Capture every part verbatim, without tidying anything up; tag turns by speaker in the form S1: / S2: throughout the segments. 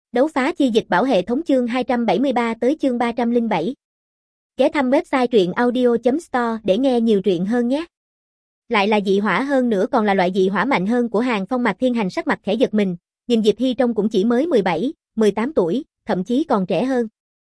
S1: Đấu phá chi dịch bảo hệ thống chương hai trăm bảy mươi ba tới chương ba trăm lẻ bảy. Ghé thăm website truyện audio chấm store để nghe nhiều truyện hơn nhé. Lại là dị hỏa hơn nữa, còn là loại dị hỏa mạnh hơn của Hàng Phong. Mạc Thiên Hành sắc mặt khẽ giật mình, nhìn Diệp Hy trông cũng chỉ mới mười bảy, mười tám tuổi, thậm chí còn trẻ hơn.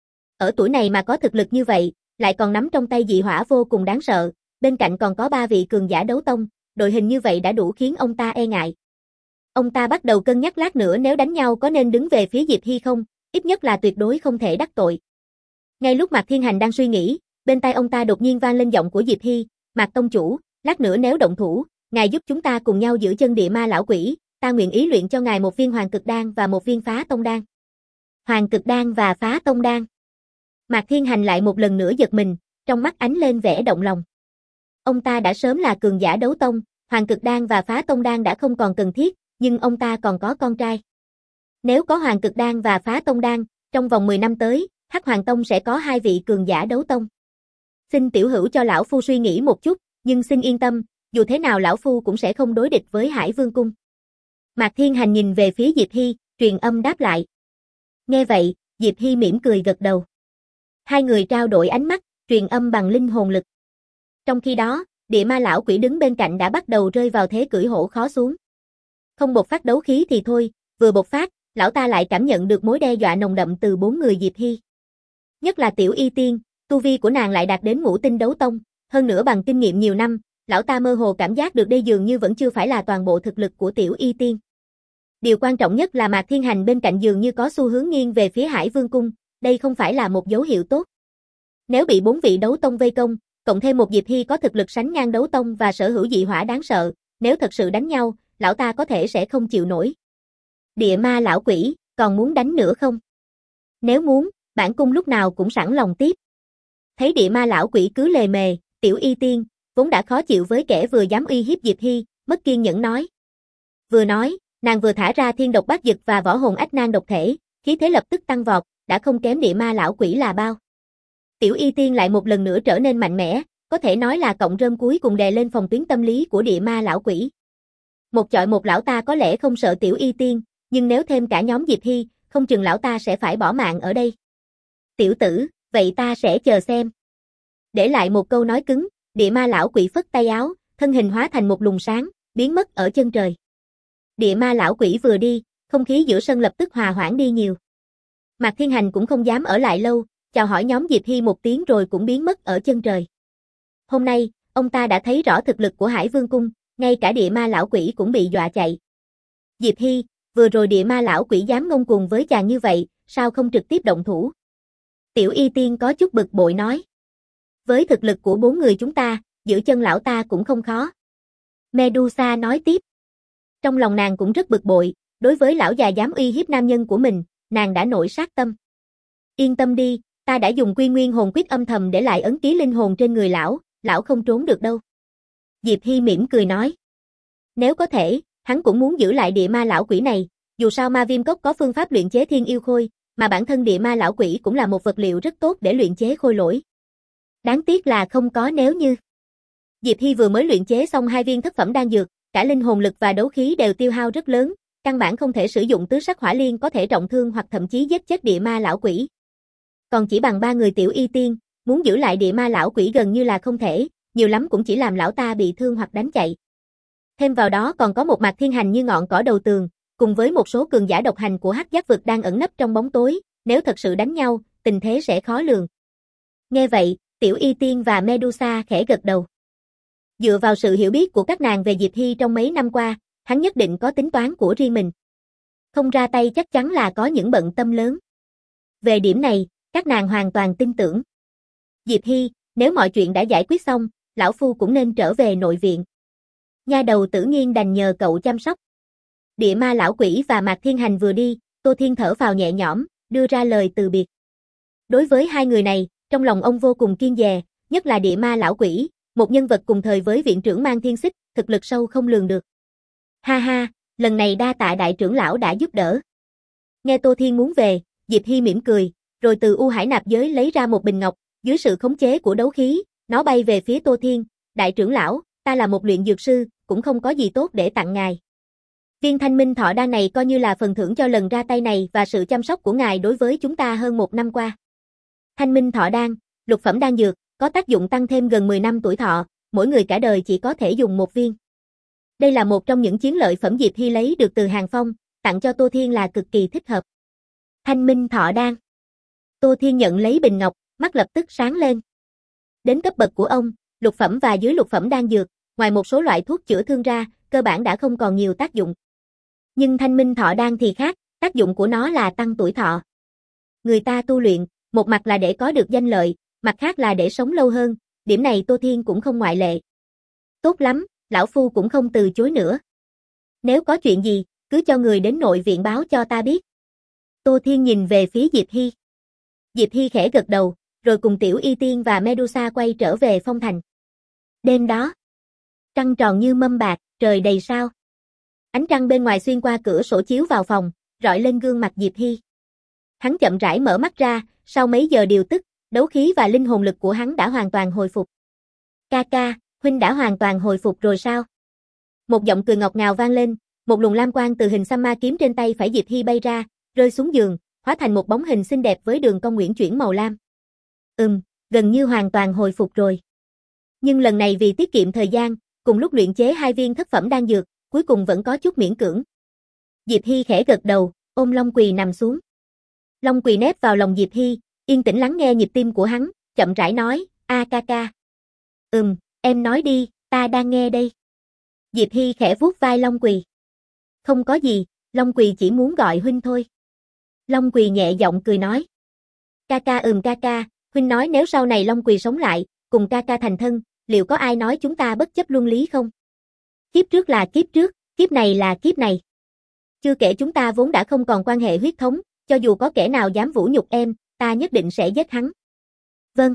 S1: Ở tuổi này mà có thực lực như vậy, lại còn nắm trong tay dị hỏa vô cùng đáng sợ, bên cạnh còn có ba vị cường giả đấu tông, đội hình như vậy đã đủ khiến ông ta e ngại. Ông ta bắt đầu cân nhắc lát nữa nếu đánh nhau có nên đứng về phía Diệp Hy không, ít nhất là tuyệt đối không thể đắc tội. Ngay lúc Mạc Thiên Hành đang suy nghĩ, bên tai ông ta đột nhiên vang lên giọng của Diệp Hy, "Mạc tông chủ, lát nữa nếu động thủ, ngài giúp chúng ta cùng nhau giữ chân địa ma lão quỷ, ta nguyện ý luyện cho ngài một viên hoàng cực đan và một viên phá tông đan." Hoàng cực đan và phá tông đan. Mạc Thiên Hành lại một lần nữa giật mình, trong mắt ánh lên vẻ động lòng. Ông ta đã sớm là cường giả đấu tông, hoàng cực đan và phá tông đan đã không còn cần thiết, nhưng ông ta còn có con trai. Nếu có hoàng cực đan và phá tông đan, trong vòng mười năm tới, Hắc Hoàng Tông sẽ có hai vị cường giả đấu tông. Xin tiểu hữu cho lão phu suy nghĩ một chút, nhưng xin yên tâm, dù thế nào lão phu cũng sẽ không đối địch với Hải Vương cung. Mạc Thiên Hành nhìn về phía Diệp Hy, truyền âm đáp lại. Nghe vậy, Diệp Hy mỉm cười gật đầu. Hai người trao đổi ánh mắt, truyền âm bằng linh hồn lực. Trong khi đó, địa ma lão quỷ đứng bên cạnh đã bắt đầu rơi vào thế cưỡi hổ khó xuống. Không bộc phát đấu khí thì thôi, vừa bộc phát, lão ta lại cảm nhận được mối đe dọa nồng đậm từ bốn người Diệp Hy. Nhất là Tiểu Y Tiên, tu vi của nàng lại đạt đến ngũ tinh đấu tông, hơn nữa bằng kinh nghiệm nhiều năm, lão ta mơ hồ cảm giác được đây dường như vẫn chưa phải là toàn bộ thực lực của Tiểu Y Tiên. Điều quan trọng nhất là Mạc Thiên Hành bên cạnh dường như có xu hướng nghiêng về phía Hải Vương cung, đây không phải là một dấu hiệu tốt. Nếu bị bốn vị đấu tông vây công, cộng thêm một Diệp Hy có thực lực sánh ngang đấu tông và sở hữu dị hỏa đáng sợ, nếu thật sự đánh nhau, lão ta có thể sẽ không chịu nổi. Địa ma lão quỷ, còn muốn đánh nữa không? Nếu muốn, bản cung lúc nào cũng sẵn lòng tiếp. Thấy địa ma lão quỷ cứ lề mề, Tiểu Y Tiên, vốn đã khó chịu với kẻ vừa dám uy hiếp Diệp Hy, mất kiên nhẫn nói. Vừa nói, nàng vừa thả ra thiên độc bát dực và võ hồn ách nan độc thể, khí thế lập tức tăng vọt, đã không kém địa ma lão quỷ là bao. Tiểu Y Tiên lại một lần nữa trở nên mạnh mẽ, có thể nói là cọng rơm cuối cùng đè lên phòng tuyến tâm lý của địa ma lão quỷ. Một chọi một lão ta có lẽ không sợ Tiểu Y Tiên, nhưng nếu thêm cả nhóm Diệp Hy, không chừng lão ta sẽ phải bỏ mạng ở đây. Tiểu tử, vậy ta sẽ chờ xem. Để lại một câu nói cứng, địa ma lão quỷ phất tay áo, thân hình hóa thành một luồng sáng, biến mất ở chân trời. Địa ma lão quỷ vừa đi, không khí giữa sân lập tức hòa hoãn đi nhiều. Mạc Thiên Hành cũng không dám ở lại lâu, chào hỏi nhóm Diệp Hy một tiếng rồi cũng biến mất ở chân trời. Hôm nay, ông ta đã thấy rõ thực lực của Hải Vương cung, ngay cả địa ma lão quỷ cũng bị dọa chạy. Diệp Hy, vừa rồi địa ma lão quỷ dám ngông cuồng với chàng như vậy, sao không trực tiếp động thủ? Tiểu Y Tiên có chút bực bội nói. Với thực lực của bốn người chúng ta, giữ chân lão ta cũng không khó. Medusa nói tiếp. Trong lòng nàng cũng rất bực bội, đối với lão già dám uy hiếp nam nhân của mình, nàng đã nổi sát tâm. Yên tâm đi, ta đã dùng Quy Nguyên hồn quyết âm thầm để lại ấn ký linh hồn trên người lão, lão không trốn được đâu. Diệp Hy mỉm cười nói. Nếu có thể, hắn cũng muốn giữ lại địa ma lão quỷ này, dù sao Ma Viêm Cốc có phương pháp luyện chế thiên yêu khôi, mà bản thân địa ma lão quỷ cũng là một vật liệu rất tốt để luyện chế khôi lỗi. Đáng tiếc là không có nếu như. Diệp Hy vừa mới luyện chế xong hai viên thất phẩm đan dược, cả linh hồn lực và đấu khí đều tiêu hao rất lớn, căn bản không thể sử dụng tứ sắc hỏa liên có thể trọng thương hoặc thậm chí giết chết địa ma lão quỷ. Còn chỉ bằng ba người Tiểu Y Tiên, muốn giữ lại địa ma lão quỷ gần như là không thể, nhiều lắm cũng chỉ làm lão ta bị thương hoặc đánh chạy. Thêm vào đó còn có một Mạc Thiên Hành như ngọn cỏ đầu tường, cùng với một số cường giả độc hành của Hắc Giác vực đang ẩn nấp trong bóng tối, nếu thật sự đánh nhau, tình thế sẽ khó lường. Nghe vậy, Tiểu Y Tiên và Medusa khẽ gật đầu. Dựa vào sự hiểu biết của các nàng về Diệp Hy trong mấy năm qua, hắn nhất định có tính toán của riêng mình. Không ra tay chắc chắn là có những bận tâm lớn. Về điểm này, các nàng hoàn toàn tin tưởng. Diệp Hy, nếu mọi chuyện đã giải quyết xong, lão phu cũng nên trở về nội viện. Nha đầu Tử Nghiên đành nhờ cậu chăm sóc. Địa ma lão quỷ và Mạc Thiên Hành vừa đi, Tô Thiên thở phào nhẹ nhõm, đưa ra lời từ biệt. Đối với hai người này, trong lòng ông vô cùng kiêng dè, nhất là địa ma lão quỷ, một nhân vật cùng thời với viện trưởng Mang Thiên Xích, thực lực sâu không lường được. Ha ha, lần này đa tạ đại trưởng lão đã giúp đỡ. Nghe Tô Thiên muốn về, Diệp Hy mỉm cười, rồi từ U Hải Nạp Giới lấy ra một bình ngọc, dưới sự khống chế của đấu khí, nó bay về phía Tô Thiên. Đại trưởng lão, ta là một luyện dược sư, cũng không có gì tốt để tặng ngài. Viên thanh minh thọ đan này coi như là phần thưởng cho lần ra tay này và sự chăm sóc của ngài đối với chúng ta hơn một năm qua. Thanh minh thọ đan, lục phẩm đan dược, có tác dụng tăng thêm gần mười năm tuổi thọ, mỗi người cả đời chỉ có thể dùng một viên. Đây là một trong những chiến lợi phẩm Diệp Hy lấy được từ Hàng Phong, tặng cho Tô Thiên là cực kỳ thích hợp. Thanh minh thọ đan. Tô Thiên nhận lấy bình ngọc, mắt lập tức sáng lên. Đến cấp bậc của ông, lục phẩm và dưới lục phẩm đan dược, ngoài một số loại thuốc chữa thương ra, cơ bản đã không còn nhiều tác dụng. Nhưng thanh minh thọ đan thì khác, tác dụng của nó là tăng tuổi thọ. Người ta tu luyện, một mặt là để có được danh lợi, mặt khác là để sống lâu hơn, điểm này Tô Thiên cũng không ngoại lệ. Tốt lắm, lão phu cũng không từ chối nữa. Nếu có chuyện gì, cứ cho người đến nội viện báo cho ta biết. Tô Thiên nhìn về phía Diệp Hy. Diệp Hy khẽ gật đầu, rồi cùng Tiểu Y Tiên và Medusa quay trở về phong thành. Đêm đó, trăng tròn như mâm bạc, trời đầy sao. Ánh trăng bên ngoài xuyên qua cửa sổ chiếu vào phòng, rọi lên gương mặt Diệp Hy. Hắn chậm rãi mở mắt ra, sau mấy giờ điều tức, đấu khí và linh hồn lực của hắn đã hoàn toàn hồi phục. Ca ca, huynh đã hoàn toàn hồi phục rồi sao? Một giọng cười ngọt ngào vang lên, một luồng lam quang từ hình xăm ma kiếm trên tay phải Diệp Hy bay ra, rơi xuống giường, hóa thành một bóng hình xinh đẹp với đường cong uyển chuyển màu lam. Ừm, gần như hoàn toàn hồi phục rồi. Nhưng lần này vì tiết kiệm thời gian, cùng lúc luyện chế hai viên thất phẩm đan dược, cuối cùng vẫn có chút miễn cưỡng. Diệp Hy khẽ gật đầu, ôm Long Quỳ nằm xuống. Long Quỳ nép vào lòng Diệp Hy, yên tĩnh lắng nghe nhịp tim của hắn, chậm rãi nói, a ca ca. Ừm, em nói đi, ta đang nghe đây. Diệp Hy khẽ vuốt vai Long Quỳ. Không có gì, Long Quỳ chỉ muốn gọi huynh thôi. Long Quỳ nhẹ giọng cười nói. Ca ca ừm ca ca, huynh nói nếu sau này Long Quỳ sống lại, cùng ca ca thành thân, liệu có ai nói chúng ta bất chấp luân lý không? Kiếp trước là kiếp trước, kiếp này là kiếp này. Chưa kể chúng ta vốn đã không còn quan hệ huyết thống, cho dù có kẻ nào dám vũ nhục em, ta nhất định sẽ giết hắn. Vâng.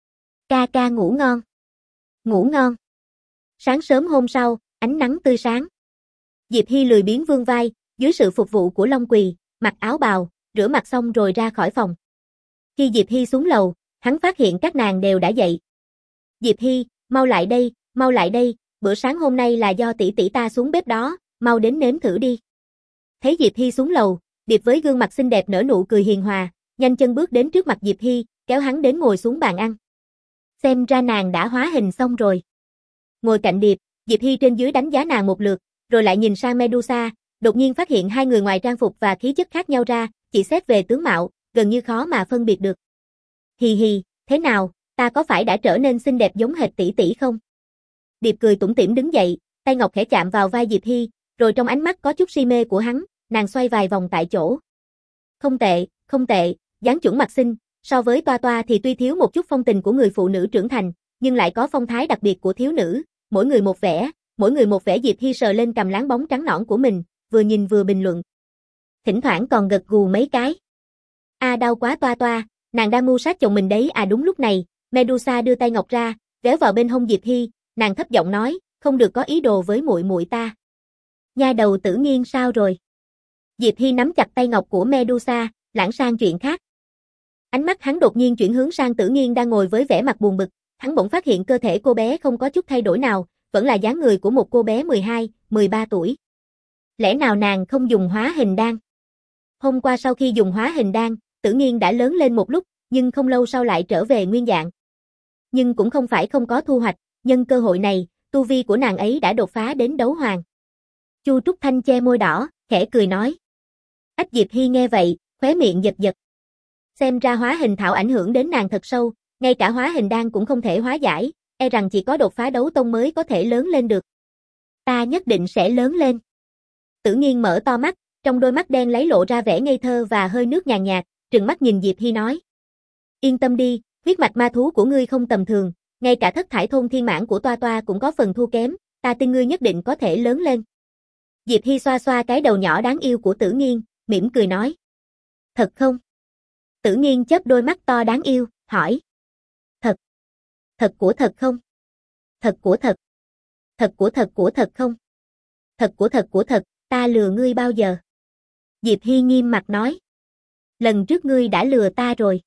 S1: Ca ca ngủ ngon. Ngủ ngon. Sáng sớm hôm sau, ánh nắng tươi sáng. Diệp Hy lười biếng vươn vai, dưới sự phục vụ của Long Quỳ, mặc áo bào, rửa mặt xong rồi ra khỏi phòng. Khi Diệp Hy xuống lầu, hắn phát hiện các nàng đều đã dậy. Diệp Hy, mau lại đây, mau lại đây, bữa sáng hôm nay là do tỷ tỷ ta xuống bếp đó, mau đến nếm thử đi. Thấy Diệp Hy xuống lầu, Điệp với gương mặt xinh đẹp nở nụ cười hiền hòa, nhanh chân bước đến trước mặt Diệp Hy, kéo hắn đến ngồi xuống bàn ăn. Xem ra nàng đã hóa hình xong rồi. Ngồi cạnh Điệp, Diệp Hy trên dưới đánh giá nàng một lượt, rồi lại nhìn sang Medusa, đột nhiên phát hiện hai người ngoài trang phục và khí chất khác nhau ra, chỉ xét về tướng mạo, gần như khó mà phân biệt được. Hì hì, thế nào, ta có phải đã trở nên xinh đẹp giống hệt tỷ tỷ không? Điệp cười tủm tỉm đứng dậy, tay ngọc khẽ chạm vào vai Diệp Hy, rồi trong ánh mắt có chút si mê của hắn, nàng xoay vài vòng tại chỗ. Không tệ, không tệ, dáng chuẩn mặt xinh, so với Toa Toa thì tuy thiếu một chút phong tình của người phụ nữ trưởng thành, nhưng lại có phong thái đặc biệt của thiếu nữ, mỗi người một vẻ, mỗi người một vẻ. Diệp Hy sờ lên cằm láng bóng trắng nõn của mình, vừa nhìn vừa bình luận. Thỉnh thoảng còn gật gù mấy cái. A à, đau quá Toa Toa, nàng đang mưu sát chồng mình đấy à. Đúng lúc này, Medusa đưa tay ngọc ra, véo vào bên hông Diệp Hy, nàng thấp giọng nói, không được có ý đồ với muội muội ta. Nha đầu Tử Nghiên sao rồi? Diệp Hy nắm chặt tay ngọc của Medusa, lãng sang chuyện khác. Ánh mắt hắn đột nhiên chuyển hướng sang Tử Nghiên đang ngồi với vẻ mặt buồn bực, hắn bỗng phát hiện cơ thể cô bé không có chút thay đổi nào, vẫn là dáng người của một cô bé mười hai, mười ba tuổi. Lẽ nào nàng không dùng hóa hình đan? Hôm qua sau khi dùng hóa hình đan, Tử Nghiên đã lớn lên một lúc, nhưng không lâu sau lại trở về nguyên dạng. Nhưng cũng không phải không có thu hoạch, nhân cơ hội này, tu vi của nàng ấy đã đột phá đến đấu hoàng. Chu Trúc Thanh che môi đỏ, khẽ cười nói. Ách. Diệp Hy nghe vậy, khóe miệng giật giật. Xem ra hóa hình thảo ảnh hưởng đến nàng thật sâu, ngay cả hóa hình đan cũng không thể hóa giải, e rằng chỉ có đột phá đấu tông mới có thể lớn lên được. Ta nhất định sẽ lớn lên. Tử Nghiên mở to mắt, trong đôi mắt đen lấy lộ ra vẻ ngây thơ và hơi nước nhàn nhạt, trừng mắt nhìn Diệp Hy nói. Yên tâm đi, huyết mạch ma thú của ngươi không tầm thường, ngay cả thất thải thôn thiên mãn của Toa Toa cũng có phần thua kém, ta tin ngươi nhất định có thể lớn lên. Diệp Hy xoa xoa cái đầu nhỏ đáng yêu của Tử Nghiên, mỉm cười nói. Thật không? Tử Nghiên chớp đôi mắt to đáng yêu, hỏi. Thật. Thật của thật không? Thật của thật. Thật của thật của thật không? Thật của thật của thật, ta lừa ngươi bao giờ? Diệp Hy nghiêm mặt nói. Lần trước ngươi đã lừa ta rồi.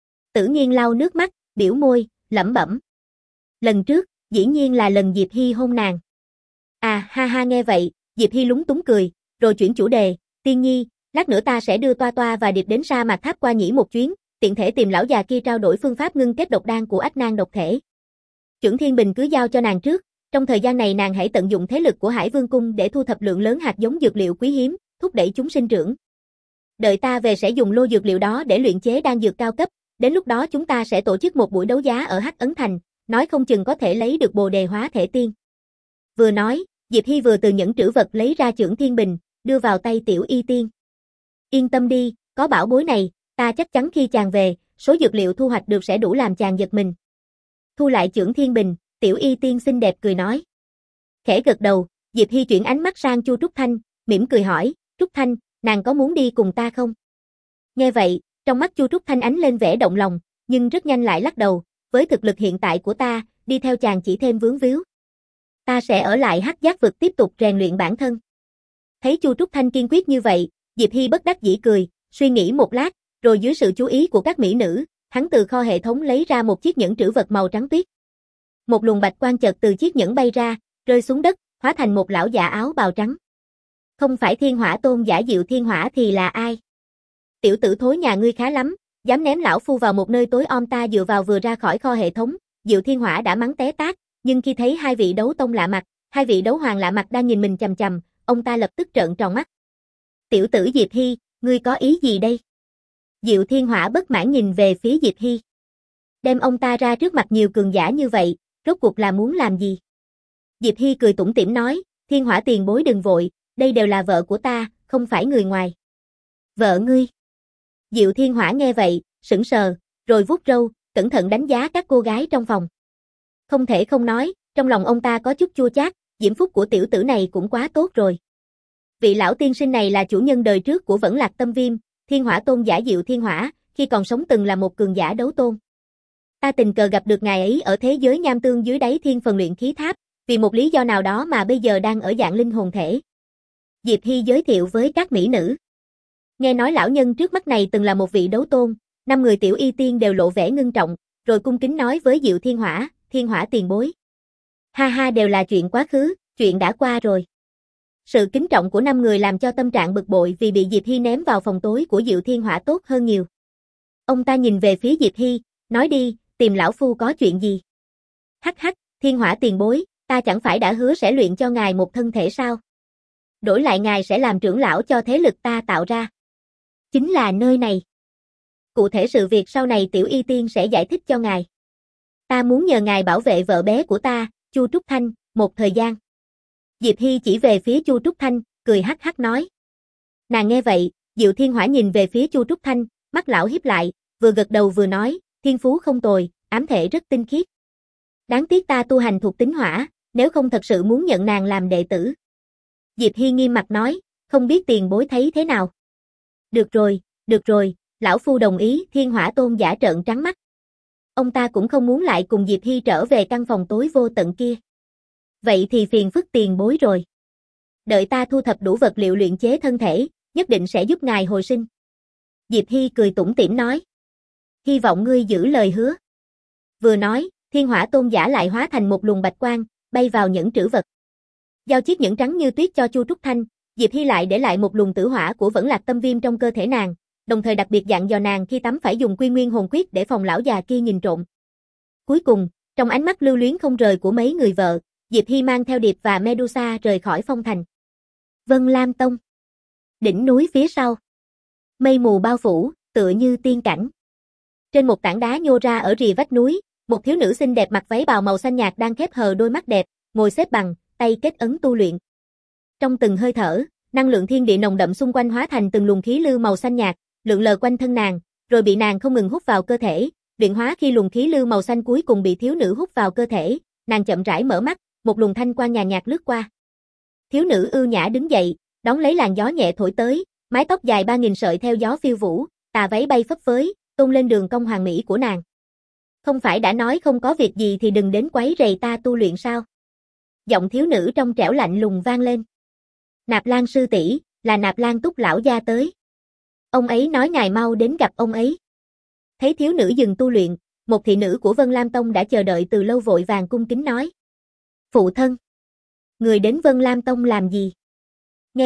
S1: Tử Nghiên lau nước mắt, biểu môi, lẩm bẩm. Lần trước, dĩ nhiên là lần Diệp Hy hôn nàng. À ha ha nghe vậy, Diệp Hy lúng túng cười, rồi chuyển chủ đề, Tiên Nhi, lát nữa ta sẽ đưa Toa Toa và Điệp đến sa mạc Tháp Qua Nhĩ một chuyến, tiện thể tìm lão già kia trao đổi phương pháp ngưng kết độc đan của Ách Nan độc thể. Chưởng Thiên Bình cứ giao cho nàng trước, trong thời gian này nàng hãy tận dụng thế lực của Hải Vương cung để thu thập lượng lớn hạt giống dược liệu quý hiếm, thúc đẩy chúng sinh trưởng. Đợi ta về sẽ dùng lô dược liệu đó để luyện chế đan dược cao cấp, đến lúc đó chúng ta sẽ tổ chức một buổi đấu giá ở Hắc Ấn Thành, nói không chừng có thể lấy được Bồ Đề Hóa Thể Tiên. Vừa nói, Diệp Hy vừa từ nhẫn trữ vật lấy ra Chưởng Thiên Bình, đưa vào tay Tiểu Y Tiên. Yên tâm đi, có bảo bối này, ta chắc chắn khi chàng về, số dược liệu thu hoạch được sẽ đủ làm chàng giật mình. Thu lại Chưởng Thiên Bình, Tiểu Y Tiên xinh đẹp cười nói. Khẽ gật đầu, Diệp Hy chuyển ánh mắt sang Chu Trúc Thanh, mỉm cười hỏi, Trúc Thanh, nàng có muốn đi cùng ta không? Nghe vậy, trong mắt Chu Trúc Thanh ánh lên vẻ động lòng, nhưng rất nhanh lại lắc đầu, với thực lực hiện tại của ta, đi theo chàng chỉ thêm vướng víu. Ta sẽ ở lại Hắc Giác vực tiếp tục rèn luyện bản thân. Thấy Chu Trúc Thanh kiên quyết như vậy, Diệp Hy bất đắc dĩ cười, suy nghĩ một lát, rồi dưới sự chú ý của các mỹ nữ, hắn từ kho hệ thống lấy ra một chiếc nhẫn trữ vật màu trắng tuyết. Một luồng bạch quang chợt từ chiếc nhẫn bay ra, rơi xuống đất, hóa thành một lão già áo bào trắng. Không phải Thiên Hỏa Tôn giả Diệu Thiên Hỏa thì là ai? Tiểu tử thối nhà ngươi khá lắm, dám ném lão phu vào một nơi tối om. Ta dựa vào vừa ra khỏi kho hệ thống, Diệu Thiên Hỏa đã mắng té tát, nhưng khi thấy hai vị đấu tông lạ mặt, hai vị đấu hoàng lạ mặt đang nhìn mình chằm chằm, ông ta lập tức trợn tròn mắt. Tiểu tử Diệp Hy, ngươi có ý gì đây? Diệu Thiên Hỏa bất mãn nhìn về phía Diệp Hy. Đem ông ta ra trước mặt nhiều cường giả như vậy, rốt cuộc là muốn làm gì? Diệp Hy cười tủm tỉm nói, Thiên Hỏa tiền bối đừng vội, đây đều là vợ của ta, không phải người ngoài. Vợ ngươi? Diệu Thiên Hỏa nghe vậy, sững sờ, rồi vuốt râu, cẩn thận đánh giá các cô gái trong phòng. Không thể không nói, trong lòng ông ta có chút chua chát, diễm phúc của tiểu tử này cũng quá tốt rồi. Vị lão tiên sinh này là chủ nhân đời trước của Vẫn Lạc Tâm Viêm, Thiên Hỏa Tôn giả Diệu Thiên Hỏa, khi còn sống từng là một cường giả đấu tôn. Ta tình cờ gặp được ngài ấy ở thế giới nham tương dưới đáy thiên phần luyện khí tháp, vì một lý do nào đó mà bây giờ đang ở dạng linh hồn thể. Diệp Hy giới thiệu với các mỹ nữ. Nghe nói lão nhân trước mắt này từng là một vị đấu tôn, năm người Tiểu Y Tiên đều lộ vẻ ngưng trọng, rồi cung kính nói với Diệu Thiên Hỏa, Thiên Hỏa tiền bối. Ha ha, đều là chuyện quá khứ, chuyện đã qua rồi. Sự kính trọng của năm người làm cho tâm trạng bực bội vì bị Diệp Hy ném vào phòng tối của Diệu Thiên Hỏa tốt hơn nhiều. Ông ta nhìn về phía Diệp Hy, nói đi, tìm lão phu có chuyện gì? Hắc hắc, Thiên Hỏa tiền bối, ta chẳng phải đã hứa sẽ luyện cho ngài một thân thể sao? Đổi lại ngài sẽ làm trưởng lão cho thế lực ta tạo ra. Chính là nơi này. Cụ thể sự việc sau này Tiểu Y Tiên sẽ giải thích cho ngài. Ta muốn nhờ ngài bảo vệ vợ bé của ta, Chu Trúc Thanh, một thời gian. Diệp Hy chỉ về phía Chu Trúc Thanh, cười hắc hắc nói. Nàng nghe vậy, Diệu Thiên Hỏa nhìn về phía Chu Trúc Thanh, mắt lão híp lại, vừa gật đầu vừa nói, thiên phú không tồi, ám thể rất tinh khiết. Đáng tiếc ta tu hành thuộc tính hỏa, nếu không thật sự muốn nhận nàng làm đệ tử. Diệp Hy nghiêm mặt nói, không biết tiền bối thấy thế nào. Được rồi, được rồi, lão phu đồng ý. Thiên Hỏa Tôn giả trợn trắng mắt. Ông ta cũng không muốn lại cùng Diệp Hy trở về căn phòng tối vô tận kia. Vậy thì phiền phức tiền bối rồi. Đợi ta thu thập đủ vật liệu luyện chế thân thể, nhất định sẽ giúp ngài hồi sinh. Diệp Hy cười tủm tỉm nói. Hy vọng ngươi giữ lời hứa. Vừa nói, Thiên Hỏa Tôn giả lại hóa thành một luồng bạch quang, bay vào nhẫn trữ vật. Giao chiếc nhẫn trắng như tuyết cho Chu Trúc Thanh, Diệp Hy lại để lại một luồng tử hỏa của Vẫn Lạc Tâm Viêm trong cơ thể nàng, đồng thời đặc biệt dặn dò nàng khi tắm phải dùng Quy Nguyên Hồn Quyết để phòng lão già kia nhìn trộm. Cuối cùng, trong ánh mắt lưu luyến không rời của mấy người vợ, Diệp Hy mang theo Điệp và Medusa rời khỏi phong thành. Vân Lam Tông. Đỉnh núi phía sau. Mây mù bao phủ, tựa như tiên cảnh. Trên một tảng đá nhô ra ở rìa vách núi, một thiếu nữ xinh đẹp mặc váy bào màu xanh nhạt đang khép hờ đôi mắt đẹp, ngồi xếp bằng, tay kết ấn tu luyện. Trong từng hơi thở, năng lượng thiên địa nồng đậm xung quanh hóa thành từng luồng khí lưu màu xanh nhạt, lượn lờ quanh thân nàng, rồi bị nàng không ngừng hút vào cơ thể, luyện hóa. Khi luồng khí lưu màu xanh cuối cùng bị thiếu nữ hút vào cơ thể, nàng chậm rãi mở mắt, một luồng thanh quang nhàn nhạt lướt qua. Thiếu nữ ưu nhã đứng dậy, đón lấy làn gió nhẹ thổi tới, mái tóc dài ba nghìn sợi theo gió phiêu vũ, tà váy bay phấp phới, tôn lên đường cong hoàn mỹ của nàng. Không phải đã nói không có việc gì thì đừng đến quấy rầy ta tu luyện sao? Giọng thiếu nữ trong trẻo lạnh lùng vang lên. Nạp Lan sư tỷ, là Nạp Lan Túc lão gia tới. Ông ấy nói ngài mau đến gặp ông ấy. Thấy thiếu nữ dừng tu luyện, một thị nữ của Vân Lam Tông đã chờ đợi từ lâu vội vàng cung kính nói. Phụ thân. Người đến Vân Lam Tông làm gì? Nghe vậy,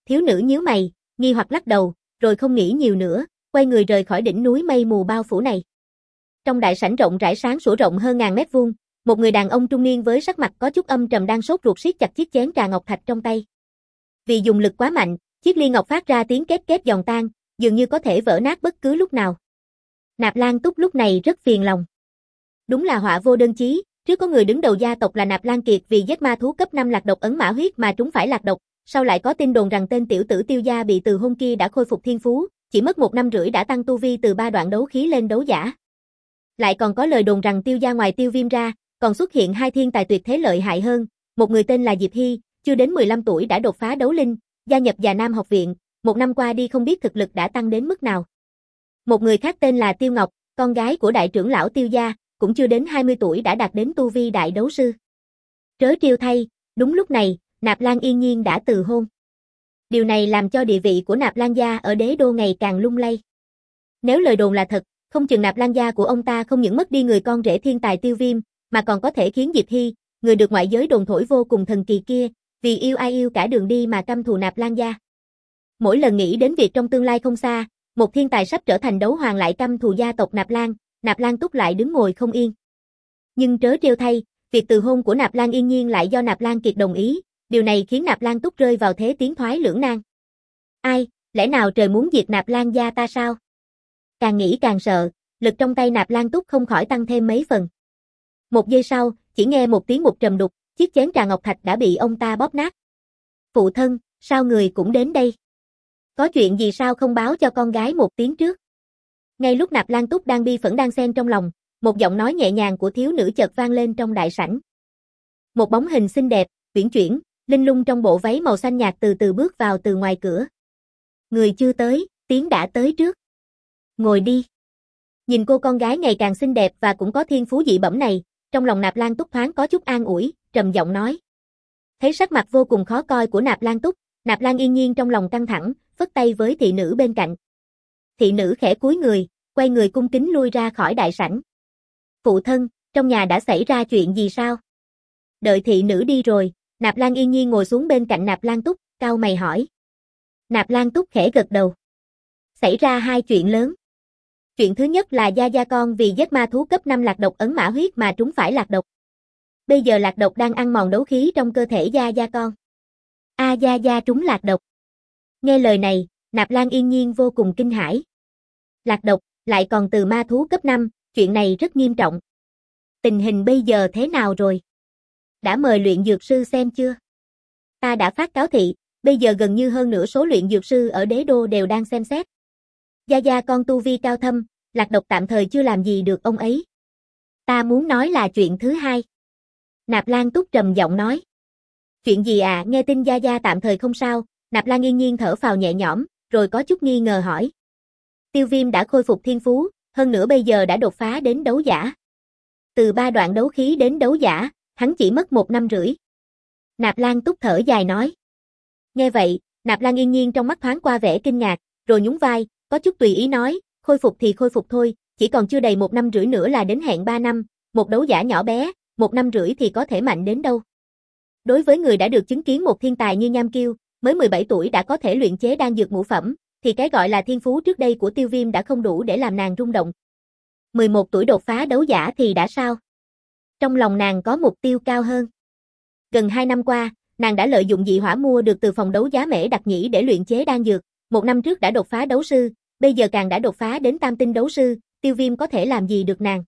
S1: Thiếu nữ nhíu mày, nghi hoặc lắc đầu, rồi không nghĩ nhiều nữa, quay người rời khỏi đỉnh núi mây mù bao phủ này. Trong đại sảnh rộng rãi sáng sủa rộng hơn ngàn mét vuông, một người đàn ông trung niên với sắc mặt có chút âm trầm đang sốt ruột siết chặt chiếc chén trà ngọc thạch trong tay. Vì dùng lực quá mạnh, chiếc ly ngọc phát ra tiếng két két giòn tan, dường như có thể vỡ nát bất cứ lúc nào. Nạp Lan Túc lúc này rất phiền lòng. Đúng là họa vô đơn chí, trước có người đứng đầu gia tộc là Nạp Lan Kiệt vì giết ma thú cấp năm lạc độc ấn mã huyết mà trúng phải lạc độc, sau lại có tin đồn rằng tên tiểu tử Tiêu gia bị từ hôn kia đã khôi phục thiên phú, chỉ mất một năm rưỡi đã tăng tu vi từ ba đoạn đấu khí lên đấu giả. Lại còn có lời đồn rằng Tiêu gia ngoài Tiêu Viêm ra, còn xuất hiện hai thiên tài tuyệt thế lợi hại hơn, một người tên là Diệp Hy, chưa đến mười lăm tuổi đã đột phá đấu linh, gia nhập Già Nam học viện, một năm qua đi không biết thực lực đã tăng đến mức nào. Một người khác tên là Tiêu Ngọc, con gái của đại trưởng lão Tiêu gia, cũng chưa đến hai mươi tuổi đã đạt đến tu vi đại đấu sư. Trớ trêu thay, đúng lúc này, Nạp Lan Yên Nhiên đã từ hôn. Điều này làm cho địa vị của Nạp Lan gia ở đế đô ngày càng lung lay. Nếu lời đồn là thật, không chừng Nạp Lan gia của ông ta không những mất đi người con rể thiên tài Tiêu Viêm, mà còn có thể khiến Diệp Hy, người được ngoại giới đồn thổi vô cùng thần kỳ kia, vì yêu ai yêu cả đường đi mà căm thù Nạp Lan gia. Mỗi lần nghĩ đến việc trong tương lai không xa, một thiên tài sắp trở thành đấu hoàng lại căm thù gia tộc Nạp Lan, Nạp Lan Túc lại đứng ngồi không yên. Nhưng trớ trêu thay, việc từ hôn của Nạp Lan Yên Nhiên lại do Nạp Lan Kiệt đồng ý, điều này khiến Nạp Lan Túc rơi vào thế tiến thoái lưỡng nan. Ai, lẽ nào trời muốn diệt Nạp Lan gia ta sao? Càng nghĩ càng sợ, lực trong tay Nạp Lan Túc không khỏi tăng thêm mấy phần. Một giây sau, chỉ nghe một tiếng một trầm đục, chiếc chén trà ngọc thạch đã bị ông ta bóp nát. Phụ thân, sao người cũng đến đây? Có chuyện gì sao không báo cho con gái một tiếng trước? Ngay lúc Nạp Lan Túc đang bi phẫn đang xen trong lòng, một giọng nói nhẹ nhàng của thiếu nữ chợt vang lên trong đại sảnh. Một bóng hình xinh đẹp, uyển chuyển, linh lung trong bộ váy màu xanh nhạt từ từ bước vào từ ngoài cửa. Người chưa tới, tiếng đã tới trước. Ngồi đi. Nhìn cô con gái ngày càng xinh đẹp và cũng có thiên phú dị bẩm này, trong lòng Nạp Lan Túc thoáng có chút an ủi, trầm giọng nói. Thấy sắc mặt vô cùng khó coi của Nạp Lan Túc, Nạp Lan Yên Nhiên trong lòng căng thẳng, phất tay với thị nữ bên cạnh. Thị nữ khẽ cúi người, quay người cung kính lui ra khỏi đại sảnh. Phụ thân, trong nhà đã xảy ra chuyện gì sao? Đợi thị nữ đi rồi, Nạp Lan Yên Nhiên ngồi xuống bên cạnh Nạp Lan Túc, cau mày hỏi. Nạp Lan Túc khẽ gật đầu. Xảy ra hai chuyện lớn. Chuyện thứ nhất là gia gia con vì giết ma thú cấp năm lạc độc ấn mã huyết mà trúng phải lạc độc. Bây giờ lạc độc đang ăn mòn đấu khí trong cơ thể gia gia con. A à, gia gia trúng lạc độc. Nghe lời này, Nạp Lan Yên Nhiên vô cùng kinh hãi. Lạc độc, lại còn từ ma thú cấp năm, chuyện này rất nghiêm trọng. Tình hình bây giờ thế nào rồi? Đã mời luyện dược sư xem chưa? Ta đã phát cáo thị, bây giờ gần như hơn nửa số luyện dược sư ở đế đô đều đang xem xét. Gia gia con tu vi cao thâm, lạc độc tạm thời chưa làm gì được ông ấy. Ta muốn nói là chuyện thứ hai. Nạp Lan Túc trầm giọng nói. Chuyện gì à, nghe tin gia gia tạm thời không sao, Nạp Lan Yên Nhiên thở phào nhẹ nhõm, rồi có chút nghi ngờ hỏi. Tiêu Viêm đã khôi phục thiên phú, hơn nữa bây giờ đã đột phá đến đấu giả. Từ ba đoạn đấu khí đến đấu giả, hắn chỉ mất một năm rưỡi. Nạp Lan Túc thở dài nói. Nghe vậy, Nạp Lan Yên Nhiên trong mắt thoáng qua vẻ kinh ngạc, rồi nhún vai, có chút tùy ý nói, khôi phục thì khôi phục thôi, chỉ còn chưa đầy một năm rưỡi nữa là đến hẹn ba năm, một đấu giả nhỏ bé, một năm rưỡi thì có thể mạnh đến đâu. Đối với người đã được chứng kiến một thiên tài như Nham Kiêu, mới mười bảy tuổi đã có thể luyện chế đan dược ngũ phẩm, thì cái gọi là thiên phú trước đây của Tiêu Viêm đã không đủ để làm nàng rung động. mười một tuổi đột phá đấu giả thì đã sao? Trong lòng nàng có mục tiêu cao hơn. Gần hai năm qua, nàng đã lợi dụng dị hỏa mua được từ phòng đấu giá Mễ Đặc Nhĩ để luyện chế đan dược, một năm trước đã đột phá đấu sư, bây giờ càng đã đột phá đến tam tinh đấu sư, Tiêu Viêm có thể làm gì được nàng?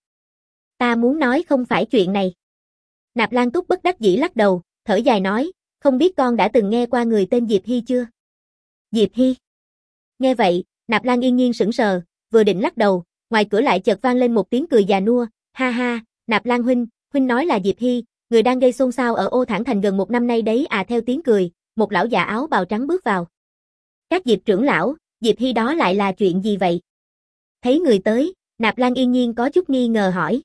S1: Ta muốn nói không phải chuyện này. Nạp Lan Túc bất đắc dĩ lắc đầu, thở dài nói, không biết con đã từng nghe qua người tên Diệp Hy chưa? Diệp Hy. Nghe vậy, Nạp Lan Yên Nhiên sững sờ, vừa định lắc đầu, ngoài cửa lại chợt vang lên một tiếng cười già nua, ha ha, Nạp Lan huynh, huynh nói là Diệp Hy, người đang gây xôn xao ở Ô Thản Thành gần một năm nay đấy à. Theo tiếng cười, một lão già áo bào trắng bước vào. Các Diệp trưởng lão, Diệp Hy đó lại là chuyện gì vậy? Thấy người tới, Nạp Lan Yên Nhiên có chút nghi ngờ hỏi.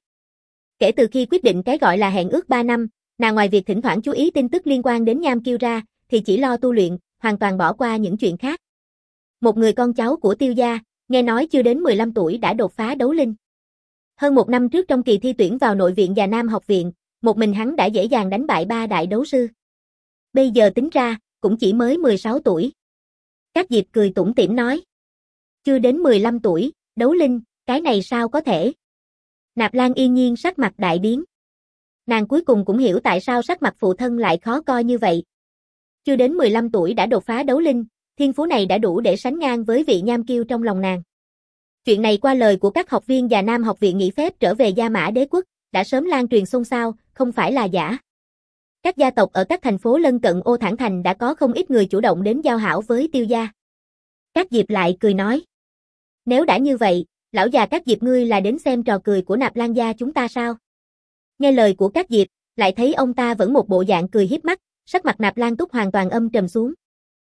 S1: Kể từ khi quyết định cái gọi là hẹn ước ba năm, nàng ngoài việc thỉnh thoảng chú ý tin tức liên quan đến Nham Kiêu ra, thì chỉ lo tu luyện, hoàn toàn bỏ qua những chuyện khác. Một người con cháu của Tiêu gia, nghe nói chưa đến mười lăm tuổi đã đột phá đấu linh. Hơn một năm trước trong kỳ thi tuyển vào nội viện Già Nam học viện, một mình hắn đã dễ dàng đánh bại ba đại đấu sư. Bây giờ tính ra, cũng chỉ mới mười sáu tuổi. Các Diệp cười tủm tỉm nói. Chưa đến mười lăm tuổi, đấu linh, cái này sao có thể? Nạp Lan Yên Nhiên sắc mặt đại biến. Nàng cuối cùng cũng hiểu tại sao sắc mặt phụ thân lại khó coi như vậy. Chưa đến mười lăm tuổi đã đột phá đấu linh, thiên phú này đã đủ để sánh ngang với vị nham kiêu trong lòng nàng. Chuyện này qua lời của các học viên và Nam học viện nghỉ phép trở về Gia Mã Đế quốc, đã sớm lan truyền xôn xao, không phải là giả. Các gia tộc ở các thành phố lân cận Ô Thản Thành đã có không ít người chủ động đến giao hảo với Tiêu gia. Các Diệp lại cười nói. Nếu đã như vậy, lão già Các Diệp ngươi là đến xem trò cười của Nạp Lan gia chúng ta sao? Nghe lời của Các Diệp, lại thấy ông ta vẫn một bộ dạng cười hiếp mắt, sắc mặt Nạp Lan Túc hoàn toàn âm trầm xuống.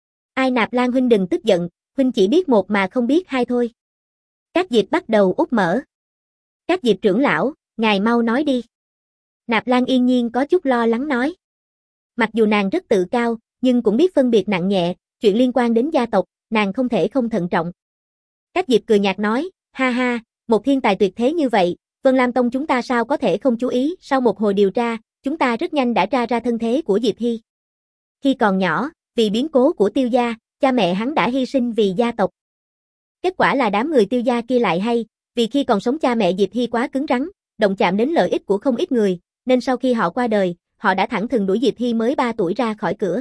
S1: Ai Nạp Lan huynh đừng tức giận, huynh chỉ biết một mà không biết hai thôi. Các Diệp bắt đầu úp mở. Các Diệp trưởng lão, ngài mau nói đi. Nạp Lan Yên Nhiên có chút lo lắng nói. Mặc dù nàng rất tự cao, nhưng cũng biết phân biệt nặng nhẹ, chuyện liên quan đến gia tộc, nàng không thể không thận trọng. Các Diệp cười nhạt nói, ha ha, một thiên tài tuyệt thế như vậy, Vân Lam Tông chúng ta sao có thể không chú ý, sau một hồi điều tra, chúng ta rất nhanh đã tra ra thân thế của Diệp Hy. Khi còn nhỏ, vì biến cố của Tiêu gia, cha mẹ hắn đã hy sinh vì gia tộc. Kết quả là đám người Tiêu gia kia lại hay, vì khi còn sống cha mẹ Diệp Hy quá cứng rắn, động chạm đến lợi ích của không ít người, nên sau khi họ qua đời, họ đã thẳng thừng đuổi Diệp Hy mới ba tuổi ra khỏi cửa.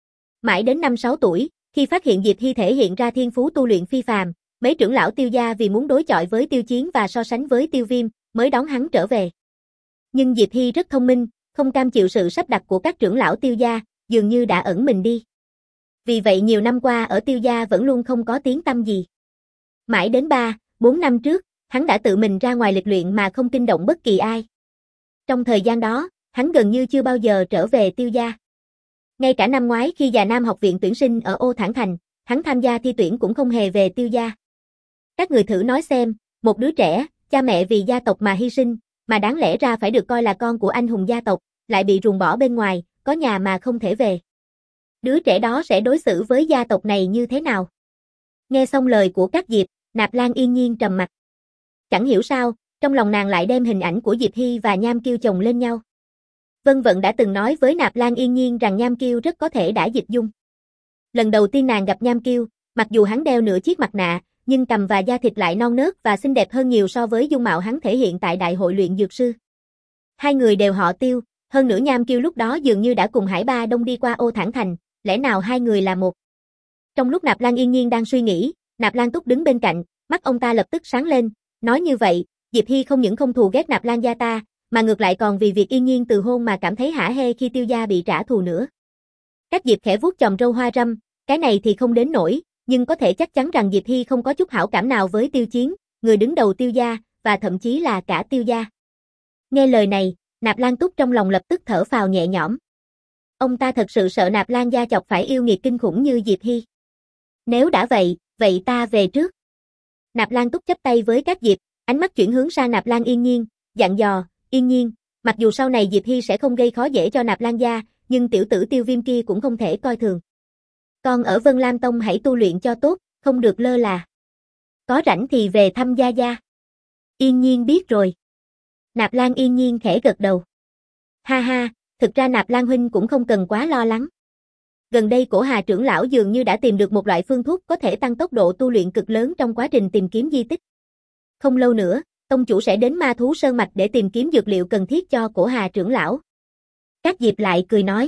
S1: Mãi đến năm sáu tuổi, khi phát hiện Diệp Hy thể hiện ra thiên phú tu luyện phi phàm, mấy trưởng lão Tiêu gia vì muốn đối chọi với Tiêu Chiến và so sánh với Tiêu Viêm, mới đón hắn trở về. Nhưng Diệp Hy rất thông minh, không cam chịu sự sắp đặt của các trưởng lão Tiêu gia, dường như đã ẩn mình đi. Vì vậy nhiều năm qua ở Tiêu gia vẫn luôn không có tiếng tăm gì. Mãi đến ba, bốn năm trước, hắn đã tự mình ra ngoài lịch luyện mà không kinh động bất kỳ ai. Trong thời gian đó, hắn gần như chưa bao giờ trở về Tiêu gia. Ngay cả năm ngoái khi Già Nam học viện tuyển sinh ở Ô Thản Thành, hắn tham gia thi tuyển cũng không hề về Tiêu gia. Các người thử nói xem, một đứa trẻ, cha mẹ vì gia tộc mà hy sinh, mà đáng lẽ ra phải được coi là con của anh hùng gia tộc, lại bị ruồng bỏ bên ngoài, có nhà mà không thể về. Đứa trẻ đó sẽ đối xử với gia tộc này như thế nào? Nghe xong lời của các Diệp, Nạp Lan Yên Nhiên trầm mặt. Chẳng hiểu sao, trong lòng nàng lại đem hình ảnh của Diệp Hy và Nham Kiêu chồng lên nhau. Vân Vận đã từng nói với Nạp Lan Yên Nhiên rằng Nham Kiêu rất có thể đã dịch dung. Lần đầu tiên nàng gặp Nham Kiêu, mặc dù hắn đeo nửa chiếc mặt nạ, nhưng cằm và da thịt lại non nớt và xinh đẹp hơn nhiều so với dung mạo hắn thể hiện tại đại hội luyện dược sư. Hai người đều họ Tiêu, hơn nữa Nham Kiêu lúc đó dường như đã cùng Hải Ba Đông đi qua Ô Thản Thành, lẽ nào hai người là một? Trong lúc Nạp Lan Yên Nhiên đang suy nghĩ, Nạp Lan Túc đứng bên cạnh, mắt ông ta lập tức sáng lên, nói như vậy, Diệp Hy không những không thù ghét Nạp Lan gia ta, mà ngược lại còn vì việc Yên Nhiên từ hôn mà cảm thấy hả hê khi Tiêu gia bị trả thù nữa. Các Diệp khẽ vuốt chòm râu hoa râm, cái này thì không đến nỗi, nhưng có thể chắc chắn rằng Diệp Hy không có chút hảo cảm nào với Tiêu Chiến, người đứng đầu Tiêu gia, và thậm chí là cả Tiêu gia. Nghe lời này, Nạp Lan Túc trong lòng lập tức thở phào nhẹ nhõm. Ông ta thật sự sợ Nạp Lan gia chọc phải yêu nghiệt kinh khủng như Diệp Hy. Nếu đã vậy, vậy ta về trước. Nạp Lan Túc chắp tay với các Diệp, ánh mắt chuyển hướng sang Nạp Lan Yên Nhiên, dặn dò, Yên Nhiên, mặc dù sau này Diệp Hy sẽ không gây khó dễ cho Nạp Lan gia, nhưng tiểu tử Tiêu Viêm kia cũng không thể coi thường. Con ở Vân Lam Tông hãy tu luyện cho tốt, không được lơ là. Có rảnh thì về thăm gia gia. Yên Nhiên biết rồi. Nạp Lan Yên Nhiên khẽ gật đầu. Ha ha, thực ra Nạp Lan huynh cũng không cần quá lo lắng. Gần đây Cổ Hà trưởng lão dường như đã tìm được một loại phương thuốc có thể tăng tốc độ tu luyện cực lớn trong quá trình tìm kiếm di tích. Không lâu nữa, tông chủ sẽ đến Ma Thú Sơn Mạch để tìm kiếm dược liệu cần thiết cho Cổ Hà trưởng lão. Các Diệp lại cười nói.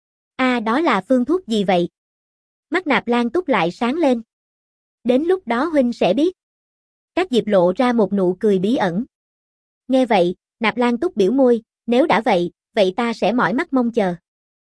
S1: A à, đó là phương thuốc gì vậy? Mắt Nạp Lan Túc lại sáng lên. Đến lúc đó huynh sẽ biết. Các Diệp lộ ra một nụ cười bí ẩn. Nghe vậy, Nạp Lan Túc biểu môi, nếu đã vậy, vậy ta sẽ mỏi mắt mong chờ.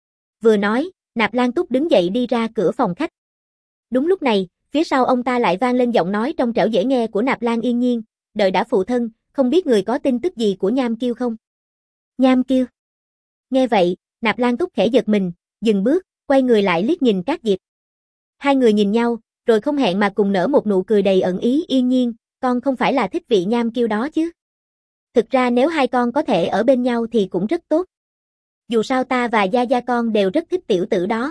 S1: Vừa nói, Nạp Lan Túc đứng dậy đi ra cửa phòng khách. Đúng lúc này, phía sau ông ta lại vang lên giọng nói trong trẻo dễ nghe của Nạp Lan Yên Nhiên, đợi đã phụ thân, không biết người có tin tức gì của Nham Kiêu không? Nham Kiêu. Nghe vậy, Nạp Lan Túc khẽ giật mình, dừng bước, quay người lại liếc nhìn các Diệp. Hai người nhìn nhau, rồi không hẹn mà cùng nở một nụ cười đầy ẩn ý. Yên Nhiên, con không phải là thích vị Nham Kiêu đó chứ? Thực ra nếu hai con có thể ở bên nhau thì cũng rất tốt. Dù sao ta và gia gia con đều rất thích tiểu tử đó.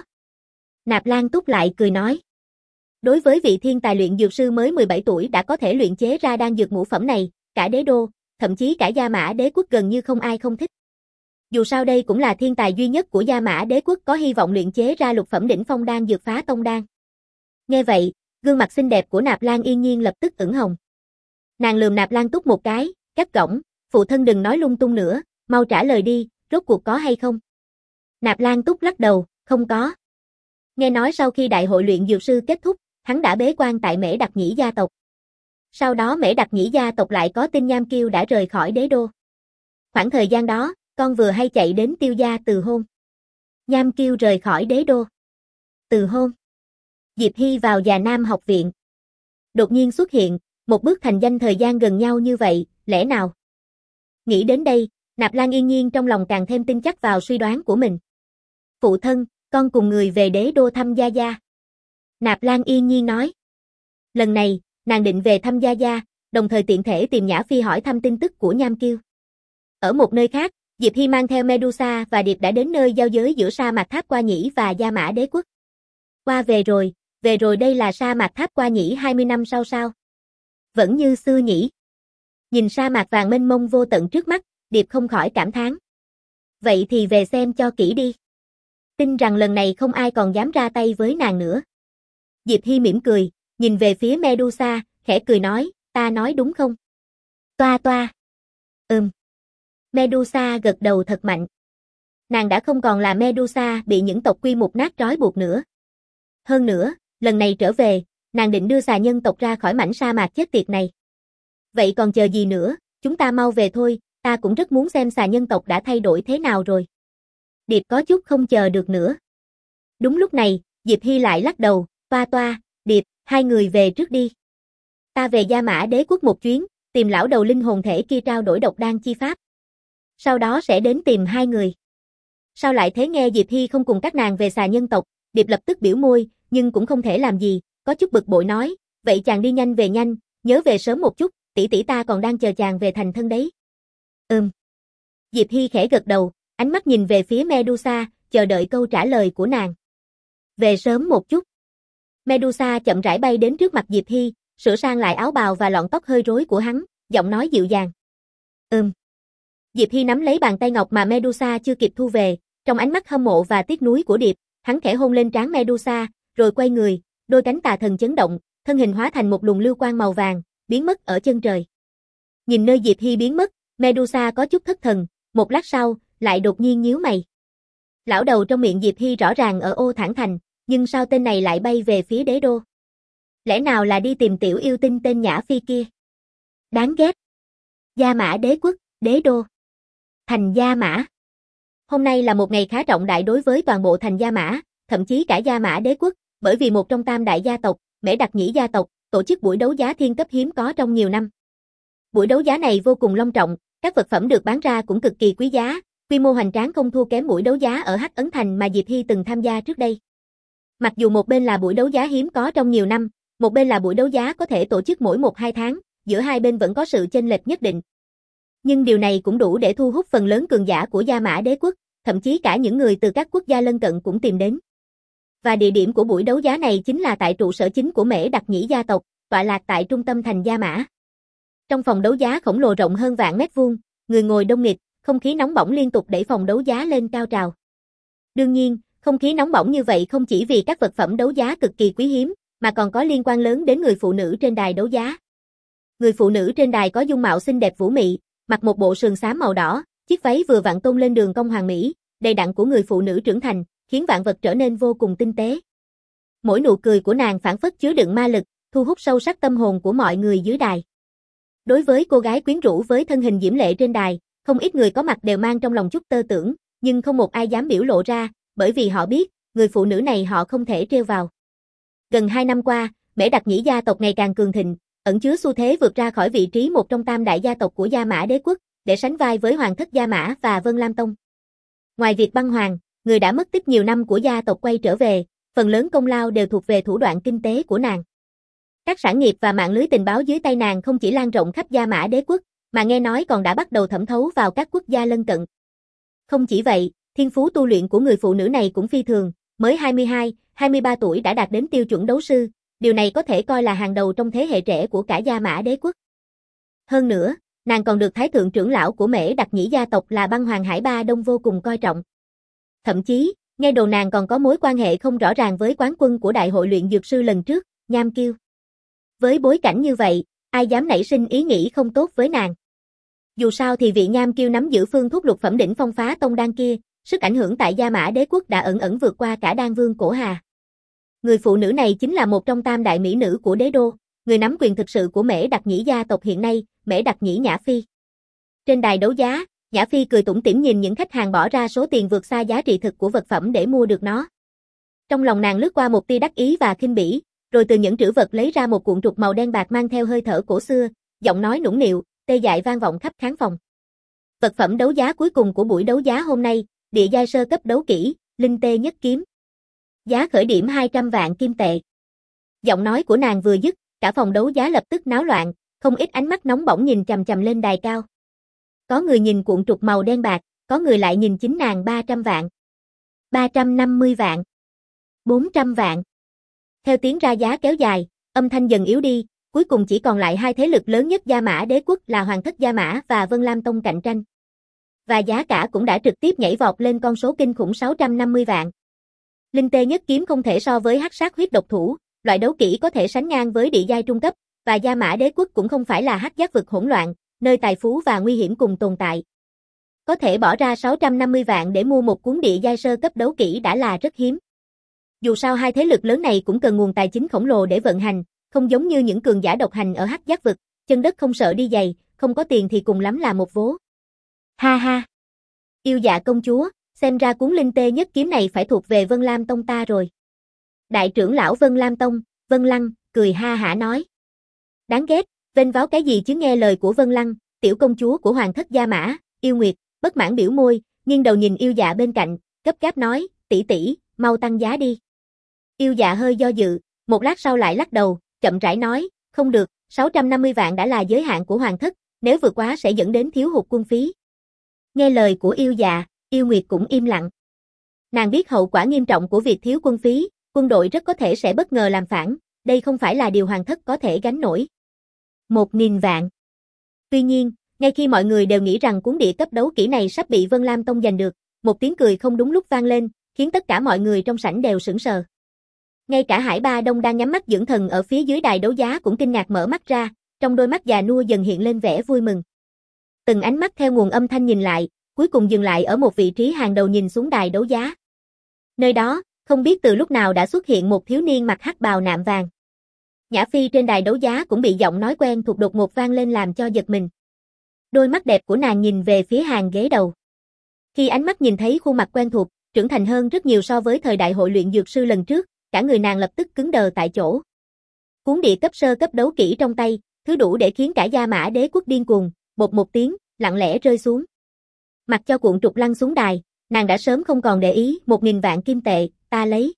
S1: Nạp Lan Túc lại cười nói. Đối với vị thiên tài luyện dược sư mới mười bảy tuổi đã có thể luyện chế ra đan dược ngũ phẩm này, cả đế đô, thậm chí cả Gia Mã Đế quốc gần như không ai không thích. Dù sao đây cũng là thiên tài duy nhất của Gia Mã Đế quốc có hy vọng luyện chế ra lục phẩm đỉnh phong đan dược phá tông đan. Nghe vậy, gương mặt xinh đẹp của Nạp Lan Yên Nhiên lập tức ửng hồng. Nàng lườm Nạp Lan Túc một cái, gắt gỏng, phụ thân đừng nói lung tung nữa, mau trả lời đi, rốt cuộc có hay không? Nạp Lan Túc lắc đầu, không có. Nghe nói sau khi đại hội luyện dược sư kết thúc, hắn đã bế quan tại Mễ Đặc Nhĩ gia tộc. Sau đó Mễ Đặc Nhĩ gia tộc lại có tin Nham Kiêu đã rời khỏi đế đô. Khoảng thời gian đó, con vừa hay chạy đến Tiêu gia từ hôn. Nham Kiêu rời khỏi đế đô. Từ hôn. Diệp Hy vào Già Nam học viện. Đột nhiên xuất hiện, một bước thành danh thời gian gần nhau như vậy, lẽ nào? Nghĩ đến đây, Nạp Lan Yên Nhiên trong lòng càng thêm tin chắc vào suy đoán của mình. Phụ thân, con cùng người về đế đô thăm Gia Gia. Nạp Lan Yên Nhiên nói. Lần này, nàng định về thăm Gia Gia, đồng thời tiện thể tìm Nhã Phi hỏi thăm tin tức của Nham Kiêu. Ở một nơi khác, Diệp Hy mang theo Medusa và Điệp đã đến nơi giao giới giữa sa mạc Tháp Qua Nhĩ và Gia Mã Đế Quốc. Qua về rồi, về rồi đây là sa mạc Tháp Qua Nhĩ hai mươi năm sau sao? Vẫn như xưa nhỉ? Nhìn sa mạc vàng mênh mông vô tận trước mắt, Điệp không khỏi cảm thán. Vậy thì về xem cho kỹ đi. Tin rằng lần này không ai còn dám ra tay với nàng nữa. Diệp Hy mỉm cười, nhìn về phía Medusa, khẽ cười nói, ta nói đúng không? Toa toa. Ừm. Medusa gật đầu thật mạnh. Nàng đã không còn là Medusa bị những tộc quy mục nát trói buộc nữa. Hơn nữa, lần này trở về, nàng định đưa xà nhân tộc ra khỏi mảnh sa mạc chết tiệt này. Vậy còn chờ gì nữa, chúng ta mau về thôi, ta cũng rất muốn xem xà nhân tộc đã thay đổi thế nào rồi. Điệp có chút không chờ được nữa. Đúng lúc này, Diệp Hy lại lắc đầu, toa toa, Điệp, hai người về trước đi. Ta về Gia Mã Đế Quốc một chuyến, tìm lão đầu linh hồn thể kia trao đổi độc đan chi pháp. Sau đó sẽ đến tìm hai người. Sao lại thế? Nghe Diệp Hy không cùng các nàng về xà nhân tộc, Điệp lập tức biểu môi, nhưng cũng không thể làm gì, có chút bực bội nói, vậy chàng đi nhanh về nhanh, nhớ về sớm một chút, tỷ tỷ ta còn đang chờ chàng về thành thân đấy. Ừm. Diệp Hy khẽ gật đầu, ánh mắt nhìn về phía Medusa, chờ đợi câu trả lời của nàng. Về sớm một chút. Medusa chậm rãi bay đến trước mặt Diệp Hy, sửa sang lại áo bào và lọn tóc hơi rối của hắn, giọng nói dịu dàng. Ừm. Diệp Hy nắm lấy bàn tay ngọc mà Medusa chưa kịp thu về, trong ánh mắt hâm mộ và tiếc nuối của Điệp, hắn khẽ hôn lên trán Medusa, rồi quay người, đôi cánh tà thần chấn động, thân hình hóa thành một luồng lưu quang màu vàng, biến mất ở chân trời. Nhìn nơi Diệp Hy biến mất, Medusa có chút thất thần, một lát sau, lại đột nhiên nhíu mày. Lão đầu trong miệng Diệp Hy rõ ràng ở Ô Thản Thành, nhưng sao tên này lại bay về phía đế đô? Lẽ nào là đi tìm tiểu yêu tinh tên Nhã Phi kia? Đáng ghét. Gia Mã Đế Quốc, đế đô. Thành Gia Mã. Hôm nay là một ngày khá trọng đại đối với toàn bộ thành Gia Mã, thậm chí cả Gia Mã Đế Quốc, bởi vì một trong tam đại gia tộc, Mễ Đặc Nhĩ gia tộc, tổ chức buổi đấu giá thiên cấp hiếm có trong nhiều năm. Buổi đấu giá này vô cùng long trọng, các vật phẩm được bán ra cũng cực kỳ quý giá, quy mô hoành tráng không thua kém buổi đấu giá ở Hắc Ấn Thành mà Diệp Hy từng tham gia trước đây. Mặc dù một bên là buổi đấu giá hiếm có trong nhiều năm, một bên là buổi đấu giá có thể tổ chức mỗi một hai tháng, giữa hai bên vẫn có sự chênh lệch nhất định. Nhưng điều này cũng đủ để thu hút phần lớn cường giả của Gia Mã Đế Quốc, thậm chí cả những người từ các quốc gia lân cận cũng tìm đến. Và địa điểm của buổi đấu giá này chính là tại trụ sở chính của Mễ Đặc Nhĩ gia tộc, tọa lạc tại trung tâm thành Gia Mã. Trong phòng đấu giá khổng lồ rộng hơn vạn mét vuông, người ngồi đông nghịt, không khí nóng bỏng liên tục đẩy phòng đấu giá lên cao trào. Đương nhiên, không khí nóng bỏng như vậy không chỉ vì các vật phẩm đấu giá cực kỳ quý hiếm, mà còn có liên quan lớn đến người phụ nữ trên đài đấu giá. Người phụ nữ trên đài có dung mạo xinh đẹp vũ mị, mặc một bộ sườn xám màu đỏ, chiếc váy vừa vặn tôn lên đường cong hoàn mỹ, đầy đặn của người phụ nữ trưởng thành, khiến vạn vật trở nên vô cùng tinh tế. Mỗi nụ cười của nàng phảng phất chứa đựng ma lực, thu hút sâu sắc tâm hồn của mọi người dưới đài. Đối với cô gái quyến rũ với thân hình diễm lệ trên đài, không ít người có mặt đều mang trong lòng chút tơ tưởng, nhưng không một ai dám biểu lộ ra, bởi vì họ biết, người phụ nữ này họ không thể trêu vào. Gần hai năm qua, Mễ Đặc Nhĩ gia tộc ngày càng cường thịnh, ẩn chứa xu thế vượt ra khỏi vị trí một trong tam đại gia tộc của Gia Mã Đế Quốc, để sánh vai với Hoàng thất Gia Mã và Vân Lam Tông. Ngoài việc băng hoàng, người đã mất tích nhiều năm của gia tộc quay trở về, phần lớn công lao đều thuộc về thủ đoạn kinh tế của nàng. Các sản nghiệp và mạng lưới tình báo dưới tay nàng không chỉ lan rộng khắp Gia Mã Đế Quốc, mà nghe nói còn đã bắt đầu thẩm thấu vào các quốc gia lân cận. Không chỉ vậy, thiên phú tu luyện của người phụ nữ này cũng phi thường, mới hai mươi hai, hai mươi ba tuổi đã đạt đến tiêu chuẩn đấu sư, điều này có thể coi là hàng đầu trong thế hệ trẻ của cả Gia Mã Đế Quốc. Hơn nữa, nàng còn được Thái thượng trưởng lão của Mễ Đặc Nhĩ gia tộc là Băng Hoàng Hải Ba Đông vô cùng coi trọng. Thậm chí, Nghe đồn nàng còn có mối quan hệ không rõ ràng với quán quân của đại hội luyện dược sư lần trước, Nham Kiêu. Với bối cảnh như vậy, ai dám nảy sinh ý nghĩ không tốt với nàng. Dù sao thì vị Nham Kiêu nắm giữ phương thuốc lục phẩm đỉnh phong phá tông đan kia, sức ảnh hưởng tại Gia Mã Đế quốc đã ẩn ẩn vượt qua cả đan vương Cổ Hà. Người phụ nữ này chính là một trong tam đại mỹ nữ của đế đô, người nắm quyền thực sự của Mễ Đặc Nhĩ gia tộc hiện nay, Mễ Đặc Nhĩ Nhã Phi. Trên đài đấu giá, Nhã Phi cười tủm tỉm nhìn những khách hàng bỏ ra số tiền vượt xa giá trị thực của vật phẩm để mua được nó. Trong lòng nàng lướt qua một tia đắc ý và khinh bỉ, rồi từ những trữ vật lấy ra một cuộn trục màu đen bạc mang theo hơi thở cổ xưa, giọng nói nũng nịu, tê dại vang vọng khắp khán phòng. Vật phẩm đấu giá cuối cùng của buổi đấu giá hôm nay, địa giai sơ cấp đấu kỹ, linh tê nhất kiếm. Giá khởi điểm hai trăm vạn kim tệ. Giọng nói của nàng vừa dứt, cả phòng đấu giá lập tức náo loạn, không ít ánh mắt nóng bỏng nhìn chằm chằm lên đài cao. Có người nhìn cuộn trục màu đen bạc, có người lại nhìn chính nàng ba trăm vạn. ba trăm năm mươi vạn. bốn trăm vạn. Theo tiếng ra giá kéo dài, âm thanh dần yếu đi, cuối cùng chỉ còn lại hai thế lực lớn nhất Gia Mã Đế quốc là Hoàng thất Gia Mã và Vân Lam Tông cạnh tranh. Và giá cả cũng đã trực tiếp nhảy vọt lên con số kinh khủng sáu trăm năm mươi vạn. Linh tê nhất kiếm không thể so với hắc sát huyết độc thủ, loại đấu kỹ có thể sánh ngang với địa giai trung cấp, và Gia Mã Đế quốc cũng không phải là hắc giác vực hỗn loạn, nơi tài phú và nguy hiểm cùng tồn tại. Có thể bỏ ra sáu trăm năm mươi vạn để mua một cuốn địa giai sơ cấp đấu kỹ đã là rất hiếm. Dù sao hai thế lực lớn này cũng cần nguồn tài chính khổng lồ để vận hành, không giống như những cường giả độc hành ở hắc giác vực, chân đất không sợ đi giày, không có tiền thì cùng lắm là một vố. Ha ha. Yêu Dạ công chúa, xem ra cuốn linh tê nhất kiếm này phải thuộc về Vân Lam Tông ta rồi. Đại trưởng lão Vân Lam Tông, Vân Lăng, cười ha hả nói. Đáng ghét, vênh váo cái gì chứ nghe lời của Vân Lăng, tiểu công chúa của Hoàng thất Gia Mã, Yêu Nguyệt, bất mãn biểu môi, nghiêng đầu nhìn Yêu Dạ bên cạnh, gấp gáp nói, tỷ tỷ, mau tăng giá đi. Yêu Dạ hơi do dự, một lát sau lại lắc đầu, chậm rãi nói, không được, sáu trăm năm mươi vạn đã là giới hạn của Hoàng thất, nếu vượt quá sẽ dẫn đến thiếu hụt quân phí. Nghe lời của Yêu Dạ, Yêu Nguyệt cũng im lặng. Nàng biết hậu quả nghiêm trọng của việc thiếu quân phí, quân đội rất có thể sẽ bất ngờ làm phản, đây không phải là điều Hoàng thất có thể gánh nổi. Một nghìn vạn. Tuy nhiên, ngay khi mọi người đều nghĩ rằng cuốn địa cấp đấu kỹ này sắp bị Vân Lam Tông giành được, một tiếng cười không đúng lúc vang lên, khiến tất cả mọi người trong sảnh đều sững sờ. Ngay cả Hải Ba Đông đang nhắm mắt dưỡng thần ở phía dưới đài đấu giá cũng kinh ngạc mở mắt ra, trong đôi mắt già nua dần hiện lên vẻ vui mừng. Từng ánh mắt theo nguồn âm thanh nhìn lại, cuối cùng dừng lại ở một vị trí hàng đầu nhìn xuống đài đấu giá. Nơi đó, không biết từ lúc nào đã xuất hiện một thiếu niên mặc hắc bào nạm vàng. Nhã Phi trên đài đấu giá cũng bị giọng nói quen thuộc đột ngột vang lên làm cho giật mình. Đôi mắt đẹp của nàng nhìn về phía hàng ghế đầu. Khi ánh mắt nhìn thấy khuôn mặt quen thuộc, trưởng thành hơn rất nhiều so với thời đại hội luyện dược sư lần trước, cả người nàng lập tức cứng đờ tại chỗ. Cuốn địa cấp sơ cấp đấu kỹ trong tay, thứ đủ để khiến cả Gia Mã Đế quốc điên cuồng, bột một tiếng, lặng lẽ rơi xuống. Mặc cho cuộn trục lăn xuống đài, nàng đã sớm không còn để ý, một nghìn vạn kim tệ, ta lấy.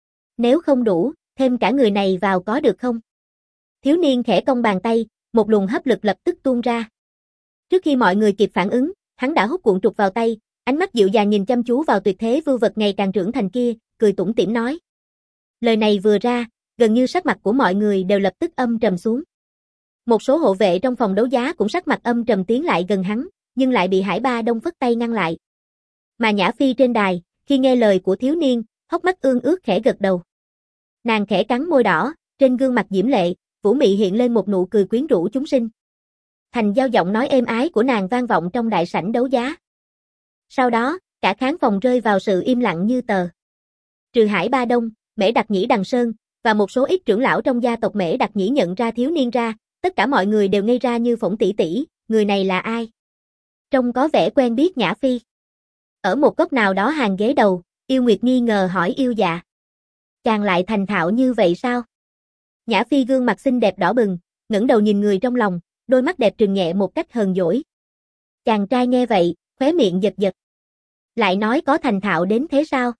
S1: Nếu không đủ, thêm cả người này vào có được không? Thiếu niên khẽ cong bàn tay, một luồng hấp lực lập tức tuôn ra. Trước khi mọi người kịp phản ứng, hắn đã hút cuộn trục vào tay, ánh mắt dịu dàng nhìn chăm chú vào tuyệt thế vưu vật ngày càng trưởng thành kia, cười tủm tỉm nói. Lời này vừa ra, gần như sắc mặt của mọi người đều lập tức âm trầm xuống. Một số hộ vệ trong phòng đấu giá cũng sắc mặt âm trầm tiến lại gần hắn, nhưng lại bị Hải Ba Đông phất tay ngăn lại. Mà Nhã Phi trên đài, khi nghe lời của thiếu niên, hốc mắt ương ướt khẽ gật đầu. Nàng khẽ cắn môi đỏ, trên gương mặt diễm lệ, vũ mị hiện lên một nụ cười quyến rũ chúng sinh. Thành giao giọng nói êm ái của nàng vang vọng trong đại sảnh đấu giá. Sau đó, cả khán phòng rơi vào sự im lặng như tờ. Trừ Hải Ba Đông, Mễ Đặc Nhĩ Đằng Sơn, và một số ít trưởng lão trong gia tộc Mễ Đặc Nhĩ nhận ra thiếu niên ra, tất cả mọi người đều ngây ra như phỗng tỷ tỷ, người này là ai? Trông có vẻ quen biết Nhã Phi. Ở một góc nào đó hàng ghế đầu, Yêu Nguyệt nghi ngờ hỏi Yêu Dạ. Chàng lại thành thạo như vậy sao? Nhã Phi gương mặt xinh đẹp đỏ bừng, ngẩng đầu nhìn người trong lòng, đôi mắt đẹp trừng nhẹ một cách hờn dỗi. Chàng trai nghe vậy, khóe miệng giật giật. Lại nói có thành thạo đến thế sao?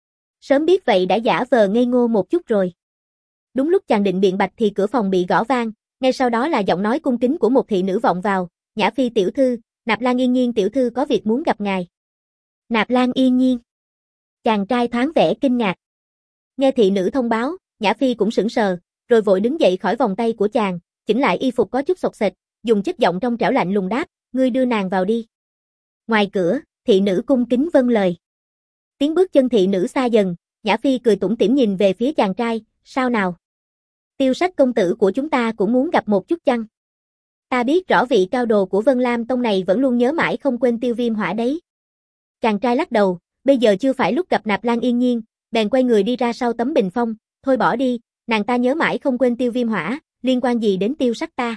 S1: Sớm biết vậy đã giả vờ ngây ngô một chút rồi. Đúng lúc chàng định biện bạch thì cửa phòng bị gõ vang, ngay sau đó là giọng nói cung kính của một thị nữ vọng vào, Nhã Phi tiểu thư, Nạp Lan Yên Nhiên tiểu thư có việc muốn gặp ngài. Nạp Lan Yên Nhiên. Chàng trai thoáng vẻ kinh ngạc. Nghe thị nữ thông báo, Nhã Phi cũng sững sờ, rồi vội đứng dậy khỏi vòng tay của chàng, chỉnh lại y phục có chút xộc xệch, dùng chất giọng trong trẻo lạnh lùng đáp, ngươi đưa nàng vào đi. Ngoài cửa, thị nữ cung kính vâng lời. Tiếng bước chân thị nữ xa dần, Nhã Phi cười tủm tỉm nhìn về phía chàng trai, sao nào? Tiêu Sắc công tử của chúng ta cũng muốn gặp một chút chăng? Ta biết rõ vị cao đồ của Vân Lam Tông này vẫn luôn nhớ mãi không quên Tiêu Viêm Hỏa đấy. Chàng trai lắc đầu, bây giờ chưa phải lúc gặp Nạp Lan Yên Nhiên, bèn quay người đi ra sau tấm bình phong, thôi bỏ đi, nàng ta nhớ mãi không quên Tiêu Viêm Hỏa, liên quan gì đến Tiêu Sắc ta?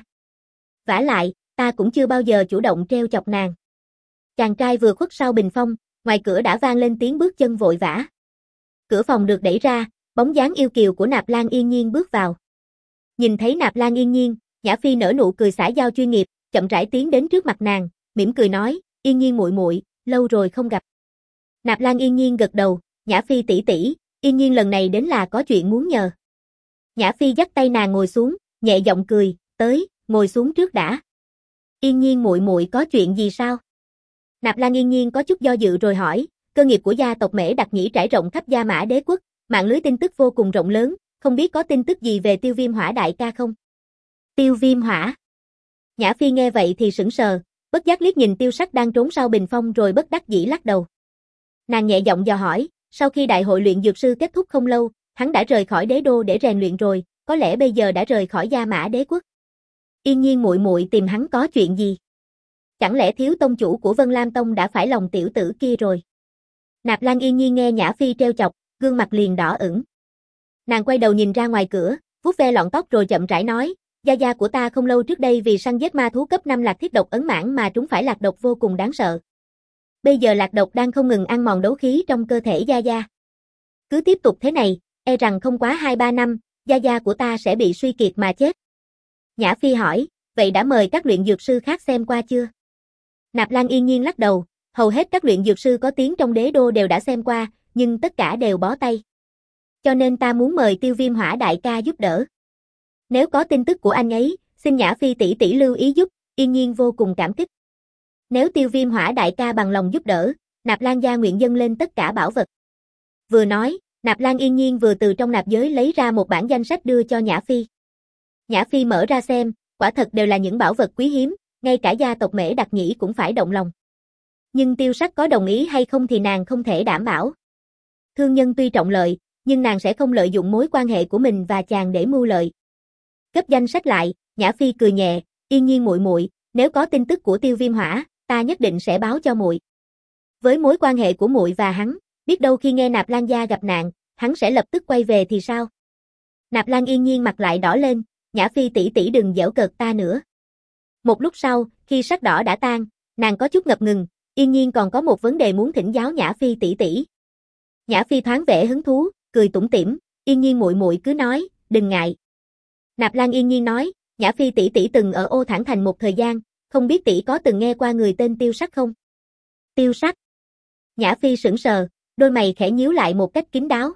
S1: Vả lại, ta cũng chưa bao giờ chủ động treo chọc nàng. Chàng trai vừa khuất sau bình phong, ngoài cửa đã vang lên tiếng bước chân vội vã. Cửa phòng được đẩy ra, bóng dáng yêu kiều của Nạp Lan Yên Nhiên bước vào. Nhìn thấy Nạp Lan Yên Nhiên, Nhã Phi nở nụ cười xã giao chuyên nghiệp, chậm rãi tiến đến trước mặt nàng, mỉm cười nói, Yên Nhiên muội muội, lâu rồi không gặp. Nạp Lan Yên Nhiên gật đầu, Nhã Phi tỷ tỷ, Yên Nhiên lần này đến là có chuyện muốn nhờ. Nhã Phi dắt tay nàng ngồi xuống, nhẹ giọng cười, tới, ngồi xuống trước đã. Yên Nhiên muội muội có chuyện gì sao? Nạp Lan Yên Nhiên có chút do dự rồi hỏi, cơ nghiệp của gia tộc Mễ Đặc Nhĩ trải rộng khắp Gia Mã Đế quốc, mạng lưới tin tức vô cùng rộng lớn, không biết có tin tức gì về Tiêu Viêm Hỏa đại ca không? Tiêu Viêm Hỏa. Nhã Phi nghe vậy thì sững sờ, bất giác liếc nhìn Tiêu Sắc đang trốn sau bình phong rồi bất đắc dĩ lắc đầu. Nàng nhẹ giọng dò hỏi, sau khi đại hội luyện dược sư kết thúc không lâu, hắn đã rời khỏi đế đô để rèn luyện rồi, có lẽ bây giờ đã rời khỏi Gia Mã Đế quốc. Yên Nhiên muội muội tìm hắn có chuyện gì? Chẳng lẽ thiếu tông chủ của Vân Lam Tông đã phải lòng tiểu tử kia rồi? Nạp Lan Yên Nhiên nghe Nhã Phi trêu chọc, gương mặt liền đỏ ửng. Nàng quay đầu nhìn ra ngoài cửa, vuốt ve lọn tóc rồi chậm rãi nói, gia gia của ta không lâu trước đây vì săn giết ma thú cấp năm lạc thiết độc ấn mãn mà trúng phải lạc độc vô cùng đáng sợ. Bây giờ lạc độc đang không ngừng ăn mòn đấu khí trong cơ thể gia gia. Cứ tiếp tục thế này, e rằng không quá hai ba năm, gia gia của ta sẽ bị suy kiệt mà chết. Nhã Phi hỏi, vậy đã mời các luyện dược sư khác xem qua chưa? Nạp Lan Yên Nhiên lắc đầu, hầu hết các luyện dược sư có tiếng trong đế đô đều đã xem qua, nhưng tất cả đều bó tay. Cho nên ta muốn mời Tiêu Viêm Hỏa đại ca giúp đỡ. Nếu có tin tức của anh ấy, xin Nhã Phi tỷ tỷ lưu ý giúp, Yên Nhiên vô cùng cảm kích. Nếu Tiêu Viêm Hỏa đại ca bằng lòng giúp đỡ, Nạp Lan gia nguyện dâng lên tất cả bảo vật. Vừa nói, Nạp Lan Yên Nhiên vừa từ trong nạp giới lấy ra một bản danh sách đưa cho Nhã Phi. Nhã Phi mở ra xem, quả thật đều là những bảo vật quý hiếm, ngay cả gia tộc Mễ Đặc Nhĩ cũng phải động lòng. Nhưng Tiêu Sắc có đồng ý hay không thì nàng không thể đảm bảo. Thương nhân tuy trọng lợi, nhưng nàng sẽ không lợi dụng mối quan hệ của mình và chàng để mưu lợi. Gấp danh sách lại, Nhã Phi cười nhẹ, Yên Nhiên muội muội, nếu có tin tức của Tiêu Viêm Hỏa, ta nhất định sẽ báo cho muội. Với mối quan hệ của muội và hắn, biết đâu khi nghe Nạp Lan gia gặp nạn, hắn sẽ lập tức quay về thì sao? Nạp Lan Yên Nhiên mặt lại đỏ lên, Nhã Phi tỷ tỷ đừng giễu cợt ta nữa. Một lúc sau, khi sắc đỏ đã tan, nàng có chút ngập ngừng, Yên Nhiên còn có một vấn đề muốn thỉnh giáo Nhã Phi tỷ tỷ. Nhã Phi thoáng vẻ hứng thú, cười tủm tỉm, Yên Nhiên muội muội cứ nói, đừng ngại. Nạp Lan Yên Nhiên nói, Nhã Phi tỷ tỷ từng ở Ô Thản Thành một thời gian, không biết tỷ có từng nghe qua người tên Tiêu Sắc không? Tiêu Sắc. Nhã Phi sững sờ, đôi mày khẽ nhíu lại một cách kín đáo.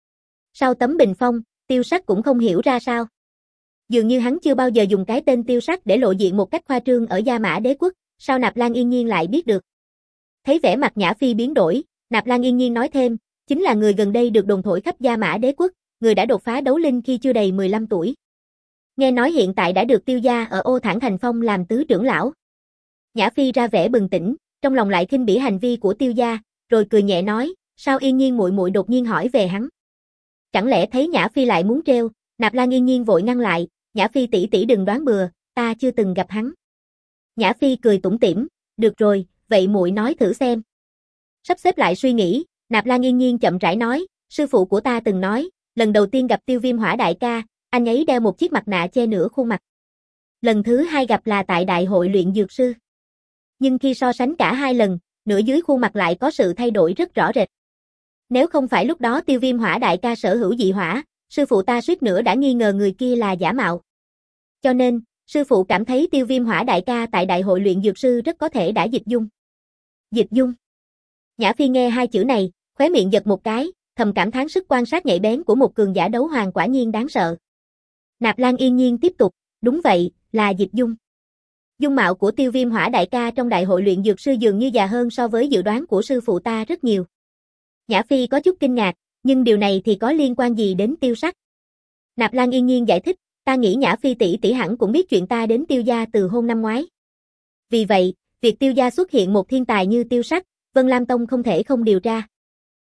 S1: Sau tấm bình phong, Tiêu Sắc cũng không hiểu ra sao. Dường như hắn chưa bao giờ dùng cái tên Tiêu Sắc để lộ diện một cách khoa trương ở Gia Mã Đế quốc, sao Nạp Lan Yên Nhiên lại biết được? Thấy vẻ mặt Nhã Phi biến đổi, Nạp Lan Yên Nhiên nói thêm, chính là người gần đây được đồn thổi khắp Gia Mã Đế quốc, người đã đột phá đấu linh khi chưa đầy mười lăm tuổi. Nghe nói hiện tại đã được Tiêu gia ở Ô Thản Thành phong làm tứ trưởng lão. Nhã Phi ra vẻ bừng tỉnh, trong lòng lại khinh bỉ hành vi của Tiêu gia, rồi cười nhẹ nói, sao Yên Nhiên muội muội đột nhiên hỏi về hắn? Chẳng lẽ thấy Nhã Phi lại muốn trêu? Nạp Lan Yên Nhiên vội ngăn lại, Nhã Phi tỷ tỷ đừng đoán bừa, ta chưa từng gặp hắn. Nhã Phi cười tủm tỉm, được rồi, vậy muội nói thử xem. Sắp xếp lại suy nghĩ, Nạp Lan Yên Nhiên chậm rãi nói, sư phụ của ta từng nói, lần đầu tiên gặp Tiêu Viêm Hỏa đại ca, anh ấy đeo một chiếc mặt nạ che nửa khuôn mặt. Lần thứ hai gặp là tại đại hội luyện dược sư. Nhưng khi so sánh cả hai lần, nửa dưới khuôn mặt lại có sự thay đổi rất rõ rệt. Nếu không phải lúc đó Tiêu Viêm Hỏa đại ca sở hữu dị hỏa, sư phụ ta suýt nữa đã nghi ngờ người kia là giả mạo. Cho nên, sư phụ cảm thấy Tiêu Viêm Hỏa đại ca tại đại hội luyện dược sư rất có thể đã dịch dung. Dịch dung. Nhã Phi nghe hai chữ này, khóe miệng giật một cái, thầm cảm thán sức quan sát nhạy bén của một cường giả đấu hoàng quả nhiên đáng sợ. Nạp Lan Yên Nhiên tiếp tục, đúng vậy, là dịch dung. Dung mạo của Tiêu Viêm Hỏa đại ca trong đại hội luyện dược sư dường như già hơn so với dự đoán của sư phụ ta rất nhiều. Nhã Phi có chút kinh ngạc, nhưng điều này thì có liên quan gì đến Tiêu Sắc? Nạp Lan Yên Nhiên giải thích, ta nghĩ Nhã Phi tỷ tỷ hẳn cũng biết chuyện ta đến Tiêu gia từ hôm năm ngoái. Vì vậy, việc Tiêu gia xuất hiện một thiên tài như Tiêu Sắc, Vân Lam Tông không thể không điều tra.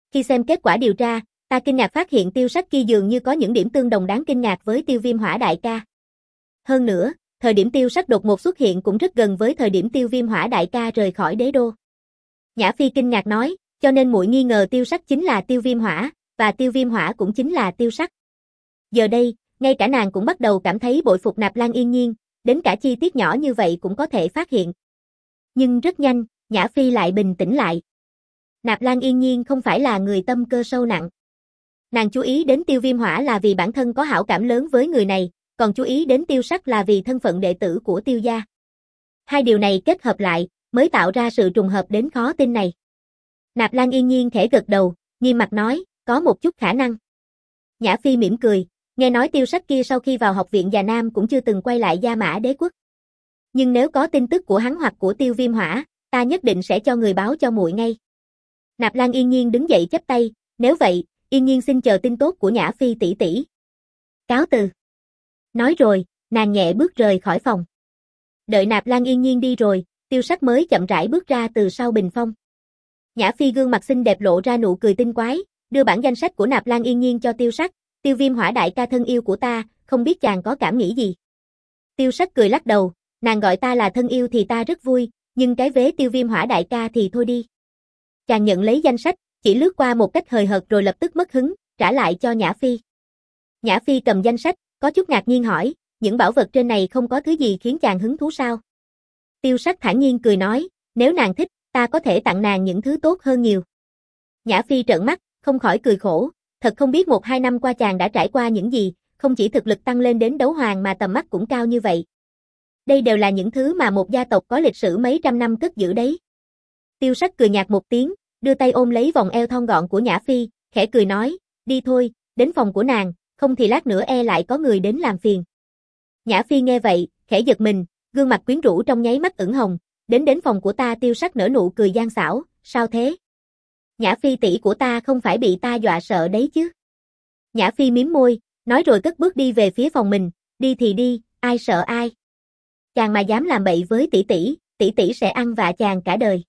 S1: Khi xem kết quả điều tra, ta kinh ngạc phát hiện Tiêu Sắc kia dường như có những điểm tương đồng đáng kinh ngạc với Tiêu Viêm Hỏa đại ca. Hơn nữa, thời điểm Tiêu Sắc đột ngột xuất hiện cũng rất gần với thời điểm Tiêu Viêm Hỏa đại ca rời khỏi đế đô. Nhã Phi kinh ngạc nói, cho nên muội nghi ngờ Tiêu Sắc chính là Tiêu Viêm Hỏa, và Tiêu Viêm Hỏa cũng chính là Tiêu Sắc. Giờ đây, ngay cả nàng cũng bắt đầu cảm thấy bội phục Nạp Lan Yên Nhiên, đến cả chi tiết nhỏ như vậy cũng có thể phát hiện. Nhưng rất nhanh, Nhã Phi lại bình tĩnh lại. Nạp Lan Yên Nhiên không phải là người tâm cơ sâu nặng. Nàng chú ý đến Tiêu Viêm Hỏa là vì bản thân có hảo cảm lớn với người này, còn chú ý đến Tiêu Sắc là vì thân phận đệ tử của Tiêu gia. Hai điều này kết hợp lại, mới tạo ra sự trùng hợp đến khó tin này. Nạp Lan Yên Nhiên khẽ gật đầu, nghiêm mặt nói, có một chút khả năng. Nhã Phi mỉm cười, nghe nói Tiêu Sắc kia sau khi vào học viện Già Nam cũng chưa từng quay lại Gia Mã Đế quốc. Nhưng nếu có tin tức của hắn hoặc của Tiêu Viêm Hỏa, ta nhất định sẽ cho người báo cho muội ngay. Nạp Lan Yên Nhiên đứng dậy chắp tay, nếu vậy, Yên Nhiên xin chờ tin tốt của Nhã Phi tỷ tỷ. Cáo từ. Nói rồi, nàng nhẹ bước rời khỏi phòng. Đợi Nạp Lan Yên Nhiên đi rồi, Tiêu Sắc mới chậm rãi bước ra từ sau bình phong. Nhã Phi gương mặt xinh đẹp lộ ra nụ cười tinh quái, đưa bản danh sách của Nạp Lan Yên Nhiên cho Tiêu Sắc, Tiêu Viêm Hỏa đại ca thân yêu của ta, không biết chàng có cảm nghĩ gì. Tiêu Sắc cười lắc đầu, nàng gọi ta là thân yêu thì ta rất vui, nhưng cái vế Tiêu Viêm Hỏa đại ca thì thôi đi. Chàng nhận lấy danh sách, chỉ lướt qua một cách hời hợt rồi lập tức mất hứng, trả lại cho Nhã Phi. Nhã Phi cầm danh sách, có chút ngạc nhiên hỏi, những bảo vật trên này không có thứ gì khiến chàng hứng thú sao? Tiêu Sắc thản nhiên cười nói, nếu nàng thích, ta có thể tặng nàng những thứ tốt hơn nhiều. Nhã Phi trợn mắt, không khỏi cười khổ, thật không biết một hai năm qua chàng đã trải qua những gì, không chỉ thực lực tăng lên đến đấu hoàng mà tầm mắt cũng cao như vậy. Đây đều là những thứ mà một gia tộc có lịch sử mấy trăm năm cất giữ đấy. Tiêu Sắc cười nhạt một tiếng, đưa tay ôm lấy vòng eo thon gọn của Nhã Phi, khẽ cười nói, đi thôi, đến phòng của nàng, không thì lát nữa e lại có người đến làm phiền. Nhã Phi nghe vậy, khẽ giật mình, gương mặt quyến rũ trong nháy mắt ửng hồng, đến đến phòng của ta. Tiêu Sắc nở nụ cười gian xảo, sao thế? Nhã Phi tỷ của ta không phải bị ta dọa sợ đấy chứ? Nhã Phi mím môi, nói rồi cất bước đi về phía phòng mình, đi thì đi, ai sợ ai? Chàng mà dám làm bậy với tỷ tỷ, tỷ tỷ sẽ ăn vạ chàng cả đời.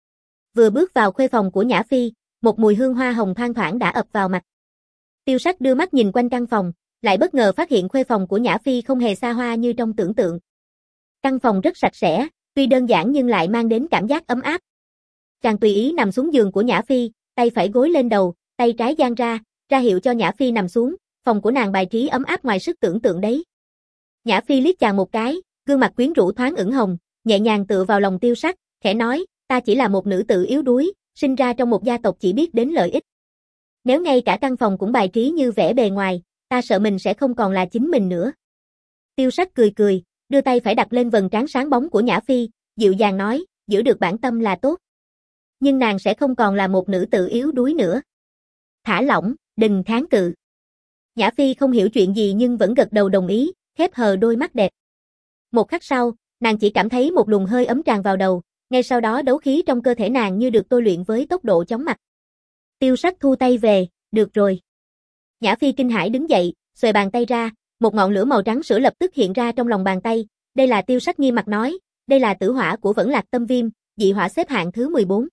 S1: Vừa bước vào khuê phòng của Nhã Phi, một mùi hương hoa hồng thoang thoảng đã ập vào mặt. Tiêu Sắc đưa mắt nhìn quanh căn phòng, lại bất ngờ phát hiện khuê phòng của Nhã Phi không hề xa hoa như trong tưởng tượng. Căn phòng rất sạch sẽ, tuy đơn giản nhưng lại mang đến cảm giác ấm áp. Chàng tùy ý nằm xuống giường của Nhã Phi, tay phải gối lên đầu, tay trái dang ra, ra hiệu cho Nhã Phi nằm xuống, phòng của nàng bài trí ấm áp ngoài sức tưởng tượng đấy. Nhã Phi liếc chàng một cái, gương mặt quyến rũ thoáng ửng hồng, nhẹ nhàng tựa vào lòng Tiêu Sắc, khẽ nói, ta chỉ là một nữ tử yếu đuối, sinh ra trong một gia tộc chỉ biết đến lợi ích. Nếu ngay cả căn phòng cũng bài trí như vẻ bề ngoài, ta sợ mình sẽ không còn là chính mình nữa. Tiêu Sắc cười cười, đưa tay phải đặt lên vầng trán sáng bóng của Nhã Phi, dịu dàng nói, giữ được bản tâm là tốt. Nhưng nàng sẽ không còn là một nữ tử yếu đuối nữa. Thả lỏng, đừng kháng cự. Nhã Phi không hiểu chuyện gì nhưng vẫn gật đầu đồng ý, khép hờ đôi mắt đẹp. Một khắc sau, nàng chỉ cảm thấy một luồng hơi ấm tràn vào đầu, ngay sau đó đấu khí trong cơ thể nàng như được tôi luyện với tốc độ chóng mặt. Tiêu Sắc thu tay về, được rồi. Nhã Phi kinh hãi đứng dậy, xuề bàn tay ra, một ngọn lửa màu trắng sữa lập tức hiện ra trong lòng bàn tay, đây là Tiêu Sắc nghiêm mặt nói, đây là tử hỏa của Vẫn Lạc Tâm Viêm, dị hỏa xếp hạng thứ mười bốn.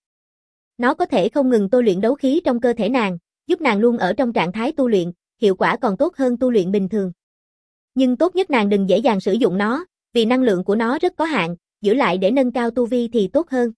S1: Nó có thể không ngừng tôi luyện đấu khí trong cơ thể nàng, giúp nàng luôn ở trong trạng thái tu luyện, hiệu quả còn tốt hơn tu luyện bình thường. Nhưng tốt nhất nàng đừng dễ dàng sử dụng nó, vì năng lượng của nó rất có hạn, giữ lại để nâng cao tu vi thì tốt hơn.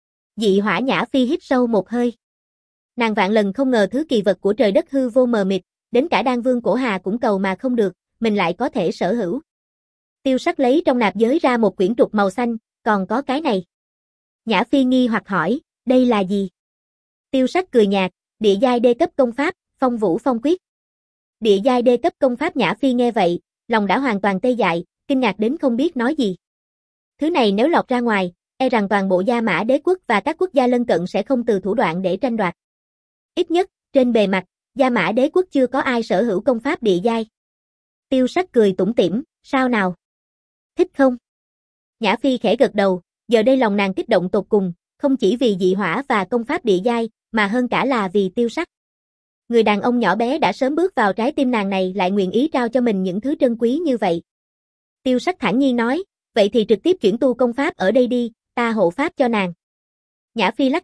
S1: Dị hỏa. Nhã Phi hít sâu một hơi. Nàng vạn lần không ngờ thứ kỳ vật của trời đất hư vô mờ mịt, đến cả Đan Vương Cổ Hà cũng cầu mà không được, mình lại có thể sở hữu. Tiêu Sắc lấy trong nạp giới ra một quyển trục màu xanh, còn có cái này. Nhã Phi nghi hoặc hỏi, đây là gì? Tiêu Sắc cười nhạt, địa giai đê cấp công pháp, Phong Vũ Phong Quyết. Địa giai đê cấp công pháp. Nhã Phi nghe vậy, lòng đã hoàn toàn tê dại, kinh ngạc đến không biết nói gì. Thứ này nếu lọt ra ngoài, e rằng toàn bộ Gia Mã Đế quốc và các quốc gia lân cận sẽ không từ thủ đoạn để tranh đoạt. Ít nhất, trên bề mặt, Gia Mã Đế quốc chưa có ai sở hữu công pháp địa giai. Tiêu Sắc cười tủm tỉm, sao nào? Thích không? Nhã Phi khẽ gật đầu, giờ đây lòng nàng kích động tột cùng, không chỉ vì dị hỏa và công pháp địa giai, mà hơn cả là vì Tiêu Sắc. Người đàn ông nhỏ bé đã sớm bước vào trái tim nàng này lại nguyện ý trao cho mình những thứ trân quý như vậy. Tiêu Sắc thản nhiên nói, vậy thì trực tiếp chuyển tu công pháp ở đây đi, ta hộ pháp cho nàng. Nhã Phi lắc đầu,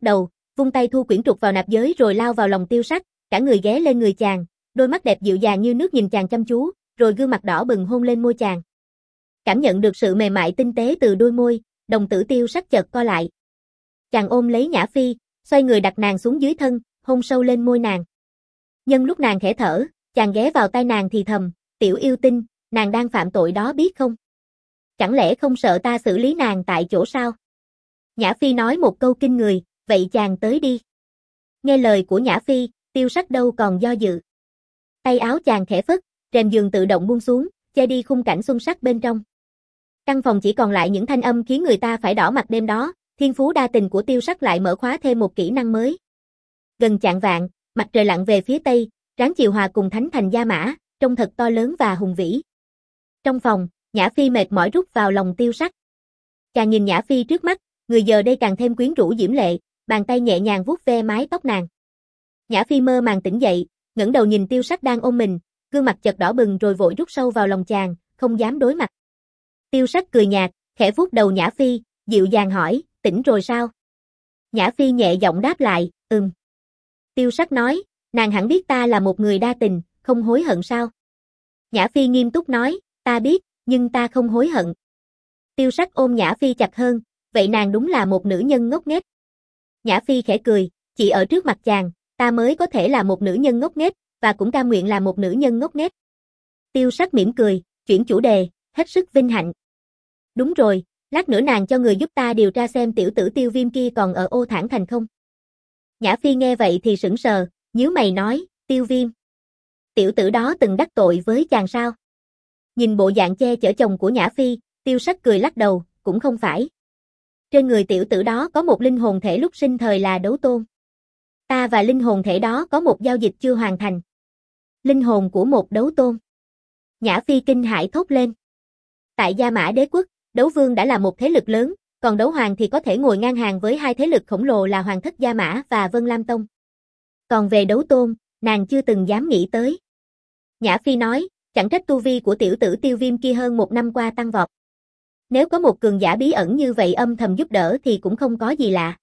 S1: vung tay thu quyển trục vào nạp giới rồi lao vào lòng Tiêu Sắc, cả người ghé lên người chàng, đôi mắt đẹp dịu dàng như nước nhìn chàng chăm chú, rồi gương mặt đỏ bừng hôn lên môi chàng. Cảm nhận được sự mềm mại tinh tế từ đôi môi, đồng tử Tiêu Sắc chợt co lại. Chàng ôm lấy Nhã Phi, xoay người đặt nàng xuống dưới thân, hôn sâu lên môi nàng. Nhân lúc nàng khẽ thở, chàng ghé vào tai nàng thì thầm, tiểu yêu tinh, nàng đang phạm tội đó biết không? Chẳng lẽ không sợ ta xử lý nàng tại chỗ sao? Nhã Phi nói một câu kinh người, vậy chàng tới đi. Nghe lời của Nhã Phi, Tiêu Sắc đâu còn do dự. Tay áo chàng khẽ phất, rèm giường tự động buông xuống, che đi khung cảnh xuân sắc bên trong. Căn phòng chỉ còn lại những thanh âm khiến người ta phải đỏ mặt đêm đó, thiên phú đa tình của Tiêu Sắc lại mở khóa thêm một kỹ năng mới. Gần chạng vạng, mặt trời lặn về phía tây, ráng chiều hòa cùng thánh thành Gia Mã, trông thật to lớn và hùng vĩ. Trong phòng, Nhã Phi mệt mỏi rút vào lòng Tiêu Sắc. Chàng nhìn Nhã Phi trước mắt, người giờ đây càng thêm quyến rũ diễm lệ, bàn tay nhẹ nhàng vuốt ve mái tóc nàng. Nhã Phi mơ màng tỉnh dậy, ngẩng đầu nhìn Tiêu Sắc đang ôm mình, gương mặt chợt đỏ bừng rồi vội rút sâu vào lòng chàng, không dám đối mặt. Tiêu Sắc cười nhạt, khẽ vuốt đầu Nhã Phi, dịu dàng hỏi, tỉnh rồi sao? Nhã Phi nhẹ giọng đáp lại, ừm. Tiêu Sắc nói, nàng hẳn biết ta là một người đa tình, không hối hận sao? Nhã Phi nghiêm túc nói, ta biết, nhưng ta không hối hận. Tiêu Sắc ôm Nhã Phi chặt hơn, vậy nàng đúng là một nữ nhân ngốc nghếch. Nhã Phi khẽ cười, chỉ ở trước mặt chàng, ta mới có thể là một nữ nhân ngốc nghếch, và cũng cam nguyện là một nữ nhân ngốc nghếch. Tiêu Sắc mỉm cười, chuyển chủ đề, hết sức vinh hạnh. Đúng rồi, lát nữa nàng cho người giúp ta điều tra xem tiểu tử Tiêu Viêm kia còn ở Ô Thản Thành không. Nhã Phi nghe vậy thì sững sờ, nhíu mày nói, Tiêu Viêm. Tiểu tử đó từng đắc tội với chàng sao? Nhìn bộ dạng che chở chồng của Nhã Phi, Tiêu Sắc cười lắc đầu, cũng không phải. Trên người tiểu tử đó có một linh hồn thể lúc sinh thời là đấu tôn. Ta và linh hồn thể đó có một giao dịch chưa hoàn thành. Linh hồn của một đấu tôn. Nhã Phi kinh hãi thốt lên. Tại Gia Mã Đế quốc, đấu vương đã là một thế lực lớn, còn đấu hoàng thì có thể ngồi ngang hàng với hai thế lực khổng lồ là Hoàng thất Gia Mã và Vân Lam Tông. Còn về đấu tôn, nàng chưa từng dám nghĩ tới. Nhã Phi nói, chẳng trách tu vi của tiểu tử Tiêu Viêm kia hơn một năm qua tăng vọt. Nếu có một cường giả bí ẩn như vậy âm thầm giúp đỡ thì cũng không có gì lạ.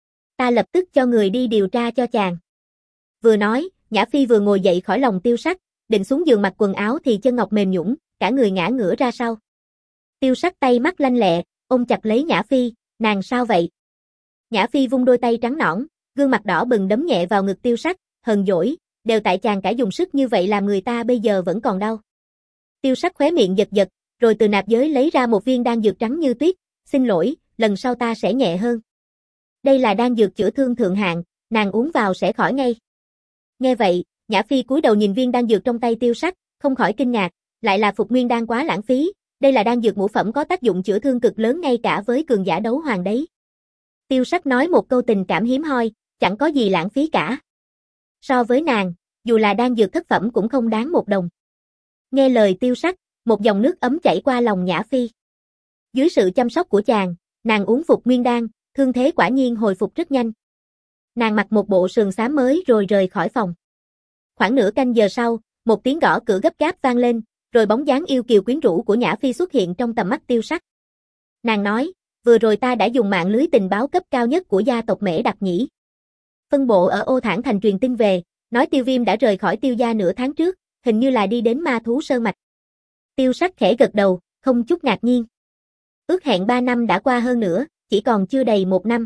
S1: Ta lập tức cho người đi điều tra cho chàng. Vừa nói, Nhã Phi vừa ngồi dậy khỏi lòng Tiêu Sắc, định xuống giường mặc quần áo thì chân ngọc mềm nhũn, cả người ngã ngửa ra sau. Tiêu Sắc tay mắt lanh lẹ, ôm chặt lấy Nhã Phi, nàng sao vậy? Nhã Phi vung đôi tay trắng nõn, gương mặt đỏ bừng đấm nhẹ vào ngực Tiêu Sắc, hờn dỗi, đều tại chàng cả dùng sức như vậy làm người ta bây giờ vẫn còn đau. Tiêu Sắc khóe miệng giật giật, rồi từ nạp giới lấy ra một viên đan dược trắng như tuyết, xin lỗi, lần sau ta sẽ nhẹ hơn. Đây là đan dược chữa thương thượng hạng, nàng uống vào sẽ khỏi ngay. Nghe vậy, Nhã Phi cúi đầu nhìn viên đan dược trong tay Tiêu Sắc, không khỏi kinh ngạc, lại là phục nguyên đan quá lãng phí, đây là đan dược ngũ phẩm có tác dụng chữa thương cực lớn ngay cả với cường giả đấu hoàng đấy. Tiêu Sắc nói một câu tình cảm hiếm hoi, chẳng có gì lãng phí cả. So với nàng, dù là đan dược thất phẩm cũng không đáng một đồng. Nghe lời Tiêu Sắc, một dòng nước ấm chảy qua lòng Nhã Phi. Dưới sự chăm sóc của chàng, nàng uống phục nguyên đan, thương thế quả nhiên hồi phục rất nhanh. Nàng mặc một bộ sườn xám mới rồi rời khỏi phòng. Khoảng nửa canh giờ sau, một tiếng gõ cửa gấp gáp vang lên, rồi bóng dáng yêu kiều quyến rũ của Nhã Phi xuất hiện trong tầm mắt Tiêu Sắc. Nàng nói, vừa rồi ta đã dùng mạng lưới tình báo cấp cao nhất của gia tộc Mễ Đặc nhỉ. Phân bộ ở Ô Thản Thành truyền tin về, nói Tiêu Viêm đã rời khỏi Tiêu gia nửa tháng trước, hình như là đi đến Ma Thú Sơn Mạch. Tiêu Sắc khẽ gật đầu, không chút ngạc nhiên. Ước hẹn ba năm đã qua hơn nữa, chỉ còn chưa đầy một năm.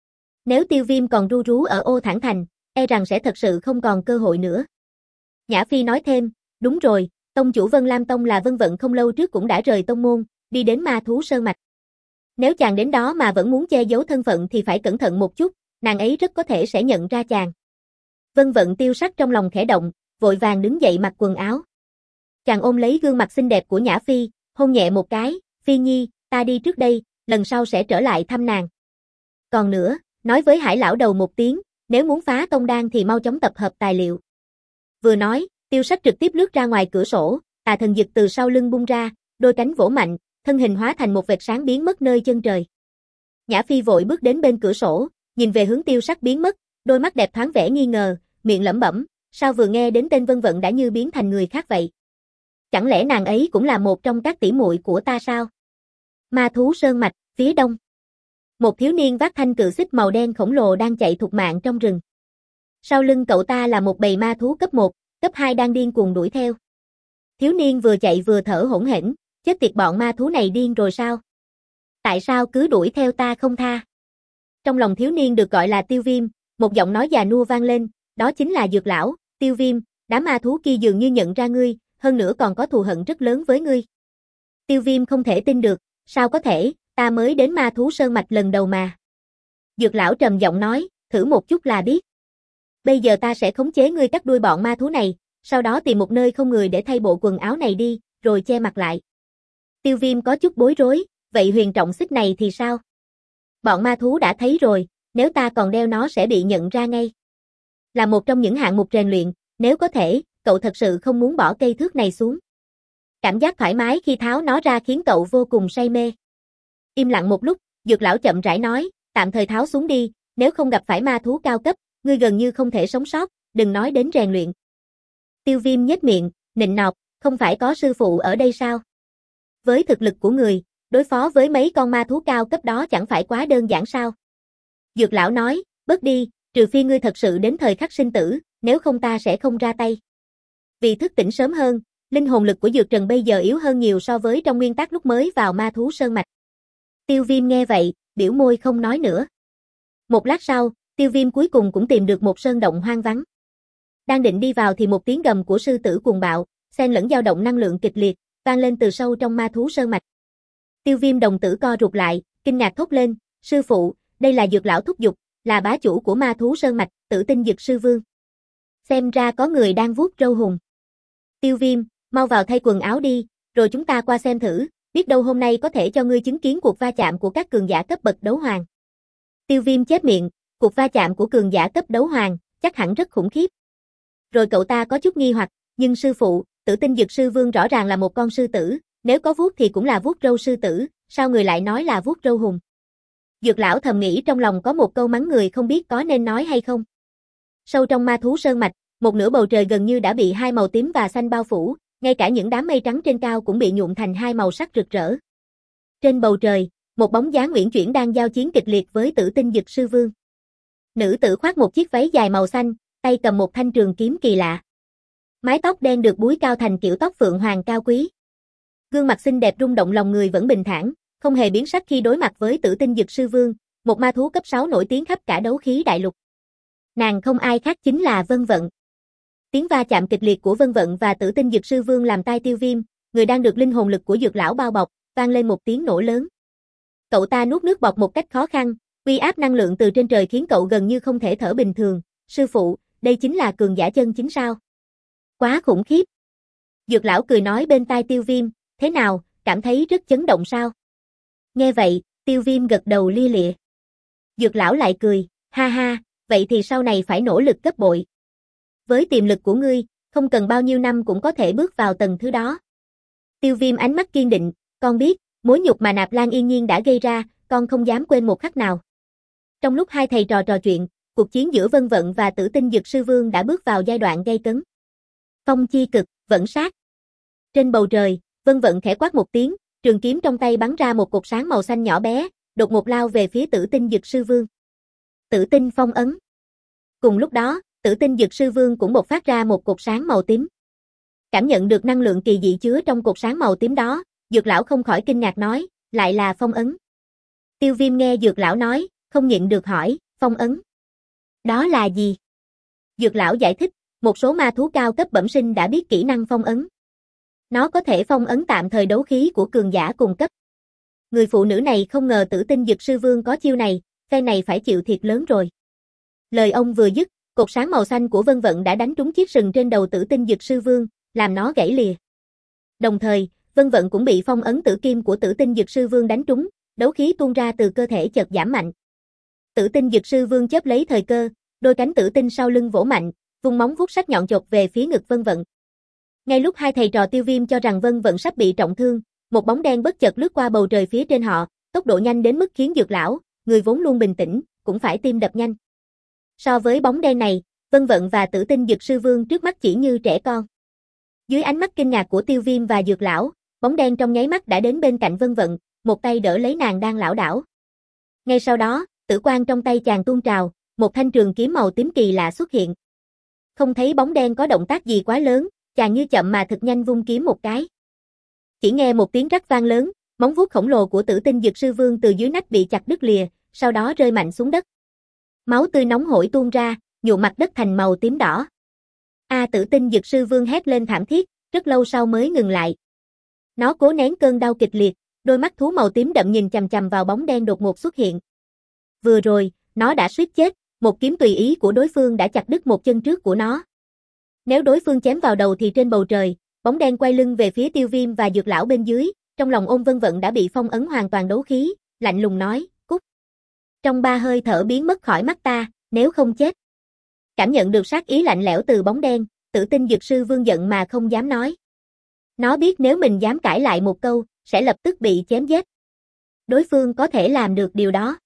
S1: Nếu Tiêu Viêm còn ru rú ở Ô Thản Thành, e rằng sẽ thật sự không còn cơ hội nữa. Nhã Phi nói thêm, đúng rồi, tông chủ Vân Lam Tông là Vân Vận không lâu trước cũng đã rời tông môn, đi đến Ma Thú Sơn Mạch. Nếu chàng đến đó mà vẫn muốn che giấu thân phận thì phải cẩn thận một chút, nàng ấy rất có thể sẽ nhận ra chàng. Vân Vận Tiêu Sắc trong lòng khẽ động, vội vàng đứng dậy mặc quần áo. Chàng ôm lấy gương mặt xinh đẹp của Nhã Phi, hôn nhẹ một cái, Phi Nhi, ta đi trước đây, lần sau sẽ trở lại thăm nàng. Còn nữa, nói với Hải lão đầu một tiếng, nếu muốn phá tông đan thì mau chóng tập hợp tài liệu. Vừa nói, Tiêu Sắc trực tiếp lướt ra ngoài cửa sổ, tà thần dực từ sau lưng bung ra, đôi cánh vỗ mạnh, thân hình hóa thành một vệt sáng biến mất nơi chân trời. Nhã Phi vội bước đến bên cửa sổ, nhìn về hướng Tiêu Sắc biến mất, đôi mắt đẹp thoáng vẻ nghi ngờ, miệng lẩm bẩm, sao vừa nghe đến tên Vân Vận đã như biến thành người khác vậy? Chẳng lẽ nàng ấy cũng là một trong các tỷ muội của ta sao? Ma Thú Sơn Mạch, phía đông. Một thiếu niên vác thanh cự xích màu đen khổng lồ đang chạy thục mạng trong rừng. Sau lưng cậu ta là một bầy ma thú cấp một, cấp hai đang điên cuồng đuổi theo. Thiếu niên vừa chạy vừa thở hổn hển, chết tiệt, bọn ma thú này điên rồi sao? Tại sao cứ đuổi theo ta không tha? Trong lòng thiếu niên được gọi là Tiêu Viêm, một giọng nói già nua vang lên, đó chính là Dược lão. Tiêu Viêm, đám ma thú kia dường như nhận ra ngươi, hơn nữa còn có thù hận rất lớn với ngươi. Tiêu Viêm không thể tin được, sao có thể, ta mới đến ma thú sơn mạch lần đầu mà. Dược lão trầm giọng nói, thử một chút là biết. Bây giờ ta sẽ khống chế ngươi cắt đuôi bọn ma thú này, sau đó tìm một nơi không người để thay bộ quần áo này đi, rồi che mặt lại. Tiêu Viêm có chút bối rối, vậy huyền trọng xích này thì sao? Bọn ma thú đã thấy rồi, nếu ta còn đeo nó sẽ bị nhận ra ngay. Là một trong những hạng mục rèn luyện, nếu có thể, cậu thật sự không muốn bỏ cây thước này xuống. Cảm giác thoải mái khi tháo nó ra khiến cậu vô cùng say mê. Im lặng một lúc, Dược lão chậm rãi nói, tạm thời tháo xuống đi, nếu không gặp phải ma thú cao cấp, ngươi gần như không thể sống sót, đừng nói đến rèn luyện. Tiêu Viêm nhếch miệng, nịnh nọt, không phải có sư phụ ở đây sao? Với thực lực của người, đối phó với mấy con ma thú cao cấp đó chẳng phải quá đơn giản sao? Dược lão nói, bớt đi, trừ phi ngươi thật sự đến thời khắc sinh tử, nếu không ta sẽ không ra tay. Vì thức tỉnh sớm hơn, linh hồn lực của Dược Trần bây giờ yếu hơn nhiều so với trong nguyên tắc lúc mới vào ma thú sơn mạch. Tiêu Viêm nghe vậy, biểu môi không nói nữa. Một lát sau, Tiêu Viêm cuối cùng cũng tìm được một sơn động hoang vắng. Đang định đi vào thì một tiếng gầm của sư tử cuồng bạo, xen lẫn dao động năng lượng kịch liệt, vang lên từ sâu trong ma thú sơn mạch. Tiêu Viêm đồng tử co rụt lại, kinh ngạc thốt lên, sư phụ, đây là Dược lão thúc giục, là bá chủ của ma thú sơn mạch, Tử Tinh Dực sư vương. Xem ra có người đang vuốt râu hùng. Tiêu Viêm, mau vào thay quần áo đi, rồi chúng ta qua xem thử, biết đâu hôm nay có thể cho ngươi chứng kiến cuộc va chạm của các cường giả cấp bậc đấu hoàng. Tiêu Viêm chép miệng, cuộc va chạm của cường giả cấp đấu hoàng, chắc hẳn rất khủng khiếp. Rồi cậu ta có chút nghi hoặc, nhưng sư phụ, Tử Tinh Dực sư vương rõ ràng là một con sư tử, nếu có vuốt thì cũng là vuốt râu sư tử, sao người lại nói là vuốt râu hùng? Dược lão thầm nghĩ trong lòng có một câu mắng người không biết có nên nói hay không. Sâu trong ma thú sơn mạch, một nửa bầu trời gần như đã bị hai màu tím và xanh bao phủ, ngay cả những đám mây trắng trên cao cũng bị nhuộm thành hai màu sắc rực rỡ. Trên bầu trời, một bóng dáng uyển chuyển đang giao chiến kịch liệt với Tử Tinh Dực sư vương. Nữ tử khoác một chiếc váy dài màu xanh, tay cầm một thanh trường kiếm kỳ lạ. Mái tóc đen được búi cao thành kiểu tóc phượng hoàng cao quý. Gương mặt xinh đẹp rung động lòng người vẫn bình thản, không hề biến sắc khi đối mặt với Tử Tinh Dực sư vương, một ma thú cấp sáu nổi tiếng khắp cả đấu khí đại lục. Nàng không ai khác chính là Vân Vận. Tiếng va chạm kịch liệt của Vân Vận và Tử Tinh Dực sư vương làm tai Tiêu Viêm, người đang được linh hồn lực của Dược lão bao bọc, vang lên một tiếng nổ lớn. Cậu ta nuốt nước bọt một cách khó khăn, uy áp năng lượng từ trên trời khiến cậu gần như không thể thở bình thường. Sư phụ, đây chính là cường giả chân chính sao? Quá khủng khiếp. Dược lão cười nói bên tai Tiêu Viêm, thế nào, cảm thấy rất chấn động sao? Nghe vậy, Tiêu Viêm gật đầu lia lịa. Dược lão lại cười, ha ha, vậy thì sau này phải nỗ lực gấp bội. Với tiềm lực của ngươi, không cần bao nhiêu năm cũng có thể bước vào tầng thứ đó. Tiêu Viêm ánh mắt kiên định, con biết, mối nhục mà Nạp Lan Yên Nhiên đã gây ra, con không dám quên một khắc nào. Trong lúc hai thầy trò trò chuyện, cuộc chiến giữa Vân Vận và Tử Tinh Dực sư vương đã bước vào giai đoạn gay cấn. Phong chi cực, vẫn sát. Trên bầu trời, Vân Vận khẽ quát một tiếng, trường kiếm trong tay bắn ra một cột sáng màu xanh nhỏ bé, đột ngột lao về phía Tử Tinh Dực sư vương. Tử Tinh phong ấn. Cùng lúc đó, Tử Tinh Dực sư vương cũng bộc phát ra một cột sáng màu tím. Cảm nhận được năng lượng kỳ dị chứa trong cột sáng màu tím đó, Dược lão không khỏi kinh ngạc nói, lại là phong ấn. Tiêu Viêm nghe Dược lão nói, không nhịn được hỏi, phong ấn. Đó là gì? Dược lão giải thích, một số ma thú cao cấp bẩm sinh đã biết kỹ năng phong ấn. Nó có thể phong ấn tạm thời đấu khí của cường giả cùng cấp. Người phụ nữ này không ngờ Tử Tinh Dực sư vương có chiêu này, phe này phải chịu thiệt lớn rồi. Lời ông vừa dứt, cột sáng màu xanh của Vân Vận đã đánh trúng chiếc sừng trên đầu Tử Tinh Dực sư vương, làm nó gãy lìa. Đồng thời, Vân Vận cũng bị phong ấn tử kim của Tử Tinh Dực sư vương đánh trúng, đấu khí tuôn ra từ cơ thể chợt giảm mạnh. Tử Tinh Dực sư vương chớp lấy thời cơ, đôi cánh tử tinh sau lưng vỗ mạnh, vung móng vuốt sắc nhọn chộp về phía ngực Vân Vận. Ngay lúc hai thầy trò Tiêu Viêm cho rằng Vân Vận sắp bị trọng thương, một bóng đen bất chợt lướt qua bầu trời phía trên họ, tốc độ nhanh đến mức khiến Dược lão, người vốn luôn bình tĩnh, cũng phải tim đập nhanh. So với bóng đen này, Vân Vận và Tử Tinh Dực sư vương trước mắt chỉ như trẻ con. Dưới ánh mắt kinh ngạc của Tiêu Viêm và Dược lão, bóng đen trong nháy mắt đã đến bên cạnh Vân Vận, một tay đỡ lấy nàng đang lảo đảo. Ngay sau đó, tử quang trong tay chàng tuôn trào, một thanh trường kiếm màu tím kỳ lạ xuất hiện. Không thấy bóng đen có động tác gì quá lớn, chàng như chậm mà thực nhanh vung kiếm một cái. Chỉ nghe một tiếng rắc vang lớn, móng vuốt khổng lồ của Tử Tinh Dược Sư Vương từ dưới nách bị chặt đứt lìa, sau đó rơi mạnh xuống đất. Máu tươi nóng hổi tuôn ra, nhuộm mặt đất thành màu tím đỏ. A Tử Tinh Dược Sư Vương hét lên thảm thiết, rất lâu sau mới ngừng lại. Nó cố nén cơn đau kịch liệt, đôi mắt thú màu tím đậm nhìn chằm chằm vào bóng đen đột ngột xuất hiện. Vừa rồi, nó đã suýt chết, một kiếm tùy ý của đối phương đã chặt đứt một chân trước của nó. Nếu đối phương chém vào đầu thì trên bầu trời, bóng đen quay lưng về phía Tiêu Viêm và Dược lão bên dưới, trong lòng Ôn Vân Vận đã bị phong ấn hoàn toàn đấu khí, lạnh lùng nói, cút. Trong ba hơi thở biến mất khỏi mắt ta, nếu không chết. Cảm nhận được sát ý lạnh lẽo từ bóng đen, Tử Tinh Dược Sư Vương giận mà không dám nói. Nó biết nếu mình dám cãi lại một câu, sẽ lập tức bị chém giết. Đối phương có thể làm được điều đó.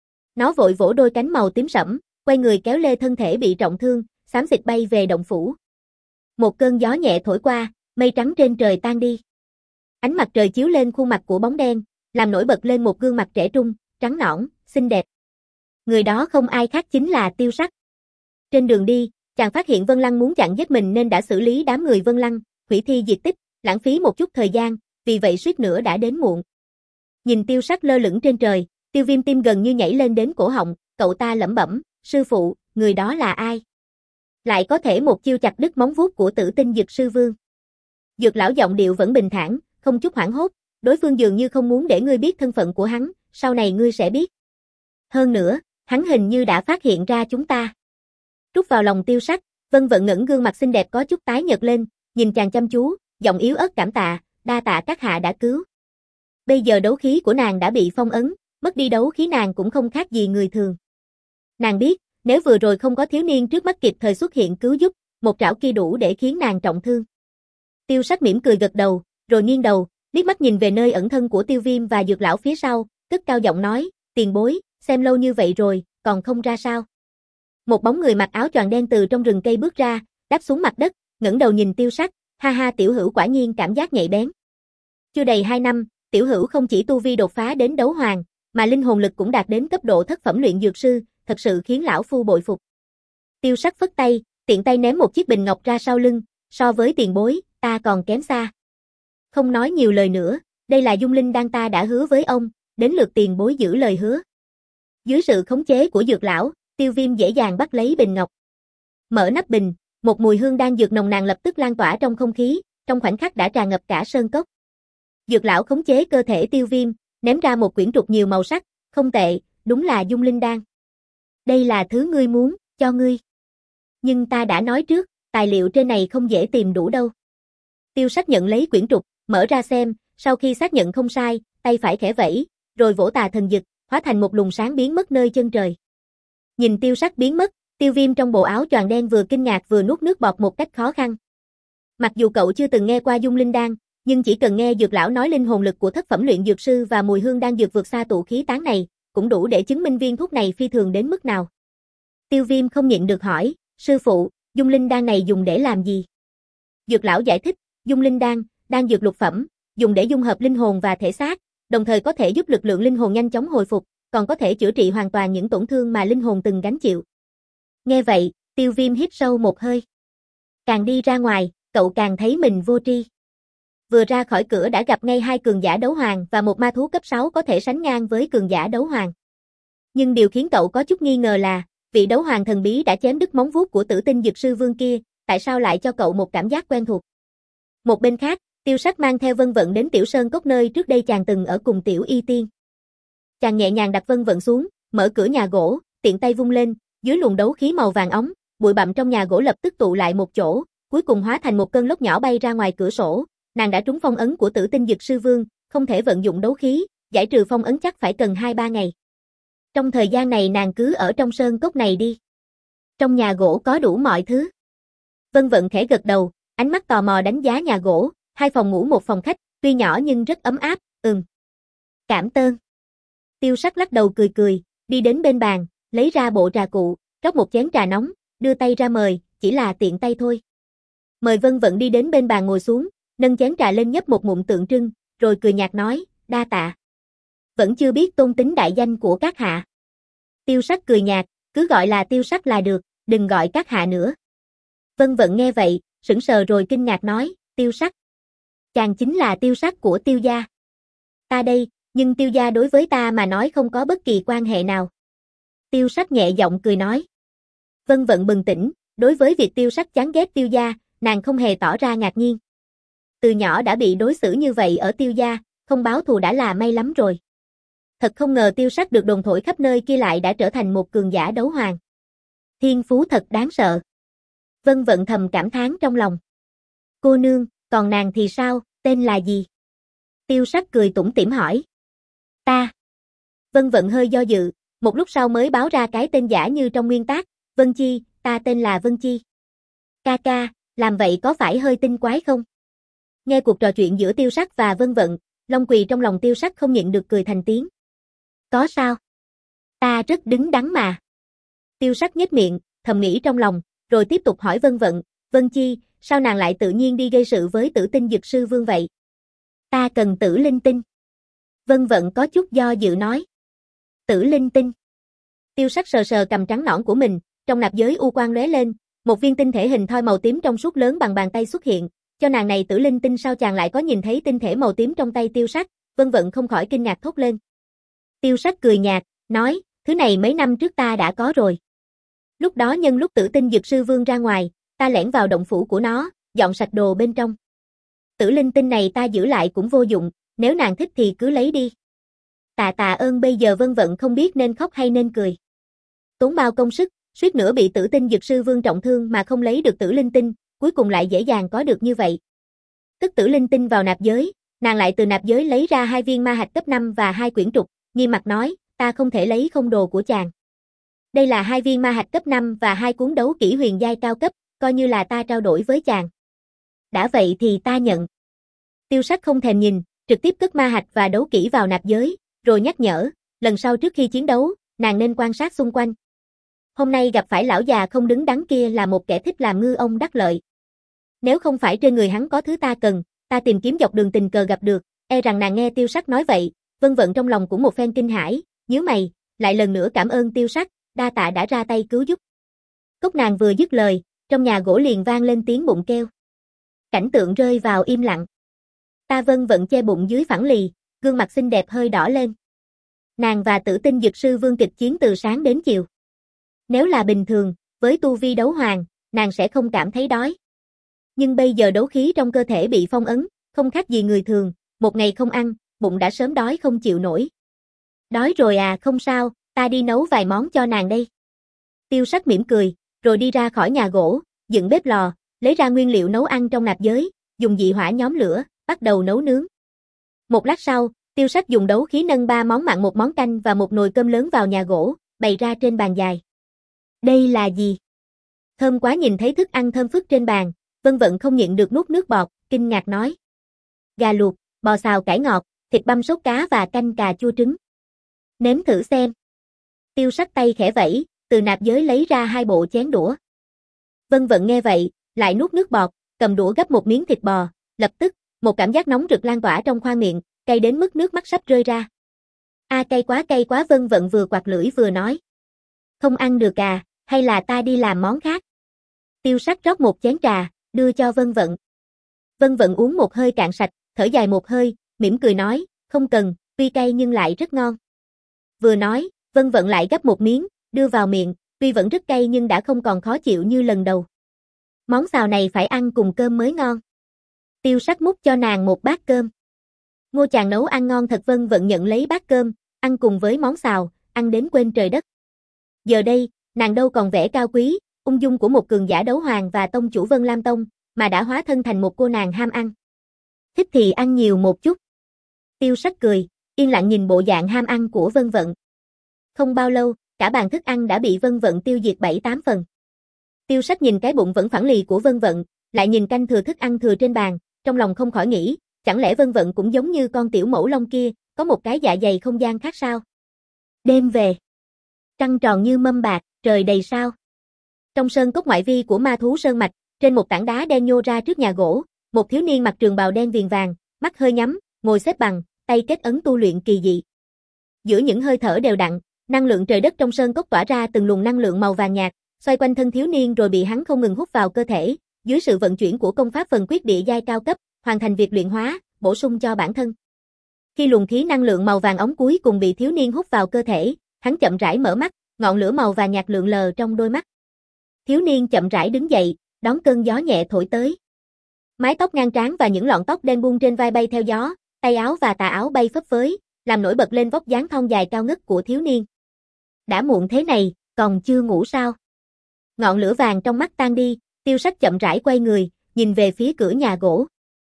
S1: Nó vội vỗ đôi cánh màu tím sẫm, quay người kéo lê thân thể bị trọng thương, xám xịt bay về động phủ. Một cơn gió nhẹ thổi qua, mây trắng trên trời tan đi. Ánh mặt trời chiếu lên khuôn mặt của bóng đen, làm nổi bật lên một gương mặt trẻ trung, trắng nõn, xinh đẹp. Người đó không ai khác chính là Tiêu Sắc. Trên đường đi, chàng phát hiện Vân Lăng muốn chặn giết mình nên đã xử lý đám người Vân Lăng, hủy thi diệt tích, lãng phí một chút thời gian, vì vậy suýt nữa đã đến muộn. Nhìn Tiêu Sắc lơ lửng trên trời, Tiêu Viêm tim gần như nhảy lên đến cổ họng, cậu ta lẩm bẩm, sư phụ, người đó là ai? Lại có thể một chiêu chặt đứt móng vuốt của Tử Tinh Dược Sư Vương. Dược lão giọng điệu vẫn bình thản, không chút hoảng hốt, đối phương dường như không muốn để ngươi biết thân phận của hắn, sau này ngươi sẽ biết. Hơn nữa, hắn hình như đã phát hiện ra chúng ta. Rút vào lòng Tiêu Sắc, Vân Vận ngẩng gương mặt xinh đẹp có chút tái nhợt lên, nhìn chàng chăm chú, giọng yếu ớt cảm tạ, đa tạ các hạ đã cứu. Bây giờ đấu khí của nàng đã bị phong ấn, mất đi đấu khí nàng cũng không khác gì người thường. Nàng biết, nếu vừa rồi không có thiếu niên trước mắt kịp thời xuất hiện cứu giúp, một trảo kia đủ để khiến nàng trọng thương. Tiêu Sắc mỉm cười gật đầu, rồi nghiêng đầu, liếc mắt nhìn về nơi ẩn thân của Tiêu Viêm và Dược lão phía sau, cất cao giọng nói, tiền bối, xem lâu như vậy rồi, còn không ra sao. Một bóng người mặc áo choàng đen từ trong rừng cây bước ra, đáp xuống mặt đất, ngẩng đầu nhìn Tiêu Sắc, ha ha tiểu hữu quả nhiên cảm giác nhạy bén. Chưa đầy hai năm, tiểu hữu không chỉ tu vi đột phá đến đấu hoàng, mà linh hồn lực cũng đạt đến cấp độ thất phẩm luyện dược sư, thật sự khiến lão phu bội phục. Tiêu Sắc phất tay, tiện tay ném một chiếc bình ngọc ra sau lưng, so với tiền bối, ta còn kém xa. Không nói nhiều lời nữa, đây là dung linh đan ta đã hứa với ông, đến lượt tiền bối giữ lời hứa. Dưới sự khống chế của Dược lão, Tiêu Viêm dễ dàng bắt lấy bình ngọc. Mở nắp bình, một mùi hương đan dược nồng nàn lập tức lan tỏa trong không khí, trong khoảnh khắc đã tràn ngập cả sơn cốc. Dược lão khống chế cơ thể Tiêu Viêm, ném ra một quyển trục nhiều màu sắc, không tệ, đúng là dung linh đan. Đây là thứ ngươi muốn, cho ngươi. Nhưng ta đã nói trước, tài liệu trên này không dễ tìm đủ đâu. Tiêu Sắc nhận lấy quyển trục, mở ra xem, sau khi xác nhận không sai, tay phải khẽ vẫy, rồi vỗ tà thần dực, hóa thành một luồng sáng biến mất nơi chân trời. Nhìn Tiêu Sắc biến mất, Tiêu Viêm trong bộ áo choàng đen vừa kinh ngạc vừa nuốt nước bọt một cách khó khăn. Mặc dù cậu chưa từng nghe qua dung linh đan, nhưng chỉ cần nghe Dược lão nói linh hồn lực của thất phẩm luyện dược sư và mùi hương đan dược vượt xa tụ khí tán này, cũng đủ để chứng minh viên thuốc này phi thường đến mức nào. Tiêu Viêm không nhịn được hỏi, sư phụ, dung linh đan này dùng để làm gì? Dược lão giải thích, dung linh đan, đan dược lục phẩm, dùng để dung hợp linh hồn và thể xác, đồng thời có thể giúp lực lượng linh hồn nhanh chóng hồi phục, còn có thể chữa trị hoàn toàn những tổn thương mà linh hồn từng gánh chịu. Nghe vậy, Tiêu Viêm hít sâu một hơi. Càng đi ra ngoài, cậu càng thấy mình vô tri. Vừa ra khỏi cửa đã gặp ngay hai cường giả đấu hoàng và một ma thú cấp sáu có thể sánh ngang với cường giả đấu hoàng. Nhưng điều khiến cậu có chút nghi ngờ là, vị đấu hoàng thần bí đã chém đứt móng vuốt của Tử Tinh Dược Sư Vương kia, tại sao lại cho cậu một cảm giác quen thuộc. Một bên khác, Tiêu Sắc mang theo Vân Vận đến Tiểu Sơn Cốc nơi trước đây chàng từng ở cùng Tiểu Y Tiên. Chàng nhẹ nhàng đặt Vân Vận xuống, mở cửa nhà gỗ, tiện tay vung lên, dưới luồng đấu khí màu vàng óng, bụi bặm trong nhà gỗ lập tức tụ lại một chỗ, cuối cùng hóa thành một cơn lốc nhỏ bay ra ngoài cửa sổ. Nàng đã trúng phong ấn của Tử Tinh Dược Sư Vương, không thể vận dụng đấu khí, giải trừ phong ấn chắc phải cần hai ba ngày. Trong thời gian này nàng cứ ở trong sơn cốc này đi. Trong nhà gỗ có đủ mọi thứ. Vân Vận khẽ gật đầu, ánh mắt tò mò đánh giá nhà gỗ, hai phòng ngủ một phòng khách, tuy nhỏ nhưng rất ấm áp, ừm. Cảm ơn. Tiêu Sắc lắc đầu cười cười, đi đến bên bàn, lấy ra bộ trà cụ, rót một chén trà nóng, đưa tay ra mời, chỉ là tiện tay thôi. Mời Vân Vận đi đến bên bàn ngồi xuống, nâng chén trà lên nhấp một ngụm tượng trưng, rồi cười nhạt nói, đa tạ. Vẫn chưa biết tôn tính đại danh của các hạ. Tiêu Sắc cười nhạt, cứ gọi là Tiêu Sắc là được, đừng gọi các hạ nữa. Vân Vận nghe vậy, sững sờ rồi kinh ngạc nói, Tiêu Sắc. Chàng chính là Tiêu Sắc của Tiêu gia. Ta đây, nhưng Tiêu gia đối với ta mà nói không có bất kỳ quan hệ nào. Tiêu Sắc nhẹ giọng cười nói. Vân Vận bừng tỉnh, đối với việc Tiêu Sắc chán ghét Tiêu gia, nàng không hề tỏ ra ngạc nhiên. Từ nhỏ đã bị đối xử như vậy ở Tiêu gia, không báo thù đã là may lắm rồi. Thật không ngờ Tiêu Sắc được đồn thổi khắp nơi kia lại đã trở thành một cường giả đấu hoàng. Thiên phú thật đáng sợ. Vân Vận thầm cảm thán trong lòng. Cô nương, còn nàng thì sao, tên là gì? Tiêu Sắc cười tủm tỉm hỏi. Ta. Vân Vận hơi do dự, một lúc sau mới báo ra cái tên giả như trong nguyên tác, Vân Chi, ta tên là Vân Chi. Ca ca, làm vậy có phải hơi tinh quái không? Nghe cuộc trò chuyện giữa Tiêu Sắc và Vân Vận, Long Quỳ trong lòng Tiêu Sắc không nhịn được cười thành tiếng. Có sao? Ta rất đứng đắn mà. Tiêu Sắc nhếch miệng, thầm nghĩ trong lòng, rồi tiếp tục hỏi Vân Vận, Vân Chi, sao nàng lại tự nhiên đi gây sự với Tử Tinh Dực Sư Vương vậy? Ta cần Tử Linh Tinh. Vân Vận có chút do dự nói. Tử Linh Tinh. Tiêu Sắc sờ sờ cầm trắng nõn của mình, trong nạp giới u quang lóe lên, một viên tinh thể hình thoi màu tím trong suốt lớn bằng bàn tay xuất hiện, cho nàng này Tử Linh Tinh sao chàng lại có nhìn thấy tinh thể màu tím trong tay Tiêu Sắc? Vân Vận không khỏi kinh ngạc thốt lên. Tiêu Sắc cười nhạt, nói, thứ này mấy năm trước ta đã có rồi. Lúc đó nhân lúc Tử Tinh Dực Sư Vương ra ngoài, ta lẻn vào động phủ của nó, dọn sạch đồ bên trong. Tử Linh Tinh này ta giữ lại cũng vô dụng, nếu nàng thích thì cứ lấy đi. Tạ tạ ơn. Bây giờ Vân Vận không biết nên khóc hay nên cười. Tốn bao công sức, suýt nữa bị Tử Tinh Dực Sư Vương trọng thương mà không lấy được Tử Linh Tinh, cuối cùng lại dễ dàng có được như vậy. Tức Tử Linh Tinh vào nạp giới, nàng lại từ nạp giới lấy ra hai viên ma hạch cấp năm và hai quyển trục, nghiêm mặt nói, ta không thể lấy không đồ của chàng. Đây là hai viên ma hạch cấp năm và hai cuốn đấu kỹ huyền giai cao cấp, coi như là ta trao đổi với chàng. Đã vậy thì ta nhận. Tiêu Sắc không thèm nhìn, trực tiếp cất ma hạch và đấu kỹ vào nạp giới, rồi nhắc nhở, lần sau trước khi chiến đấu, nàng nên quan sát xung quanh. Hôm nay gặp phải lão già không đứng đắn kia là một kẻ thích làm ngư ông đắc lợi. Nếu không phải trên người hắn có thứ ta cần, ta tìm kiếm dọc đường tình cờ gặp được, e rằng nàng nghe Tiêu Sắc nói vậy, Vân Vận trong lòng cũng một phen kinh hãi, nhíu mày, lại lần nữa cảm ơn Tiêu Sắc, đa tạ đã ra tay cứu giúp. Cốc nàng vừa dứt lời, trong nhà gỗ liền vang lên tiếng bụng kêu. Cảnh tượng rơi vào im lặng. Ta Vân Vận che bụng dưới phẳng lì, gương mặt xinh đẹp hơi đỏ lên. Nàng và Tử Tinh Dực Sư Vương kịch chiến từ sáng đến chiều. Nếu là bình thường, với tu vi đấu hoàng, nàng sẽ không cảm thấy đói. Nhưng bây giờ đấu khí trong cơ thể bị phong ấn, không khác gì người thường, một ngày không ăn, bụng đã sớm đói không chịu nổi. Đói rồi à, không sao, ta đi nấu vài món cho nàng đây. Tiêu Sắc mỉm cười, rồi đi ra khỏi nhà gỗ, dựng bếp lò, lấy ra nguyên liệu nấu ăn trong nạp giới, dùng dị hỏa nhóm lửa, bắt đầu nấu nướng. Một lát sau, Tiêu Sắc dùng đấu khí nâng ba món mặn một món canh và một nồi cơm lớn vào nhà gỗ, bày ra trên bàn dài. Đây là gì? Thơm quá. Nhìn thấy thức ăn thơm phức trên bàn, Vân Vận không nhịn được nuốt nước bọt, kinh ngạc nói. Gà luộc, bò xào cải ngọt, thịt băm sốt cá và canh cà chua trứng. Nếm thử xem. Tiêu Sắc tay khẽ vẫy, từ nạp giới lấy ra hai bộ chén đũa. Vân Vận nghe vậy, lại nuốt nước bọt, cầm đũa gấp một miếng thịt bò, lập tức, một cảm giác nóng rực lan tỏa trong khoang miệng, cay đến mức nước mắt sắp rơi ra. A cay quá cay quá. Vân Vận vừa quạt lưỡi vừa nói. Không ăn được à, hay là ta đi làm món khác. Tiêu Sắc rót một chén trà, đưa cho Vân Vận. Vân Vận uống một hơi cạn sạch, thở dài một hơi, mỉm cười nói, không cần, tuy cay nhưng lại rất ngon. Vừa nói, Vân Vận lại gấp một miếng, đưa vào miệng, tuy vẫn rất cay nhưng đã không còn khó chịu như lần đầu. Món xào này phải ăn cùng cơm mới ngon. Tiêu Sắc múc cho nàng một bát cơm. Ngô chàng nấu ăn ngon thật. Vân Vận nhận lấy bát cơm, ăn cùng với món xào, ăn đến quên trời đất. Giờ đây, nàng đâu còn vẻ cao quý, ung dung của một cường giả đấu hoàng và tông chủ Vân Lam Tông, mà đã hóa thân thành một cô nàng ham ăn. Thích thì ăn nhiều một chút. Tiêu Sắc cười, yên lặng nhìn bộ dạng ham ăn của Vân Vận. Không bao lâu, cả bàn thức ăn đã bị Vân Vận tiêu diệt bảy tám phần. Tiêu Sắc nhìn cái bụng vẫn phẳng lì của Vân Vận, lại nhìn canh thừa thức ăn thừa trên bàn, trong lòng không khỏi nghĩ, chẳng lẽ Vân Vận cũng giống như con tiểu mẫu long kia, có một cái dạ dày không gian khác sao? Đêm về, trăng tròn như mâm bạc, trời đầy sao. Trong sơn cốc ngoại vi của ma thú sơn mạch, trên một tảng đá đen nhô ra trước nhà gỗ, một thiếu niên mặc trường bào đen viền vàng, mắt hơi nhắm, ngồi xếp bằng, tay kết ấn tu luyện kỳ dị. Giữa những hơi thở đều đặn, năng lượng trời đất trong sơn cốc tỏa ra từng luồng năng lượng màu vàng nhạt, xoay quanh thân thiếu niên rồi bị hắn không ngừng hút vào cơ thể, dưới sự vận chuyển của công pháp phần quyết địa giai cao cấp, hoàn thành việc luyện hóa, bổ sung cho bản thân. Khi luồng khí năng lượng màu vàng óng cuối cùng bị thiếu niên hút vào cơ thể, hắn chậm rãi mở mắt, ngọn lửa màu vàng nhạt lượn lờ trong đôi mắt. Thiếu niên chậm rãi đứng dậy, đón cơn gió nhẹ thổi tới. Mái tóc ngang trán và những lọn tóc đen buông trên vai bay theo gió, tay áo và tà áo bay phấp phới, làm nổi bật lên vóc dáng thon dài cao ngất của thiếu niên. Đã muộn thế này, còn chưa ngủ sao? Ngọn lửa vàng trong mắt tan đi, Tiêu Sắc chậm rãi quay người, nhìn về phía cửa nhà gỗ.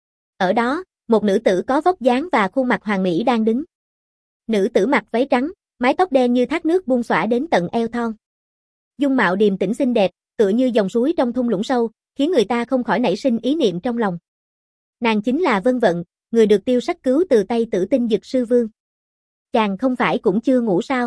S1: Ở đó, một nữ tử có vóc dáng và khuôn mặt hoàn mỹ đang đứng. Nữ tử mặc váy trắng, mái tóc đen như thác nước buông xõa đến tận eo thon. Dung mạo điềm tĩnh xinh đẹp, tựa như dòng suối trong thung lũng sâu, khiến người ta không khỏi nảy sinh ý niệm trong lòng. Nàng chính là Vân Vận, người được Tiêu Sắc cứu từ tay Tử Tinh Dực Sư Vương. Chàng không phải cũng chưa ngủ sao?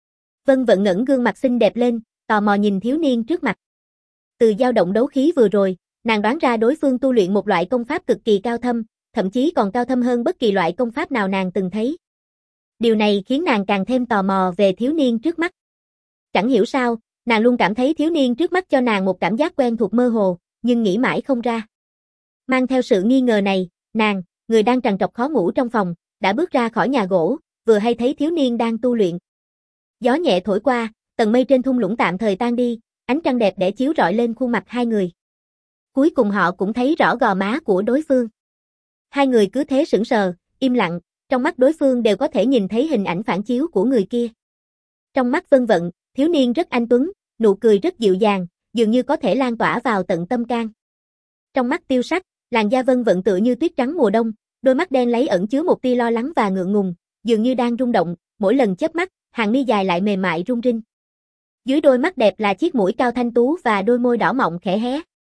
S1: Vân Vận ngẩng gương mặt xinh đẹp lên, tò mò nhìn thiếu niên trước mặt. Từ dao động đấu khí vừa rồi, nàng đoán ra đối phương tu luyện một loại công pháp cực kỳ cao thâm, thậm chí còn cao thâm hơn bất kỳ loại công pháp nào nàng từng thấy. Điều này khiến nàng càng thêm tò mò về thiếu niên trước mắt. Chẳng hiểu sao, nàng luôn cảm thấy thiếu niên trước mắt cho nàng một cảm giác quen thuộc mơ hồ, nhưng nghĩ mãi không ra. Mang theo sự nghi ngờ này, nàng, người đang trằn trọc khó ngủ trong phòng, đã bước ra khỏi nhà gỗ, vừa hay thấy thiếu niên đang tu luyện. Gió nhẹ thổi qua, tầng mây trên thung lũng tạm thời tan đi, ánh trăng đẹp đẽ chiếu rọi lên khuôn mặt hai người. Cuối cùng họ cũng thấy rõ gò má của đối phương. Hai người cứ thế sững sờ, im lặng, trong mắt đối phương đều có thể nhìn thấy hình ảnh phản chiếu của người kia. Trong mắt Vân Vận, thiếu niên rất anh tuấn, nụ cười rất dịu dàng, dường như có thể lan tỏa vào tận tâm can. Trong mắt Tiêu Sắc, làn da Vân Vận tựa như tuyết trắng mùa đông, đôi mắt đen láy ẩn chứa một tia lo lắng và ngượng ngùng, dường như đang rung động, mỗi lần chớp mắt, hàng mi dài lại mềm mại rung rinh. Dưới đôi mắt đẹp là chiếc mũi cao thanh tú và đôi môi đỏ mọng khẽ hé.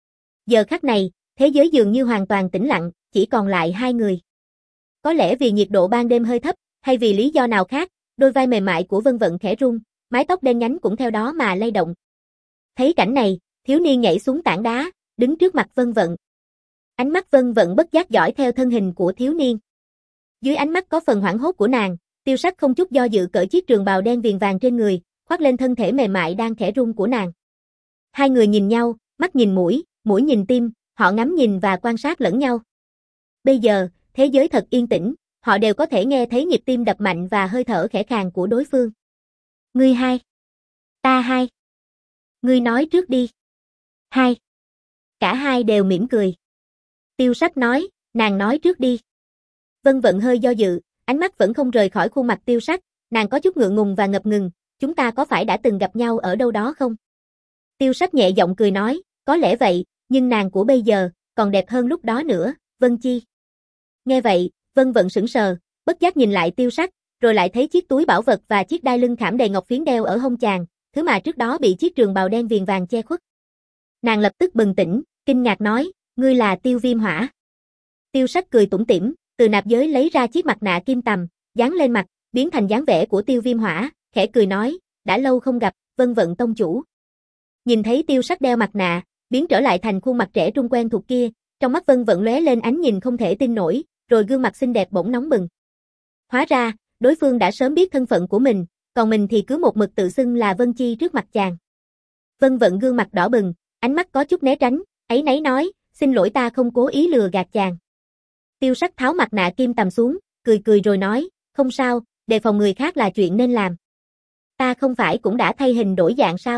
S1: Giờ khắc này, thế giới dường như hoàn toàn tĩnh lặng, chỉ còn lại hai người. Có lẽ vì nhiệt độ ban đêm hơi thấp, hay vì lý do nào khác, đôi vai mềm mại của Vân Vận khẽ rung, mái tóc đen nhánh cũng theo đó mà lay động. Thấy cảnh này, thiếu niên nhảy xuống tảng đá, đứng trước mặt Vân Vận. Ánh mắt Vân Vận bất giác dõi theo thân hình của thiếu niên. Dưới ánh mắt có phần hoảng hốt của nàng, Tiêu Sắc không chút do dự cởi chiếc trường bào đen viền vàng trên người, khoác lên thân thể mềm mại đang khẽ rung của nàng. Hai người nhìn nhau, mắt nhìn mũi, mũi nhìn tim, họ ngắm nhìn và quan sát lẫn nhau. Bây giờ, thế giới thật yên tĩnh, họ đều có thể nghe thấy nhịp tim đập mạnh và hơi thở khẽ khàng của đối phương. Ngươi hai. Ta hai. Ngươi nói trước đi. Hai. Cả hai đều mỉm cười. Tiêu Sắc nói, nàng nói trước đi. Vân Vận hơi do dự, ánh mắt vẫn không rời khỏi khuôn mặt Tiêu Sắc, nàng có chút ngượng ngùng và ngập ngừng, chúng ta có phải đã từng gặp nhau ở đâu đó không? Tiêu Sắc nhẹ giọng cười nói, có lẽ vậy, nhưng nàng của bây giờ, còn đẹp hơn lúc đó nữa, Vân Chi. Nghe vậy, Vân Vận sững sờ, bất giác nhìn lại Tiêu Sắc, rồi lại thấy chiếc túi bảo vật và chiếc đai lưng khảm đầy ngọc phiến đeo ở hông chàng, thứ mà trước đó bị chiếc trường bào đen viền vàng che khuất. Nàng lập tức bừng tỉnh, kinh ngạc nói, ngươi là Tiêu Viêm Hỏa. Tiêu Sắc cười tủm tỉm, từ nạp giới lấy ra chiếc mặt nạ kim tằm, dán lên mặt, biến thành dáng vẻ của Tiêu Viêm Hỏa, khẽ cười nói, đã lâu không gặp, Vân Vận tông chủ. Nhìn thấy Tiêu Sắc đeo mặt nạ, biến trở lại thành khuôn mặt trẻ trung quen thuộc kia, trong mắt Vân Vận lóe lên ánh nhìn không thể tin nổi, rồi gương mặt xinh đẹp bỗng nóng bừng. Hóa ra, đối phương đã sớm biết thân phận của mình, còn mình thì cứ một mực tự xưng là Vân Chi trước mặt chàng. Vân Vận gương mặt đỏ bừng, ánh mắt có chút né tránh, áy náy nói, xin lỗi ta không cố ý lừa gạt chàng. Tiêu Sắc tháo mặt nạ kim tằm xuống, cười cười rồi nói, không sao, đề phòng người khác là chuyện nên làm. Ta không phải cũng đã thay hình đổi dạng sao?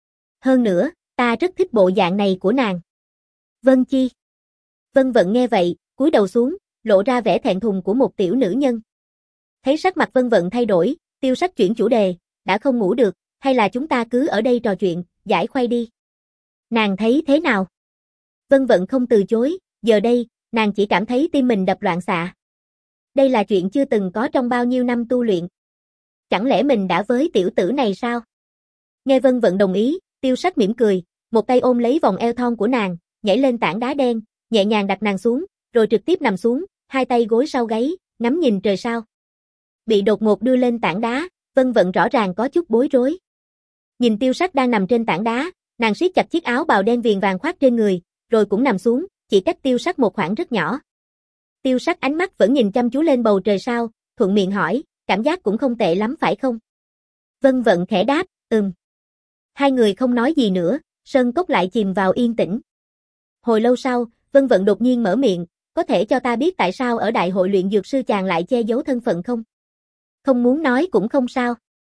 S1: Hơn nữa, ta rất thích bộ dạng này của nàng. Vân Chi. Vân Vận nghe vậy, cúi đầu xuống, lộ ra vẻ thẹn thùng của một tiểu nữ nhân. Thấy sắc mặt Vân Vận thay đổi, Tiêu Sắc chuyển chủ đề, đã không ngủ được, hay là chúng ta cứ ở đây trò chuyện, giải khuây đi. Nàng thấy thế nào? Vân Vận không từ chối, giờ đây, nàng chỉ cảm thấy tim mình đập loạn xạ. Đây là chuyện chưa từng có trong bao nhiêu năm tu luyện. Chẳng lẽ mình đã với tiểu tử này sao? Nghe Vân Vận đồng ý, Tiêu Sắc mỉm cười, một tay ôm lấy vòng eo thon của nàng, nhảy lên tảng đá đen, nhẹ nhàng đặt nàng xuống, rồi trực tiếp nằm xuống, hai tay gối sau gáy, ngắm nhìn trời sao. Bị đột ngột đưa lên tảng đá, Vân Vận rõ ràng có chút bối rối. Nhìn Tiêu Sắc đang nằm trên tảng đá, nàng siết chặt chiếc áo bào đen viền vàng khoác trên người, rồi cũng nằm xuống, chỉ cách Tiêu Sắc một khoảng rất nhỏ. Tiêu Sắc ánh mắt vẫn nhìn chăm chú lên bầu trời sao, thuận miệng hỏi, cảm giác cũng không tệ lắm phải không? Vân Vận khẽ đáp, ừm. Hai người không nói gì nữa, sân cốc lại chìm vào yên tĩnh. Hồi lâu sau, Vân Vận đột nhiên mở miệng, có thể cho ta biết tại sao ở đại hội luyện dược sư chàng lại che giấu thân phận không? Không muốn nói cũng không sao.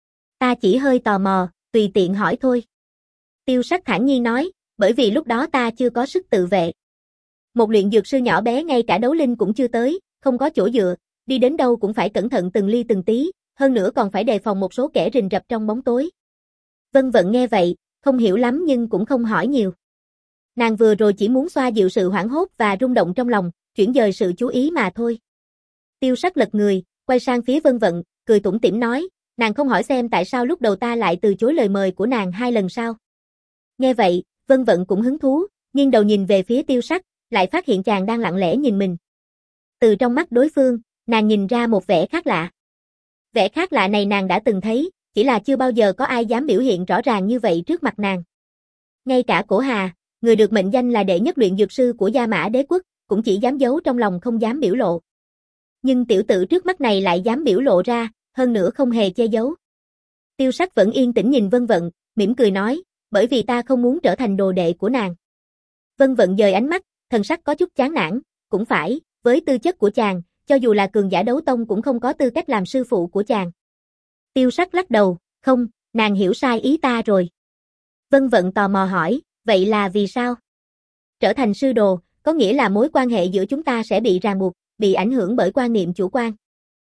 S1: Ta chỉ hơi tò mò, tùy tiện hỏi thôi. Tiêu Sắc thản nhiên nói, bởi vì lúc đó ta chưa có sức tự vệ. Một luyện dược sư nhỏ bé ngay cả đấu linh cũng chưa tới, không có chỗ dựa, đi đến đâu cũng phải cẩn thận từng ly từng tí, hơn nữa còn phải đề phòng một số kẻ rình rập trong bóng tối. Vân Vận nghe vậy, không hiểu lắm nhưng cũng không hỏi nhiều. Nàng vừa rồi chỉ muốn xoa dịu sự hoảng hốt và rung động trong lòng, chuyển dời sự chú ý mà thôi. Tiêu Sắc lật người, quay sang phía Vân Vận, cười tủm tỉm nói, nàng không hỏi xem tại sao lúc đầu ta lại từ chối lời mời của nàng hai lần sao? Nghe vậy, Vân Vận cũng hứng thú, nghiêng đầu nhìn về phía Tiêu Sắc, lại phát hiện chàng đang lặng lẽ nhìn mình. Từ trong mắt đối phương, nàng nhìn ra một vẻ khác lạ. Vẻ khác lạ này nàng đã từng thấy, chỉ là chưa bao giờ có ai dám biểu hiện rõ ràng như vậy trước mặt nàng. Ngay cả Cổ Hà, người được mệnh danh là đệ nhất luyện dược sư của Gia Mã Đế quốc, cũng chỉ dám giấu trong lòng không dám biểu lộ. Nhưng tiểu tử trước mắt này lại dám biểu lộ ra, hơn nữa không hề che giấu. Tiêu Sắc vẫn yên tĩnh nhìn Vân Vận, mỉm cười nói, bởi vì ta không muốn trở thành đồ đệ của nàng. Vân Vận dời ánh mắt, thần sắc có chút chán nản, cũng phải, với tư chất của chàng, cho dù là cường giả đấu tông cũng không có tư cách làm sư phụ của chàng. Tiêu Sắc lắc đầu, không, nàng hiểu sai ý ta rồi. Vân Vận tò mò hỏi, vậy là vì sao? Trở thành sư đồ, có nghĩa là mối quan hệ giữa chúng ta sẽ bị ràng buộc, bị ảnh hưởng bởi quan niệm chủ quan.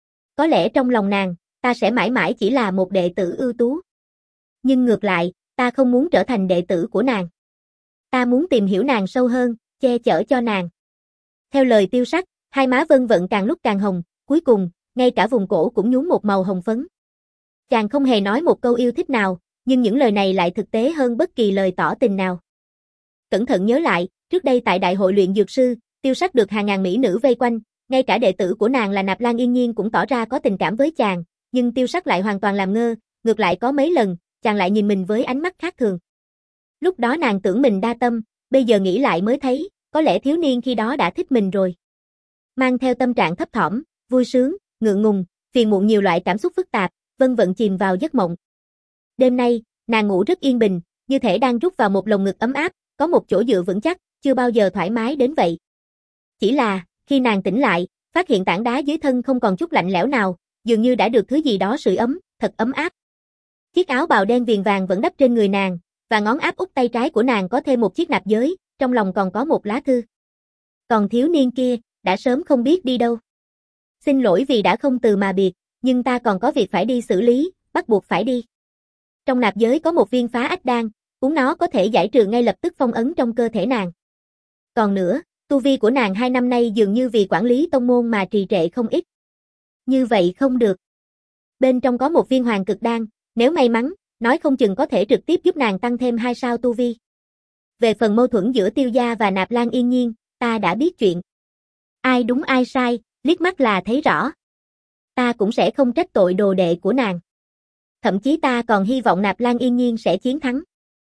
S1: Có lẽ trong lòng nàng, ta sẽ mãi mãi chỉ là một đệ tử ưu tú. Nhưng ngược lại, ta không muốn trở thành đệ tử của nàng. Ta muốn tìm hiểu nàng sâu hơn, che chở cho nàng. Theo lời Tiêu Sắc, hai má Vân Vận càng lúc càng hồng, cuối cùng, ngay cả vùng cổ cũng nhuốm một màu hồng phấn. Chàng không hề nói một câu yêu thích nào, nhưng những lời này lại thực tế hơn bất kỳ lời tỏ tình nào. Cẩn thận nhớ lại, trước đây tại đại hội luyện dược sư, Tiêu Sắc được hàng ngàn mỹ nữ vây quanh, ngay cả đệ tử của nàng là Nạp Lan Yên Nhiên cũng tỏ ra có tình cảm với chàng, nhưng Tiêu Sắc lại hoàn toàn làm ngơ, ngược lại có mấy lần, chàng lại nhìn mình với ánh mắt khác thường. Lúc đó nàng tưởng mình đa tâm, bây giờ nghĩ lại mới thấy, có lẽ thiếu niên khi đó đã thích mình rồi. Mang theo tâm trạng thấp thỏm, vui sướng, ngượng ngùng, phiền muộn nhiều loại cảm xúc phức tạp, Vân Vận chìm vào giấc mộng. Đêm nay, nàng ngủ rất yên bình, như thể đang rút vào một lồng ngực ấm áp, có một chỗ dựa vững chắc, chưa bao giờ thoải mái đến vậy. Chỉ là, khi nàng tỉnh lại, phát hiện tảng đá dưới thân không còn chút lạnh lẽo nào, dường như đã được thứ gì đó sưởi ấm, thật ấm áp. Chiếc áo bào đen viền vàng vẫn đắp trên người nàng, và ngón áp út tay trái của nàng có thêm một chiếc nạp giới, trong lòng còn có một lá thư. Còn thiếu niên kia, đã sớm không biết đi đâu. Xin lỗi vì đã không từ mà biệt, nhưng ta còn có việc phải đi xử lý, bắt buộc phải đi. Trong nạp giới có một viên phá ách đan, uống nó có thể giải trừ ngay lập tức phong ấn trong cơ thể nàng. Còn nữa, tu vi của nàng hai năm nay dường như vì quản lý tông môn mà trì trệ không ít. Như vậy không được. Bên trong có một viên hoàng cực đan, nếu may mắn, nói không chừng có thể trực tiếp giúp nàng tăng thêm hai sao tu vi. Về phần mâu thuẫn giữa Tiêu gia và Nạp Lan Yên Nhiên, ta đã biết chuyện. Ai đúng ai sai, liếc mắt là thấy rõ. Ta cũng sẽ không trách tội đồ đệ của nàng. Thậm chí ta còn hy vọng Nạp Lan Yên Nhiên sẽ chiến thắng.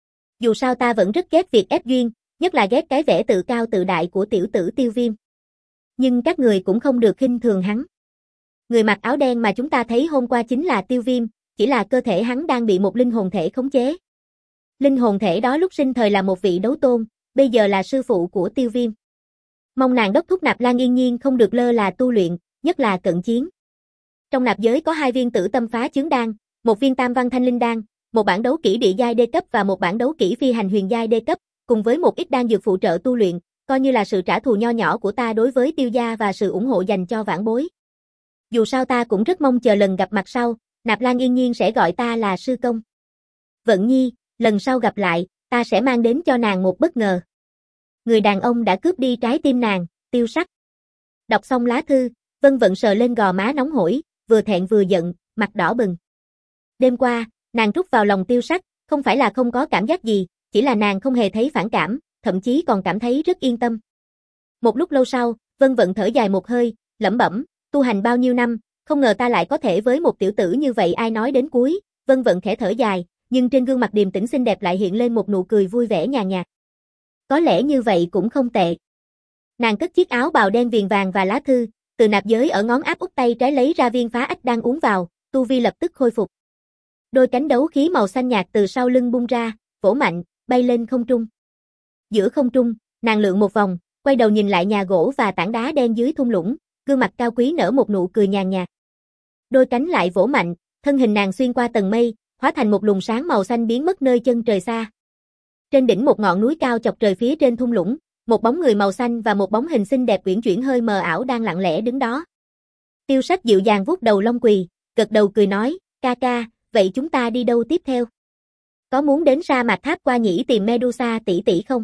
S1: Dù sao ta vẫn rất ghét việc ép duyên, nhất là ghét cái vẻ tự cao tự đại của tiểu tử Tiêu Viêm. Nhưng các người cũng không được khinh thường hắn. Người mặc áo đen mà chúng ta thấy hôm qua chính là Tiêu Viêm, chỉ là cơ thể hắn đang bị một linh hồn thể khống chế. Linh hồn thể đó lúc sinh thời là một vị đấu tôn, bây giờ là sư phụ của Tiêu Viêm. Mong nàng đốc thúc Nạp Lan Yên Nhiên không được lơ là tu luyện, nhất là cận chiến. Trong nạp giới có hai viên tử tâm phá chướng đan, một viên tam văn thanh linh đan, một bản đấu kỹ địa giai đê cấp và một bản đấu kỹ phi hành huyền giai đê cấp, cùng với một ít đan dược phụ trợ tu luyện, coi như là sự trả thù nho nhỏ của ta đối với Tiêu gia và sự ủng hộ dành cho vãn bối. Dù sao ta cũng rất mong chờ lần gặp mặt sau, Nạp Lan Yên Nhiên sẽ gọi ta là sư công. Vận Nhi, lần sau gặp lại, ta sẽ mang đến cho nàng một bất ngờ. Người đàn ông đã cướp đi trái tim nàng, Tiêu Sắc. Đọc xong lá thư, Vân Vận sờ lên gò má nóng hổi, vừa thẹn vừa giận, mặt đỏ bừng. Đêm qua, nàng trút vào lòng Tiêu Sắc, không phải là không có cảm giác gì, chỉ là nàng không hề thấy phản cảm, thậm chí còn cảm thấy rất yên tâm. Một lúc lâu sau, Vân Vận thở dài một hơi, lẩm bẩm, tu hành bao nhiêu năm, không ngờ ta lại có thể với một tiểu tử như vậy. Ai nói đến cuối, Vân Vận khẽ thở dài, nhưng trên gương mặt điềm tĩnh xinh đẹp lại hiện lên một nụ cười vui vẻ nhàn nhạt. Có lẽ như vậy cũng không tệ. Nàng cất chiếc áo bào đen viền vàng và lá thư, từ nạp giới ở ngón áp út tay trái lấy ra viên phá ách đang uống vào, tu vi lập tức khôi phục. Đôi cánh đấu khí màu xanh nhạt từ sau lưng bung ra, vỗ mạnh, bay lên không trung. Giữa không trung, nàng lượn một vòng, quay đầu nhìn lại nhà gỗ và tảng đá đen dưới thung lũng, gương mặt cao quý nở một nụ cười nhàn nhạt. Đôi cánh lại vỗ mạnh, thân hình nàng xuyên qua tầng mây, hóa thành một luồng sáng màu xanh biến mất nơi chân trời xa. Trên đỉnh một ngọn núi cao chọc trời phía trên thung lũng, một bóng người màu xanh và một bóng hình xinh đẹp uyển chuyển hơi mờ ảo đang lặng lẽ đứng đó. Tiêu Sách dịu dàng vuốt đầu Long Quỳ, gật đầu cười nói, ca ca, vậy chúng ta đi đâu tiếp theo? Có muốn đến sa mạc Tháp Qua Nhĩ tìm Medusa tỷ tỷ không?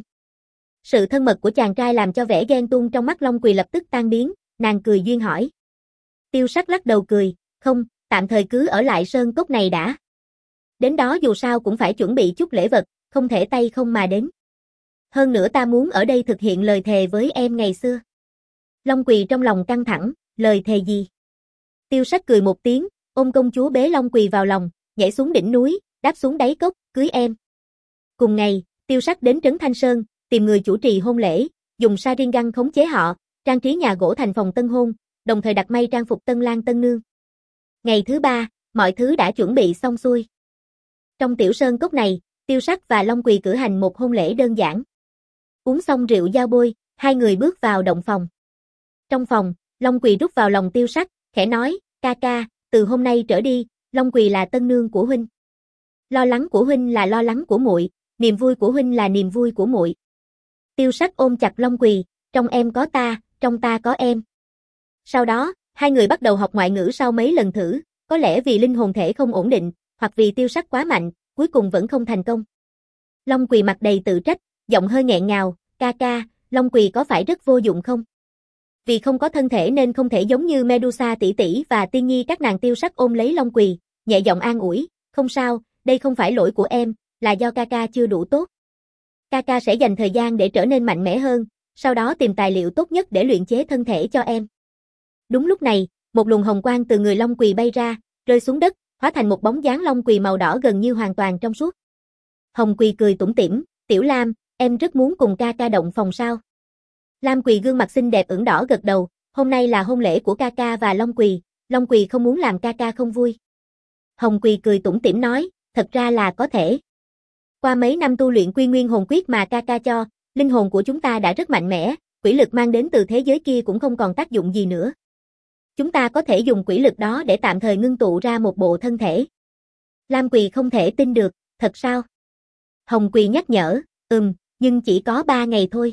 S1: Sự thân mật của chàng trai làm cho vẻ ghen tuông trong mắt Long Quỳ lập tức tan biến, nàng cười duyên hỏi. Tiêu Sắc lắc đầu cười, không, tạm thời cứ ở lại sơn cốc này đã. Đến đó dù sao cũng phải chuẩn bị chút lễ vật, không thể tay không mà đến. Hơn nữa ta muốn ở đây thực hiện lời thề với em ngày xưa. Long Quỳ trong lòng căng thẳng, lời thề gì? Tiêu Sắc cười một tiếng, ôm công chúa bế Long Quỳ vào lòng, nhảy xuống đỉnh núi, đáp xuống đáy cốc, cưới em. Cùng ngày, Tiêu Sắc đến Trấn Thanh Sơn, tìm người chủ trì hôn lễ, dùng sa riêng găng khống chế họ, trang trí nhà gỗ thành phòng tân hôn, đồng thời đặt may trang phục tân lang tân nương. Ngày thứ ba, mọi thứ đã chuẩn bị xong xuôi. Trong tiểu sơn cốc này, Tiêu Sắc và Long Quỳ cử hành một hôn lễ đơn giản. Uống xong rượu giao bôi, hai người bước vào động phòng. Trong phòng, Long Quỳ rút vào lòng Tiêu Sắc, khẽ nói, ca ca, từ hôm nay trở đi, Long Quỳ là tân nương của huynh. Lo lắng của huynh là lo lắng của muội, niềm vui của huynh là niềm vui của muội. Tiêu Sắc ôm chặt Long Quỳ, trong em có ta, trong ta có em. Sau đó, hai người bắt đầu học ngoại ngữ sau mấy lần thử, có lẽ vì linh hồn thể không ổn định, hoặc vì Tiêu Sắc quá mạnh, cuối cùng vẫn không thành công. Long Quỳ mặt đầy tự trách, giọng hơi nghẹn ngào, ca ca, Long Quỳ có phải rất vô dụng không? Vì không có thân thể nên không thể giống như Medusa tỷ tỷ và Tiên Nhi các nàng. Tiêu Sắc ôm lấy Long Quỳ, nhẹ giọng an ủi, không sao, đây không phải lỗi của em, là do ca ca chưa đủ tốt. Ca ca sẽ dành thời gian để trở nên mạnh mẽ hơn, sau đó tìm tài liệu tốt nhất để luyện chế thân thể cho em. Đúng lúc này, một luồng hồng quang từ người Long Quỳ bay ra, rơi xuống đất, hóa thành một bóng dáng Long Quỳ màu đỏ gần như hoàn toàn trong suốt. Hồng Quỳ cười tủm tỉm, Tiểu Lam, em rất muốn cùng ca ca động phòng sao? Lam Quỳ gương mặt xinh đẹp ửng đỏ gật đầu, hôm nay là hôn lễ của ca ca và Long Quỳ, Long Quỳ không muốn làm ca ca không vui. Hồng Quỳ cười tủm tỉm nói, thật ra là có thể. Qua mấy năm tu luyện Quy Nguyên hồn quyết mà ca ca cho, linh hồn của chúng ta đã rất mạnh mẽ, quỷ lực mang đến từ thế giới kia cũng không còn tác dụng gì nữa. Chúng ta có thể dùng quỷ lực đó để tạm thời ngưng tụ ra một bộ thân thể. Lam Quỳ không thể tin được, thật sao? Hồng Quỳ nhắc nhở, ừm, nhưng chỉ có ba ngày thôi.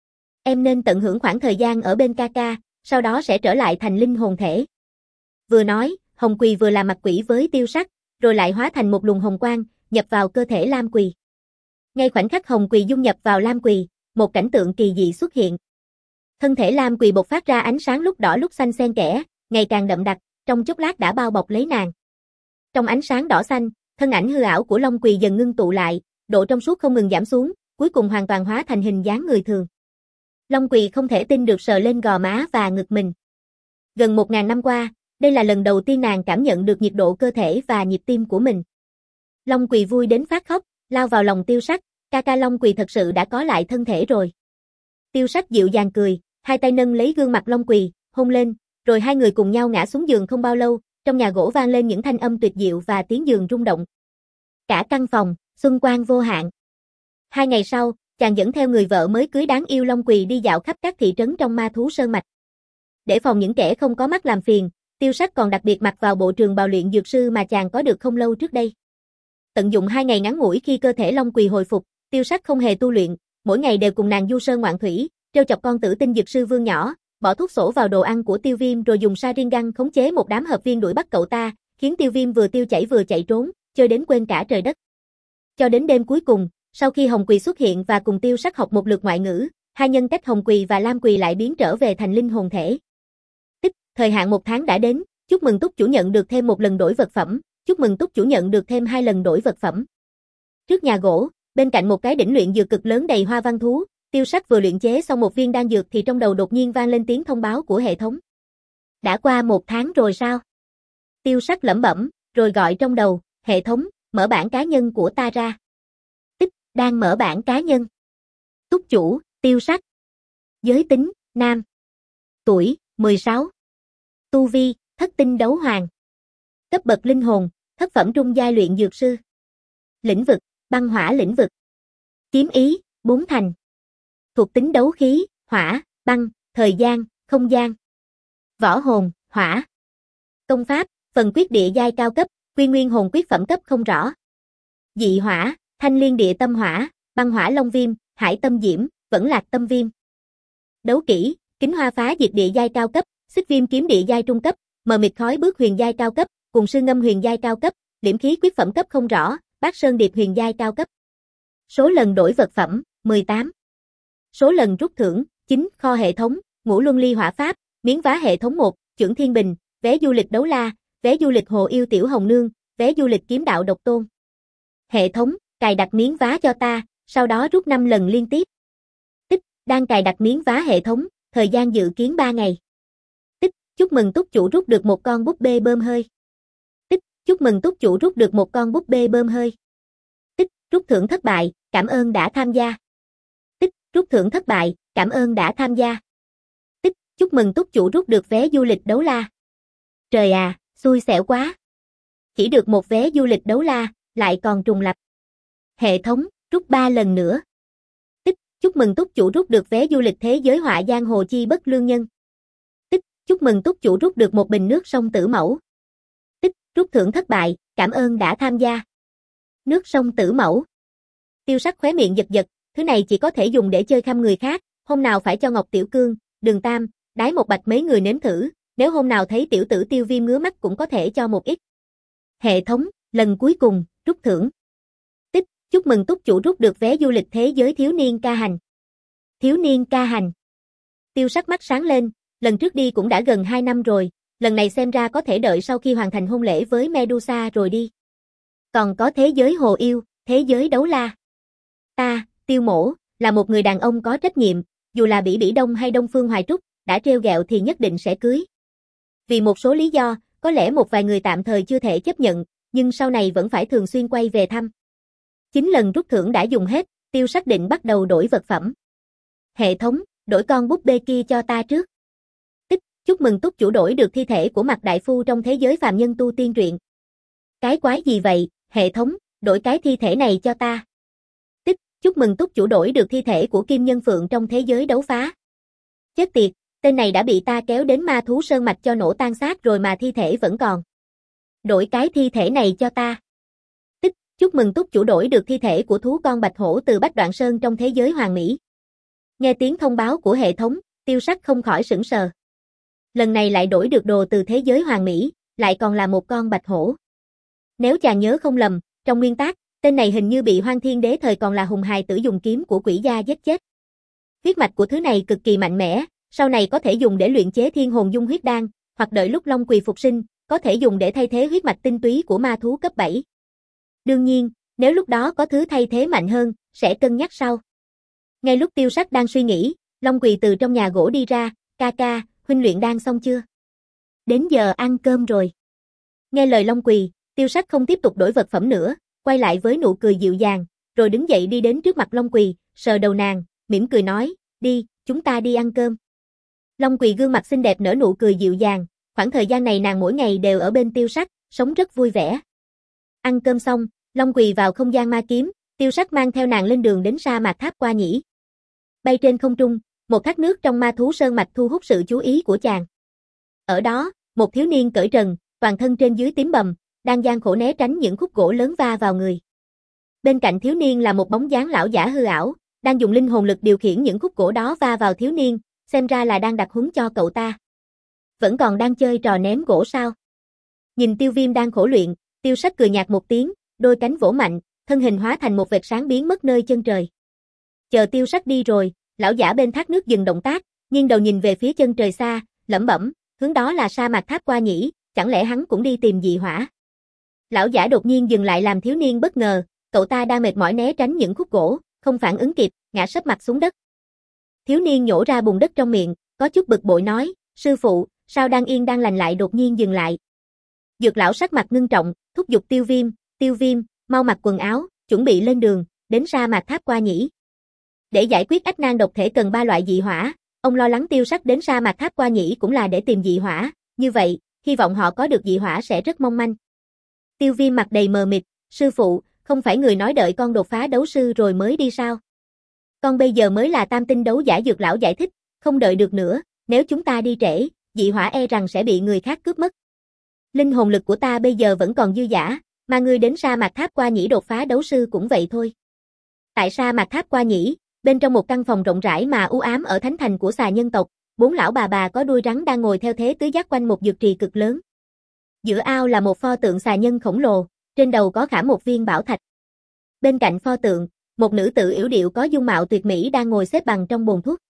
S1: Em nên tận hưởng khoảng thời gian ở bên ca ca, sau đó sẽ trở lại thành linh hồn thể. Vừa nói, Hồng Quỳ vừa làm mặt quỷ với Tiêu Sắc, rồi lại hóa thành một luồng hồng quang, nhập vào cơ thể Lam Quỳ. Ngay khoảnh khắc Hồng Quỳ dung nhập vào Lam Quỳ, một cảnh tượng kỳ dị xuất hiện. Thân thể Lam Quỳ bộc phát ra ánh sáng lúc đỏ lúc xanh xen kẽ, ngày càng đậm đặc, trong chốc lát đã bao bọc lấy nàng. Trong ánh sáng đỏ xanh, thân ảnh hư ảo của Long Quỳ dần ngưng tụ lại, độ trong suốt không ngừng giảm xuống, cuối cùng hoàn toàn hóa thành hình dáng người thường. Long Quỳ không thể tin được sờ lên gò má và ngực mình. Gần một ngàn năm qua, đây là lần đầu tiên nàng cảm nhận được nhiệt độ cơ thể và nhịp tim của mình. Long Quỳ vui đến phát khóc, lao vào lòng Tiêu Sắc, ca ca Long Quỳ thật sự đã có lại thân thể rồi. Tiêu Sắc dịu dàng cười, hai tay nâng lấy gương mặt Long Quỳ, hôn lên, rồi hai người cùng nhau ngã xuống giường. Không bao lâu, trong nhà gỗ vang lên những thanh âm tuyệt diệu và tiếng giường rung động. Cả căn phòng, xuân quang vô hạn. Hai ngày sau, chàng dẫn theo người vợ mới cưới đáng yêu Long Quỳ đi dạo khắp các thị trấn trong Ma Thú Sơn Mạch. Để phòng những kẻ không có mắt làm phiền, Tiêu Sắc còn đặc biệt mặc vào bộ trường bào luyện dược sư mà chàng có được không lâu trước đây. Tận dụng hai ngày ngắn ngủi khi cơ thể Long Quỳ hồi phục, Tiêu Sắc không hề tu luyện, mỗi ngày đều cùng nàng du sơn ngoạn thủy, trêu chọc con tử tinh dược sư Vương nhỏ, bỏ thuốc sổ vào đồ ăn của Tiêu Viêm rồi dùng sa riêng găng khống chế một đám hợp viên đuổi bắt cậu ta, khiến Tiêu Viêm vừa tiêu chảy vừa chạy trốn, chơi đến quên cả trời đất. Cho đến đêm cuối cùng, sau khi Hồng Quỳ xuất hiện và cùng Tiêu Sắc học một lượt ngoại ngữ, hai nhân cách Hồng Quỳ và Lam Quỳ lại biến trở về thành linh hồn thể. Tích, thời hạn một tháng đã đến, chúc mừng túc chủ nhận được thêm một lần đổi vật phẩm, chúc mừng túc chủ nhận được thêm hai lần đổi vật phẩm. Trước nhà gỗ, bên cạnh một cái đỉnh luyện dược cực lớn đầy hoa văn thú, Tiêu Sắc vừa luyện chế xong một viên đan dược thì trong đầu đột nhiên vang lên tiếng thông báo của hệ thống. Đã qua một tháng rồi sao? Tiêu Sắc lẩm bẩm, rồi gọi trong đầu, hệ thống, mở bảng cá nhân của ta ra. Tích, đang mở bảng cá nhân. Túc chủ, Tiêu Sắc. Giới tính, nam. Tuổi, mười sáu. Tu vi, thất tinh đấu hoàng. Cấp bậc linh hồn, thất phẩm trung giai luyện dược sư. Lĩnh vực, băng hỏa lĩnh vực. Kiếm ý, bốn thành. Thuộc tính đấu khí, hỏa, băng, thời gian, không gian. Võ hồn, hỏa. Công pháp, phần quyết địa giai cao cấp, quy nguyên hồn quyết phẩm cấp không rõ. Dị hỏa, thanh liên địa tâm hỏa, băng hỏa long viêm, hải tâm diễm, vẫn lạc tâm viêm. Đấu kỹ, kính hoa phá diệt địa giai cao cấp, xích viêm kiếm địa giai trung cấp, mờ mịt khói bước huyền giai cao cấp, cùng sư ngâm huyền giai cao cấp, liễm khí quyết phẩm cấp không rõ, bát sơn điệp huyền giai cao cấp. Số lần đổi vật phẩm, mười tám. Số lần rút thưởng, chín, kho hệ thống, ngũ luân ly hỏa pháp, miếng vá hệ thống một, chưởng thiên bình, vé du lịch đấu la, vé du lịch hồ yêu tiểu hồng nương, vé du lịch kiếm đạo độc tôn. Hệ thống, cài đặt miếng vá cho ta, sau đó rút năm lần liên tiếp. Tích, đang cài đặt miếng vá hệ thống, thời gian dự kiến ba ngày. Tích, chúc mừng túc chủ rút được một con búp bê bơm hơi. Tích, chúc mừng túc chủ rút được một con búp bê bơm hơi. Tích, rút thưởng thất bại, cảm ơn đã tham gia. Tích, rút thưởng thất bại, cảm ơn đã tham gia. Tích, chúc mừng túc chủ rút được vé du lịch đấu la. Trời à, xui xẻo quá. Chỉ được một vé du lịch đấu la, lại còn trùng lặp. Hệ thống, rút ba lần nữa. Tích, chúc mừng túc chủ rút được vé du lịch thế giới họa giang hồ chi bất lương nhân. Tích, chúc mừng túc chủ rút được một bình nước sông Tử Mẫu. Tích, rút thưởng thất bại, cảm ơn đã tham gia. Nước sông Tử Mẫu. Tiêu Sắc khóe miệng giật giật, thứ này chỉ có thể dùng để chơi khăm người khác, hôm nào phải cho Ngọc Tiểu Cương, Đường Tam, Đái một bạch mấy người nếm thử, nếu hôm nào thấy tiểu tử Tiêu Viêm ngứa mắt cũng có thể cho một ít. Hệ thống, lần cuối cùng, rút thưởng. Tích, chúc mừng túc chủ rút được vé du lịch thế giới thiếu niên ca hành. Thiếu niên ca hành. Tiêu Sắc mắt sáng lên, lần trước đi cũng đã gần hai năm rồi, lần này xem ra có thể đợi sau khi hoàn thành hôn lễ với Medusa rồi đi. Còn có thế giới hồ yêu, thế giới đấu la. Ta, Tiêu Mỗ, là một người đàn ông có trách nhiệm, dù là Bỉ Bỉ Đông hay Đông Phương Hoài Trúc, đã trêu ghẹo thì nhất định sẽ cưới. Vì một số lý do, có lẽ một vài người tạm thời chưa thể chấp nhận, nhưng sau này vẫn phải thường xuyên quay về thăm. Chín lần rút thưởng đã dùng hết, Tiêu Sắc định bắt đầu đổi vật phẩm. Hệ thống, đổi con búp bê kia cho ta trước. Tích, chúc mừng túc chủ đổi được thi thể của Mạc Đại Phu trong thế giới phàm nhân tu tiên truyện. Cái quái gì vậy, hệ thống, đổi cái thi thể này cho ta. Tích, chúc mừng túc chủ đổi được thi thể của Kim Nhân Phượng trong thế giới đấu phá. Chết tiệt, tên này đã bị ta kéo đến ma thú sơn mạch cho nổ tan xác rồi mà thi thể vẫn còn. Đổi cái thi thể này cho ta. Tích, chúc mừng túc chủ đổi được thi thể của thú con bạch hổ từ Bách Đoạn Sơn trong thế giới hoàng mỹ. Nghe tiếng thông báo của hệ thống, Tiêu Sắc không khỏi sửng sờ. Lần này lại đổi được đồ từ thế giới hoàng mỹ, lại còn là một con bạch hổ. Nếu chàng nhớ không lầm, trong nguyên tác, tên này hình như bị Hoang Thiên Đế thời còn là hùng hài tử dùng kiếm của quỷ gia giết chết. Huyết mạch của thứ này cực kỳ mạnh mẽ, sau này có thể dùng để luyện chế thiên hồn dung huyết đan, hoặc đợi lúc Long Quỳ phục sinh, có thể dùng để thay thế huyết mạch tinh túy của ma thú cấp bảy. Đương nhiên, nếu lúc đó có thứ thay thế mạnh hơn, sẽ cân nhắc sau. Ngay lúc Tiêu Sắc đang suy nghĩ, Long Quỳ từ trong nhà gỗ đi ra, ca ca, huynh luyện đan xong chưa? Đến giờ ăn cơm rồi. Nghe lời Long Quỳ, Tiêu Sắc không tiếp tục đổi vật phẩm nữa, quay lại với nụ cười dịu dàng, rồi đứng dậy đi đến trước mặt Long Quỳ, sờ đầu nàng, mỉm cười nói, đi, chúng ta đi ăn cơm. Long Quỳ gương mặt xinh đẹp nở nụ cười dịu dàng, khoảng thời gian này nàng mỗi ngày đều ở bên Tiêu Sắc, sống rất vui vẻ. Ăn cơm xong, Long Quỳ vào không gian ma kiếm, Tiêu Sắc mang theo nàng lên đường đến sa mạc Tháp Qua Nhĩ. Bay trên không trung, một thác nước trong ma thú sơn mạch thu hút sự chú ý của chàng. Ở đó, một thiếu niên cởi trần, toàn thân trên dưới tím bầm, đang gian khổ né tránh những khúc gỗ lớn va vào người. Bên cạnh thiếu niên là một bóng dáng lão giả hư ảo, đang dùng linh hồn lực điều khiển những khúc gỗ đó va vào thiếu niên, xem ra là đang đặt huấn cho cậu ta. Vẫn còn đang chơi trò ném gỗ sao? Nhìn Tiêu Viêm đang khổ luyện, Tiêu Sắc cười nhạt một tiếng, đôi cánh vỗ mạnh, thân hình hóa thành một vệt sáng biến mất nơi chân trời. Chờ Tiêu Sắc đi rồi, lão giả bên thác nước dừng động tác, nghiêng đầu nhìn về phía chân trời xa, lẩm bẩm, hướng đó là sa mạc Tháp Qua Nhĩ, chẳng lẽ hắn cũng đi tìm dị hỏa? Lão giả đột nhiên dừng lại làm thiếu niên bất ngờ, cậu ta đang mệt mỏi né tránh những khúc gỗ, không phản ứng kịp, ngã sấp mặt xuống đất. Thiếu niên nhổ ra bùn đất trong miệng, có chút bực bội nói, sư phụ, sao đang yên đang lành lại đột nhiên dừng lại. Dược lão sắc mặt ngưng trọng, thúc giục Tiêu Viêm, Tiêu Viêm, mau mặc quần áo, chuẩn bị lên đường, đến sa mạc Tháp Qua Nhĩ. Để giải quyết ách nan độc thể cần ba loại dị hỏa, ông lo lắng Tiêu Sắc đến sa mạc Tháp Qua Nhĩ cũng là để tìm dị hỏa, Như vậy, hy vọng họ có được dị hỏa sẽ rất mong manh. Tiêu Viêm mặt đầy mờ mịt, sư phụ, không phải người nói đợi con đột phá đấu sư rồi mới đi sao? Con bây giờ mới là tam tinh đấu giả Dược lão giải thích, không đợi được nữa, nếu chúng ta đi trễ, dị hỏa e rằng sẽ bị người khác cướp mất. Linh hồn lực của ta bây giờ vẫn còn dư dả, mà ngươi đến sa mạc tháp qua nhĩ đột phá đấu sư cũng vậy thôi. Tại sa mạc tháp qua nhĩ, bên trong một căn phòng rộng rãi mà u ám ở thánh thành của xà nhân tộc, bốn lão bà bà có đuôi rắn đang ngồi theo thế tứ giác quanh một dược trì cực lớn. Giữa ao là một pho tượng xà nhân khổng lồ, trên đầu có khảm một viên bảo thạch. Bên cạnh pho tượng, một nữ tử yểu điệu có dung mạo tuyệt mỹ đang ngồi xếp bằng trong bồn thuốc.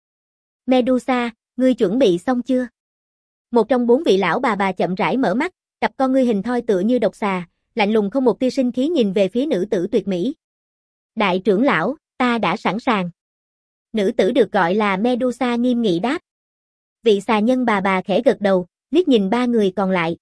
S1: Medusa, ngươi chuẩn bị xong chưa? Một trong bốn vị lão bà bà chậm rãi mở mắt, cặp con ngươi hình thoi tựa như độc xà, lạnh lùng không một tia sinh khí nhìn về phía nữ tử tuyệt mỹ. Đại trưởng lão, ta đã sẵn sàng. Nữ tử được gọi là Medusa nghiêm nghị đáp. Vị xà nhân bà bà khẽ gật đầu, liếc nhìn ba người còn lại.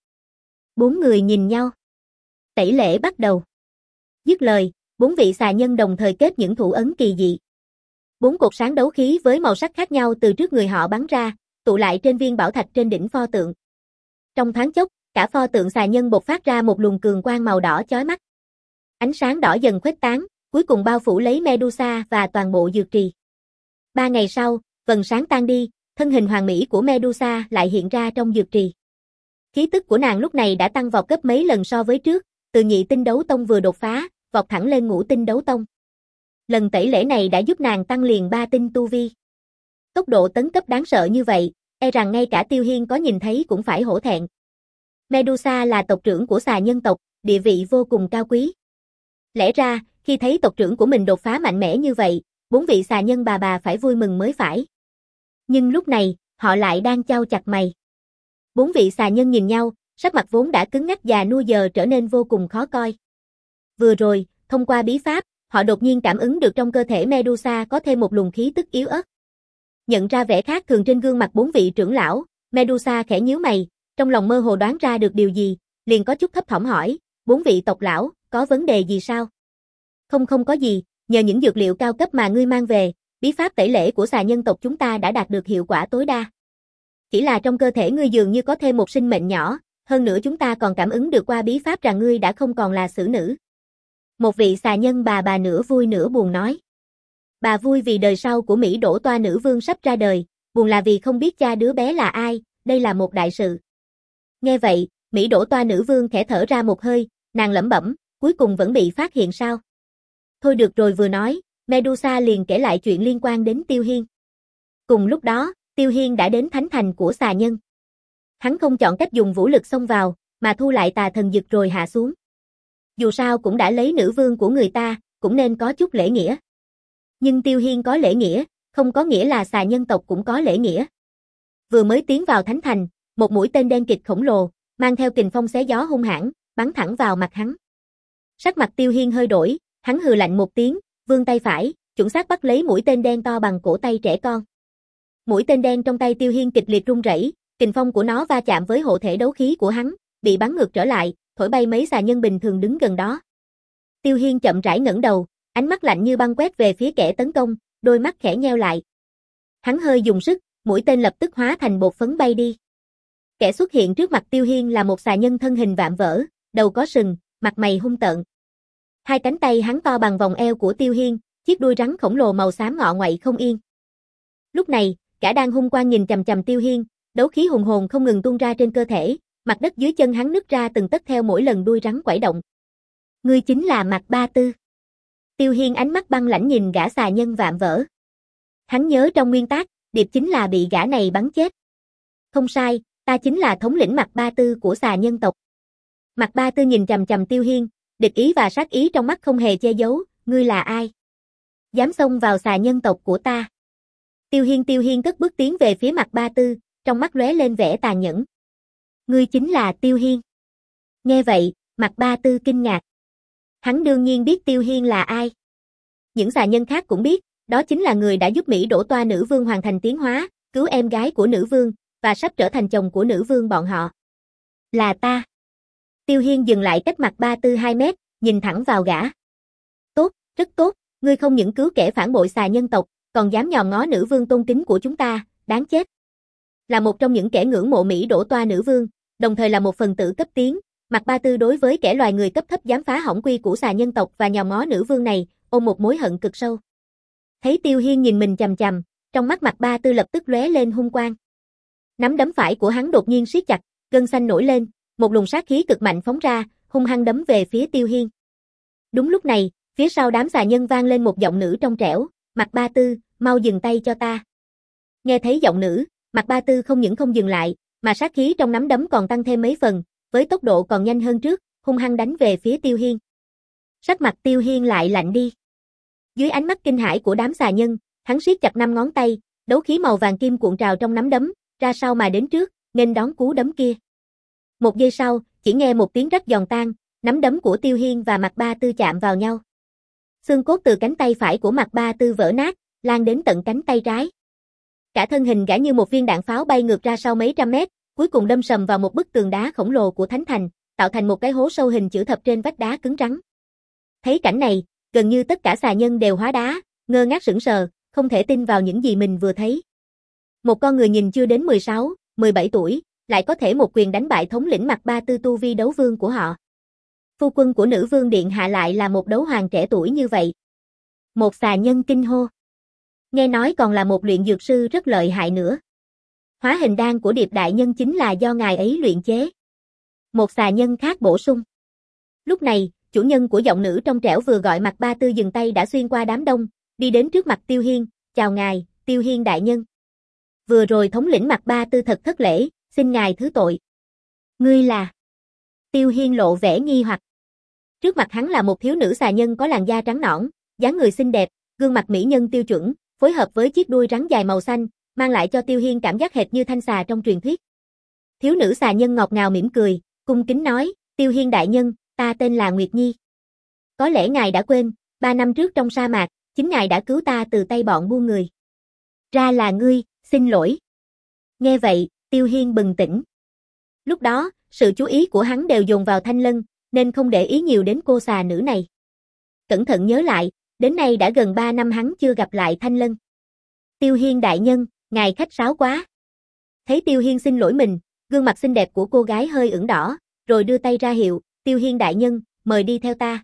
S1: Bốn người nhìn nhau. Tẩy lễ bắt đầu. Dứt lời, bốn vị xà nhân đồng thời kết những thủ ấn kỳ dị. Bốn cột sáng đấu khí với màu sắc khác nhau từ trước người họ bắn ra, tụ lại trên viên bảo thạch trên đỉnh pho tượng. Trong thoáng chốc, cả pho tượng xà nhân bộc phát ra một luồng cường quang màu đỏ chói mắt. Ánh sáng đỏ dần khuếch tán, cuối cùng bao phủ lấy Medusa và toàn bộ dược trì. Ba ngày sau, vầng sáng tan đi, thân hình hoàn mỹ của Medusa lại hiện ra trong dược trì. Khí tức của nàng lúc này đã tăng vọt gấp mấy lần so với trước, từ nhị tinh đấu tông vừa đột phá, vọt thẳng lên ngũ tinh đấu tông. Lần tẩy lễ này đã giúp nàng tăng liền ba tinh tu vi. Tốc độ tấn cấp đáng sợ như vậy, e rằng ngay cả Tiêu Hiên có nhìn thấy cũng phải hổ thẹn. Medusa là tộc trưởng của xà nhân tộc, địa vị vô cùng cao quý. Lẽ ra, khi thấy tộc trưởng của mình đột phá mạnh mẽ như vậy, bốn vị xà nhân bà bà phải vui mừng mới phải. Nhưng lúc này, họ lại đang chau chặt mày. Bốn vị xà nhân nhìn nhau, sắc mặt vốn đã cứng ngắc già nua giờ trở nên vô cùng khó coi. Vừa rồi, thông qua bí pháp, họ đột nhiên cảm ứng được trong cơ thể Medusa có thêm một luồng khí tức yếu ớt. Nhận ra vẻ khác thường trên gương mặt bốn vị trưởng lão, Medusa khẽ nhíu mày, trong lòng mơ hồ đoán ra được điều gì, liền có chút thấp thỏm hỏi, bốn vị tộc lão, có vấn đề gì sao? Không không có gì, nhờ những dược liệu cao cấp mà ngươi mang về, bí pháp tẩy lễ của xà nhân tộc chúng ta đã đạt được hiệu quả tối đa. Chỉ là trong cơ thể ngươi dường như có thêm một sinh mệnh nhỏ, hơn nữa chúng ta còn cảm ứng được qua bí pháp rằng ngươi đã không còn là xử nữ. Một vị xà nhân bà bà nửa vui nửa buồn nói. Bà vui vì đời sau của Mỹ Đỗ Toa nữ vương sắp ra đời, buồn là vì không biết cha đứa bé là ai, đây là một đại sự. Nghe vậy, Mỹ Đỗ Toa nữ vương khẽ thở ra một hơi, nàng lẩm bẩm, cuối cùng vẫn bị phát hiện sao? Thôi được rồi vừa nói, Medusa liền kể lại chuyện liên quan đến Tiêu Hiên. Cùng lúc đó, Tiêu Hiên đã đến thánh thành của xà nhân. Hắn không chọn cách dùng vũ lực xông vào, mà thu lại tà thần dực rồi hạ xuống. Dù sao cũng đã lấy nữ vương của người ta, cũng nên có chút lễ nghĩa. Nhưng Tiêu Hiên có lễ nghĩa, không có nghĩa là xà nhân tộc cũng có lễ nghĩa. Vừa mới tiến vào thánh thành, một mũi tên đen kịt khổng lồ, mang theo kình phong xé gió hung hãn, bắn thẳng vào mặt hắn. Sắc mặt Tiêu Hiên hơi đổi, hắn hừ lạnh một tiếng, vươn tay phải, chuẩn xác bắt lấy mũi tên đen to bằng cổ tay trẻ con. Mũi tên đen trong tay Tiêu Hiên kịch liệt rung rẩy, kình phong của nó va chạm với hộ thể đấu khí của hắn, bị bắn ngược trở lại, thổi bay mấy xà nhân bình thường đứng gần đó. Tiêu Hiên chậm rãi ngẩng đầu, ánh mắt lạnh như băng quét về phía kẻ tấn công, đôi mắt khẽ nheo lại. Hắn hơi dùng sức, mũi tên lập tức hóa thành bột phấn bay đi. Kẻ xuất hiện trước mặt Tiêu Hiên là một xà nhân thân hình vạm vỡ, đầu có sừng, mặt mày hung tợn. Hai cánh tay hắn to bằng vòng eo của Tiêu Hiên, chiếc đuôi rắn khổng lồ màu xám ngọ nguậy không yên. Lúc này, cả đang hung quang nhìn chằm chằm Tiêu Hiên, đấu khí hùng hồn không ngừng tuôn ra trên cơ thể, mặt đất dưới chân hắn nứt ra từng tấc theo mỗi lần đuôi rắn quẩy động. Ngươi chính là Mạc Ba Tư. Tiêu Hiên ánh mắt băng lãnh nhìn gã xà nhân vạm vỡ. Hắn nhớ trong nguyên tắc, Điệp chính là bị gã này bắn chết. Không sai, ta chính là thống lĩnh Mạc Ba Tư của xà nhân tộc. Mạc Ba Tư nhìn chằm chằm Tiêu Hiên, địch ý và sát ý trong mắt không hề che giấu, ngươi là ai? Dám xông vào xà nhân tộc của ta. Tiêu Hiên Tiêu Hiên cất bước tiến về phía Mạc Ba Tư, trong mắt lóe lên vẻ tàn nhẫn. Ngươi chính là Tiêu Hiên. Nghe vậy, Mạc Ba Tư kinh ngạc. Hắn đương nhiên biết Tiêu Hiên là ai. Những xà nhân khác cũng biết, đó chính là người đã giúp Mỹ Đỗ Toa nữ vương hoàn thành tiến hóa, cứu em gái của nữ vương, và sắp trở thành chồng của nữ vương bọn họ. Là ta. Tiêu Hiên dừng lại cách Mạc Ba Tư hai mét, nhìn thẳng vào gã. Tốt, rất tốt, ngươi không những cứu kẻ phản bội xà nhân tộc, còn dám nhòm ngó nữ vương tôn kính của chúng ta, đáng chết. Là một trong những kẻ ngưỡng mộ Mỹ đổ toa nữ vương, đồng thời là một phần tử cấp tiến, Mạc Ba Tư đối với kẻ loài người cấp thấp dám phá hỏng quy củ xà nhân tộc và nhòm ngó nữ vương này, ôm một mối hận cực sâu. Thấy Tiêu Hiên nhìn mình chằm chằm, trong mắt Mạc Ba Tư lập tức lóe lên hung quang. Nắm đấm phải của hắn đột nhiên siết chặt, gân xanh nổi lên, một luồng sát khí cực mạnh phóng ra, hung hăng đấm về phía Tiêu Hiên. Đúng lúc này, phía sau đám xà nhân vang lên một giọng nữ trong trẻo, "Mạc Ba Tư, mau dừng tay cho ta." Nghe thấy giọng nữ, Mạc Ba Tư không những không dừng lại, mà sát khí trong nắm đấm còn tăng thêm mấy phần, với tốc độ còn nhanh hơn trước, hung hăng đánh về phía Tiêu Hiên. Sắc mặt Tiêu Hiên lại lạnh đi. Dưới ánh mắt kinh hãi của đám xà nhân, hắn siết chặt năm ngón tay, đấu khí màu vàng kim cuộn trào trong nắm đấm, ra sau mà đến trước, nên đón cú đấm kia. Một giây sau, chỉ nghe một tiếng rắc giòn tan, nắm đấm của Tiêu Hiên và Mạc Ba Tư chạm vào nhau. Xương cốt từ cánh tay phải của Mạc Ba Tư vỡ nát, lan đến tận cánh tay trái. Cả thân hình gã như một viên đạn pháo bay ngược ra sau mấy trăm mét, cuối cùng đâm sầm vào một bức tường đá khổng lồ của Thánh Thành, tạo thành một cái hố sâu hình chữ thập trên vách đá cứng rắn. Thấy cảnh này, gần như tất cả xà nhân đều hóa đá, ngơ ngác sững sờ, không thể tin vào những gì mình vừa thấy. Một con người nhìn chưa đến mười sáu, mười bảy tuổi, lại có thể một quyền đánh bại thống lĩnh Mạc Ba Tư tu vi đấu vương của họ. Phu quân của nữ vương điện hạ lại là một đấu hoàng trẻ tuổi như vậy. Một xà nhân kinh hô. Nghe nói còn là một luyện dược sư rất lợi hại nữa. Hóa hình đan của Điệp đại nhân chính là do ngài ấy luyện chế. Một xà nhân khác bổ sung. Lúc này, chủ nhân của giọng nữ trong trẻo vừa gọi Mạc Ba Tư dừng tay đã xuyên qua đám đông, đi đến trước mặt Tiêu Hiên, "Chào ngài, Tiêu Hiên đại nhân. Vừa rồi thống lĩnh Mạc Ba Tư thật thất lễ, xin ngài thứ tội." "Ngươi là?" Tiêu Hiên lộ vẻ nghi hoặc. Trước mặt hắn là một thiếu nữ xà nhân có làn da trắng nõn, dáng người xinh đẹp, gương mặt mỹ nhân tiêu chuẩn, phối hợp với chiếc đuôi rắn dài màu xanh, mang lại cho Tiêu Hiên cảm giác hệt như thanh xà trong truyền thuyết. Thiếu nữ xà nhân ngọt ngào mỉm cười, cung kính nói, "Tiêu Hiên đại nhân, ta tên là Nguyệt Nhi. Có lẽ ngài đã quên, ba năm trước trong sa mạc, chính ngài đã cứu ta từ tay bọn buôn người." "Ra là ngươi, xin lỗi." Nghe vậy, Tiêu Hiên bừng tỉnh. Lúc đó, sự chú ý của hắn đều dồn vào Thanh Lân, nên không để ý nhiều đến cô xà nữ này. Cẩn thận nhớ lại, đến nay đã gần ba năm hắn chưa gặp lại Thanh Lân. "Tiêu Hiên đại nhân, ngài khách sáo quá." Thấy Tiêu Hiên xin lỗi mình, gương mặt xinh đẹp của cô gái hơi ửng đỏ, rồi đưa tay ra hiệu, "Tiêu Hiên đại nhân, mời đi theo ta.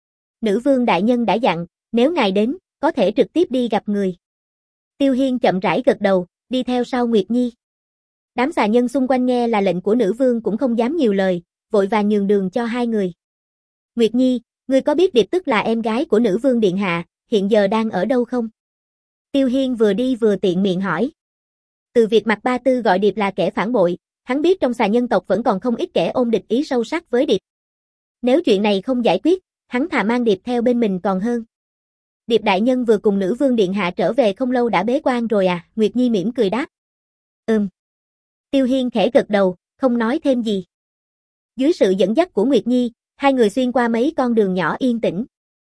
S1: Nữ vương đại nhân đã dặn, nếu ngài đến, có thể trực tiếp đi gặp người." Tiêu Hiên chậm rãi gật đầu, đi theo sau Nguyệt Nhi. Đám xà nhân xung quanh nghe là lệnh của nữ vương cũng không dám nhiều lời, vội vàng nhường đường cho hai người. "Nguyệt Nhi, ngươi có biết Điệp tức là em gái của nữ vương điện hạ, hiện giờ đang ở đâu không?" Tiêu Hiên vừa đi vừa tiện miệng hỏi. Từ việc Mạc Ba Tư gọi Điệp là kẻ phản bội, hắn biết trong xà nhân tộc vẫn còn không ít kẻ ôm địch ý sâu sắc với Điệp. Nếu chuyện này không giải quyết, hắn thà mang Điệp theo bên mình còn hơn. "Điệp đại nhân vừa cùng nữ vương điện hạ trở về không lâu đã bế quan rồi à?" Nguyệt Nhi mỉm cười đáp. "Ừm." Tiêu Hiên khẽ gật đầu, không nói thêm gì. Dưới sự dẫn dắt của Nguyệt Nhi, hai người xuyên qua mấy con đường nhỏ yên tĩnh.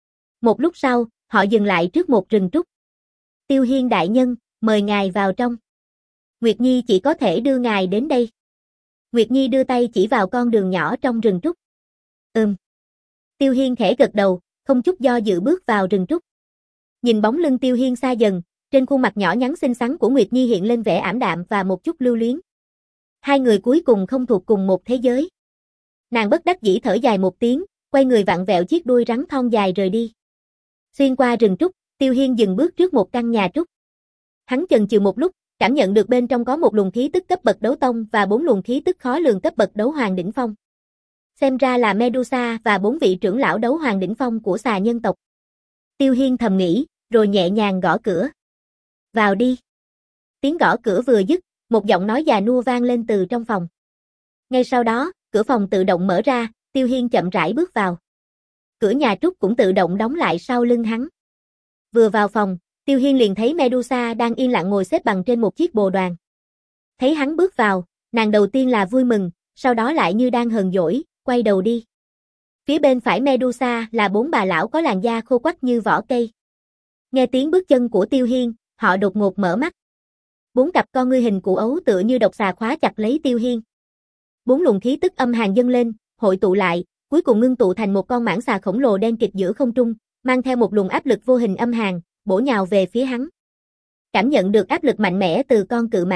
S1: Một lúc sau, họ dừng lại trước một rừng trúc. "Tiêu Hiên đại nhân, mời ngài vào trong. Nguyệt Nhi chỉ có thể đưa ngài đến đây." Nguyệt Nhi đưa tay chỉ vào con đường nhỏ trong rừng trúc. "Ừm." Tiêu Hiên khẽ gật đầu, không chút do dự bước vào rừng trúc. Nhìn bóng lưng Tiêu Hiên xa dần, trên khuôn mặt nhỏ nhắn xinh xắn của Nguyệt Nhi hiện lên vẻ ảm đạm và một chút lưu luyến. Hai người cuối cùng không thuộc cùng một thế giới. Nàng bất đắc dĩ thở dài một tiếng, quay người vặn vẹo chiếc đuôi rắn thon dài rời đi. Xuyên qua rừng trúc, Tiêu Hiên dừng bước trước một căn nhà trúc. Hắn chần chừ một lúc, cảm nhận được bên trong có một luồng khí tức cấp bậc đấu tông và bốn luồng khí tức khó lường cấp bậc đấu hoàng đỉnh phong. Xem ra là Medusa và bốn vị trưởng lão đấu hoàng đỉnh phong của xà nhân tộc. Tiêu Hiên thầm nghĩ, rồi nhẹ nhàng gõ cửa. "Vào đi." Tiếng gõ cửa vừa dứt, một giọng nói già nua vang lên từ trong phòng. Ngay sau đó, cửa phòng tự động mở ra, Tiêu Hiên chậm rãi bước vào. Cửa nhà trúc cũng tự động đóng lại sau lưng hắn. Vừa vào phòng, Tiêu Hiên liền thấy Medusa đang yên lặng ngồi xếp bằng trên một chiếc bồ đoàn. Thấy hắn bước vào, nàng đầu tiên là vui mừng, sau đó lại như đang hờn dỗi, quay đầu đi. Phía bên phải Medusa là bốn bà lão có làn da khô quắt như vỏ cây. Nghe tiếng bước chân của Tiêu Hiên, họ đột ngột mở mắt. Bốn cặp con ngươi hình cụ ấu tựa như độc xà khóa chặt lấy Tiêu Hiên. Bốn luồng khí tức âm hàn dâng lên, hội tụ lại, cuối cùng ngưng tụ thành một con mãng xà khổng lồ đen kịt giữa không trung, mang theo một luồng áp lực vô hình âm hàn, bổ nhào về phía hắn. Cảm nhận được áp lực mạnh mẽ từ con cự mãng,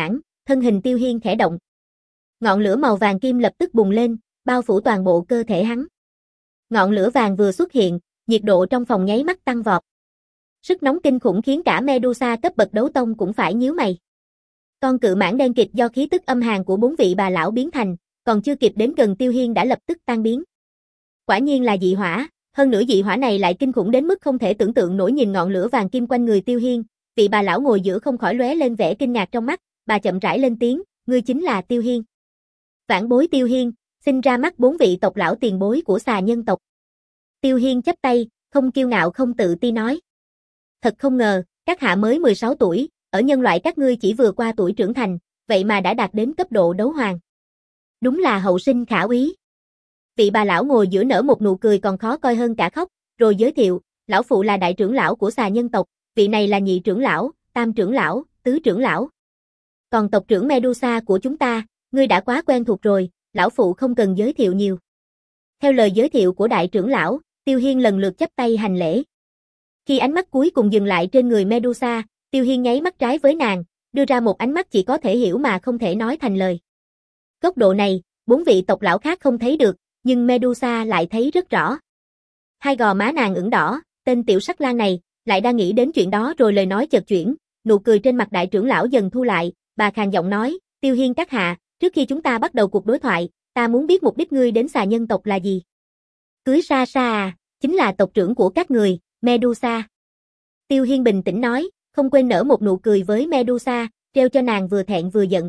S1: thân hình Tiêu Hiên khẽ động. Ngọn lửa màu vàng kim lập tức bùng lên, bao phủ toàn bộ cơ thể hắn. Ngọn lửa vàng vừa xuất hiện, nhiệt độ trong phòng nháy mắt tăng vọt. Sức nóng kinh khủng khiến cả Medusa cấp bậc đấu tông cũng phải nhíu mày. Con cự mãng đen kịt do khí tức âm hàn của bốn vị bà lão biến thành, còn chưa kịp đến gần Tiêu Hiên đã lập tức tan biến. Quả nhiên là dị hỏa, hơn nữa dị hỏa này lại kinh khủng đến mức không thể tưởng tượng nổi. Nhìn ngọn lửa vàng kim quanh người Tiêu Hiên, vị bà lão ngồi giữa không khỏi lóe lên vẻ kinh ngạc trong mắt, bà chậm rãi lên tiếng, ngươi chính là Tiêu Hiên. Vãn bối Tiêu Hiên, sinh ra mắt bốn vị tộc lão tiền bối của xà nhân tộc. Tiêu Hiên chắp tay, không kiêu ngạo không tự ti nói. Thật không ngờ, các hạ mới mười sáu tuổi, ở nhân loại các ngươi chỉ vừa qua tuổi trưởng thành, vậy mà đã đạt đến cấp độ đấu hoàng. Đúng là hậu sinh khả úy. Vị bà lão ngồi giữa nở một nụ cười còn khó coi hơn cả khóc, rồi giới thiệu, lão phụ là đại trưởng lão của xà nhân tộc, vị này là nhị trưởng lão, tam trưởng lão, tứ trưởng lão. Còn tộc trưởng Medusa của chúng ta, ngươi đã quá quen thuộc rồi, lão phụ không cần giới thiệu nhiều. Theo lời giới thiệu của đại trưởng lão, Tiêu Hiên lần lượt chắp tay hành lễ. Khi ánh mắt cuối cùng dừng lại trên người Medusa, Tiêu Hiên nháy mắt trái với nàng, đưa ra một ánh mắt chỉ có thể hiểu mà không thể nói thành lời. Góc độ này, bốn vị tộc lão khác không thấy được, nhưng Medusa lại thấy rất rõ. Hai gò má nàng ửng đỏ, tên tiểu sắc lang này, lại đang nghĩ đến chuyện đó rồi lời nói chợt chuyển, nụ cười trên mặt đại trưởng lão dần thu lại, bà khàn giọng nói, Tiêu Hiên các hạ, trước khi chúng ta bắt đầu cuộc đối thoại, ta muốn biết mục đích ngươi đến xà nhân tộc là gì? Cưới Sa Sa à, chính là tộc trưởng của các người, Medusa. Tiêu Hiên bình tĩnh nói, không quên nở một nụ cười với Medusa, treo cho nàng vừa thẹn vừa giận.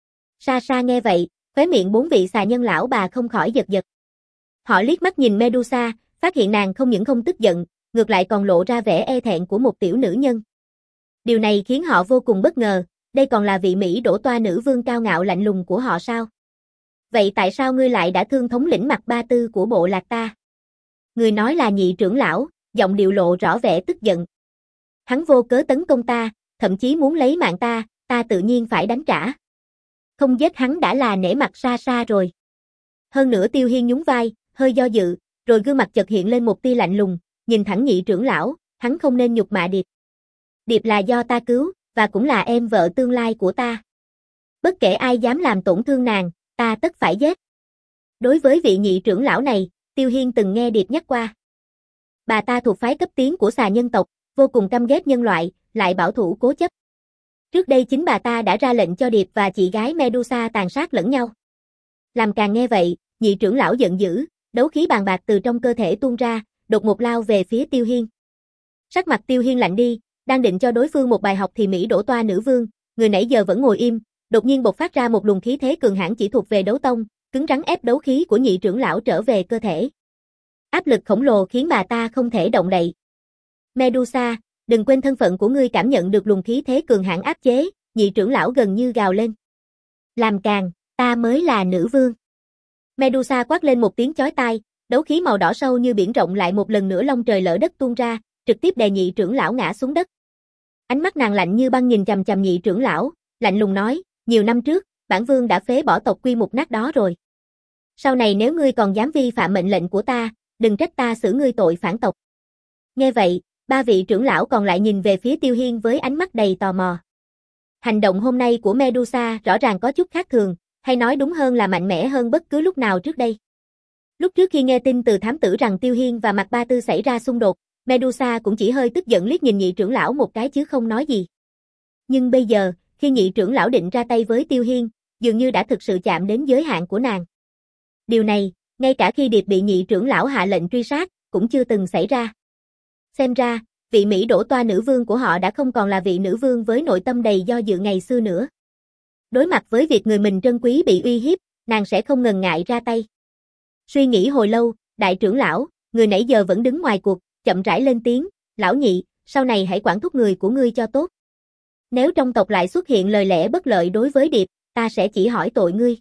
S1: Sa Sa nghe vậy, khóe miệng bốn vị xà nhân lão bà không khỏi giật giật. Họ liếc mắt nhìn Medusa, phát hiện nàng không những không tức giận, ngược lại còn lộ ra vẻ e thẹn của một tiểu nữ nhân. Điều này khiến họ vô cùng bất ngờ, đây còn là vị Mỹ đổ toa nữ vương cao ngạo lạnh lùng của họ sao? Vậy tại sao ngươi lại đã thương thống lĩnh Mạc Ba Tư của bộ lạc ta? Người nói là nhị trưởng lão, giọng điệu lộ rõ vẻ tức giận. Hắn vô cớ tấn công ta, thậm chí muốn lấy mạng ta, ta tự nhiên phải đánh trả. Không giết hắn đã là nể mặt Sa Sa rồi. Hơn nữa Tiêu Hiên nhún vai, hơi do dự, rồi gương mặt chợt hiện lên một tia lạnh lùng, nhìn thẳng nhị trưởng lão, hắn không nên nhục mạ Điệp. Điệp là do ta cứu, và cũng là em vợ tương lai của ta. Bất kể ai dám làm tổn thương nàng, ta tất phải giết. Đối với vị nhị trưởng lão này, Tiêu Hiên từng nghe Điệp nhắc qua. Bà ta thuộc phái cấp tiến của xà nhân tộc, vô cùng căm ghét nhân loại, lại bảo thủ cố chấp. Trước đây chính bà ta đã ra lệnh cho Điệp và chị gái Medusa tàn sát lẫn nhau. Làm càng nghe vậy, nhị trưởng lão giận dữ, đấu khí bàn bạc từ trong cơ thể tuôn ra, đột ngột lao về phía Tiêu Hiên. Sắc mặt Tiêu Hiên lạnh đi, đang định cho đối phương một bài học thì Mỹ đổ toa nữ vương, người nãy giờ vẫn ngồi im, đột nhiên bộc phát ra một luồng khí thế cường hãn chỉ thuộc về đấu tông, cứng rắn ép đấu khí của nhị trưởng lão trở về cơ thể. Áp lực khổng lồ khiến bà ta không thể động đậy. Medusa, đừng quên thân phận của ngươi, cảm nhận được luồng khí thế cường hãn áp chế, nhị trưởng lão gần như gào lên. Làm càn, ta mới là nữ vương. Medusa quát lên một tiếng chói tai, đấu khí màu đỏ sâu như biển rộng lại một lần nữa long trời lở đất tuôn ra, trực tiếp đè nhị trưởng lão ngã xuống đất. Ánh mắt nàng lạnh như băng nhìn chằm chằm nhị trưởng lão, lạnh lùng nói, nhiều năm trước, bản vương đã phế bỏ tộc quy mục nát đó rồi. Sau này nếu ngươi còn dám vi phạm mệnh lệnh của ta, đừng trách ta xử ngươi tội phản tộc. Nghe vậy, ba vị trưởng lão còn lại nhìn về phía Tiêu Hiên với ánh mắt đầy tò mò. Hành động hôm nay của Medusa rõ ràng có chút khác thường, hay nói đúng hơn là mạnh mẽ hơn bất cứ lúc nào trước đây. Lúc trước khi nghe tin từ thám tử rằng Tiêu Hiên và Mạc Ba Tư xảy ra xung đột, Medusa cũng chỉ hơi tức giận liếc nhìn nhị trưởng lão một cái chứ không nói gì. Nhưng bây giờ, khi nhị trưởng lão định ra tay với Tiêu Hiên, dường như đã thực sự chạm đến giới hạn của nàng. Điều này, ngay cả khi Điệp bị nhị trưởng lão hạ lệnh truy sát, cũng chưa từng xảy ra. Xem ra, vị Mỹ đổ toa nữ vương của họ đã không còn là vị nữ vương với nội tâm đầy do dự ngày xưa nữa. Đối mặt với việc người mình trân quý bị uy hiếp, nàng sẽ không ngần ngại ra tay. Suy nghĩ hồi lâu, đại trưởng lão, người nãy giờ vẫn đứng ngoài cuộc, chậm rãi lên tiếng, lão nhị, sau này hãy quản thúc người của ngươi cho tốt. Nếu trong tộc lại xuất hiện lời lẽ bất lợi đối với Điệp, ta sẽ chỉ hỏi tội ngươi.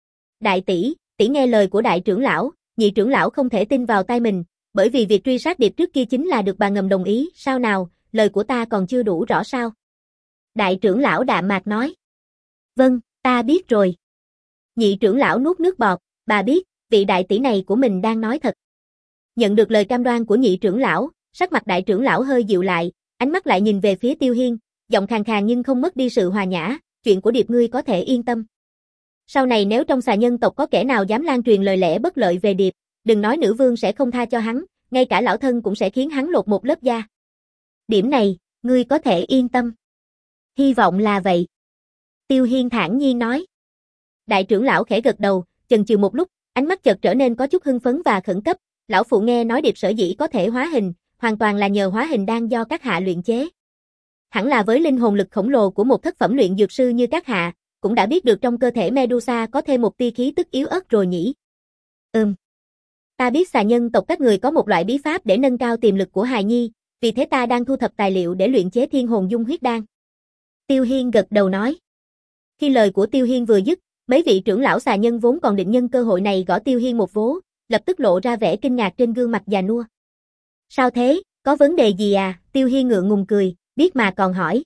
S1: Đại tỷ, tỷ nghe lời của đại trưởng lão, nhị trưởng lão không thể tin vào tai mình, bởi vì việc truy sát Điệp trước kia chính là được bà ngầm đồng ý, sao nào, lời của ta còn chưa đủ rõ sao? Đại trưởng lão đạm mạc nói. Vâng, ta biết rồi. Nhị trưởng lão nuốt nước bọt, bà biết, vị đại tỷ này của mình đang nói thật. Nhận được lời cam đoan của nhị trưởng lão, sắc mặt đại trưởng lão hơi dịu lại, ánh mắt lại nhìn về phía Tiêu Hiên, giọng khàn khàn nhưng không mất đi sự hòa nhã, chuyện của Điệp ngươi có thể yên tâm. Sau này nếu trong xà nhân tộc có kẻ nào dám lan truyền lời lẽ bất lợi về Điệp, đừng nói nữ vương sẽ không tha cho hắn, ngay cả lão thân cũng sẽ khiến hắn lột một lớp da. Điểm này, ngươi có thể yên tâm. Hy vọng là vậy. Tiêu Hiên thản nhiên nói. Đại trưởng lão khẽ gật đầu, chần chừ một lúc, ánh mắt chợt trở nên có chút hưng phấn và khẩn cấp. Lão phụ nghe nói Điệp sở dĩ có thể hóa hình, hoàn toàn là nhờ hóa hình đan do các hạ luyện chế. Hẳn là với linh hồn lực khổng lồ của một thất phẩm luyện dược sư như các hạ, cũng đã biết được trong cơ thể Medusa có thêm một tia khí tức yếu ớt rồi nhỉ? Ừm. Ta biết xà nhân tộc các người có một loại bí pháp để nâng cao tiềm lực của hài nhi, vì thế ta đang thu thập tài liệu để luyện chế thiên hồn dung huyết đan. Tiêu Hiên gật đầu nói. Khi lời của Tiêu Hiên vừa dứt, mấy vị trưởng lão xà nhân vốn còn định nhân cơ hội này gõ Tiêu Hiên một vố, lập tức lộ ra vẻ kinh ngạc trên gương mặt già nua. Sao thế, có vấn đề gì à? Tiêu Hiên ngượng ngùng cười, biết mà còn hỏi.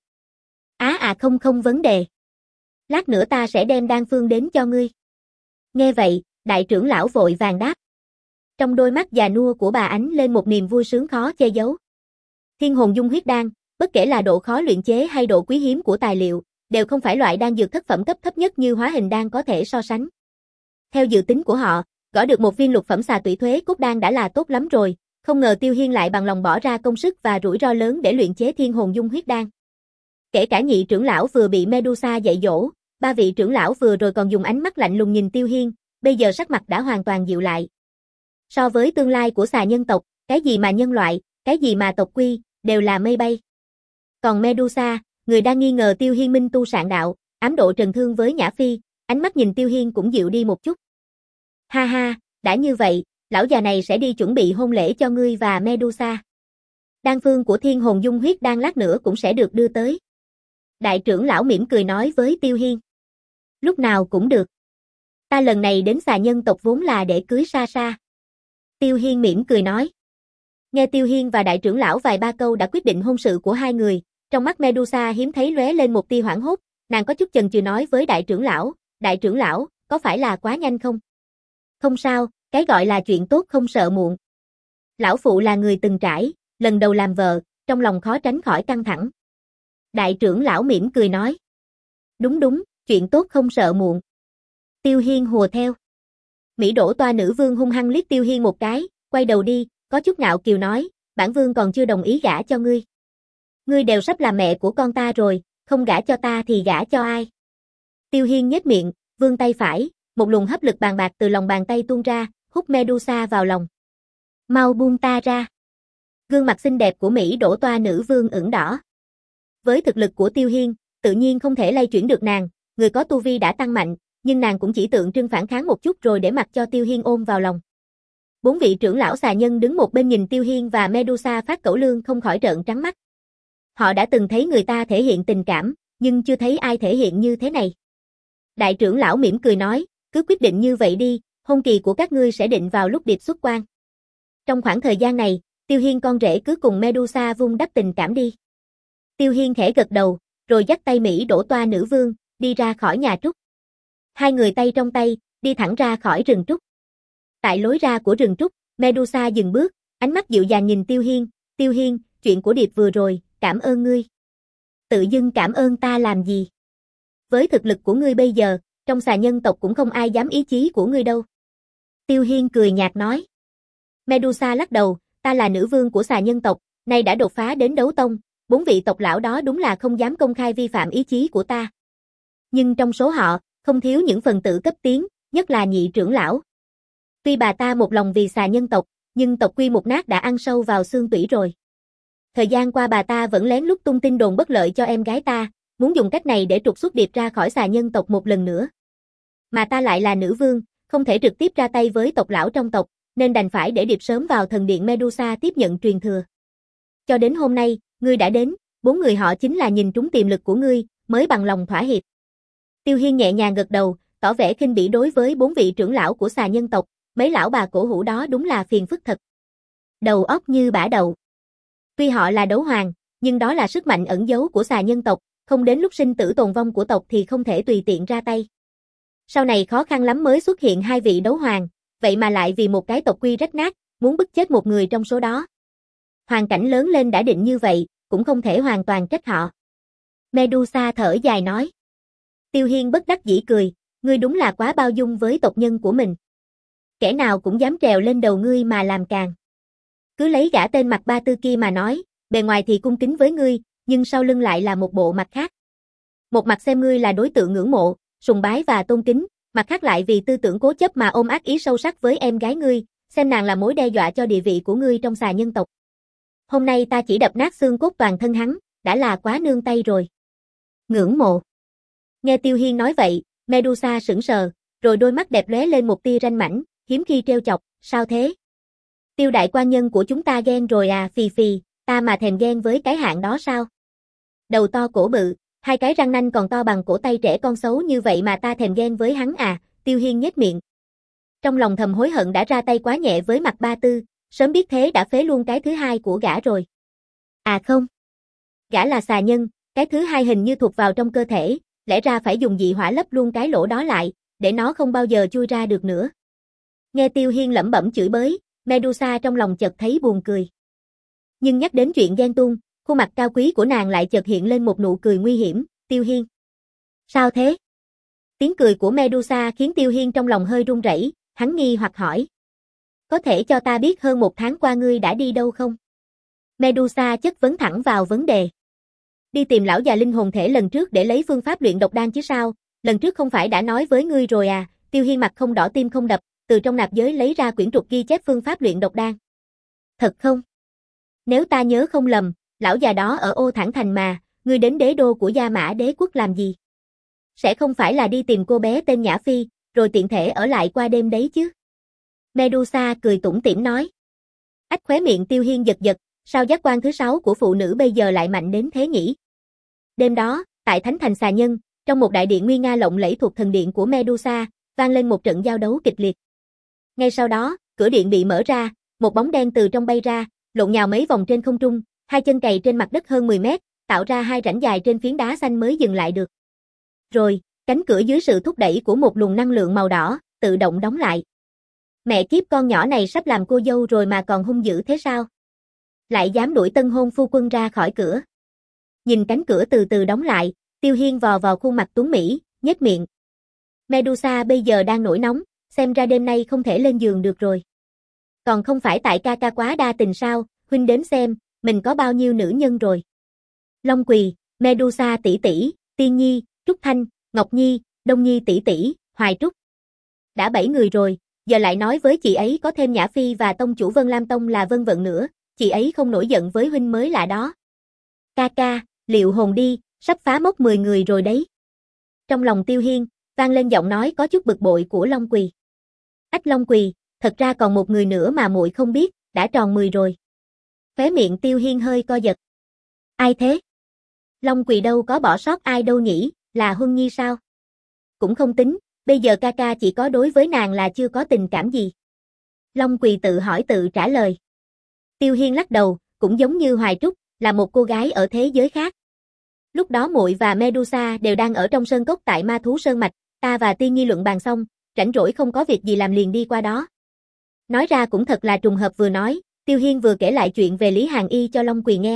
S1: Á à không không vấn đề. Lát nữa ta sẽ đem đan phương đến cho ngươi. Nghe vậy, đại trưởng lão vội vàng đáp. Trong đôi mắt già nua của bà ánh lên một niềm vui sướng khó che giấu. Thiên hồn dung huyết đan, bất kể là độ khó luyện chế hay độ quý hiếm của tài liệu, đều không phải loại đan dược thất phẩm cấp thấp nhất như hóa hình đan có thể so sánh. Theo dự tính của họ, gõ được một viên lục phẩm xà tủy thuế cốt đan đã là tốt lắm rồi, không ngờ Tiêu Hiên lại bằng lòng bỏ ra công sức và rủi ro lớn để luyện chế thiên hồn dung huyết đan. Kể cả nhị trưởng lão vừa bị Medusa dạy dỗ, ba vị trưởng lão vừa rồi còn dùng ánh mắt lạnh lùng nhìn Tiêu Hiên, bây giờ sắc mặt đã hoàn toàn dịu lại. So với tương lai của xà nhân tộc, cái gì mà nhân loại, cái gì mà tộc quy, đều là mây bay. Còn Medusa, người đang nghi ngờ Tiêu Hiên minh tu sạn đạo, ám độ trần thương với Nhã Phi, ánh mắt nhìn Tiêu Hiên cũng dịu đi một chút. Ha ha, đã như vậy, lão già này sẽ đi chuẩn bị hôn lễ cho ngươi và Medusa. Đan phương của thiên hồn dung huyết đan lát nữa cũng sẽ được đưa tới. Đại trưởng lão mỉm cười nói với Tiêu Hiên. Lúc nào cũng được. Ta lần này đến xà nhân tộc vốn là để cưới Sa Sa. Tiêu Hiên mỉm cười nói. Nghe Tiêu Hiên và đại trưởng lão vài ba câu đã quyết định hôn sự của hai người, trong mắt Medusa hiếm thấy lóe lên một tia hoảng hốt, nàng có chút chần chừ nói với đại trưởng lão, đại trưởng lão, có phải là quá nhanh không? Không sao, cái gọi là chuyện tốt không sợ muộn. Lão phụ là người từng trải, lần đầu làm vợ, trong lòng khó tránh khỏi căng thẳng. Đại trưởng lão mỉm cười nói. Đúng đúng, chuyện tốt không sợ muộn. Tiêu Hiên hùa theo. Mỹ đổ toa nữ vương hung hăng liếc Tiêu Hiên một cái, quay đầu đi, có chút ngạo kiều nói, bản vương còn chưa đồng ý gả cho ngươi. Ngươi đều sắp làm mẹ của con ta rồi, không gả cho ta thì gả cho ai? Tiêu Hiên nhếch miệng, vươn tay phải, một luồng hấp lực bàn bạc từ lòng bàn tay tuôn ra, hút Medusa vào lòng. Mau buông ta ra. Gương mặt xinh đẹp của Mỹ đổ toa nữ vương ửng đỏ. Với thực lực của Tiêu Hiên, tự nhiên không thể lay chuyển được nàng, người có tu vi đã tăng mạnh, nhưng nàng cũng chỉ tượng trưng phản kháng một chút rồi để mặc cho Tiêu Hiên ôm vào lòng. Bốn vị trưởng lão xà nhân đứng một bên nhìn Tiêu Hiên và Medusa phát cẩu lương không khỏi trợn trắng mắt. Họ đã từng thấy người ta thể hiện tình cảm, nhưng chưa thấy ai thể hiện như thế này. Đại trưởng lão mỉm cười nói, cứ quyết định như vậy đi, hôn kỳ của các ngươi sẽ định vào lúc Điệp xuất quan. Trong khoảng thời gian này, Tiêu Hiên con rể cứ cùng Medusa vun đắp tình cảm đi. Tiêu Hiên khẽ gật đầu, rồi dắt tay Mỹ đổ toa nữ vương, đi ra khỏi nhà trúc. Hai người tay trong tay, đi thẳng ra khỏi rừng trúc. Tại lối ra của rừng trúc, Medusa dừng bước, ánh mắt dịu dàng nhìn Tiêu Hiên, Tiêu Hiên, chuyện của Điệp vừa rồi, cảm ơn ngươi. Tự dưng cảm ơn ta làm gì? Với thực lực của ngươi bây giờ, trong xà nhân tộc cũng không ai dám ý chí của ngươi đâu. Tiêu Hiên cười nhạt nói. Medusa lắc đầu, ta là nữ vương của xà nhân tộc, nay đã đột phá đến đấu tông, bốn vị tộc lão đó đúng là không dám công khai vi phạm ý chí của ta. Nhưng trong số họ, không thiếu những phần tử cấp tiến, nhất là nhị trưởng lão. Tuy bà ta một lòng vì xà nhân tộc, nhưng tộc quy mục nát đã ăn sâu vào xương tủy rồi. Thời gian qua bà ta vẫn lén lút tung tin đồn bất lợi cho em gái ta, muốn dùng cách này để trục xuất Điệp ra khỏi xà nhân tộc một lần nữa. Mà ta lại là nữ vương, không thể trực tiếp ra tay với tộc lão trong tộc, nên đành phải để Điệp sớm vào thần điện Medusa tiếp nhận truyền thừa. Cho đến hôm nay, ngươi đã đến, bốn người họ chính là nhìn trúng tiềm lực của ngươi, mới bằng lòng thỏa hiệp. Tiêu Hiên nhẹ nhàng gật đầu, tỏ vẻ khinh bỉ đối với bốn vị trưởng lão của xà nhân tộc, mấy lão bà cổ hủ đó đúng là phiền phức thật. Đầu óc như bã đậu. Tuy họ là đấu hoàng, nhưng đó là sức mạnh ẩn giấu của xà nhân tộc, không đến lúc sinh tử tồn vong của tộc thì không thể tùy tiện ra tay. Sau này khó khăn lắm mới xuất hiện hai vị đấu hoàng, vậy mà lại vì một cái tộc quy rách nát, muốn bức chết một người trong số đó. Hoàn cảnh lớn lên đã định như vậy, cũng không thể hoàn toàn trách họ. Medusa thở dài nói. Tiêu Hiên bất đắc dĩ cười, ngươi đúng là quá bao dung với tộc nhân của mình. Kẻ nào cũng dám trèo lên đầu ngươi mà làm càng. Cứ lấy gã tên mặt ba tư kia mà nói, bề ngoài thì cung kính với ngươi, nhưng sau lưng lại là một bộ mặt khác. Một mặt xem ngươi là đối tượng ngưỡng mộ, sùng bái và tôn kính, mặt khác lại vì tư tưởng cố chấp mà ôm ác ý sâu sắc với em gái ngươi, xem nàng là mối đe dọa cho địa vị của ngươi trong xà nhân tộc. Hôm nay ta chỉ đập nát xương cốt toàn thân hắn, đã là quá nương tay rồi. Ngưỡng mộ. Nghe Tiêu Hiên nói vậy, Medusa sững sờ, rồi đôi mắt đẹp lóe lên một tia ranh mãnh, hiếm khi trêu chọc, sao thế? Tiêu đại quan nhân của chúng ta ghen rồi à, phì phì, ta mà thèm ghen với cái hạng đó sao? Đầu to cổ bự, hai cái răng nanh còn to bằng cổ tay trẻ con xấu như vậy mà ta thèm ghen với hắn à, Tiêu Hiên nhếch miệng. Trong lòng thầm hối hận đã ra tay quá nhẹ với mặt ba tư, sớm biết thế đã phế luôn cái thứ hai của gã rồi. À không. Gã là xà nhân, cái thứ hai hình như thuộc vào trong cơ thể, lẽ ra phải dùng dị hỏa lấp luôn cái lỗ đó lại, để nó không bao giờ chui ra được nữa. Nghe Tiêu Hiên lẩm bẩm chửi bới, Medusa trong lòng chợt thấy buồn cười. Nhưng nhắc đến chuyện ghen tuông, khuôn mặt cao quý của nàng lại chợt hiện lên một nụ cười nguy hiểm, Tiêu Hiên. Sao thế? Tiếng cười của Medusa khiến Tiêu Hiên trong lòng hơi run rẩy, hắn nghi hoặc hỏi. Có thể cho ta biết hơn một tháng qua ngươi đã đi đâu không? Medusa chất vấn thẳng vào vấn đề. Đi tìm lão già linh hồn thể lần trước để lấy phương pháp luyện độc đan chứ sao, lần trước không phải đã nói với ngươi rồi à, Tiêu Hiên mặt không đỏ tim không đập, từ trong nạp giới lấy ra quyển trục ghi chép phương pháp luyện độc đan. Thật không? Nếu ta nhớ không lầm, lão già đó ở Ô Thản Thành mà, ngươi đến đế đô của Gia Mã đế quốc làm gì? Sẽ không phải là đi tìm cô bé tên Nhã Phi, rồi tiện thể ở lại qua đêm đấy chứ? Medusa cười tủm tỉm nói. Ách khóe miệng Tiêu Hiên giật giật, sao giác quan thứ sáu của phụ nữ bây giờ lại mạnh đến thế nhỉ? Đêm đó, tại Thánh Thành Xà Nhân, trong một đại điện nguy nga lộng lẫy thuộc thần điện của Medusa, vang lên một trận giao đấu kịch liệt. Ngay sau đó, cửa điện bị mở ra, một bóng đen từ trong bay ra, lộn nhào mấy vòng trên không trung, hai chân cày trên mặt đất hơn mười mét, tạo ra hai rãnh dài trên phiến đá xanh mới dừng lại được. Rồi, cánh cửa dưới sự thúc đẩy của một luồng năng lượng màu đỏ, tự động đóng lại. Mẹ kiếp, con nhỏ này sắp làm cô dâu rồi mà còn hung dữ thế sao? Lại dám đuổi tân hôn phu quân ra khỏi cửa. Nhìn cánh cửa từ từ đóng lại, Tiêu Hiên vò vào khuôn mặt tuấn mỹ, nhếch miệng. Medusa bây giờ đang nổi nóng, xem ra đêm nay không thể lên giường được rồi. Còn không phải tại ca ca quá đa tình sao, huynh đến xem, mình có bao nhiêu nữ nhân rồi. Long Quỳ, Medusa tỷ tỷ, Tiên Nhi, Trúc Thanh, Ngọc Nhi, Đông Nhi tỷ tỷ, Hoài Trúc. Đã bảy người rồi, giờ lại nói với chị ấy có thêm Nhã Phi và tông chủ Vân Lam Tông là Vân Vận nữa, chị ấy không nổi giận với huynh mới lạ đó. Ca ca, liệu hồn đi, sắp phá mốc mười người rồi đấy. Trong lòng Tiêu Hiên, vang lên giọng nói có chút bực bội của Long Quỳ. Ách Long Quỳ, thật ra còn một người nữa mà muội không biết, đã tròn mười rồi. Khóe miệng Tiêu Hiên hơi co giật. Ai thế? Long Quỳ đâu có bỏ sót ai đâu nhỉ, là Huân Nhi sao? Cũng không tính, bây giờ ca ca chỉ có đối với nàng là chưa có tình cảm gì. Long Quỳ tự hỏi tự trả lời. Tiêu Hiên lắc đầu, cũng giống như Hoài Trúc, là một cô gái ở thế giới khác. Lúc đó muội và Medusa đều đang ở trong sơn cốc tại Ma Thú Sơn Mạch, ta và Tiên Nhi luận bàn xong, rảnh rỗi không có việc gì làm liền đi qua đó. Nói ra cũng thật là trùng hợp vừa nói, Tiêu Hiên vừa kể lại chuyện về Lý Hàn Y cho Long Quỳ nghe.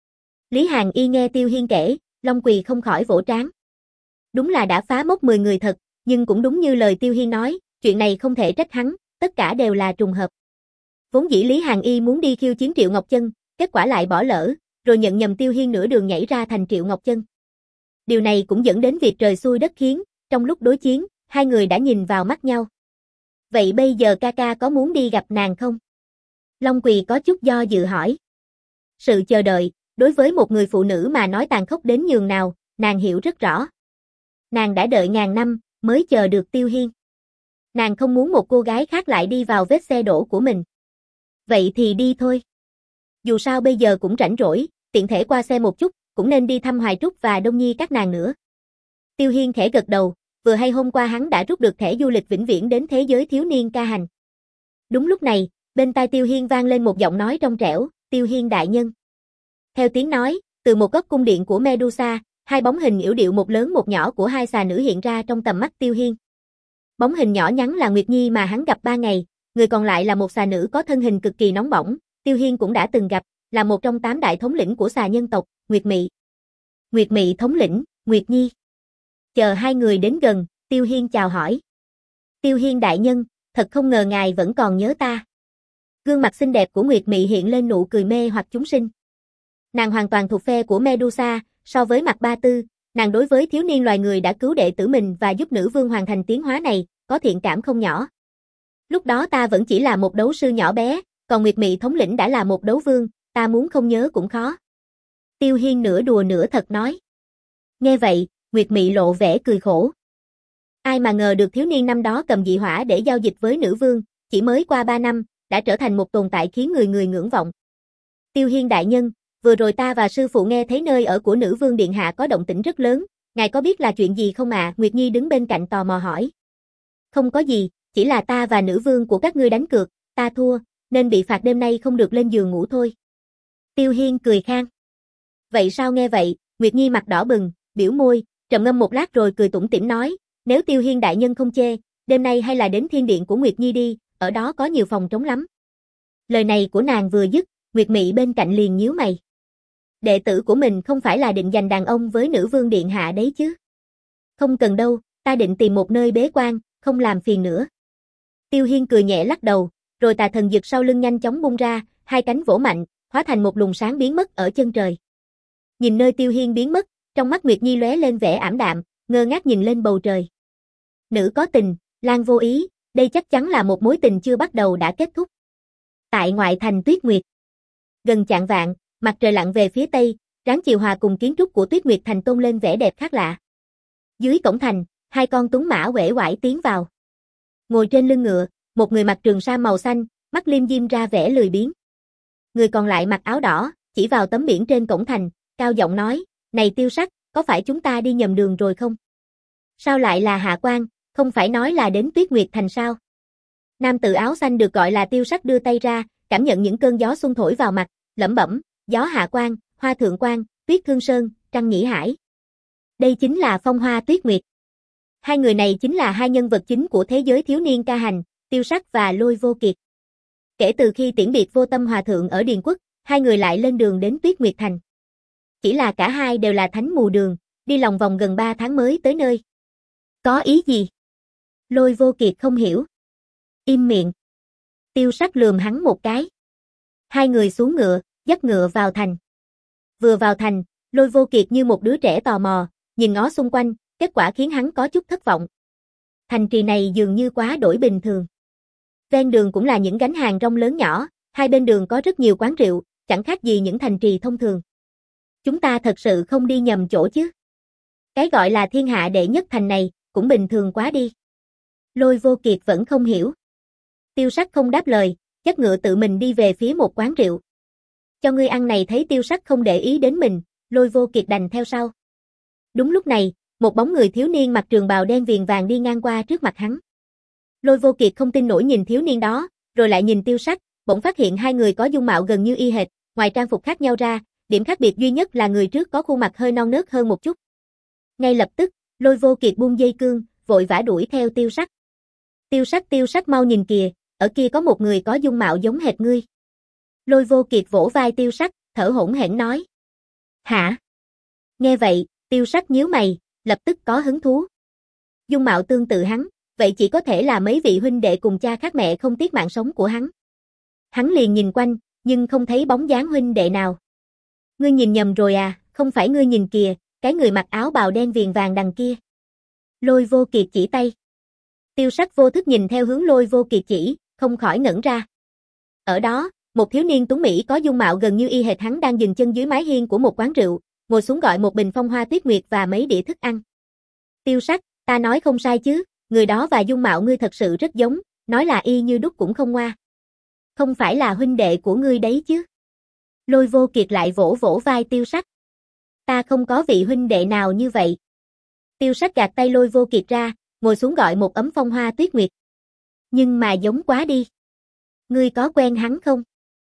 S1: Lý Hàn Y nghe Tiêu Hiên kể, Long Quỳ không khỏi vỗ trán. Đúng là đã phá mốc mười người thật, nhưng cũng đúng như lời Tiêu Hiên nói, chuyện này không thể trách hắn, tất cả đều là trùng hợp. Vốn dĩ Lý Hàn Y muốn đi khiêu chiến Triệu Ngọc Chân, kết quả lại bỏ lỡ, rồi nhận nhầm Tiêu Hiên nửa đường nhảy ra thành Triệu Ngọc Chân. Điều này cũng dẫn đến việc trời xui đất khiến, trong lúc đối chiến, hai người đã nhìn vào mắt nhau. Vậy bây giờ ca ca có muốn đi gặp nàng không? Long Quỳ có chút do dự hỏi. Sự chờ đợi, đối với một người phụ nữ mà nói tàn khốc đến nhường nào, nàng hiểu rất rõ. Nàng đã đợi ngàn năm, mới chờ được Tiêu Hiên. Nàng không muốn một cô gái khác lại đi vào vết xe đổ của mình. Vậy thì đi thôi. Dù sao bây giờ cũng rảnh rỗi, tiện thể qua xe một chút, cũng nên đi thăm Hoài Trúc và Đông Nhi các nàng nữa. Tiêu Hiên khẽ gật đầu, vừa hay hôm qua hắn đã rút được thẻ du lịch vĩnh viễn đến thế giới thiếu niên ca hành. Đúng lúc này, bên tai Tiêu Hiên vang lên một giọng nói trong trẻo, Tiêu Hiên đại nhân. Theo tiếng nói, từ một góc cung điện của Medusa, hai bóng hình yểu điệu một lớn một nhỏ của hai xà nữ hiện ra trong tầm mắt Tiêu Hiên. Bóng hình nhỏ nhắn là Nguyệt Nhi mà hắn gặp ba ngày, người còn lại là một xà nữ có thân hình cực kỳ nóng bỏng, Tiêu Hiên cũng đã từng gặp, là một trong tám đại thống lĩnh của xà nhân tộc, Nguyệt Mị. Nguyệt Mị thống lĩnh, Nguyệt Nhi. Chờ hai người đến gần, Tiêu Hiên chào hỏi. Tiêu Hiên đại nhân, thật không ngờ ngài vẫn còn nhớ ta. Gương mặt xinh đẹp của Nguyệt Mị hiện lên nụ cười mê hoặc chúng sinh. Nàng hoàn toàn thuộc phe của Medusa, so với Mạc Ba Tư, nàng đối với thiếu niên loài người đã cứu đệ tử mình và giúp nữ vương hoàn thành tiến hóa này, có thiện cảm không nhỏ. Lúc đó ta vẫn chỉ là một đấu sư nhỏ bé, còn Nguyệt Mị thống lĩnh đã là một đấu vương, ta muốn không nhớ cũng khó. Tiêu Hiên nửa đùa nửa thật nói. Nghe vậy, Nguyệt Mị lộ vẻ cười khổ. Ai mà ngờ được thiếu niên năm đó cầm dị hỏa để giao dịch với nữ vương, chỉ mới qua ba năm, đã trở thành một tồn tại khiến người người ngưỡng vọng. Tiêu Hiên đại nhân, vừa rồi ta và sư phụ nghe thấy nơi ở của nữ vương điện hạ có động tĩnh rất lớn, ngài có biết là chuyện gì không ạ? À? Nguyệt Nhi đứng bên cạnh tò mò hỏi. Không có gì, chỉ là ta và nữ vương của các ngươi đánh cược, ta thua, nên bị phạt đêm nay không được lên giường ngủ thôi. Tiêu Hiên cười khan. Vậy sao nghe vậy, Nguyệt Nhi mặt đỏ bừng, biểu môi, trầm ngâm một lát rồi cười tủm tỉm nói, nếu Tiêu Hiên đại nhân không chê, đêm nay hay là đến thiên điện của Nguyệt Nhi đi, ở đó có nhiều phòng trống lắm. Lời này của nàng vừa dứt, Nguyệt Mị bên cạnh liền nhíu mày. Đệ tử của mình không phải là định giành đàn ông với nữ vương điện hạ đấy chứ. Không cần đâu, ta định tìm một nơi bế quan, không làm phiền nữa. Tiêu Hiên cười nhẹ lắc đầu, rồi tà thần dực sau lưng nhanh chóng bung ra, hai cánh vỗ mạnh, hóa thành một luồng sáng biến mất ở chân trời. Nhìn nơi Tiêu Hiên biến mất, trong mắt Nguyệt Nhi lóe lên vẻ ảm đạm, ngơ ngác nhìn lên bầu trời. Nữ có tình, Lan vô ý, đây chắc chắn là một mối tình chưa bắt đầu đã kết thúc. Tại ngoại thành Tuyết Nguyệt. Gần chạng vạng, mặt trời lặn về phía tây, ráng chiều hòa cùng kiến trúc của Tuyết Nguyệt thành tôn lên vẻ đẹp khác lạ. Dưới cổng thành, hai con tuấn mã uể oải tiến vào. Ngồi trên lưng ngựa, một người mặc trường sa màu xanh, mắt liêm diêm ra vẻ lười biếng. Người còn lại mặc áo đỏ, chỉ vào tấm biển trên cổng thành, cao giọng nói, này Tiêu Sắc, có phải chúng ta đi nhầm đường rồi không? Sao lại là Hạ Quan, không phải nói là đến Tuyết Nguyệt thành sao? Nam tử áo xanh được gọi là Tiêu Sắc đưa tay ra, cảm nhận những cơn gió xuân thổi vào mặt, lẩm bẩm, gió Hạ Quan, hoa Thượng Quan, Tuyết Thương Sơn, Trăng Nhĩ Hải. Đây chính là Phong Hoa Tuyết Nguyệt. Hai người này chính là hai nhân vật chính của thế giới thiếu niên ca hành, Tiêu Sắc và Lôi Vô Kiệt. Kể từ khi tiễn biệt Vô Tâm Hòa Thượng ở Điền Quốc, hai người lại lên đường đến Tuyết Nguyệt thành. Chỉ là cả hai đều là thánh mù đường, đi lòng vòng gần ba tháng mới tới nơi. Có ý gì? Lôi Vô Kiệt không hiểu. Im miệng. Tiêu Sắc lườm hắn một cái. Hai người xuống ngựa, dắt ngựa vào thành. Vừa vào thành, Lôi Vô Kiệt như một đứa trẻ tò mò, nhìn ngó xung quanh, kết quả khiến hắn có chút thất vọng. Thành trì này dường như quá đổi bình thường. Ven đường cũng là những gánh hàng rong lớn nhỏ, hai bên đường có rất nhiều quán rượu, chẳng khác gì những thành trì thông thường. Chúng ta thật sự không đi nhầm chỗ chứ? Cái gọi là thiên hạ đệ nhất thành này, cũng bình thường quá đi. Lôi Vô Kiệt vẫn không hiểu. Tiêu Sắc không đáp lời, dắt ngựa tự mình đi về phía một quán rượu. Cho ngươi ăn này thấy Tiêu Sắc không để ý đến mình, Lôi Vô Kiệt đành theo sau. Đúng lúc này, một bóng người thiếu niên mặc trường bào đen viền vàng đi ngang qua trước mặt hắn. Lôi Vô Kiệt không tin nổi nhìn thiếu niên đó, rồi lại nhìn Tiêu Sắc, bỗng phát hiện hai người có dung mạo gần như y hệt, ngoài trang phục khác nhau ra, điểm khác biệt duy nhất là người trước có khuôn mặt hơi non nớt hơn một chút. Ngay lập tức, Lôi Vô Kiệt buông dây cương, vội vã đuổi theo Tiêu Sắc. Tiêu Sắc Tiêu Sắc mau nhìn kìa, ở kia có một người có dung mạo giống hệt ngươi. Lôi Vô Kiệt vỗ vai Tiêu Sắc, thở hổn hển nói. Hả? Nghe vậy, Tiêu Sắc nhíu mày, lập tức có hứng thú. Dung mạo tương tự hắn, vậy chỉ có thể là mấy vị huynh đệ cùng cha khác mẹ không tiếc mạng sống của hắn. Hắn liền nhìn quanh, nhưng không thấy bóng dáng huynh đệ nào. Ngươi nhìn nhầm rồi à, không phải ngươi nhìn kìa, cái người mặc áo bào đen viền vàng đằng kia. Lôi Vô Kiệt chỉ tay. Tiêu Sắc vô thức nhìn theo hướng Lôi Vô Kiệt chỉ, không khỏi ngẩn ra. Ở đó, một thiếu niên tuấn mỹ có dung mạo gần như y hệt hắn đang dừng chân dưới mái hiên của một quán rượu, ngồi xuống gọi một bình Phong Hoa Tuyết Nguyệt và mấy đĩa thức ăn. Tiêu Sắc, ta nói không sai chứ, người đó và dung mạo ngươi thật sự rất giống, nói là y như đúc cũng không ngoa. Không phải là huynh đệ của ngươi đấy chứ? Lôi Vô Kiệt lại vỗ vỗ vai Tiêu Sắc. Ta không có vị huynh đệ nào như vậy. Tiêu Sắc gạt tay Lôi Vô Kiệt ra, ngồi xuống gọi một ấm Phong Hoa Tuyết Nguyệt. Nhưng mà giống quá đi. Ngươi có quen hắn không?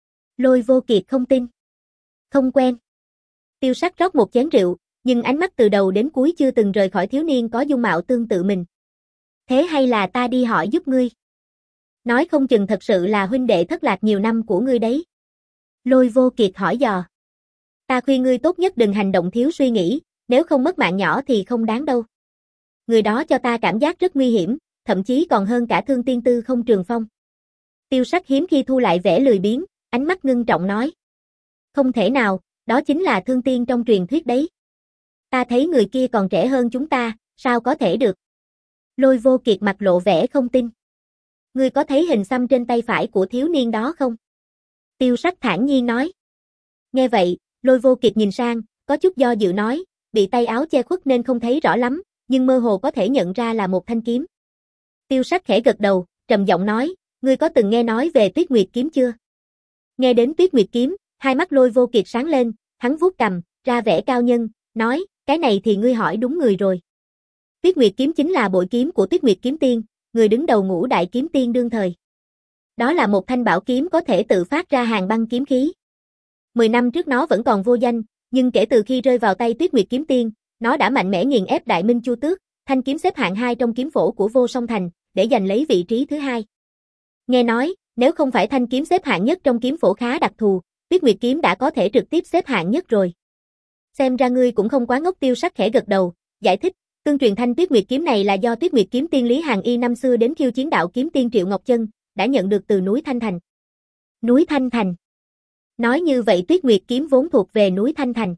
S1: Lôi Vô Kiệt không tin. Không quen. Tiêu Sắc rót một chén rượu, nhưng ánh mắt từ đầu đến cuối chưa từng rời khỏi thiếu niên có dung mạo tương tự mình. Thế hay là ta đi hỏi giúp ngươi? Nói không chừng thật sự là huynh đệ thất lạc nhiều năm của ngươi đấy. Lôi Vô Kiệt hỏi dò. Ta khuyên ngươi tốt nhất đừng hành động thiếu suy nghĩ, nếu không mất mạng nhỏ thì không đáng đâu. Người đó cho ta cảm giác rất nguy hiểm, thậm chí còn hơn cả Thương Tiên Tư Không Trường Phong. Tiêu Sắc hiếm khi thu lại vẻ lười biếng, ánh mắt ngưng trọng nói. Không thể nào, đó chính là Thương Tiên trong truyền thuyết đấy. Ta thấy người kia còn trẻ hơn chúng ta, sao có thể được? Lôi Vô Kiệt mặt lộ vẻ không tin. Ngươi có thấy hình xăm trên tay phải của thiếu niên đó không? Tiêu Sắc thản nhiên nói. Nghe vậy, Lôi Vô Kiệt nhìn sang, có chút do dự nói, bị tay áo che khuất nên không thấy rõ lắm, nhưng mơ hồ có thể nhận ra là một thanh kiếm. Tiêu Sắc khẽ gật đầu, trầm giọng nói, ngươi có từng nghe nói về Tuyết Nguyệt kiếm chưa? Nghe đến Tuyết Nguyệt kiếm, hai mắt Lôi Vô Kiệt sáng lên, hắn vuốt cằm, ra vẻ cao nhân, nói, cái này thì ngươi hỏi đúng người rồi. Tuyết Nguyệt kiếm chính là bội kiếm của Tuyết Nguyệt kiếm tiên, người đứng đầu ngũ đại kiếm tiên đương thời. Đó là một thanh bảo kiếm có thể tự phát ra hàng băng kiếm khí. Mười năm trước nó vẫn còn vô danh, nhưng kể từ khi rơi vào tay Tuyết Nguyệt kiếm tiên, nó đã mạnh mẽ nghiền ép Đại Minh Chu Tước, thanh kiếm xếp hạng hai trong kiếm phổ của Vô Song Thành, để giành lấy vị trí thứ hai. Nghe nói, nếu không phải thanh kiếm xếp hạng nhất trong kiếm phổ khá đặc thù, Tuyết Nguyệt kiếm đã có thể trực tiếp xếp hạng nhất rồi. Xem ra ngươi cũng không quá ngốc. Tiêu Sắc khẽ gật đầu, giải thích, tương truyền thanh Tuyết Nguyệt kiếm này là do Tuyết Nguyệt kiếm tiên Lý Hàn Y năm xưa đến khiêu chiến đạo kiếm tiên Triệu Ngọc Chân, đã nhận được từ núi Thanh Thành. Núi Thanh Thành. Nói như vậy Tuyết Nguyệt kiếm vốn thuộc về núi Thanh Thành.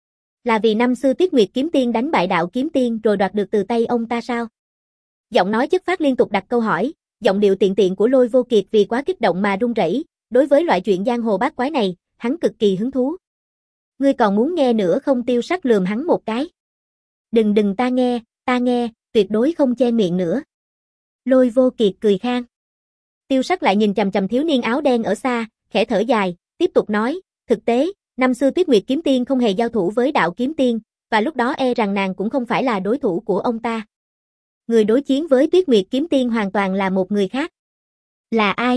S1: Là vì năm xưa Tuyết Nguyệt kiếm tiên đánh bại đạo kiếm tiên rồi đoạt được từ tay ông ta sao? Giọng nói chất phát liên tục đặt câu hỏi, giọng điệu tiện tiện của Lôi Vô Kiệt vì quá kích động mà run rẩy. Đối với loại chuyện giang hồ bát quái này, hắn cực kỳ hứng thú. Ngươi còn muốn nghe nữa không? Tiêu Sắc lườm hắn một cái. Đừng đừng ta nghe, ta nghe, tuyệt đối không che miệng nữa. Lôi Vô Kiệt cười khan. Tiêu Sắc lại nhìn chằm chằm thiếu niên áo đen ở xa, khẽ thở dài, tiếp tục nói, thực tế, năm xưa Tuyết Nguyệt kiếm tiên không hề giao thủ với đạo kiếm tiên, và lúc đó e rằng nàng cũng không phải là đối thủ của ông ta. Người đối chiến với Tuyết Nguyệt kiếm tiên hoàn toàn là một người khác. Là ai?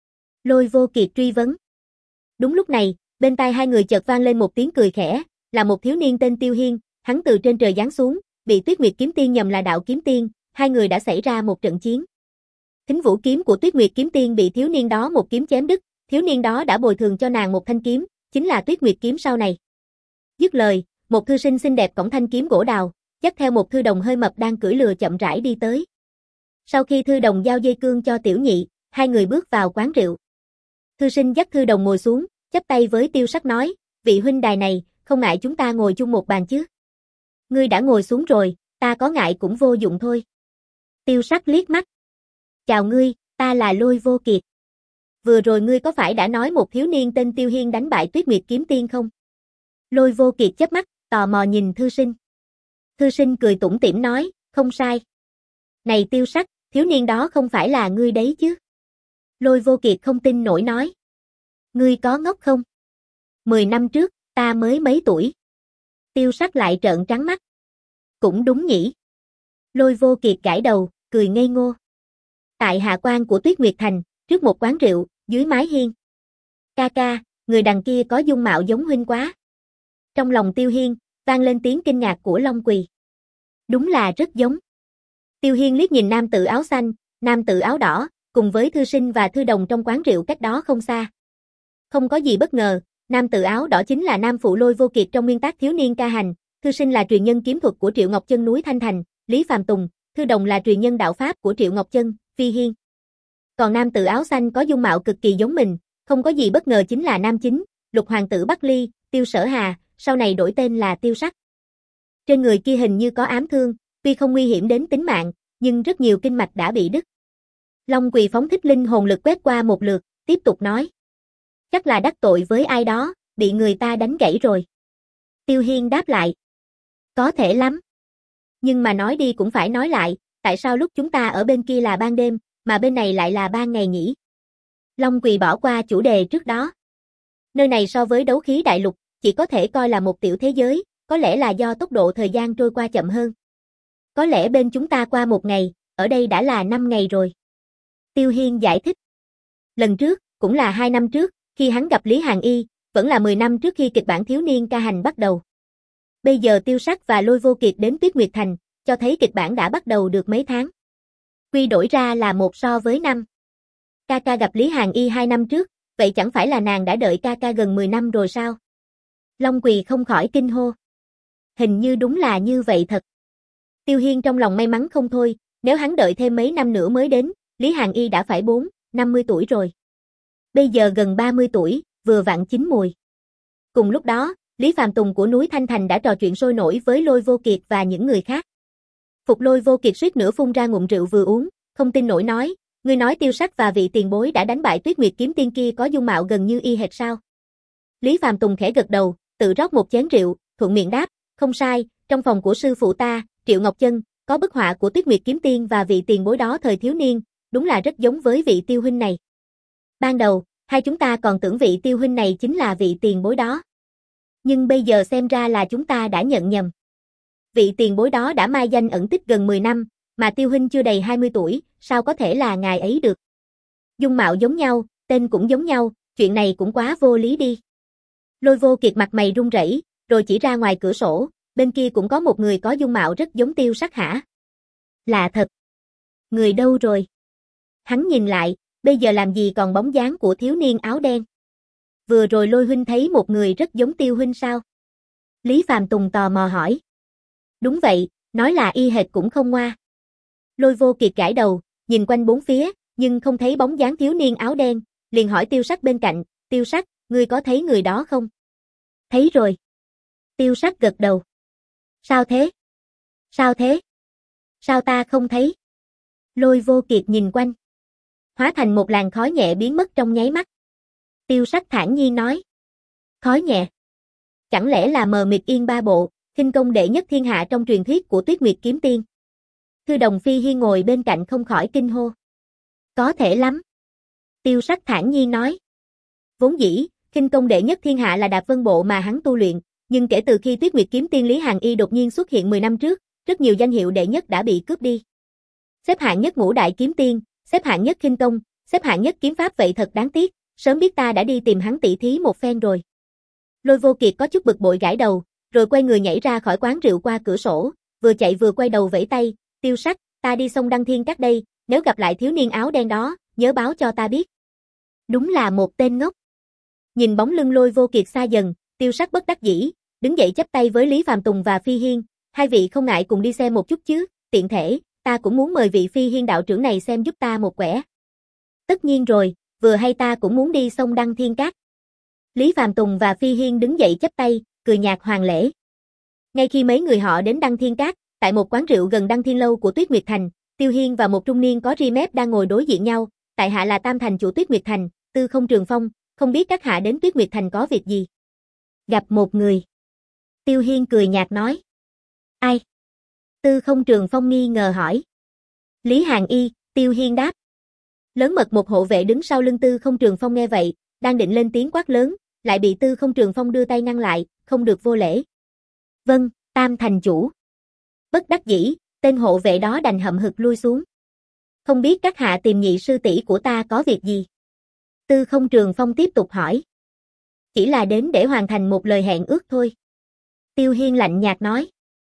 S1: Lôi Vô Kiệt truy vấn. Đúng lúc này, bên tai hai người chợt vang lên một tiếng cười khẽ, là một thiếu niên tên Tiêu Hiên, hắn từ trên trời giáng xuống, bị Tuyết Nguyệt kiếm tiên nhầm là đạo kiếm tiên, hai người đã xảy ra một trận chiến. Thính vũ kiếm của Tuyết Nguyệt kiếm tiên bị thiếu niên đó một kiếm chém đứt, thiếu niên đó đã bồi thường cho nàng một thanh kiếm, chính là Tuyết Nguyệt kiếm sau này. Dứt lời, một thư sinh xinh đẹp cõng thanh kiếm gỗ đào, dắt theo một thư đồng hơi mập đang cưỡi lừa chậm rãi đi tới. Sau khi thư đồng giao dây cương cho tiểu nhị, hai người bước vào quán rượu. Thư sinh dắt thư đồng ngồi xuống, chắp tay với Tiêu Sắc nói, vị huynh đài này, không ngại chúng ta ngồi chung một bàn chứ? Ngươi đã ngồi xuống rồi, ta có ngại cũng vô dụng thôi. Tiêu Sắc liếc mắt. Chào ngươi, ta là Lôi Vô Kiệt. Vừa rồi ngươi có phải đã nói một thiếu niên tên Tiêu Hiên đánh bại Tuyết Nguyệt kiếm tiên không? Lôi Vô Kiệt chớp mắt, tò mò nhìn thư sinh. Thư sinh cười tủm tỉm nói, không sai. Này Tiêu Sắc, thiếu niên đó không phải là ngươi đấy chứ? Lôi Vô Kiệt không tin nổi nói. Ngươi có ngốc không? Mười năm trước, ta mới mấy tuổi. Tiêu Sắc lại trợn trắng mắt. Cũng đúng nhỉ. Lôi Vô Kiệt gãi đầu, cười ngây ngô. Tại hạ quan của Tuyết Nguyệt Thành, trước một quán rượu, dưới mái hiên. Ca ca, người đằng kia có dung mạo giống huynh quá. Trong lòng Tiêu Hiên, vang lên tiếng kinh ngạc của Long Quỳ. Đúng là rất giống. Tiêu Hiên liếc nhìn nam tử áo xanh, nam tử áo đỏ, cùng với thư sinh và thư đồng trong quán rượu cách đó không xa. Không có gì bất ngờ, nam tử áo đỏ chính là nam phụ Lôi Vô Kiệt trong nguyên tác thiếu niên ca hành, thư sinh là truyền nhân kiếm thuật của Triệu Ngọc Chân núi Thanh Thành, Lý Phàm Tùng, thư đồng là truyền nhân đạo pháp của Triệu Ngọc Chân, Phi Hiên. Còn nam tử áo xanh có dung mạo cực kỳ giống mình, không có gì bất ngờ chính là nam chính, lục hoàng tử Bắc Ly, Tiêu Sở Hà, sau này đổi tên là Tiêu Sắc. Trên người kia hình như có ám thương, tuy không nguy hiểm đến tính mạng, nhưng rất nhiều kinh mạch đã bị đứt. Long Quỳ phóng thích linh hồn lực quét qua một lượt, tiếp tục nói. Chắc là đắc tội với ai đó, bị người ta đánh gãy rồi. Tiêu Hiên đáp lại. Có thể lắm. Nhưng mà nói đi cũng phải nói lại, tại sao lúc chúng ta ở bên kia là ban đêm, mà bên này lại là ban ngày nhỉ? Long Quỳ bỏ qua chủ đề trước đó. Nơi này so với đấu khí đại lục, chỉ có thể coi là một tiểu thế giới, có lẽ là do tốc độ thời gian trôi qua chậm hơn. Có lẽ bên chúng ta qua một ngày, ở đây đã là năm ngày rồi. Tiêu Hiên giải thích. Lần trước, cũng là hai năm trước, khi hắn gặp Lý Hàn Y, vẫn là mười năm trước khi kịch bản thiếu niên ca hành bắt đầu. Bây giờ Tiêu Sắc và Lôi Vô Kiệt đến Tuyết Nguyệt Thành, cho thấy kịch bản đã bắt đầu được mấy tháng. Quy đổi ra là một so với năm. Ca ca gặp Lý Hàn Y hai năm trước, vậy chẳng phải là nàng đã đợi ca ca gần mười năm rồi sao? Long Quỳ không khỏi kinh hô. Hình như đúng là như vậy thật. Tiêu Hiên trong lòng may mắn không thôi, nếu hắn đợi thêm mấy năm nữa mới đến, Lý Hàn Y đã phải bốn, năm mươi tuổi rồi. Bây giờ gần ba mươi tuổi, vừa vặn chín mùi. Cùng lúc đó, Lý Phàm Tùng của núi Thanh Thành đã trò chuyện sôi nổi với Lôi Vô Kiệt và những người khác. Phục Lôi Vô Kiệt suýt nữa phun ra ngụm rượu vừa uống, không tin nổi nói, ngươi nói Tiêu Sắc và vị tiền bối đã đánh bại Tuyết Nguyệt kiếm tiên kia có dung mạo gần như y hệt sao? Lý Phàm Tùng khẽ gật đầu, tự rót một chén rượu, thuận miệng đáp, không sai, trong phòng của sư phụ ta, Triệu Ngọc Chân, có bức họa của Tuyết Nguyệt kiếm tiên và vị tiền bối đó thời thiếu niên, đúng là rất giống với vị Tiêu huynh này. Ban đầu, hai chúng ta còn tưởng vị Tiêu huynh này chính là vị tiền bối đó. Nhưng bây giờ xem ra là chúng ta đã nhận nhầm. Vị tiền bối đó đã mai danh ẩn tích gần mười năm, mà Tiêu huynh chưa đầy hai mươi tuổi, sao có thể là ngài ấy được? Dung mạo giống nhau, tên cũng giống nhau, chuyện này cũng quá vô lý đi. Lôi Vô Kiệt mặt mày run rẩy, rồi chỉ ra ngoài cửa sổ, bên kia cũng có một người có dung mạo rất giống Tiêu Sắc hả? Lạ thật. Người đâu rồi? Hắn nhìn lại, bây giờ làm gì còn bóng dáng của thiếu niên áo đen? Vừa rồi Lôi huynh thấy một người rất giống Tiêu huynh sao? Lý Phàm Tùng tò mò hỏi. Đúng vậy, nói là y hệt cũng không ngoa. Lôi Vô Kiệt gãi đầu, nhìn quanh bốn phía, nhưng không thấy bóng dáng thiếu niên áo đen, liền hỏi Tiêu Sắc bên cạnh, Tiêu Sắc, ngươi có thấy người đó không? Thấy rồi. Tiêu Sắc gật đầu. Sao thế? Sao thế? Sao ta không thấy? Lôi Vô Kiệt nhìn quanh. Hóa thành một làn khói nhẹ biến mất trong nháy mắt. Tiêu Sắc thản nhiên nói. Khói nhẹ? Chẳng lẽ là mờ mịt yên ba bộ, khinh công đệ nhất thiên hạ trong truyền thuyết của Tuyết Nguyệt kiếm tiên? Thư Đồng Phi Hiên ngồi bên cạnh không khỏi kinh hô. Có thể lắm. Tiêu Sắc thản nhiên nói. Vốn dĩ, khinh công đệ nhất thiên hạ là Đạp Vân Bộ mà hắn tu luyện, nhưng kể từ khi Tuyết Nguyệt kiếm tiên Lý Hàn Y đột nhiên xuất hiện mười năm trước, rất nhiều danh hiệu đệ nhất đã bị cướp đi. Xếp hạng nhất ngũ đại kiếm tiên, xếp hạng nhất khinh công, xếp hạng nhất kiếm pháp, vậy thật đáng tiếc, sớm biết ta đã đi tìm hắn tỉ thí một phen rồi. Lôi Vô Kiệt có chút bực bội gãi đầu, rồi quay người nhảy ra khỏi quán rượu qua cửa sổ, vừa chạy vừa quay đầu vẫy tay, Tiêu Sắc, ta đi sông Đăng Thiên Các đây, nếu gặp lại thiếu niên áo đen đó, nhớ báo cho ta biết. Đúng là một tên ngốc. Nhìn bóng lưng Lôi Vô Kiệt xa dần, Tiêu Sắc bất đắc dĩ, đứng dậy chắp tay với Lý Phàm Tùng và Phi Hiên, hai vị không ngại cùng đi xem một chút chứ, tiện thể, ta cũng muốn mời vị Phi Hiên đạo trưởng này xem giúp ta một quẻ. Tất nhiên rồi, vừa hay ta cũng muốn đi sông Đăng Thiên Các. Lý Phàm Tùng và Phi Hiên đứng dậy chắp tay, cười nhạt hoàn lễ. Ngay khi mấy người họ đến Đăng Thiên Các, tại một quán rượu gần Đăng Thiên Lâu của Tuyết Nguyệt Thành, Tiêu Hiên và một trung niên có ri mép đang ngồi đối diện nhau, tại hạ là Tam Thành chủ Tuyết Nguyệt Thành, Tư Không Trường Phong, không biết các hạ đến Tuyết Nguyệt Thành có việc gì? Gặp một người. Tiêu Hiên cười nhạt nói. Ai? Tư Không Trường Phong nghi ngờ hỏi. Lý Hàn Y, Tiêu Hiên đáp. Lớn mật một hộ vệ đứng sau lưng Tư Không Trường Phong nghe vậy, đang định lên tiếng quát lớn, lại bị Tư Không Trường Phong đưa tay ngăn lại, không được vô lễ. Vâng, Tam Thành chủ. Bất đắc dĩ, tên hộ vệ đó đành hậm hực lui xuống. Không biết các hạ tìm nhị sư tỷ của ta có việc gì? Tư Không Trường Phong tiếp tục hỏi. Chỉ là đến để hoàn thành một lời hẹn ước thôi. Tiêu Hiên lạnh nhạt nói.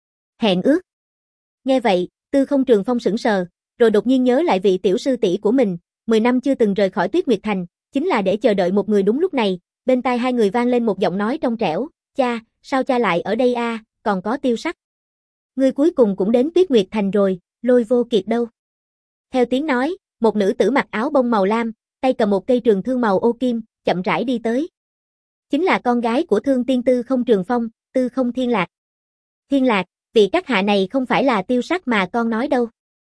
S1: Hẹn ước? Nghe vậy, Tư Không Trường Phong sững sờ, rồi đột nhiên nhớ lại vị tiểu sư tỷ của mình, mười năm chưa từng rời khỏi Tuyết Nguyệt Thành, chính là để chờ đợi một người đúng lúc này. Bên tai hai người vang lên một giọng nói trong trẻo, cha, sao cha lại ở đây a? Còn có Tiêu Sắc. Ngươi cuối cùng cũng đến Tuyết Nguyệt Thành rồi, Lôi Vô Kiệt đâu? Theo tiếng nói, một nữ tử mặc áo bông màu lam, tay cầm một cây trường thương màu ô kim, chậm rãi đi tới. Chính là con gái của Thương Tiên Tư Không Trường Phong, Tư Không Thiên Lạc. Thiên Lạc, vị các hạ này không phải là Tiêu Sắc mà con nói đâu.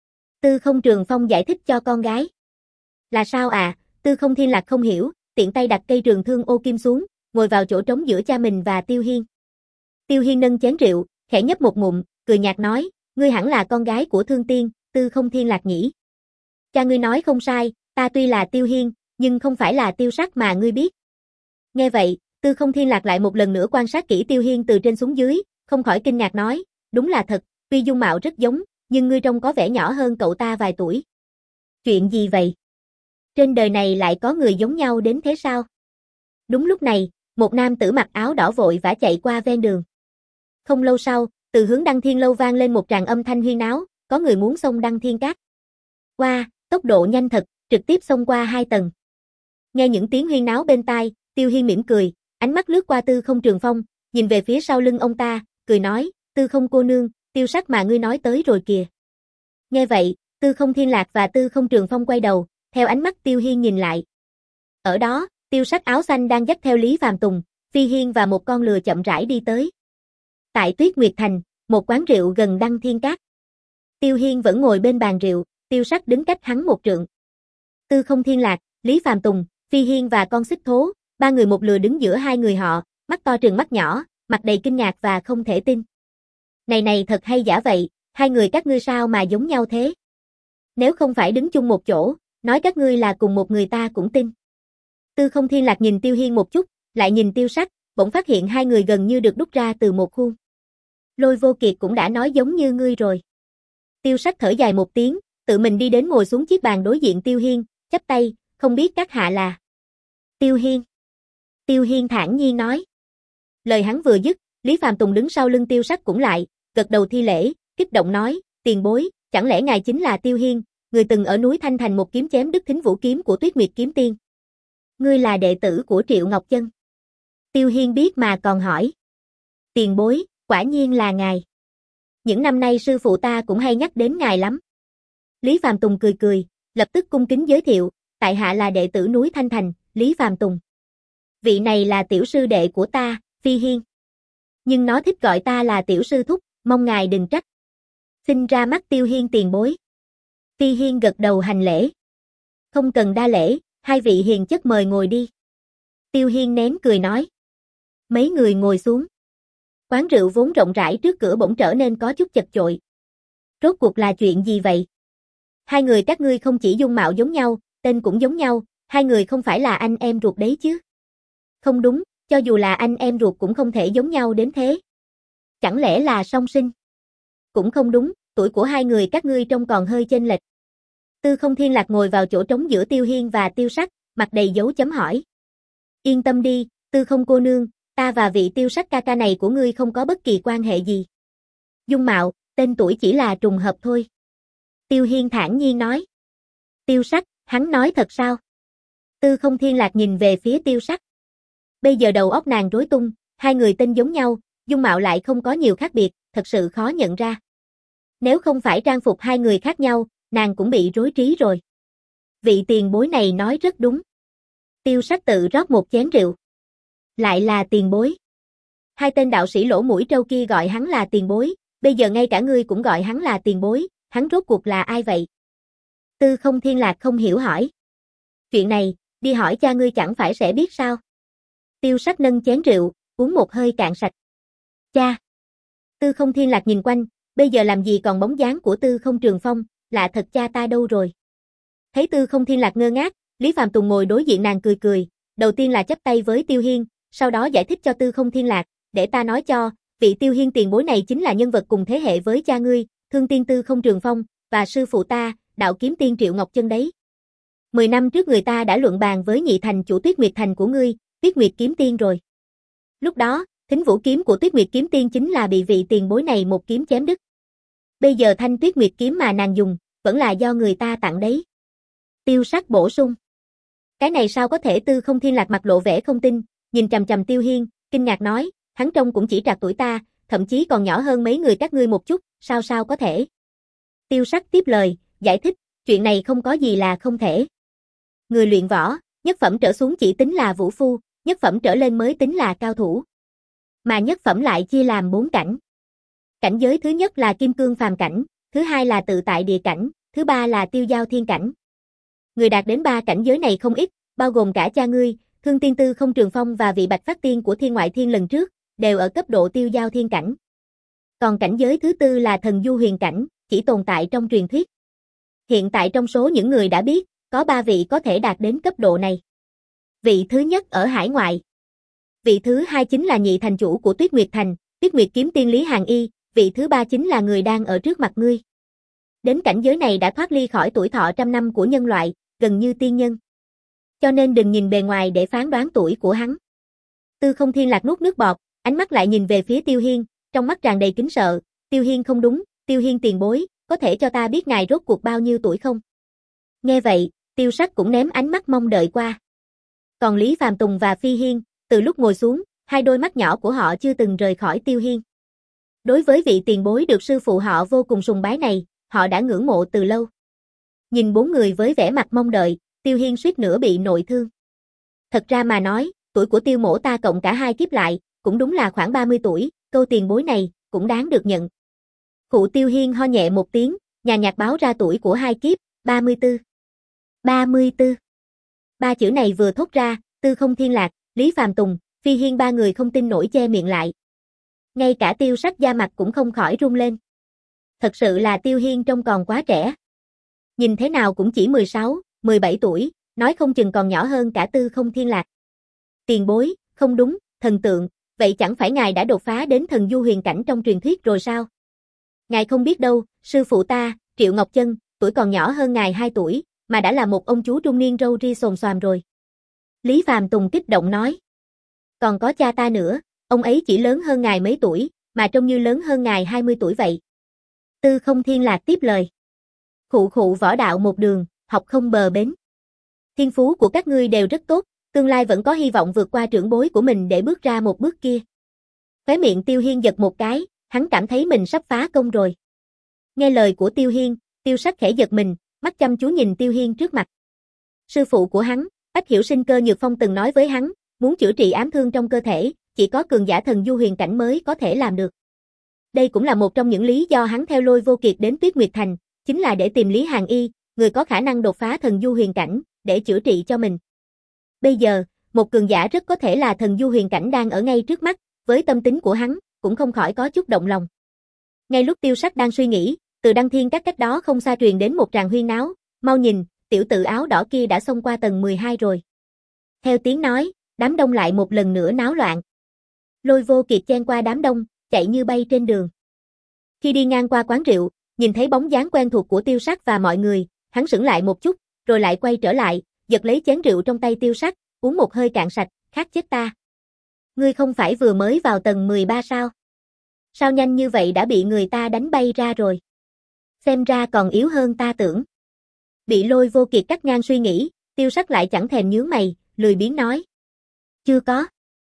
S1: Tư Không Trường Phong giải thích cho con gái. Là sao à? Tư Không Thiên Lạc không hiểu, tiện tay đặt cây trường thương ô kim xuống, ngồi vào chỗ trống giữa cha mình và Tiêu Hiên. Tiêu Hiên nâng chén rượu, khẽ nhấp một ngụm, cười nhạt nói, ngươi hẳn là con gái của Thương Tiên, Tư Không Thiên Lạc nhỉ? Cha ngươi nói không sai, ta tuy là Tiêu Hiên, nhưng không phải là Tiêu Sắc mà ngươi biết. Nghe vậy, Tư Không Thiên Lạc lại một lần nữa quan sát kỹ Tiêu Hiên từ trên xuống dưới, không khỏi kinh ngạc nói, đúng là thật, tuy dung mạo rất giống, nhưng ngươi trông có vẻ nhỏ hơn cậu ta vài tuổi. Chuyện gì vậy? Trên đời này lại có người giống nhau đến thế sao? Đúng lúc này, một nam tử mặc áo đỏ vội vã chạy qua ven đường. Không lâu sau, từ hướng Đăng Thiên Lâu vang lên một tràng âm thanh huyên náo, có người muốn xông Đăng Thiên Các. Qua, wow, tốc độ nhanh thật, trực tiếp xông qua hai tầng. Nghe những tiếng huyên náo bên tai, Tiêu Hiên mỉm cười, ánh mắt lướt qua Tư Không Trường Phong, nhìn về phía sau lưng ông ta, cười nói, Tư Không cô nương, Tiêu Sắc mà ngươi nói tới rồi kìa. Nghe vậy, Tư Không Thiên Lạc và Tư Không Trường Phong quay đầu, theo ánh mắt Tiêu Hiên nhìn lại. Ở đó, Tiêu Sắc áo xanh đang dắt theo Lý Phàm Tùng, Phi Hiên và một con lừa chậm rãi đi tới. Tại Tuyết Nguyệt Thành, một quán rượu gần Đăng Thiên Các. Tiêu Hiên vẫn ngồi bên bàn rượu, Tiêu Sắc đứng cách hắn một trượng. Tư Không Thiên Lạc, Lý Phàm Tùng, Phi Hiên và con xích thố, ba người một lừa đứng giữa hai người họ, mắt to trừng mắt nhỏ, mặt đầy kinh ngạc và không thể tin. Này này thật hay giả vậy, hai người các ngươi sao mà giống nhau thế? Nếu không phải đứng chung một chỗ, nói các ngươi là cùng một người ta cũng tin. Tư Không Thiên Lạc nhìn Tiêu Hiên một chút, lại nhìn Tiêu Sắc, bỗng phát hiện hai người gần như được đúc ra từ một khuôn. Lôi Vô Kiệt cũng đã nói giống như ngươi rồi. Tiêu Sắc thở dài một tiếng, tự mình đi đến ngồi xuống chiếc bàn đối diện Tiêu Hiên, chắp tay, không biết các hạ là. Tiêu Hiên. Tiêu Hiên thản nhiên nói. Lời hắn vừa dứt, Lý Phàm Tùng đứng sau lưng Tiêu Sắc cũng lại, gật đầu thi lễ, kích động nói, tiền bối, chẳng lẽ ngài chính là Tiêu Hiên, người từng ở núi Thanh Thành một kiếm chém đứt thính vũ kiếm của Tuyết Nguyệt kiếm tiên. Ngươi là đệ tử của Triệu Ngọc Chân. Tiêu Hiên biết mà còn hỏi. Tiền bối, quả nhiên là ngài. Những năm nay sư phụ ta cũng hay nhắc đến ngài lắm. Lý Phàm Tùng cười cười, lập tức cung kính giới thiệu, tại hạ là đệ tử núi Thanh Thành, Lý Phàm Tùng. Vị này là tiểu sư đệ của ta, Phi Hiên. Nhưng nó thích gọi ta là tiểu sư thúc, mong ngài đừng trách. Xin ra mắt Tiêu Hiên tiền bối. Phi Hiên gật đầu hành lễ. Không cần đa lễ, hai vị hiền chất mời ngồi đi. Tiêu Hiên nén cười nói. Mấy người ngồi xuống. Quán rượu vốn rộng rãi trước cửa bỗng trở nên có chút chật chội. Rốt cuộc là chuyện gì vậy? Hai người các ngươi không chỉ dung mạo giống nhau, tên cũng giống nhau, hai người không phải là anh em ruột đấy chứ? Không đúng, cho dù là anh em ruột cũng không thể giống nhau đến thế. Chẳng lẽ là song sinh? Cũng không đúng, tuổi của hai người các ngươi trông còn hơi chênh lệch. Tư Không Thiên Lạc ngồi vào chỗ trống giữa Tiêu Hiên và Tiêu Sắc, mặt đầy dấu chấm hỏi. Yên tâm đi, Tư Không cô nương, ta và vị Tiêu Sắc ca ca này của ngươi không có bất kỳ quan hệ gì. Dung mạo, tên tuổi chỉ là trùng hợp thôi. Tiêu Hiên thản nhiên nói. Tiêu Sắc, hắn nói thật sao? Tư Không Thiên Lạc nhìn về phía Tiêu Sắc. Bây giờ đầu óc nàng rối tung, hai người tên giống nhau, dung mạo lại không có nhiều khác biệt, thật sự khó nhận ra. Nếu không phải trang phục hai người khác nhau, nàng cũng bị rối trí rồi. Vị tiền bối này nói rất đúng. Tiêu Sắc tự rót một chén rượu. Lại là tiền bối. Hai tên đạo sĩ lỗ mũi trâu kia gọi hắn là tiền bối, bây giờ ngay cả ngươi cũng gọi hắn là tiền bối, hắn rốt cuộc là ai vậy? Tư Không Thiên Lạc không hiểu hỏi. Chuyện này, đi hỏi cha ngươi chẳng phải sẽ biết sao? Tiêu Sắc nâng chén rượu, uống một hơi cạn sạch. Cha! Tư Không Thiên Lạc nhìn quanh, bây giờ làm gì còn bóng dáng của Tư Không Trường Phong, lạ thật cha ta đâu rồi? Thấy Tư Không Thiên Lạc ngơ ngác, Lý Phàm Tùng ngồi đối diện nàng cười cười, đầu tiên là chắp tay với Tiêu Hiên, sau đó giải thích cho Tư Không Thiên Lạc, để ta nói cho, vị Tiêu Hiên tiền bối này chính là nhân vật cùng thế hệ với cha ngươi, Thương Tiên Tư Không Trường Phong, và sư phụ ta, đạo kiếm tiên Triệu Ngọc Chân đấy. Mười năm trước người ta đã luận bàn với nhị thành chủ Tuyết Nguyệt Thành của ngươi, Tuyết Nguyệt kiếm tiên rồi. Lúc đó, thính vũ kiếm của Tuyết Nguyệt kiếm tiên chính là bị vị tiền bối này một kiếm chém đứt. Bây giờ thanh Tuyết Nguyệt kiếm mà nàng dùng, vẫn là do người ta tặng đấy. Tiêu Sắc bổ sung. Cái này sao có thể? Tư Không Thiên Lạc mặt lộ vẻ không tin, nhìn chằm chằm Tiêu Hiên, kinh ngạc nói, hắn trông cũng chỉ trạc tuổi ta, thậm chí còn nhỏ hơn mấy người các ngươi một chút, sao sao có thể? Tiêu Sắc tiếp lời, giải thích, chuyện này không có gì là không thể. Người luyện võ, nhất phẩm trở xuống chỉ tính là vũ phu, nhất phẩm trở lên mới tính là cao thủ. Mà nhất phẩm lại chia làm bốn cảnh. Cảnh giới thứ nhất là kim cương phàm cảnh, thứ hai là tự tại địa cảnh, thứ ba là tiêu giao thiên cảnh. Người đạt đến ba cảnh giới này không ít, bao gồm cả cha ngươi, Thương Tiên Tư Không Trường Phong và vị Bạch Phát Tiên của Thiên Ngoại Thiên lần trước, đều ở cấp độ tiêu giao thiên cảnh. Còn cảnh giới thứ tư là thần du huyền cảnh, chỉ tồn tại trong truyền thuyết. Hiện tại trong số những người đã biết, có ba vị có thể đạt đến cấp độ này. Vị thứ nhất ở hải ngoại. Vị thứ hai chính là nhị thành chủ của Tuyết Nguyệt Thành, Tuyết Nguyệt kiếm tiên Lý Hàn Y, vị thứ ba chính là người đang ở trước mặt ngươi. Đến cảnh giới này đã thoát ly khỏi tuổi thọ trăm năm của nhân loại, gần như tiên nhân. Cho nên đừng nhìn bề ngoài để phán đoán tuổi của hắn. Tư Không Thiên Lạc nuốt nước bọt, ánh mắt lại nhìn về phía Tiêu Hiên, trong mắt tràn đầy kính sợ, Tiêu Hiên không đúng, Tiêu Hiên tiền bối, có thể cho ta biết ngài rốt cuộc bao nhiêu tuổi không? Nghe vậy, Tiêu Sắc cũng ném ánh mắt mong đợi qua. Còn Lý Phàm Tùng và Phi Hiên, từ lúc ngồi xuống, hai đôi mắt nhỏ của họ chưa từng rời khỏi Tiêu Hiên. Đối với vị tiền bối được sư phụ họ vô cùng sùng bái này, họ đã ngưỡng mộ từ lâu. Nhìn bốn người với vẻ mặt mong đợi, Tiêu Hiên suýt nữa bị nội thương. Thật ra mà nói, tuổi của Tiêu mỗ ta cộng cả hai kiếp lại, cũng đúng là khoảng ba mươi tuổi, câu tiền bối này, cũng đáng được nhận. Cụ Tiêu Hiên ho nhẹ một tiếng, nhàn nhạt báo ra tuổi của hai kiếp, ba mươi tư. ba mươi tư. Ba chữ này vừa thốt ra, Tư Không Thiên Lạc, Lý Phàm Tùng, Phi Hiên ba người không tin nổi che miệng lại. Ngay cả Tiêu Sắc da mặt cũng không khỏi run lên. Thật sự là Tiêu Hiên trông còn quá trẻ. Nhìn thế nào cũng chỉ mười sáu, mười bảy tuổi, nói không chừng còn nhỏ hơn cả Tư Không Thiên Lạc. Tiền bối, không đúng, thần tượng, vậy chẳng phải ngài đã đột phá đến thần du huyền cảnh trong truyền thuyết rồi sao? Ngài không biết đâu, sư phụ ta, Triệu Ngọc Chân, tuổi còn nhỏ hơn ngài hai tuổi, mà đã là một ông chú trung niên râu ria xồm xoàm rồi. Lý Phàm Tùng kích động nói. Còn có cha ta nữa, ông ấy chỉ lớn hơn ngài mấy tuổi, mà trông như lớn hơn ngài hai mươi tuổi vậy. Tư Không Thiên Lạc tiếp lời. Khụ khụ võ đạo một đường, học không bờ bến. Thiên phú của các ngươi đều rất tốt, tương lai vẫn có hy vọng vượt qua trưởng bối của mình để bước ra một bước kia. Khóe miệng Tiêu Hiên giật một cái, hắn cảm thấy mình sắp phá công rồi. Nghe lời của Tiêu Hiên, Tiêu Sắc khẽ giật mình, mắt chăm chú nhìn Tiêu Hiên trước mặt. Sư phụ của hắn, Bách Hiểu Sinh Cơ Nhược Phong từng nói với hắn, muốn chữa trị ám thương trong cơ thể, chỉ có cường giả thần du huyền cảnh mới có thể làm được. Đây cũng là một trong những lý do hắn theo Lôi Vô Kiệt đến Tuyết Nguyệt Thành, chính là để tìm Lý Hàn Y, người có khả năng đột phá thần du huyền cảnh, để chữa trị cho mình. Bây giờ, một cường giả rất có thể là thần du huyền cảnh đang ở ngay trước mắt, với tâm tính của hắn, cũng không khỏi có chút động lòng. Ngay lúc Tiêu Sắc đang suy nghĩ, từ Đăng Thiên Các cách đó không xa truyền đến một tràng huyên náo, mau nhìn, tiểu tử áo đỏ kia đã xông qua tầng mười hai rồi. Theo tiếng nói, đám đông lại một lần nữa náo loạn. Lôi Vô Kiệt chen qua đám đông, chạy như bay trên đường. Khi đi ngang qua quán rượu, nhìn thấy bóng dáng quen thuộc của Tiêu Sắc và mọi người, hắn sững lại một chút, rồi lại quay trở lại, giật lấy chén rượu trong tay Tiêu Sắc, uống một hơi cạn sạch, khát chết ta. Ngươi không phải vừa mới vào tầng mười ba sao? Sao nhanh như vậy đã bị người ta đánh bay ra rồi? Xem ra còn yếu hơn ta tưởng. Bị Lôi Vô Kiệt cắt ngang suy nghĩ, Tiêu Sắc lại chẳng thèm nhướng mày, lười biếng nói. Chưa có.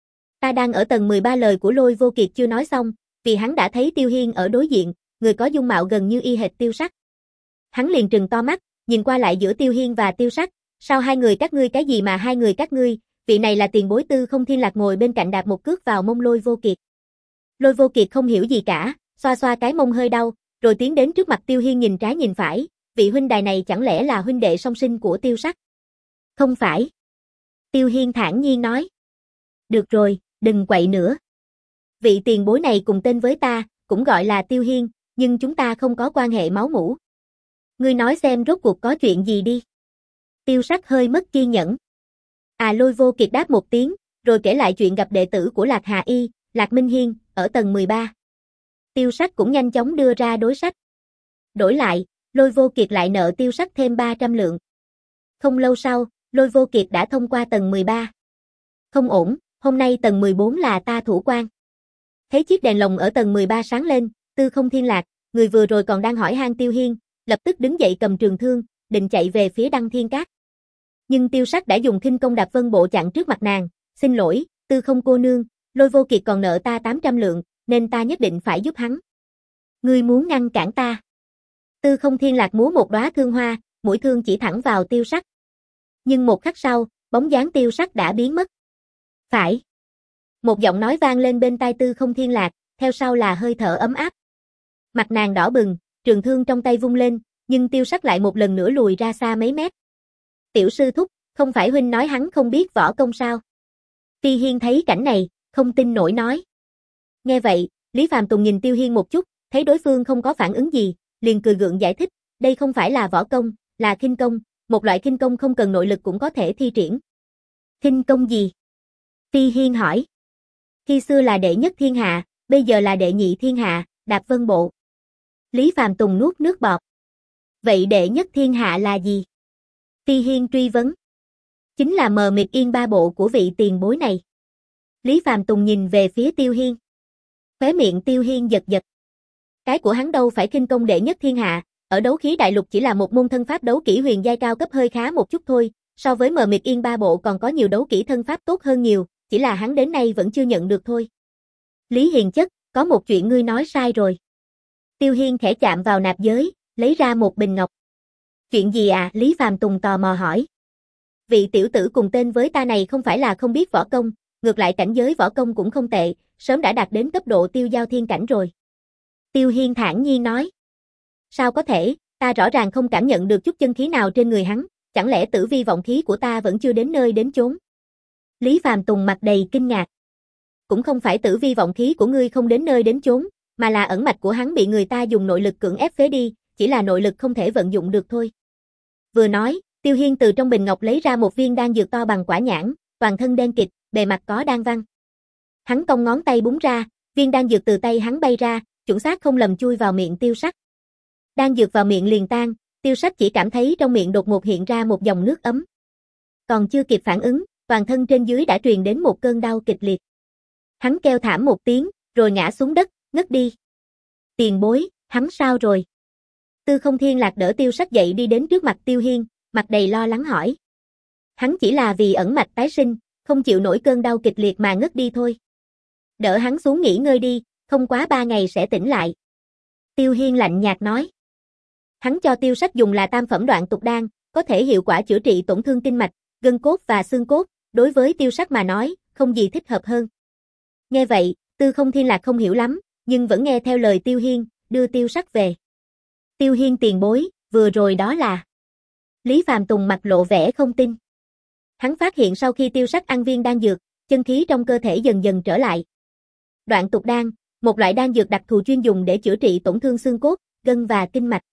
S1: Ta đang ở tầng mười ba. Lời của Lôi Vô Kiệt chưa nói xong, vì hắn đã thấy Tiêu Hiên ở đối diện, người có dung mạo gần như y hệt Tiêu Sắc. Hắn liền trừng to mắt, nhìn qua lại giữa Tiêu Hiên và Tiêu Sắc, sao hai người các ngươi cái gì mà hai người các ngươi, vị này là tiền bối Tư Không Thiên Lạc ngồi bên cạnh đạp một cước vào mông Lôi Vô Kiệt. Lôi Vô Kiệt không hiểu gì cả, xoa xoa cái mông hơi đau, rồi tiến đến trước mặt Tiêu Hiên nhìn trái nhìn phải, vị huynh đài này chẳng lẽ là huynh đệ song sinh của Tiêu Sắc? Không phải. Tiêu Hiên thản nhiên nói. Được rồi, đừng quậy nữa. Vị tiền bối này cùng tên với ta, cũng gọi là Tiêu Hiên, nhưng chúng ta không có quan hệ máu mủ. Ngươi nói xem rốt cuộc có chuyện gì đi. Tiêu Sắc hơi mất kiên nhẫn. À Lôi Vô Kiệt đáp một tiếng, rồi kể lại chuyện gặp đệ tử của Lạc Hà Y, Lạc Minh Hiên, ở tầng mười ba. Tiêu Sắc cũng nhanh chóng đưa ra đối sách. Đổi lại, Lôi Vô Kiệt lại nợ Tiêu Sắc thêm ba trăm lượng. Không lâu sau, Lôi Vô Kiệt đã thông qua tầng mười ba. Không ổn, hôm nay tầng mười bốn là ta thủ quan. Thấy chiếc đèn lồng ở tầng mười ba sáng lên, Tư Không Thiên Lạc, người vừa rồi còn đang hỏi han Tiêu Hiên, lập tức đứng dậy cầm trường thương, định chạy về phía Đăng Thiên Các. Nhưng Tiêu Sắc đã dùng khinh công đạp vân bộ chặn trước mặt nàng, xin lỗi, Tư Không cô nương, Lôi Vô Kiệt còn nợ ta tám trăm lượng, nên ta nhất định phải giúp hắn. Ngươi muốn ngăn cản ta? Tư Không Thiên Lạc múa một đóa thương hoa, mũi thương chỉ thẳng vào Tiêu Sắc. Nhưng một khắc sau, bóng dáng Tiêu Sắc đã biến mất. Phải. Một giọng nói vang lên bên tai Tư Không Thiên Lạc, theo sau là hơi thở ấm áp. Mặt nàng đỏ bừng, trường thương trong tay vung lên, nhưng Tiêu Sắc lại một lần nữa lùi ra xa mấy mét. Tiểu sư thúc, không phải huynh nói hắn không biết võ công sao? Phi Hiên thấy cảnh này, không tin nổi nói. Nghe vậy, Lý Phàm Tùng nhìn Tiêu Hiên một chút, thấy đối phương không có phản ứng gì, liền cười gượng giải thích, đây không phải là võ công, là khinh công, một loại khinh công không cần nội lực cũng có thể thi triển. Khinh công gì? Phi Hiên hỏi. Khi xưa là đệ nhất thiên hạ, bây giờ là đệ nhị thiên hạ, đạp vân bộ. Lý Phàm Tùng nuốt nước bọt. Vậy đệ nhất thiên hạ là gì? Phi Hiên truy vấn. Chính là mờ mịt yên ba bộ của vị tiền bối này. Lý Phàm Tùng nhìn về phía Tiêu Hiên. Khóe miệng Tiêu Hiên giật giật. Cái của hắn đâu phải khinh công đệ nhất thiên hạ, ở đấu khí đại lục chỉ là một môn thân pháp đấu kỹ huyền giai cao cấp hơi khá một chút thôi, so với mờ mịt yên ba bộ còn có nhiều đấu kỹ thân pháp tốt hơn nhiều, chỉ là hắn đến nay vẫn chưa nhận được thôi. Lý Hiền Chất, có một chuyện ngươi nói sai rồi. Tiêu Hiên khẽ chạm vào nạp giới, lấy ra một bình ngọc. Chuyện gì à? Lý Phàm Tùng tò mò hỏi. Vị tiểu tử cùng tên với ta này không phải là không biết võ công, ngược lại cảnh giới võ công cũng không tệ, sớm đã đạt đến cấp độ tiêu giao thiên cảnh rồi. Tiêu Hiên thản nhiên nói. Sao có thể, ta rõ ràng không cảm nhận được chút chân khí nào trên người hắn, chẳng lẽ tử vi vọng khí của ta vẫn chưa đến nơi đến chốn? Lý Phàm Tùng mặt đầy kinh ngạc. Cũng không phải tử vi vọng khí của ngươi không đến nơi đến chốn, mà là ẩn mạch của hắn bị người ta dùng nội lực cưỡng ép phế đi, chỉ là nội lực không thể vận dụng được thôi. Vừa nói, Tiêu Hiên từ trong bình ngọc lấy ra một viên đan dược to bằng quả nhãn, toàn thân đen kịt, bề mặt có đan văn. Hắn cong ngón tay búng ra, viên đan dược từ tay hắn bay ra, chuẩn xác không lầm chui vào miệng Tiêu Sắc. Đan dược vào miệng liền tan, Tiêu Sắc chỉ cảm thấy trong miệng đột ngột hiện ra một dòng nước ấm. Còn chưa kịp phản ứng, toàn thân trên dưới đã truyền đến một cơn đau kịch liệt. Hắn kêu thảm một tiếng, rồi ngã xuống đất, ngất đi. Tiền bối, hắn sao rồi? Tư Không Thiên Lạc đỡ Tiêu Sắc dậy đi đến trước mặt Tiêu Hiên, mặt đầy lo lắng hỏi. Hắn chỉ là vì ẩn mạch tái sinh, không chịu nổi cơn đau kịch liệt mà ngất đi thôi. Đỡ hắn xuống nghỉ ngơi đi, không quá ba ngày sẽ tỉnh lại. Tiêu Hiên lạnh nhạt nói. Hắn cho Tiêu Sắc dùng là tam phẩm đoạn tục đan, có thể hiệu quả chữa trị tổn thương kinh mạch, gân cốt và xương cốt, đối với Tiêu Sắc mà nói, không gì thích hợp hơn. Nghe vậy, Tư Không Thiên Lạc không hiểu lắm, nhưng vẫn nghe theo lời Tiêu Hiên, đưa Tiêu Sắc về. Tiêu Hiên tiền bối, vừa rồi đó là... Lý Phàm Tùng mặt lộ vẻ không tin. Hắn phát hiện sau khi Tiêu Sắc ăn viên đan dược, chân khí trong cơ thể dần dần trở lại. Đoạn tục đan, một loại đan dược đặc thù chuyên dùng để chữa trị tổn thương xương cốt, gân và kinh mạch.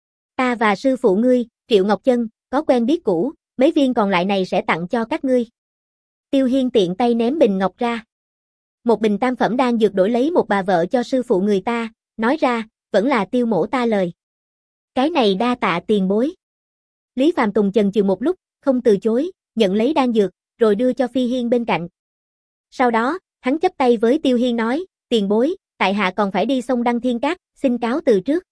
S1: Ta và sư phụ ngươi, Triệu Ngọc Chân, có quen biết cũ, mấy viên còn lại này sẽ tặng cho các ngươi. Tiêu Hiên tiện tay ném bình ngọc ra. Một bình tam phẩm đan dược đổi lấy một bà vợ cho sư phụ người ta, nói ra, vẫn là Tiêu mỗ ta lời. Cái này đa tạ tiền bối. Lý Phàm Tùng chần chừ một lúc, không từ chối, nhận lấy đan dược, rồi đưa cho Phi Hiên bên cạnh. Sau đó, hắn chắp tay với Tiêu Hiên nói, tiền bối, tại hạ còn phải đi sông Đăng Thiên Cát, xin cáo từ trước.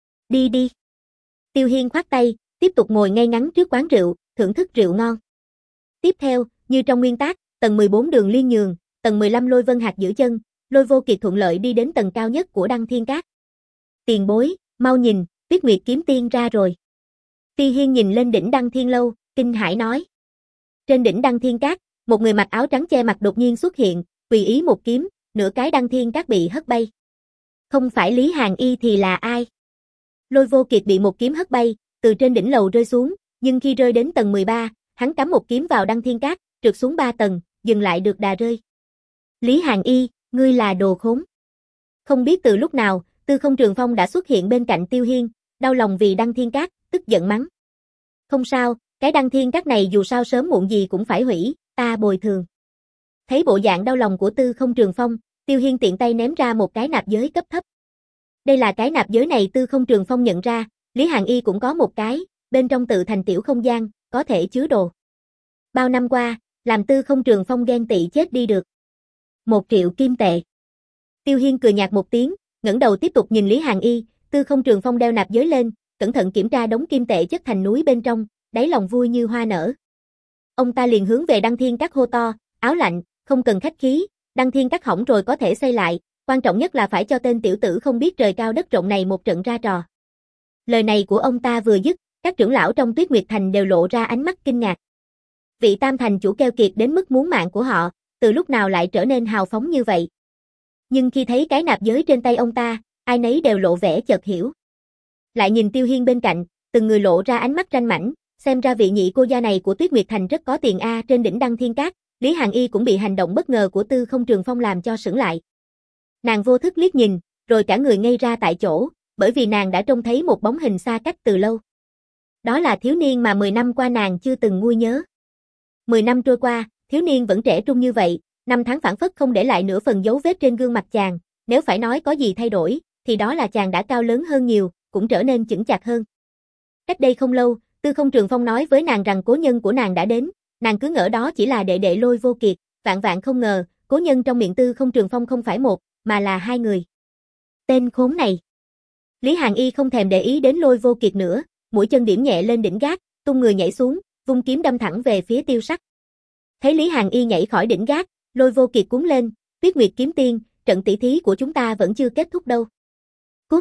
S1: Đi đi. Tiêu Hiên khoát tay, tiếp tục ngồi ngay ngắn trước quán rượu, thưởng thức rượu ngon. Tiếp theo, như trong nguyên tác, tầng mười bốn đường liên nhường, tầng mười lăm lôi vân hạt giữ chân, Lôi Vô Kiệt thuận lợi đi đến tầng cao nhất của Đăng Thiên Cát. Tiền bối, mau nhìn, Tuyết Nguyệt kiếm tiên ra rồi. Phi Hiên nhìn lên đỉnh Đăng Thiên Lâu, kinh hãi nói. Trên đỉnh Đăng Thiên Cát, một người mặc áo trắng che mặt đột nhiên xuất hiện, tùy ý một kiếm, nửa cái Đăng Thiên Cát bị hất bay. Không phải Lý Hàn Y thì là ai? Lôi Vô Kiệt bị một kiếm hất bay, từ trên đỉnh lầu rơi xuống, nhưng khi rơi đến tầng mười ba, hắn cắm một kiếm vào Đăng Thiên Cát, trượt xuống ba tầng, dừng lại được đà rơi. Lý Hàn Y, ngươi là đồ khốn. Không biết từ lúc nào, Tư Không Trường Phong đã xuất hiện bên cạnh Tiêu Hiên, đau lòng vì Đăng Thiên Cát, tức giận mắng. Không sao, cái Đăng Thiên Cát này dù sao sớm muộn gì cũng phải hủy, ta bồi thường. Thấy bộ dạng đau lòng của Tư Không Trường Phong, Tiêu Hiên tiện tay ném ra một cái nạp giới cấp thấp. Đây là cái nạp giới này Tư Không Trường Phong nhận ra, Lý Hàn Y cũng có một cái, bên trong tự thành tiểu không gian, có thể chứa đồ. Bao năm qua, làm Tư Không Trường Phong ghen tị chết đi được. Một triệu kim tệ. Tiêu Hiên cười nhạt một tiếng, ngẩng đầu tiếp tục nhìn Lý Hàn Y, Tư Không Trường Phong đeo nạp giới lên, cẩn thận kiểm tra đống kim tệ chất thành núi bên trong, đáy lòng vui như hoa nở. Ông ta liền hướng về Đăng Thiên Cát hô to, áo lạnh, không cần khách khí, Đăng Thiên Cát hỏng rồi có thể xây lại, quan trọng nhất là phải cho tên tiểu tử không biết trời cao đất rộng này một trận ra trò. Lời này của ông ta vừa dứt, các trưởng lão trong Tuyết Nguyệt Thành đều lộ ra ánh mắt kinh ngạc. Vị Tam Thành chủ keo kiệt đến mức muốn mạng của họ, từ lúc nào lại trở nên hào phóng như vậy. Nhưng khi thấy cái nạp giới trên tay ông ta, ai nấy đều lộ vẻ chợt hiểu. Lại nhìn Tiêu Hiên bên cạnh, từng người lộ ra ánh mắt ranh mãnh, xem ra vị nhị cô gia này của Tuyết Nguyệt Thành rất có tiền a. Trên đỉnh Đăng Thiên Cát, Lý Hàn Y cũng bị hành động bất ngờ của Tư Không Trường Phong làm cho sững lại. Nàng vô thức liếc nhìn, rồi cả người ngây ra tại chỗ, bởi vì nàng đã trông thấy một bóng hình xa cách từ lâu. Đó là thiếu niên mà mười năm qua nàng chưa từng nguôi nhớ. mười năm trôi qua, thiếu niên vẫn trẻ trung như vậy, năm tháng phảng phất không để lại nửa phần dấu vết trên gương mặt chàng, nếu phải nói có gì thay đổi, thì đó là chàng đã cao lớn hơn nhiều, cũng trở nên chững chạc hơn. Cách đây không lâu, Tư Không Trường Phong nói với nàng rằng cố nhân của nàng đã đến, nàng cứ ngỡ đó chỉ là đệ đệ Lôi Vô Kiệt, vạn vạn không ngờ, cố nhân trong miệng Tư Không Trường Phong không phải một, mà là hai người. Tên khốn này. Lý Hàn Y không thèm để ý đến Lôi Vô Kiệt nữa, mũi chân điểm nhẹ lên đỉnh gác, tung người nhảy xuống, vung kiếm đâm thẳng về phía Tiêu Sắc. Thấy Lý Hàn Y nhảy khỏi đỉnh gác, Lôi Vô Kiệt cuống lên, Tuyết Nguyệt kiếm tiên, trận tỷ thí của chúng ta vẫn chưa kết thúc đâu. Cút.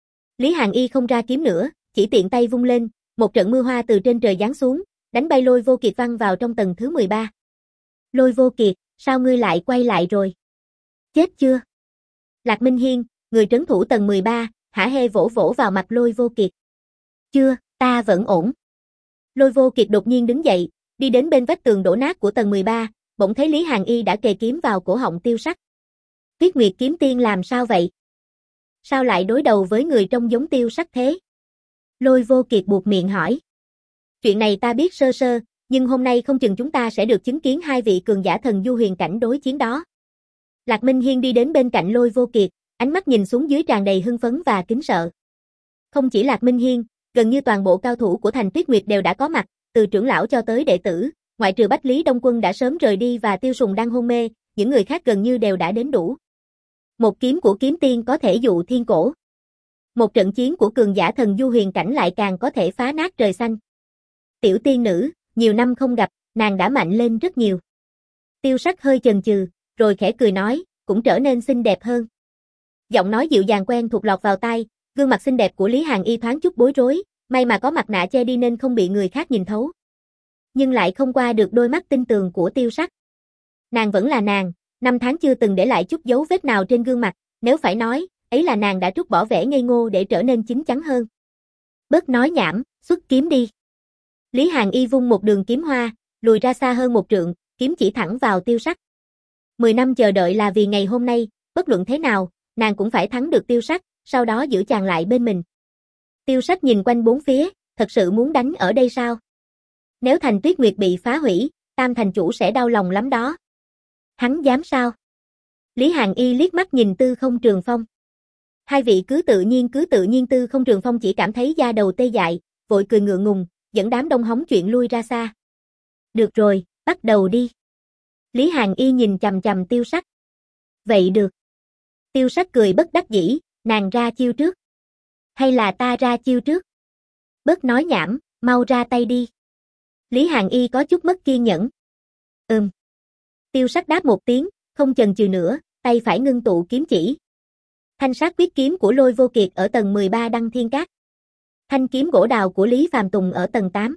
S1: Lý Hàn Y không ra kiếm nữa, chỉ tiện tay vung lên, một trận mưa hoa từ trên trời giáng xuống, đánh bay Lôi Vô Kiệt văng vào trong tầng thứ mười ba. Lôi Vô Kiệt, sao ngươi lại quay lại rồi? Chết chưa? Lạc Minh Hiên, người trấn thủ tầng mười ba, hả hê vỗ vỗ vào mặt Lôi Vô Kiệt. Chưa, ta vẫn ổn. Lôi Vô Kiệt đột nhiên đứng dậy, đi đến bên vách tường đổ nát của tầng mười ba, bỗng thấy Lý Hàn Y đã kề kiếm vào cổ họng Tiêu Sắc. Tuyết Nguyệt kiếm tiên làm sao vậy? Sao lại đối đầu với người trông giống Tiêu Sắc thế? Lôi Vô Kiệt buột miệng hỏi. Chuyện này ta biết sơ sơ, nhưng hôm nay không chừng chúng ta sẽ được chứng kiến hai vị cường giả thần du huyền cảnh đối chiến đó. Lạc Minh Hiên đi đến bên cạnh Lôi Vô Kiệt, ánh mắt nhìn xuống dưới tràn đầy hưng phấn và kính sợ. Không chỉ Lạc Minh Hiên, gần như toàn bộ cao thủ của thành Tuyết Nguyệt đều đã có mặt, từ trưởng lão cho tới đệ tử, ngoại trừ Bách Lý Đông Quân đã sớm rời đi và Tiêu Sùng đang hôn mê, những người khác gần như đều đã đến đủ. Một kiếm của kiếm tiên có thể dụ thiên cổ. Một trận chiến của cường giả thần du huyền cảnh lại càng có thể phá nát trời xanh. Tiểu tiên nữ, nhiều năm không gặp, nàng đã mạnh lên rất nhiều. Tiêu Sắc hơi chần chừ, rồi khẽ cười nói, cũng trở nên xinh đẹp hơn. Giọng nói dịu dàng quen thuộc lọt vào tai, gương mặt xinh đẹp của Lý Hàn Y thoáng chút bối rối, may mà có mặt nạ che đi nên không bị người khác nhìn thấu. Nhưng lại không qua được đôi mắt tinh tường của Tiêu Sắc. Nàng vẫn là nàng, năm tháng chưa từng để lại chút dấu vết nào trên gương mặt, nếu phải nói, ấy là nàng đã trút bỏ vẻ ngây ngô để trở nên chín chắn hơn. Bớt nói nhảm, xuất kiếm đi. Lý Hàn Y vung một đường kiếm hoa, lùi ra xa hơn một trượng, kiếm chỉ thẳng vào Tiêu Sắc. Mười năm chờ đợi là vì ngày hôm nay, bất luận thế nào, nàng cũng phải thắng được Tiêu Sắc, sau đó giữ chàng lại bên mình. Tiêu Sắc nhìn quanh bốn phía, thật sự muốn đánh ở đây sao? Nếu thành Tuyết Nguyệt bị phá hủy, Tam thành chủ sẽ đau lòng lắm đó. Hắn dám sao? Lý Hàn Y liếc mắt nhìn Tư Không Trường Phong. Hai vị cứ tự nhiên cứ tự nhiên. Tư Không Trường Phong chỉ cảm thấy da đầu tê dại, vội cười ngượng ngùng, dẫn đám đông hóng chuyện lui ra xa. Được rồi, bắt đầu đi. Lý Hàn Y nhìn chằm chằm Tiêu Sắc. Vậy được. Tiêu Sắc cười bất đắc dĩ, nàng ra chiêu trước. Hay là ta ra chiêu trước? Bớt nói nhảm, mau ra tay đi. Lý Hàn Y có chút mất kiên nhẫn. Ừm. Tiêu Sắc đáp một tiếng, không chần chừ nữa, tay phải ngưng tụ kiếm chỉ. Thanh sát quyết kiếm của Lôi Vô Kiệt ở tầng mười ba Đăng Thiên Các. Thanh kiếm gỗ đào của Lý Phàm Tùng ở tầng tám.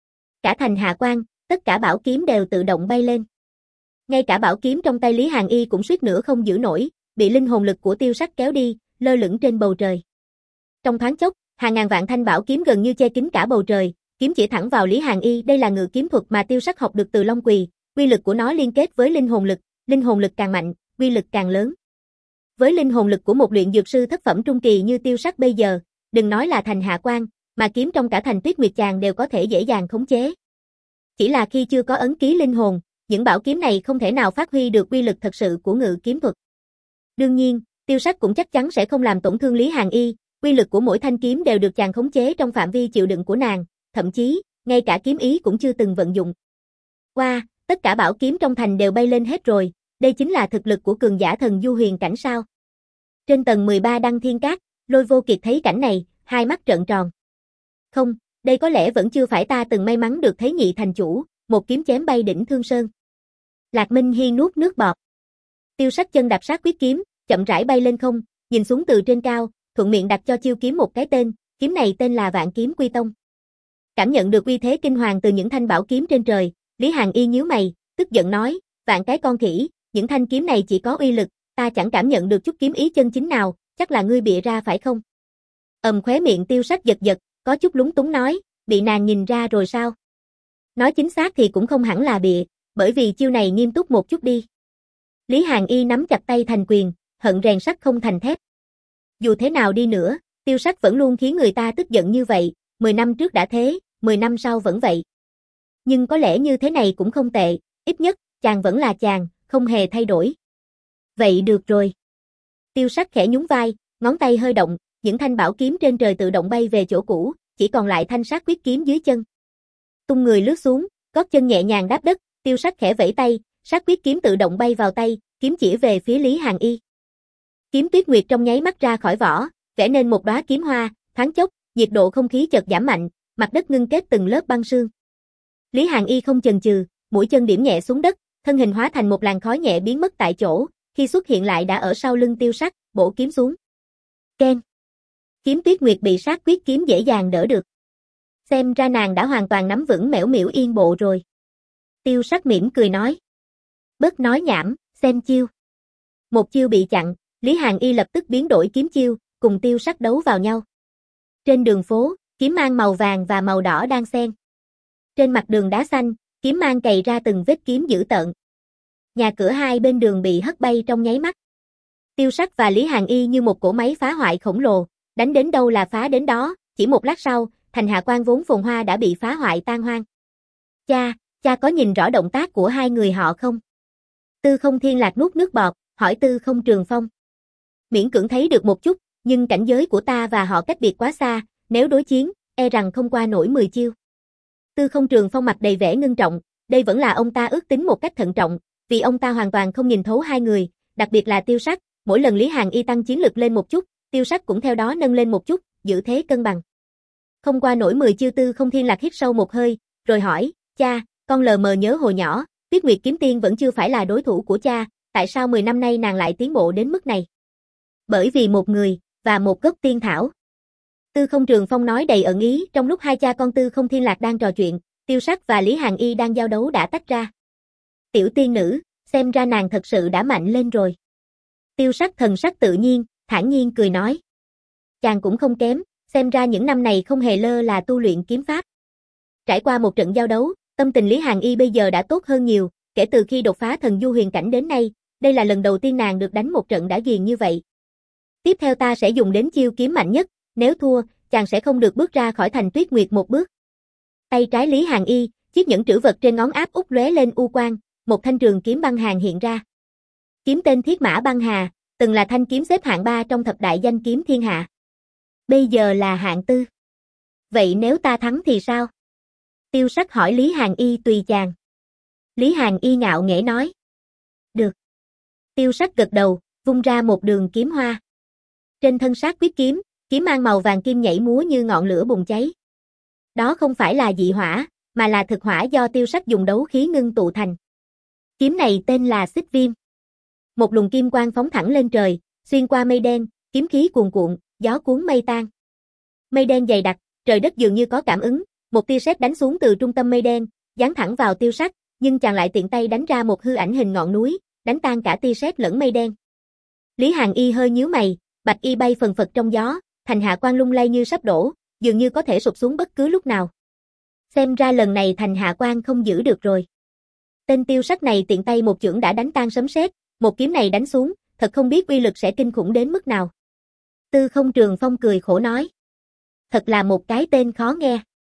S1: Cả thành Hạ Quan, tất cả bảo kiếm đều tự động bay lên. Ngay cả bảo kiếm trong tay Lý Hàn Y cũng suýt nữa không giữ nổi, bị linh hồn lực của Tiêu Sắc kéo đi, lơ lửng trên bầu trời. Trong thoáng chốc, hàng ngàn vạn thanh bảo kiếm gần như che kín cả bầu trời, kiếm chỉ thẳng vào Lý Hàn Y. Đây là ngự kiếm thuật mà Tiêu Sắc học được từ Long Quỳ, quy lực của nó liên kết với linh hồn lực, linh hồn lực càng mạnh, quy lực càng lớn. Với linh hồn lực của một luyện dược sư thất phẩm trung kỳ như Tiêu Sắc bây giờ, đừng nói là thành Hạ Quan, mà kiếm trong cả thành Tuyết Nguyệt chàng đều có thể dễ dàng khống chế. Chỉ là khi chưa có ấn ký linh hồn, những bảo kiếm này không thể nào phát huy được quy lực thật sự của ngự kiếm thuật. Đương nhiên, Tiêu Sắc cũng chắc chắn sẽ không làm tổn thương Lý Hàn Y, quy lực của mỗi thanh kiếm đều được chàng khống chế trong phạm vi chịu đựng của nàng, thậm chí, ngay cả kiếm ý cũng chưa từng vận dụng. Qua, wow, tất cả bảo kiếm trong thành đều bay lên hết rồi, đây chính là thực lực của cường giả thần du huyền cảnh sao? Trên tầng mười ba Đăng Thiên Các, Lôi Vô Kiệt thấy cảnh này, hai mắt trợn tròn. Không, đây có lẽ vẫn chưa phải ta từng may mắn được thấy nhị thành chủ, một kiếm chém bay đỉnh Thương Sơn. Lạc Minh Hiên nuốt nước bọt. Tiêu Sắc chân đạp sát quyết kiếm, chậm rãi bay lên không, nhìn xuống từ trên cao, thuận miệng đặt cho chiêu kiếm một cái tên, kiếm này tên là Vạn Kiếm Quy Tông. Cảm nhận được uy thế kinh hoàng từ những thanh bảo kiếm trên trời, Lý Hàn Y nhíu mày, tức giận nói, vạn cái con khỉ, những thanh kiếm này chỉ có uy lực, ta chẳng cảm nhận được chút kiếm ý chân chính nào, chắc là ngươi bịa ra phải không? Ầm khóe miệng Tiêu Sắc giật giật, có chút lúng túng nói, bị nàng nhìn ra rồi sao? Nói chính xác thì cũng không hẳn là bịa, bởi vì chiêu này nghiêm túc một chút đi. Lý Hàn Y nắm chặt tay thành quyền, hận rèn sắt không thành thép. Dù thế nào đi nữa, Tiêu Sắc vẫn luôn khiến người ta tức giận như vậy, mười năm trước đã thế, mười năm sau vẫn vậy. Nhưng có lẽ như thế này cũng không tệ, ít nhất, chàng vẫn là chàng, không hề thay đổi. Vậy được rồi. Tiêu Sắc khẽ nhún vai, ngón tay hơi động, những thanh bảo kiếm trên trời tự động bay về chỗ cũ, chỉ còn lại thanh sát quyết kiếm dưới chân. Tung người lướt xuống, gót chân nhẹ nhàng đáp đất, Tiêu Sắc khẽ vẫy tay, sát quyết kiếm tự động bay vào tay, kiếm chỉ về phía Lý Hàn Y. Kiếm Tuyết Nguyệt trong nháy mắt ra khỏi vỏ, vẽ nên một đóa kiếm hoa, thoáng chốc, nhiệt độ không khí chợt giảm mạnh, mặt đất ngưng kết từng lớp băng sương. Lý Hàn Y không chần chừ, mũi chân điểm nhẹ xuống đất, thân hình hóa thành một làn khói nhẹ biến mất tại chỗ, khi xuất hiện lại đã ở sau lưng Tiêu Sắc, bổ kiếm xuống. Keng. Kiếm Tuyết Nguyệt bị sát quyết kiếm dễ dàng đỡ được. Xem ra nàng đã hoàn toàn nắm vững Mẻo Miễu Yên Bộ rồi. Tiêu Sắc mỉm cười nói. Bớt nói nhảm, xem chiêu. Một chiêu bị chặn, Lý Hàn Y lập tức biến đổi kiếm chiêu, cùng Tiêu Sắc đấu vào nhau. Trên đường phố, kiếm mang màu vàng và màu đỏ đang xen. Trên mặt đường đá xanh, kiếm mang cày ra từng vết kiếm dữ tợn. Nhà cửa hai bên đường bị hất bay trong nháy mắt. Tiêu Sắc và Lý Hàn Y như một cỗ máy phá hoại khổng lồ, đánh đến đâu là phá đến đó, chỉ một lát sau, thành Hạ Quan vốn phồn hoa đã bị phá hoại tan hoang. Cha, cha có nhìn rõ động tác của hai người họ không? Tư Không Thiên Lạc nuốt nước bọt, hỏi Tư Không Trường Phong. Miễn cưỡng thấy được một chút, nhưng cảnh giới của ta và họ cách biệt quá xa, nếu đối chiến, e rằng không qua nổi mười chiêu. Tư Không Trường Phong mặt đầy vẻ ngưng trọng, đây vẫn là ông ta ước tính một cách thận trọng, vì ông ta hoàn toàn không nhìn thấu hai người, đặc biệt là Tiêu Sắc, mỗi lần Lý Hàn Y tăng chiến lực lên một chút, Tiêu Sắc cũng theo đó nâng lên một chút, giữ thế cân bằng. Không qua nổi mười chiêu. Tư Không Thiên Lạc hít sâu một hơi, rồi hỏi, cha, con lờ mờ nhớ hồi nhỏ, Tuyết Nguyệt kiếm tiên vẫn chưa phải là đối thủ của cha, tại sao mười năm nay nàng lại tiến bộ đến mức này? Bởi vì một người, và một gốc tiên thảo. Tư Không Trường Phong nói đầy ẩn ý, trong lúc hai cha con Tư Không Thiên Lạc đang trò chuyện, Tiêu Sắc và Lý Hàn Y đang giao đấu đã tách ra. Tiểu tiên nữ, xem ra nàng thật sự đã mạnh lên rồi. Tiêu Sắc thần sắc tự nhiên, thản nhiên cười nói. Chàng cũng không kém, xem ra những năm này không hề lơ là tu luyện kiếm pháp. Trải qua một trận giao đấu, tâm tình Lý Hàn Y bây giờ đã tốt hơn nhiều, kể từ khi đột phá thần du huyền cảnh đến nay, đây là lần đầu tiên nàng được đánh một trận đã ghiền như vậy. Tiếp theo ta sẽ dùng đến chiêu kiếm mạnh nhất, nếu thua, chàng sẽ không được bước ra khỏi thành Tuyết Nguyệt một bước. Tay trái Lý Hàn Y, chiếc nhẫn trữ vật trên ngón áp út lóe lên u quang, một thanh trường kiếm băng hàn hiện ra. Kiếm tên Thiết Mã Băng Hà, từng là thanh kiếm xếp hạng ba trong thập đại danh kiếm thiên hạ. Bây giờ là hạng tư. Vậy nếu ta thắng thì sao? Tiêu Sắc hỏi Lý Hàn Y tùy chàng. Lý Hàn Y ngạo nghễ nói. Được. Tiêu Sắc gật đầu, vung ra một đường kiếm hoa. Trên thân sát quyết kiếm, kiếm mang màu vàng kim nhảy múa như ngọn lửa bùng cháy. Đó không phải là dị hỏa, mà là thực hỏa do Tiêu Sắc dùng đấu khí ngưng tụ thành. Kiếm này tên là Xích Viêm. Một luồng kim quang phóng thẳng lên trời, xuyên qua mây đen, kiếm khí cuồn cuộn, gió cuốn mây tan. Mây đen dày đặc, trời đất dường như có cảm ứng, một tia sét đánh xuống từ trung tâm mây đen, giáng thẳng vào Tiêu Sắc, nhưng chàng lại tiện tay đánh ra một hư ảnh hình ngọn núi, đánh tan cả tia sét lẫn mây đen. Lý Hàn Y hơi nhíu mày, bạch y bay phần phật trong gió, thành Hạ Quan lung lay như sắp đổ, dường như có thể sụp xuống bất cứ lúc nào. Xem ra lần này thành Hạ Quan không giữ được rồi. Tên Tiêu Sắc này tiện tay một chưởng đã đánh tan sấm sét, một kiếm này đánh xuống, thật không biết uy lực sẽ kinh khủng đến mức nào. Tư Không Trường Phong cười khổ nói. Thật là một cái tên khó nghe.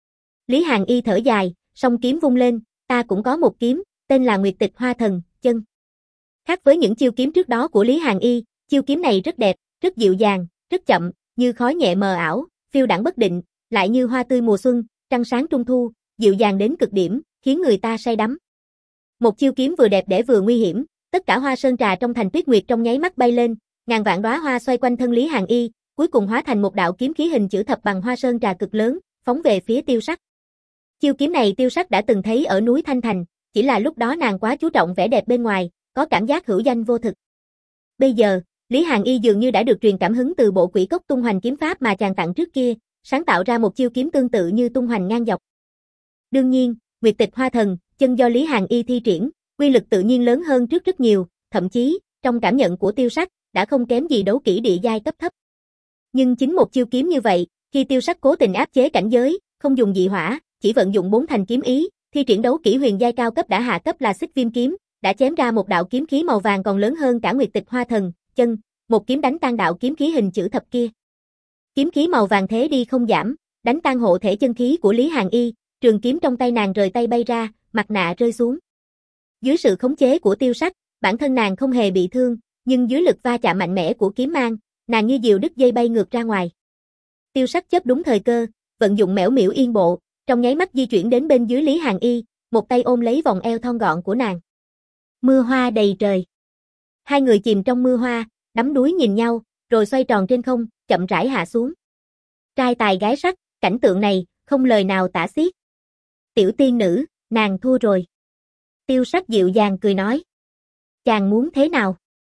S1: Lý Hàn Y thở dài, song kiếm vung lên, ta cũng có một kiếm, tên là Nguyệt Tịch Hoa Thần, chân. Khác với những chiêu kiếm trước đó của Lý Hàn Y, chiêu kiếm này rất đẹp, rất dịu dàng, rất chậm, như khói nhẹ mờ ảo, phiêu đãng bất định, lại như hoa tươi mùa xuân, trăng sáng trung thu, dịu dàng đến cực điểm, khiến người ta say đắm. Một chiêu kiếm vừa đẹp đẽ vừa nguy hiểm, tất cả hoa sơn trà trong thành Tuyết Nguyệt trong nháy mắt bay lên, ngàn vạn đóa hoa xoay quanh thân Lý Hàn Y, cuối cùng hóa thành một đạo kiếm khí hình chữ thập bằng hoa sơn trà cực lớn, phóng về phía Tiêu Sắc. Chiêu kiếm này Tiêu Sắc đã từng thấy ở núi Thanh Thành, chỉ là lúc đó nàng quá chú trọng vẻ đẹp bên ngoài, có cảm giác hữu danh vô thực. Bây giờ, Lý Hàn Y dường như đã được truyền cảm hứng từ bộ Quỷ Cốc tung hoành kiếm pháp mà chàng tặng trước kia, sáng tạo ra một chiêu kiếm tương tự như tung hoành ngang dọc. Đương nhiên, Nguyệt Tịch Hoa Thần, chân do Lý Hàn Y thi triển, uy lực tự nhiên lớn hơn trước rất nhiều, thậm chí, trong cảm nhận của Tiêu Sắc, đã không kém gì đấu kỹ địa giai cấp thấp. Nhưng chính một chiêu kiếm như vậy, khi Tiêu Sắc cố tình áp chế cảnh giới, không dùng dị hỏa, chỉ vận dụng bốn thành kiếm ý, thi triển đấu kỹ huyền giai cao cấp đã hạ cấp là Xích Viêm kiếm, đã chém ra một đạo kiếm khí màu vàng còn lớn hơn cả Nguyệt Tịch Hoa Thần, chân, một kiếm đánh tan đạo kiếm khí hình chữ thập kia. Kiếm khí màu vàng thế đi không giảm, đánh tan hộ thể chân khí của Lý Hàn Y, trường kiếm trong tay nàng rời tay bay ra, mặt nạ rơi xuống. Dưới sự khống chế của Tiêu Sắc, bản thân nàng không hề bị thương, nhưng dưới lực va chạm mạnh mẽ của kiếm mang, nàng như diều đứt dây bay ngược ra ngoài. Tiêu Sắc chớp đúng thời cơ, vận dụng Mẻo Miễu Yên Bộ, trong nháy mắt di chuyển đến bên dưới Lý Hàn Y, một tay ôm lấy vòng eo thon gọn của nàng. Mưa hoa đầy trời. Hai người chìm trong mưa hoa, đắm đuối nhìn nhau, rồi xoay tròn trên không, chậm rãi hạ xuống. Trai tài gái sắc, cảnh tượng này, không lời nào tả xiết. Tiểu tiên nữ, nàng thua rồi. Tiêu Sắc dịu dàng cười nói. Chàng muốn thế nào?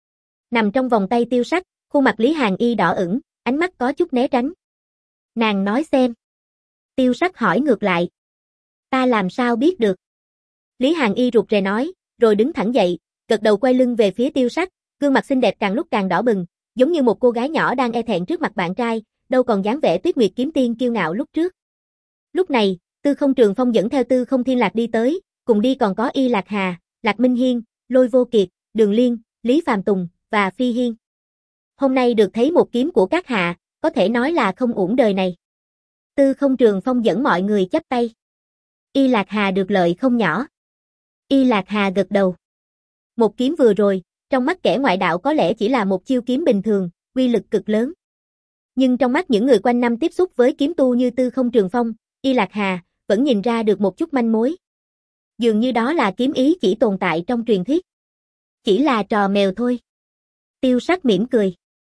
S1: Nằm trong vòng tay Tiêu Sắc, khuôn mặt Lý Hàn Y đỏ ửng, ánh mắt có chút né tránh. Nàng nói xem. Tiêu Sắc hỏi ngược lại. Ta làm sao biết được? Lý Hàn Y rụt rè nói, rồi đứng thẳng dậy, gật đầu quay lưng về phía Tiêu Sắc, gương mặt xinh đẹp càng lúc càng đỏ bừng, giống như một cô gái nhỏ đang e thẹn trước mặt bạn trai, đâu còn dáng vẻ Tuyết Nguyệt kiếm tiên kiêu ngạo lúc trước. Lúc này, Tư Không Trường Phong dẫn theo Tư Không Thiên Lạc đi tới, cùng đi còn có Y Lạc Hà, Lạc Minh Hiên, Lôi Vô Kiệt, Đường Liên, Lý Phàm Tùng và Phi Hiên. Hôm nay được thấy một kiếm của các hạ, có thể nói là không uổng đời này. Tư Không Trường Phong dẫn mọi người chắp tay. Y Lạc Hà được lợi không nhỏ. Y Lạc Hà gật đầu. Một kiếm vừa rồi, trong mắt kẻ ngoại đạo có lẽ chỉ là một chiêu kiếm bình thường, uy lực cực lớn. Nhưng trong mắt những người quanh năm tiếp xúc với kiếm tu như Tư Không Trường Phong, Y Lạc Hà vẫn nhìn ra được một chút manh mối. Dường như đó là kiếm ý chỉ tồn tại trong truyền thuyết. Chỉ là trò mèo thôi. Tiêu Sắc mỉm cười.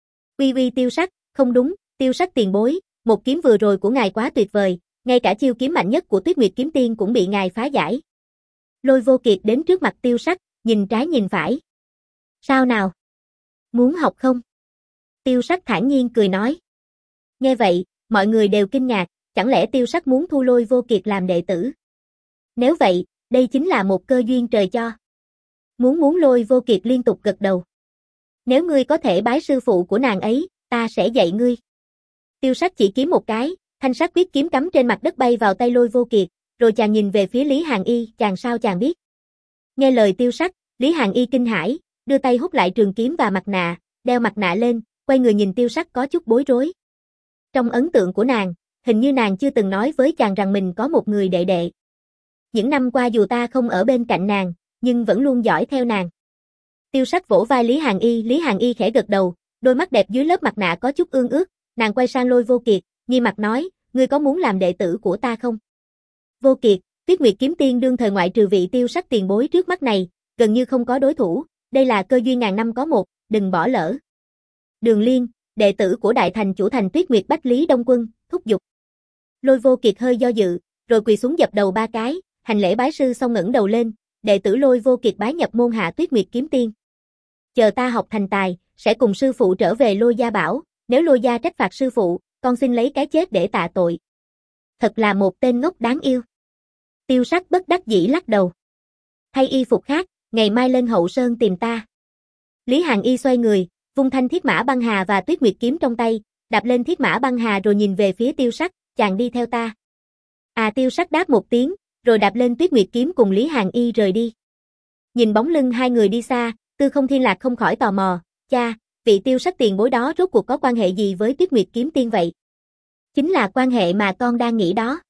S1: Uy uy Tiêu Sắc, không đúng, Tiêu Sắc tiền bối, một kiếm vừa rồi của ngài quá tuyệt vời, ngay cả chiêu kiếm mạnh nhất của Tuyết Nguyệt kiếm tiên cũng bị ngài phá giải. Lôi Vô Kiệt đến trước mặt Tiêu Sắc, nhìn trái nhìn phải. Sao nào? Muốn học không? Tiêu Sắc thản nhiên cười nói. Nghe vậy, mọi người đều kinh ngạc, chẳng lẽ Tiêu Sắc muốn thu Lôi Vô Kiệt làm đệ tử? Nếu vậy, đây chính là một cơ duyên trời cho. Muốn muốn Lôi Vô Kiệt liên tục gật đầu. Nếu ngươi có thể bái sư phụ của nàng ấy, ta sẽ dạy ngươi. Tiêu Sắc chỉ kiếm một cái, thanh sắc quyết kiếm cắm trên mặt đất bay vào tay Lôi Vô Kiệt, rồi chàng nhìn về phía Lý Hàn Y, chàng sao chàng biết. Nghe lời Tiêu Sắc, Lý Hàn Y kinh hãi, đưa tay hút lại trường kiếm và mặt nạ, đeo mặt nạ lên, quay người nhìn Tiêu Sắc có chút bối rối. Trong ấn tượng của nàng, hình như nàng chưa từng nói với chàng rằng mình có một người đệ đệ. Những năm qua dù ta không ở bên cạnh nàng, nhưng vẫn luôn dõi theo nàng. Tiêu Sắc vỗ vai Lý Hàn Y, Lý Hàn Y khẽ gật đầu, đôi mắt đẹp dưới lớp mặt nạ có chút ương ướt, nàng quay sang Lôi Vô Kiệt, nghiêm mặt nói, ngươi có muốn làm đệ tử của ta không? Vô Kiệt, Tuyết Nguyệt kiếm tiên đương thời ngoại trừ vị Tiêu Sắc tiền bối trước mắt này, gần như không có đối thủ, đây là cơ duyên ngàn năm có một, đừng bỏ lỡ. Đường Liên, đệ tử của đại thành chủ thành Tuyết Nguyệt Bách Lý Đông Quân, thúc giục. Lôi Vô Kiệt hơi do dự, rồi quỳ xuống dập đầu ba cái, hành lễ bái sư xong ngẩng đầu lên, đệ tử Lôi Vô Kiệt bái nhập môn hạ Tuyết Nguyệt kiếm tiên. Chờ ta học thành tài, sẽ cùng sư phụ trở về Lôi gia bảo, nếu Lôi gia trách phạt sư phụ, con xin lấy cái chết để tạ tội. Thật là một tên ngốc đáng yêu. Tiêu Sắc bất đắc dĩ lắc đầu. Thay y phục khác, ngày mai lên Hậu Sơn tìm ta. Lý Hàn Y xoay người, vung thanh thiết mã băng hà và Tuyết Nguyệt kiếm trong tay, đạp lên thiết mã băng hà rồi nhìn về phía Tiêu Sắc, chàng đi theo ta. À Tiêu Sắc đáp một tiếng, rồi đạp lên Tuyết Nguyệt kiếm cùng Lý Hàn Y rời đi. Nhìn bóng lưng hai người đi xa, Tư Không Thiên Lạc không khỏi tò mò, cha, vị Tiêu Sắc tiền bối đó rốt cuộc có quan hệ gì với Tuyết Nguyệt kiếm tiên vậy? Chính là quan hệ mà con đang nghĩ đó.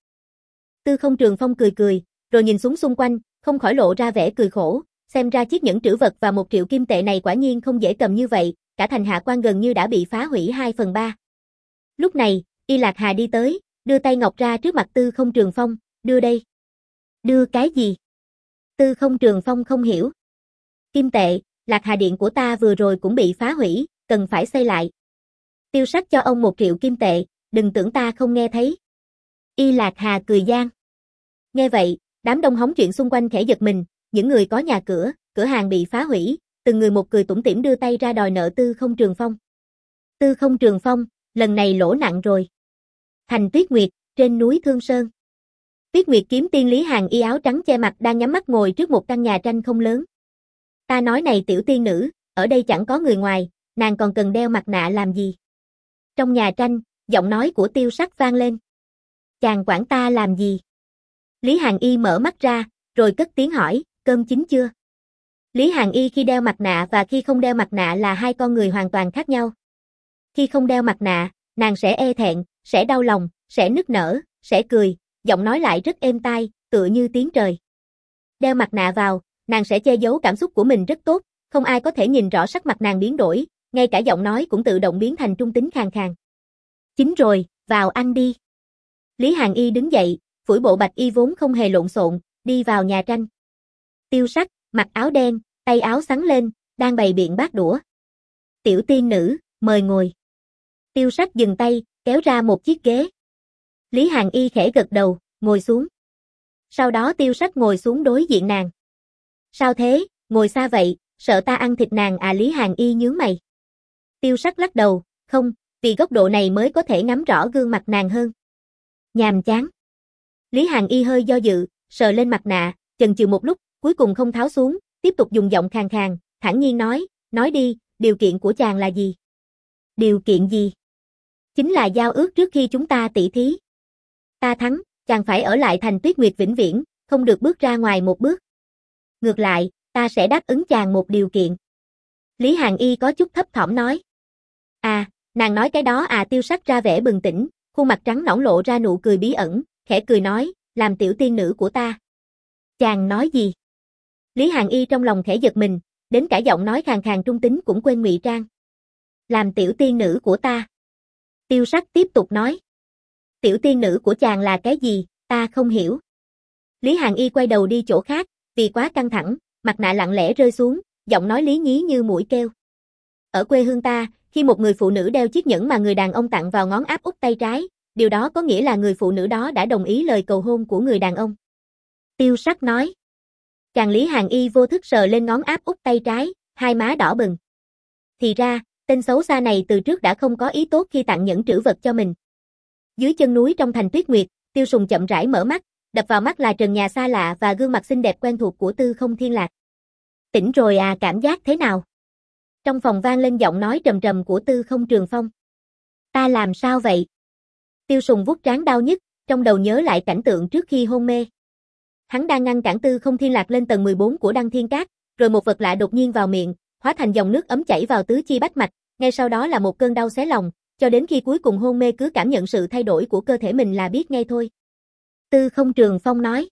S1: Tư Không Trường Phong cười cười, rồi nhìn xuống xung quanh, không khỏi lộ ra vẻ cười khổ, xem ra chiếc nhẫn trữ vật và một triệu kim tệ này quả nhiên không dễ cầm như vậy, cả thành Hạ Quan gần như đã bị phá hủy hai phần ba. Lúc này, Y Lạc Hà đi tới, đưa tay ngọc ra trước mặt Tư Không Trường Phong, đưa đây. Đưa cái gì? Tư Không Trường Phong không hiểu. Kim tệ, Lạc Hà điện của ta vừa rồi cũng bị phá hủy, cần phải xây lại. Tiêu Sắc cho ông một triệu kim tệ, đừng tưởng ta không nghe thấy. Y Lạc Hà cười gian. Nghe vậy, đám đông hóng chuyện xung quanh khẽ giật mình, những người có nhà cửa, cửa hàng bị phá hủy, từng người một cười tủm tỉm đưa tay ra đòi nợ Tư Không Trường Phong. Tư Không Trường Phong, lần này lỗ nặng rồi. Thành Tuyết Nguyệt, trên núi Thương Sơn. Tuyết Nguyệt kiếm tiên Lý Hàn Y áo trắng che mặt đang nhắm mắt ngồi trước một căn nhà tranh không lớn. Ta nói này tiểu tiên nữ, ở đây chẳng có người ngoài, nàng còn cần đeo mặt nạ làm gì? Trong nhà tranh, giọng nói của Tiêu Sắc vang lên. Chàng quản ta làm gì? Lý Hàn Y mở mắt ra, rồi cất tiếng hỏi, cơm chín chưa? Lý Hàn Y khi đeo mặt nạ và khi không đeo mặt nạ là hai con người hoàn toàn khác nhau. Khi không đeo mặt nạ, nàng sẽ e thẹn, sẽ đau lòng, sẽ nức nở, sẽ cười, giọng nói lại rất êm tai, tựa như tiếng trời. Đeo mặt nạ vào, nàng sẽ che giấu cảm xúc của mình rất tốt, không ai có thể nhìn rõ sắc mặt nàng biến đổi, ngay cả giọng nói cũng tự động biến thành trung tính khàn khàn. Chín rồi, vào ăn đi. Lý Hàn Y đứng dậy, phủi bộ bạch y vốn không hề lộn xộn, đi vào nhà tranh. Tiêu Sắc, mặc áo đen, tay áo xắn lên, đang bày biện bát đũa. Tiểu tiên nữ, mời ngồi. Tiêu Sắc dừng tay, kéo ra một chiếc ghế. Lý Hàn Y khẽ gật đầu, ngồi xuống. Sau đó Tiêu Sắc ngồi xuống đối diện nàng. Sao thế, ngồi xa vậy, sợ ta ăn thịt nàng à? Lý Hàn Y nhướng mày. Tiêu Sắc lắc đầu, không, vì góc độ này mới có thể ngắm rõ gương mặt nàng hơn. Nhàm chán. Lý Hàn Y hơi do dự, sờ lên mặt nạ, chần chừ một lúc, cuối cùng không tháo xuống, tiếp tục dùng giọng khàn khàn, thản nhiên nói, nói đi, điều kiện của chàng là gì? Điều kiện gì? Chính là giao ước trước khi chúng ta tỷ thí. Ta thắng, chàng phải ở lại thành Tuyết Nguyệt vĩnh viễn, không được bước ra ngoài một bước. Ngược lại, ta sẽ đáp ứng chàng một điều kiện. Lý Hàn Y có chút thấp thỏm nói. À, nàng nói cái đó à? Tiêu Sắc ra vẻ bừng tỉnh, khuôn mặt trắng nõn lộ ra nụ cười bí ẩn, khẽ cười nói, làm tiểu tiên nữ của ta. Chàng nói gì? Lý Hàn Y trong lòng khẽ giật mình, đến cả giọng nói khàn khàn trung tính cũng quên ngụy trang. Làm tiểu tiên nữ của ta. Tiêu Sắc tiếp tục nói. Tiểu tiên nữ của chàng là cái gì, ta không hiểu. Lý Hàn Y quay đầu đi chỗ khác, vì quá căng thẳng, mặt nạ lặng lẽ rơi xuống, giọng nói lý nhí như mũi kêu. Ở quê hương ta, khi một người phụ nữ đeo chiếc nhẫn mà người đàn ông tặng vào ngón áp út tay trái, điều đó có nghĩa là người phụ nữ đó đã đồng ý lời cầu hôn của người đàn ông. Tiêu Sắc nói. Chàng Lý Hàn Y vô thức sờ lên ngón áp út tay trái, hai má đỏ bừng. Thì ra, tên xấu xa này từ trước đã không có ý tốt khi tặng nhẫn trữ vật cho mình. Dưới chân núi trong thành Tuyết Nguyệt, Tiêu Sùng chậm rãi mở mắt, đập vào mắt là trần nhà xa lạ và gương mặt xinh đẹp quen thuộc của Tư Không Thiên Lạc. Tỉnh rồi à? Cảm giác thế nào? Trong phòng vang lên giọng nói trầm trầm của Tư Không Trường Phong. Ta làm sao vậy? Tiêu Sùng vuốt trán đau nhức, trong đầu nhớ lại cảnh tượng trước khi hôn mê. Hắn đang ngăn cản Tư Không Thiên Lạc lên tầng mười bốn của Đăng Thiên Các, rồi một vật lạ đột nhiên vào miệng, hóa thành dòng nước ấm chảy vào tứ chi bách mạch, ngay sau đó là một cơn đau xé lòng, cho đến khi cuối cùng hôn mê cứ cảm nhận sự thay đổi của cơ thể mình là biết ngay thôi. Tư Không Trường Phong nói.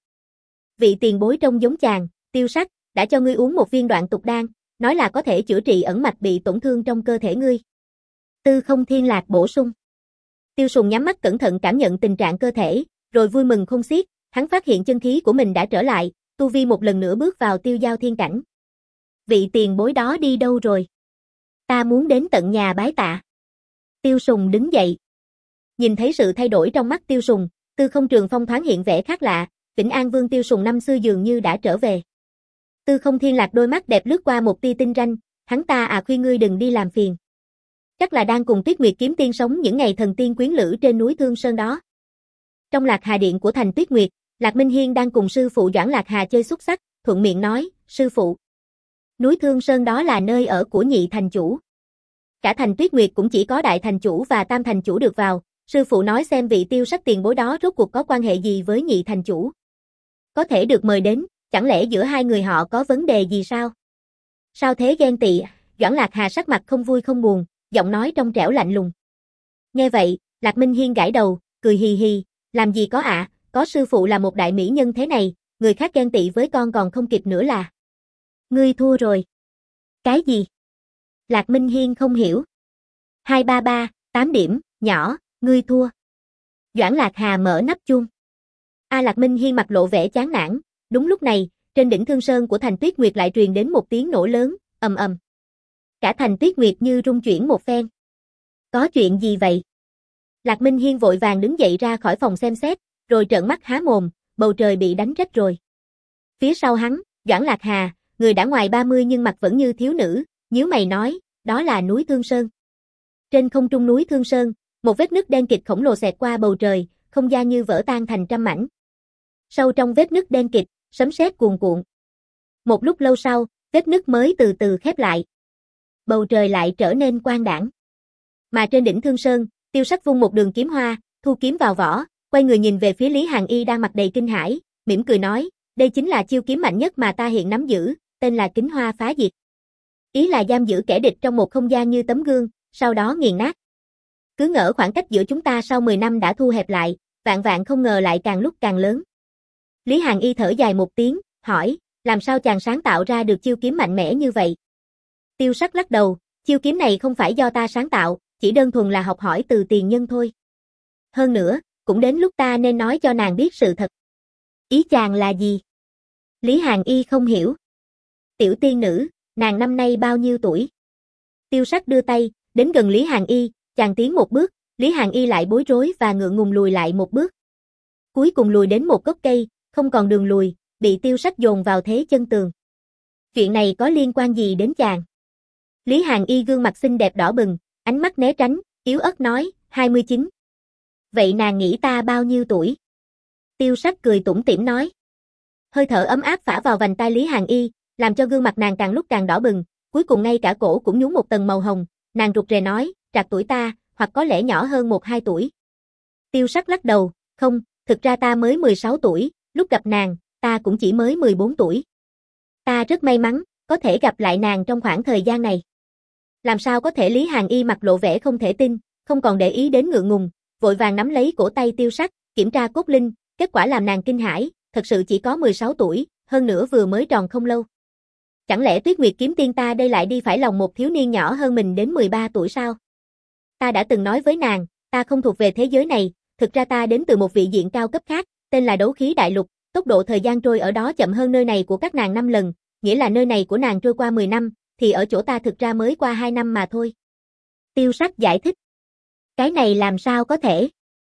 S1: Vị tiền bối trông giống chàng, Tiêu Sắc, đã cho ngươi uống một viên đoạn tục đan, nói là có thể chữa trị ẩn mạch bị tổn thương trong cơ thể ngươi. Tư Không Thiên Lạc bổ sung. Tiêu Sùng nhắm mắt cẩn thận cảm nhận tình trạng cơ thể, rồi vui mừng khôn xiết, hắn phát hiện chân khí của mình đã trở lại, tu vi một lần nữa bước vào tiêu giao thiên cảnh. Vị tiền bối đó đi đâu rồi? Ta muốn đến tận nhà bái tạ. Tiêu Sùng đứng dậy. Nhìn thấy sự thay đổi trong mắt Tiêu Sùng, Tư Không Trường Phong thoáng hiện vẻ khác lạ, Vĩnh An Vương Tiêu Sùng năm xưa dường như đã trở về. Tư Không Thiên Lạc đôi mắt đẹp lướt qua một tia tinh ranh, hắn ta à khuyên ngươi đừng đi làm phiền. Chắc là đang cùng Tuyết Nguyệt kiếm tiên sống những ngày thần tiên quyến lữ trên núi Thương Sơn đó. Trong Lạc Hà Điện của thành Tuyết Nguyệt, Lạc Minh Hiên đang cùng sư phụ Doãn Lạc Hà chơi xúc xắc, thuận miệng nói, sư phụ. Núi Thương Sơn đó là nơi ở của nhị thành chủ. Cả thành Tuyết Nguyệt cũng chỉ có đại thành chủ và tam thành chủ được vào, sư phụ nói xem vị Tiêu Sắc tiền bối đó rốt cuộc có quan hệ gì với nhị thành chủ. Có thể được mời đến, chẳng lẽ giữa hai người họ có vấn đề gì sao? Sao thế ghen tị? Doãn Lạc Hà sắc mặt không vui không buồn, giọng nói trong trẻo lạnh lùng. Nghe vậy, Lạc Minh Hiên gãi đầu, cười hì hì, làm gì có ạ, à, có sư phụ là một đại mỹ nhân thế này, người khác ghen tị với con còn không kịp nữa là. Ngươi thua rồi. Cái gì? Lạc Minh Hiên không hiểu. hai ba ba, tám điểm, nhỏ, ngươi thua. Doãn Lạc Hà mở nắp chuông. A Lạc Minh Hiên mặt lộ vẻ chán nản, đúng lúc này, trên đỉnh Thương Sơn của thành Tuyết Nguyệt lại truyền đến một tiếng nổ lớn, ầm ầm. Cả thành Tuyết Nguyệt như rung chuyển một phen. Có chuyện gì vậy? Lạc Minh Hiên vội vàng đứng dậy ra khỏi phòng xem xét, rồi trợn mắt há mồm, bầu trời bị đánh rách rồi. Phía sau hắn, Doãn Lạc Hà, người đã ngoài ba mươi nhưng mặt vẫn như thiếu nữ, nhíu mày nói, đó là núi Thương Sơn. Trên không trung núi Thương Sơn, một vết nứt đen kịt khổng lồ xẹt qua bầu trời, không gian như vỡ tan thành trăm mảnh. Sâu trong vết nứt đen kịt, sấm sét cuồn cuộn. Một lúc lâu sau, vết nứt mới từ từ khép lại. Bầu trời lại trở nên quang đãng. Mà trên đỉnh Thương Sơn, Tiêu Sắc vung một đường kiếm hoa, thu kiếm vào vỏ, quay người nhìn về phía Lý Hàn Y đang mặt đầy kinh hãi, mỉm cười nói, đây chính là chiêu kiếm mạnh nhất mà ta hiện nắm giữ, tên là Kính Hoa Phá Diệt. Ý là giam giữ kẻ địch trong một không gian như tấm gương, sau đó nghiền nát. Cứ ngỡ khoảng cách giữa chúng ta sau mười năm đã thu hẹp lại, vạn vạn không ngờ lại càng lúc càng lớn. Lý Hàn Y thở dài một tiếng, hỏi, làm sao chàng sáng tạo ra được chiêu kiếm mạnh mẽ như vậy? Tiêu Sắc lắc đầu, chiêu kiếm này không phải do ta sáng tạo, chỉ đơn thuần là học hỏi từ tiền nhân thôi. Hơn nữa, cũng đến lúc ta nên nói cho nàng biết sự thật. Ý chàng là gì? Lý Hàn Y không hiểu. Tiểu tiên nữ, nàng năm nay bao nhiêu tuổi? Tiêu Sắc đưa tay, đến gần Lý Hàn Y, chàng tiến một bước, Lý Hàn Y lại bối rối và ngượng ngùng lùi lại một bước. Cuối cùng lùi đến một gốc cây, không còn đường lùi, bị Tiêu Sắc dồn vào thế chân tường. Chuyện này có liên quan gì đến chàng? Lý Hàn Y gương mặt xinh đẹp đỏ bừng, ánh mắt né tránh, yếu ớt nói, hai mươi chín. Vậy nàng nghĩ ta bao nhiêu tuổi? Tiêu Sắc cười tủm tỉm nói. Hơi thở ấm áp phả vào vành tai Lý Hàn Y, làm cho gương mặt nàng càng lúc càng đỏ bừng, cuối cùng ngay cả cổ cũng nhúng một tầng màu hồng, nàng rụt rè nói, trạc tuổi ta, hoặc có lẽ nhỏ hơn một hai tuổi. Tiêu Sắc lắc đầu, không, thực ra ta mới mười sáu tuổi, lúc gặp nàng, ta cũng chỉ mới mười bốn tuổi. Ta rất may mắn, có thể gặp lại nàng trong khoảng thời gian này. Làm sao có thể? Lý Hàn Y mặt lộ vẻ không thể tin, không còn để ý đến ngượng ngùng, vội vàng nắm lấy cổ tay Tiêu Sắc, kiểm tra cốt linh, kết quả làm nàng kinh hãi, thật sự chỉ có mười sáu tuổi, hơn nữa vừa mới tròn không lâu. Chẳng lẽ Tuyết Nguyệt kiếm tiên ta đây lại đi phải lòng một thiếu niên nhỏ hơn mình đến mười ba tuổi sao? Ta đã từng nói với nàng, ta không thuộc về thế giới này, thực ra ta đến từ một vị diện cao cấp khác, tên là Đấu Khí Đại Lục, tốc độ thời gian trôi ở đó chậm hơn nơi này của các nàng năm lần, nghĩa là nơi này của nàng trôi qua mười năm, thì ở chỗ ta thực ra mới qua hai năm mà thôi. Tiêu Sắc giải thích. Cái này làm sao có thể?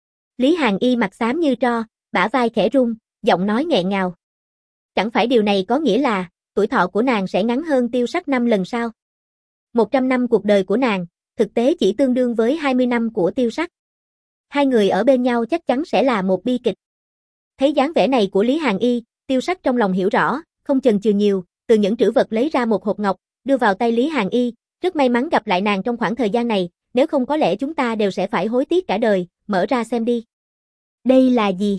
S1: Lý Hàn Y mặt xám như tro, bả vai khẽ run, giọng nói nghẹn ngào. Chẳng phải điều này có nghĩa là tuổi thọ của nàng sẽ ngắn hơn Tiêu Sắc năm lần sao? một trăm năm cuộc đời của nàng, thực tế chỉ tương đương với hai mươi năm của Tiêu Sắc. Hai người ở bên nhau chắc chắn sẽ là một bi kịch. Thấy dáng vẻ này của Lý Hàn Y, Tiêu Sắc trong lòng hiểu rõ, không chần chừ nhiều, từ những trữ vật lấy ra một hộp ngọc, đưa vào tay Lý Hàn Y, rất may mắn gặp lại nàng trong khoảng thời gian này, nếu không có lẽ chúng ta đều sẽ phải hối tiếc cả đời, mở ra xem đi. Đây là gì?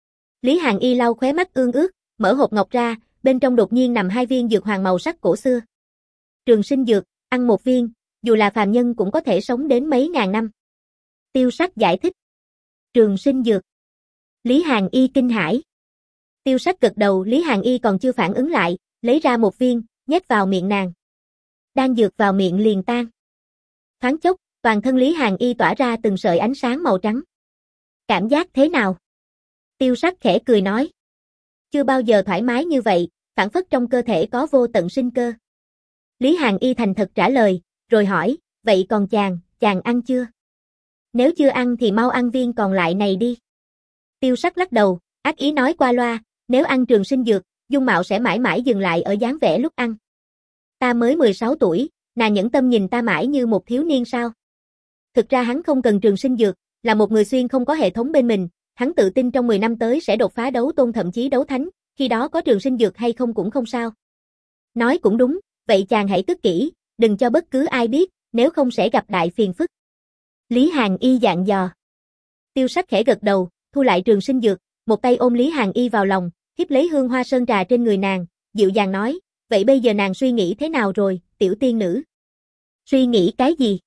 S1: Lý Hàn Y lau khóe mắt ương ướt, mở hộp ngọc ra, bên trong đột nhiên nằm hai viên dược hoàng màu sắc cổ xưa. Trường sinh dược, ăn một viên, dù là phàm nhân cũng có thể sống đến mấy ngàn năm. Tiêu Sắc giải thích. Trường sinh dược. Lý Hàn Y kinh hãi. Tiêu Sắc gật đầu, Lý Hàn Y còn chưa phản ứng lại, lấy ra một viên, nhét vào miệng nàng. Đan dược vào miệng liền tan. Thoáng chốc, toàn thân Lý Hàn Y tỏa ra từng sợi ánh sáng màu trắng. Cảm giác thế nào? Tiêu Sắc khẽ cười nói. Chưa bao giờ thoải mái như vậy, phảng phất trong cơ thể có vô tận sinh cơ. Lý Hàn Y thành thật trả lời, rồi hỏi, vậy còn chàng, chàng ăn chưa? Nếu chưa ăn thì mau ăn viên còn lại này đi. Tiêu Sắc lắc đầu, ác ý nói qua loa, nếu ăn trường sinh dược, dung mạo sẽ mãi mãi dừng lại ở dáng vẻ lúc ăn. Ta mới mười sáu tuổi, nàng nhẫn tâm nhìn ta mãi như một thiếu niên sao? Thực ra hắn không cần trường sinh dược, là một người xuyên không có hệ thống bên mình, hắn tự tin trong mười năm tới sẽ đột phá đấu tôn thậm chí đấu thánh, khi đó có trường sinh dược hay không cũng không sao. Nói cũng đúng, vậy chàng hãy cất kỹ, đừng cho bất cứ ai biết, nếu không sẽ gặp đại phiền phức. Lý Hàn Y dặn dò. Tiêu Sắc khẽ gật đầu, thu lại trường sinh dược, một tay ôm Lý Hàn Y vào lòng, hít lấy hương hoa sơn trà trên người nàng, dịu dàng nói, vậy bây giờ nàng suy nghĩ thế nào rồi, tiểu tiên nữ? Suy nghĩ cái gì?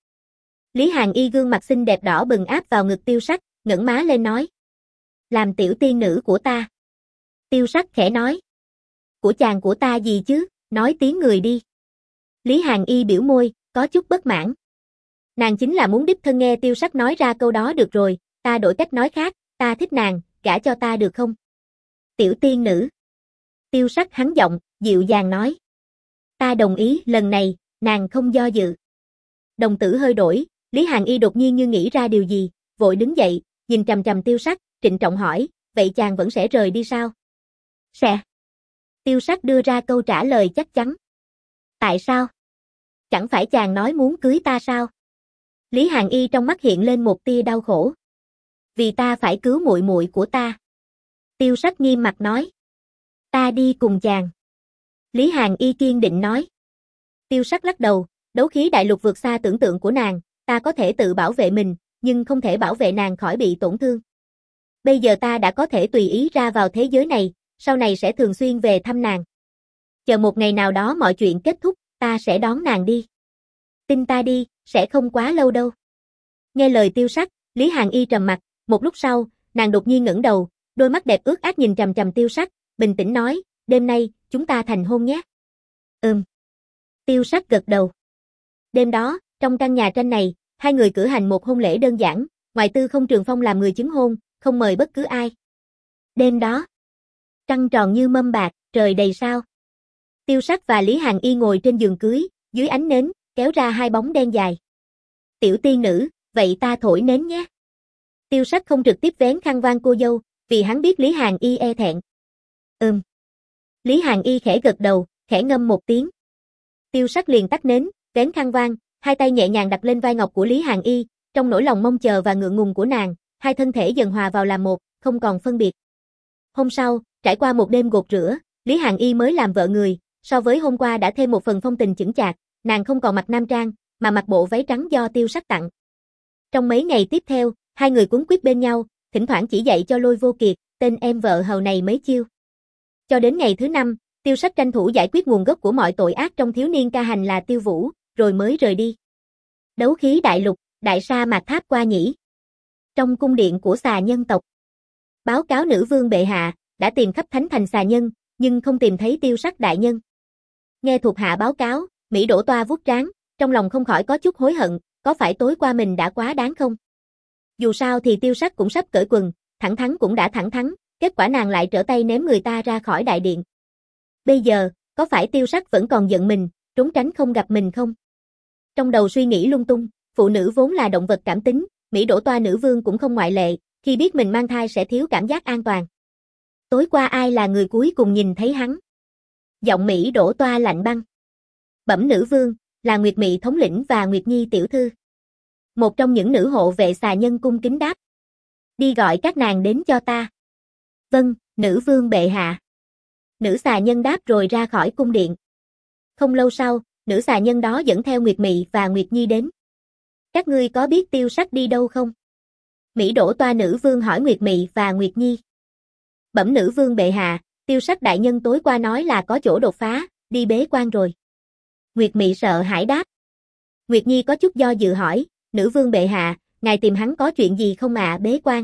S1: Lý Hàn Y gương mặt xinh đẹp đỏ bừng áp vào ngực Tiêu Sắc, ngẩng má lên nói. Làm tiểu tiên nữ của ta. Tiêu Sắc khẽ nói. Của chàng của ta gì chứ, nói tiếng người đi. Lý Hàn Y biểu môi, có chút bất mãn. Nàng chính là muốn đích thân nghe Tiêu Sắc nói ra câu đó được rồi, ta đổi cách nói khác, ta thích nàng, gả cho ta được không? Tiểu tiên nữ. Tiêu Sắc hắn giọng, dịu dàng nói. Ta đồng ý, lần này, nàng không do dự. Đồng tử hơi đổi, Lý Hàn Y đột nhiên như nghĩ ra điều gì, vội đứng dậy, nhìn trầm trầm Tiêu Sắc, trịnh trọng hỏi, vậy chàng vẫn sẽ rời đi sao? Sẽ. Tiêu Sắc đưa ra câu trả lời chắc chắn. Tại sao? Chẳng phải chàng nói muốn cưới ta sao? Lý Hàn Y trong mắt hiện lên một tia đau khổ. Vì ta phải cứu muội muội của ta. Tiêu Sắc nghiêm mặt nói. Ta đi cùng chàng. Lý Hàn Y kiên định nói. Tiêu Sắc lắc đầu, đấu khí đại lục vượt xa tưởng tượng của nàng, ta có thể tự bảo vệ mình, nhưng không thể bảo vệ nàng khỏi bị tổn thương. Bây giờ ta đã có thể tùy ý ra vào thế giới này, sau này sẽ thường xuyên về thăm nàng. Chờ một ngày nào đó mọi chuyện kết thúc, ta sẽ đón nàng đi. Tin ta đi, sẽ không quá lâu đâu. Nghe lời Tiêu Sắc, Lý Hàn Y trầm mặt, một lúc sau, nàng đột nhiên ngẩng đầu, đôi mắt đẹp ướt át nhìn trầm trầm Tiêu Sắc, bình tĩnh nói, đêm nay, chúng ta thành hôn nhé. Ừm. Tiêu Sắc gật đầu. Đêm đó, trong căn nhà tranh này, hai người cử hành một hôn lễ đơn giản, ngoài Tư Không Trường Phong làm người chứng hôn, không mời bất cứ ai. Đêm đó, trăng tròn như mâm bạc, trời đầy sao. Tiêu Sắc và Lý Hàn Y ngồi trên giường cưới, dưới ánh nến, kéo ra hai bóng đen dài. Tiểu tiên nữ, vậy ta thổi nến nhé. Tiêu Sắc không trực tiếp vén khăn van cô dâu, vì hắn biết Lý Hàn Y e thẹn. Ừm. Lý Hàn Y khẽ gật đầu, khẽ ngâm một tiếng. Tiêu Sắc liền tắt nến, vén khăn voan, hai tay nhẹ nhàng đặt lên vai ngọc của Lý Hàn Y, trong nỗi lòng mong chờ và ngượng ngùng của nàng, hai thân thể dần hòa vào làm một, không còn phân biệt. Hôm sau, trải qua một đêm gột rửa, Lý Hàn Y mới làm vợ người, so với hôm qua đã thêm một phần phong tình chững chạc, nàng không còn mặc nam trang, mà mặc bộ váy trắng do Tiêu Sắc tặng. Trong mấy ngày tiếp theo, hai người quấn quýt bên nhau, thỉnh thoảng chỉ dạy cho Lôi Vô Kiệt, tên em vợ hầu này mấy chiêu. Cho đến ngày thứ năm, Tiêu Sắc tranh thủ giải quyết nguồn gốc của mọi tội ác trong thiếu niên ca hành là Tiêu Vũ, rồi mới rời đi. Đấu khí đại lục, đại sa mạc tháp qua nhĩ. Trong cung điện của xà nhân tộc. Báo cáo nữ vương bệ hạ, đã tìm khắp thánh thành xà nhân, nhưng không tìm thấy Tiêu Sắc đại nhân. Nghe thuộc hạ báo cáo, Mỹ Đỗ Toa vuốt trán, trong lòng không khỏi có chút hối hận, có phải tối qua mình đã quá đáng không? Dù sao thì Tiêu Sắc cũng sắp cởi quần, thẳng thắn cũng đã thẳng thắn, kết quả nàng lại trở tay ném người ta ra khỏi đại điện. Bây giờ, có phải Tiêu Sắc vẫn còn giận mình, trốn tránh không gặp mình không? Trong đầu suy nghĩ lung tung, phụ nữ vốn là động vật cảm tính, Mỹ Đỗ Toa nữ vương cũng không ngoại lệ, khi biết mình mang thai sẽ thiếu cảm giác an toàn. Tối qua ai là người cuối cùng nhìn thấy hắn? Giọng Mỹ Đỗ Toa lạnh băng. Bẩm nữ vương, là Nguyệt Mị thống lĩnh và Nguyệt Nhi tiểu thư. Một trong những nữ hộ vệ xà nhân cung kính đáp. Đi gọi các nàng đến cho ta. Vâng, nữ vương bệ hạ. Nữ xà nhân đáp rồi ra khỏi cung điện. Không lâu sau, nữ xà nhân đó dẫn theo Nguyệt Mị và Nguyệt Nhi đến. Các ngươi có biết Tiêu Sắc đi đâu không? Mỹ Đỗ Toa nữ vương hỏi Nguyệt Mị và Nguyệt Nhi. Bẩm nữ vương bệ hạ, Tiêu Sắc đại nhân tối qua nói là có chỗ đột phá, đi bế quan rồi. Nguyệt Mị sợ hãi đáp. Nguyệt Nhi có chút do dự hỏi, nữ vương bệ hạ, ngài tìm hắn có chuyện gì không ạ? Bế quan.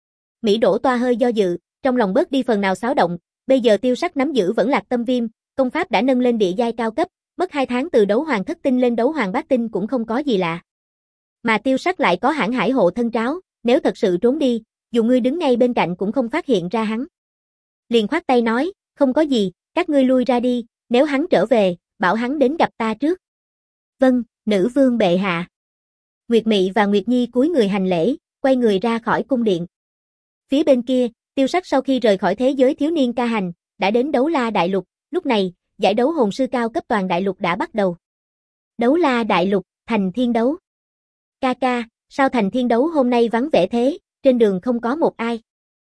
S1: Mỹ Đỗ Toa hơi do dự, trong lòng bớt đi phần nào xáo động, bây giờ Tiêu Sắc nắm giữ vẫn Lạc Tâm Viêm, công pháp đã nâng lên địa giai cao cấp, mất hai tháng từ đấu hoàng thất tinh lên đấu hoàng bát tinh cũng không có gì lạ. Mà Tiêu Sắc lại có hãn hải hộ thân tráo, nếu thật sự trốn đi, dù ngươi đứng ngay bên cạnh cũng không phát hiện ra hắn. Liền khoát tay nói, không có gì, các ngươi lui ra đi, nếu hắn trở về, bảo hắn đến gặp ta trước. Vâng, nữ vương bệ hạ. Nguyệt Mị và Nguyệt Nhi cúi người hành lễ, quay người ra khỏi cung điện. Phía bên kia, Tiêu Sắc sau khi rời khỏi thế giới thiếu niên ca hành, đã đến Đấu La Đại Lục, lúc này, giải đấu hồn sư cao cấp toàn đại lục đã bắt đầu. Đấu La Đại Lục, thành thiên đấu. Ca ca, sao thành thiên đấu hôm nay vắng vẻ thế, trên đường không có một ai.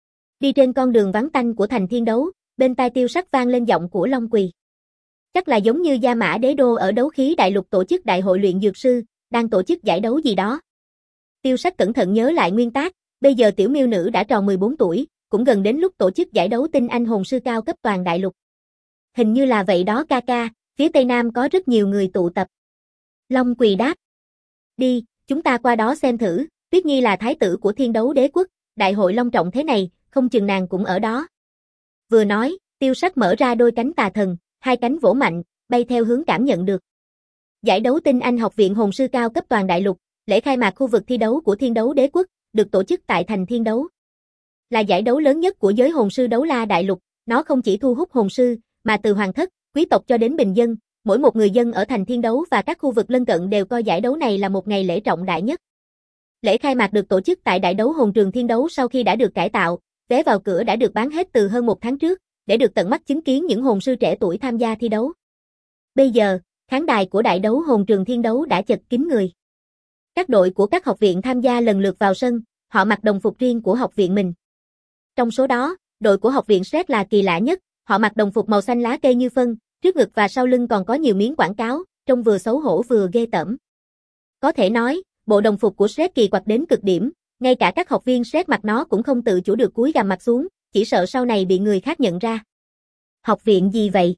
S1: Đi trên con đường vắng tanh của thành thiên đấu, bên tai Tiêu Sắc vang lên giọng của Long Quỳ. Chắc là giống như Gia Mã Đế Đô ở đấu khí đại lục tổ chức đại hội luyện dược sư, đang tổ chức giải đấu gì đó. Tiêu Sắc cẩn thận nhớ lại nguyên tác, bây giờ tiểu miêu nữ đã tròn mười bốn tuổi, cũng gần đến lúc tổ chức giải đấu tinh anh hồn sư cao cấp toàn đại lục. Hình như là vậy đó ca ca, phía Tây Nam có rất nhiều người tụ tập. Long Quỳ đáp. Đi, chúng ta qua đó xem thử, Tuyết Nhi là thái tử của Thiên Đấu Đế Quốc, đại hội long trọng thế này, không chừng nàng cũng ở đó. Vừa nói, Tiêu Sắc mở ra đôi cánh tà thần, hai cánh vỗ mạnh, bay theo hướng cảm nhận được. Giải đấu tinh anh học viện hồn sư cao cấp toàn đại lục, lễ khai mạc khu vực thi đấu của Thiên Đấu Đế Quốc, được tổ chức tại thành Thiên Đấu. Là giải đấu lớn nhất của giới hồn sư Đấu La đại lục, nó không chỉ thu hút hồn sư, mà từ hoàng thất, quý tộc cho đến bình dân, mỗi một người dân ở thành Thiên Đấu và các khu vực lân cận đều coi giải đấu này là một ngày lễ trọng đại nhất. Lễ khai mạc được tổ chức tại đại đấu hồn trường Thiên Đấu sau khi đã được cải tạo, vé vào cửa đã được bán hết từ hơn một tháng trước, để được tận mắt chứng kiến những hồn sư trẻ tuổi tham gia thi đấu. Bây giờ, khán đài của đại đấu hồn trường Thiên Đấu đã chật kín người. Các đội của các học viện tham gia lần lượt vào sân, họ mặc đồng phục riêng của học viện mình. Trong số đó, đội của học viện Sret là kỳ lạ nhất, họ mặc đồng phục màu xanh lá cây như phân, trước ngực và sau lưng còn có nhiều miếng quảng cáo, trông vừa xấu hổ vừa ghê tởm. Có thể nói, bộ đồng phục của Sret kỳ quặc đến cực điểm, ngay cả các học viên Sret mặc nó cũng không tự chủ được cúi gằm mặt xuống, chỉ sợ sau này bị người khác nhận ra. Học viện gì vậy?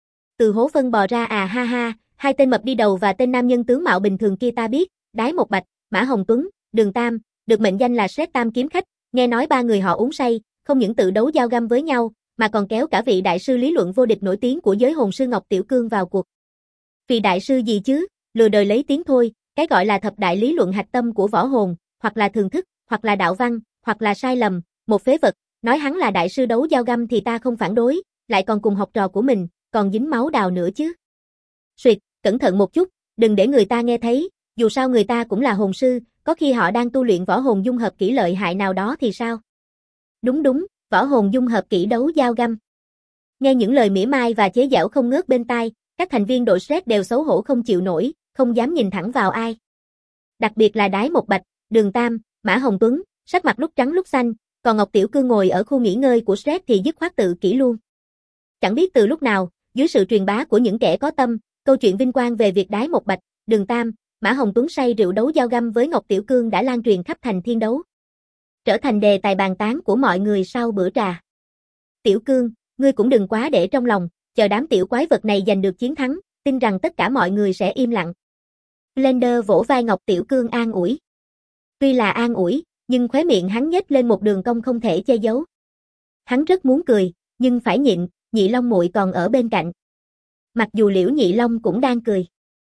S1: Từ hố phân bò ra à ha ha, hai tên mập đi đầu và tên nam nhân tướng mạo bình thường kia ta biết, Đái Một Bạch, Mã Hồng Tuấn, Đường Tam, được mệnh danh là Sret Tam kiếm khách, nghe nói ba người họ uống say, không những tự đấu giao găm với nhau, mà còn kéo cả vị đại sư lý luận vô địch nổi tiếng của giới hồn sư Ngọc Tiểu Cương vào cuộc. Vì đại sư gì chứ, lừa đời lấy tiếng thôi, cái gọi là thập đại lý luận hạch tâm của võ hồn, hoặc là thường thức, hoặc là đạo văn, hoặc là sai lầm, một phế vật, nói hắn là đại sư đấu giao găm thì ta không phản đối, lại còn cùng học trò của mình, còn dính máu đào nữa chứ. Suyệt, cẩn thận một chút, đừng để người ta nghe thấy, dù sao người ta cũng là hồn sư, có khi họ đang tu luyện võ hồn dung hợp kỹ lợi hại nào đó thì sao? Đúng đúng, võ hồn dung hợp kỹ đấu giao găm. Nghe những lời mỉa mai và chế giễu không ngớt bên tai, các thành viên đội Shrek đều xấu hổ không chịu nổi, không dám nhìn thẳng vào ai. Đặc biệt là Đái Một Bạch, Đường Tam, Mã Hồng Tuấn, sắc mặt lúc trắng lúc xanh, còn Ngọc Tiểu Cương ngồi ở khu nghỉ ngơi của Shrek thì dứt khoát tự kỷ luôn. Chẳng biết từ lúc nào, dưới sự truyền bá của những kẻ có tâm, câu chuyện vinh quang về việc Đái Một Bạch, Đường Tam, Mã Hồng Tuấn say rượu đấu dao găm với Ngọc Tiểu Cương đã lan truyền khắp thành Thiên Đấu, trở thành đề tài bàn tán của mọi người sau bữa trà. Tiểu Cương, ngươi cũng đừng quá để trong lòng, chờ đám tiểu quái vật này giành được chiến thắng, tin rằng tất cả mọi người sẽ im lặng. Blender vỗ vai Ngọc Tiểu Cương an ủi. Tuy là an ủi, nhưng khóe miệng hắn nhếch lên một đường cong không thể che giấu. Hắn rất muốn cười, nhưng phải nhịn, Nhị Long muội còn ở bên cạnh. Mặc dù Liễu Nhị Long cũng đang cười.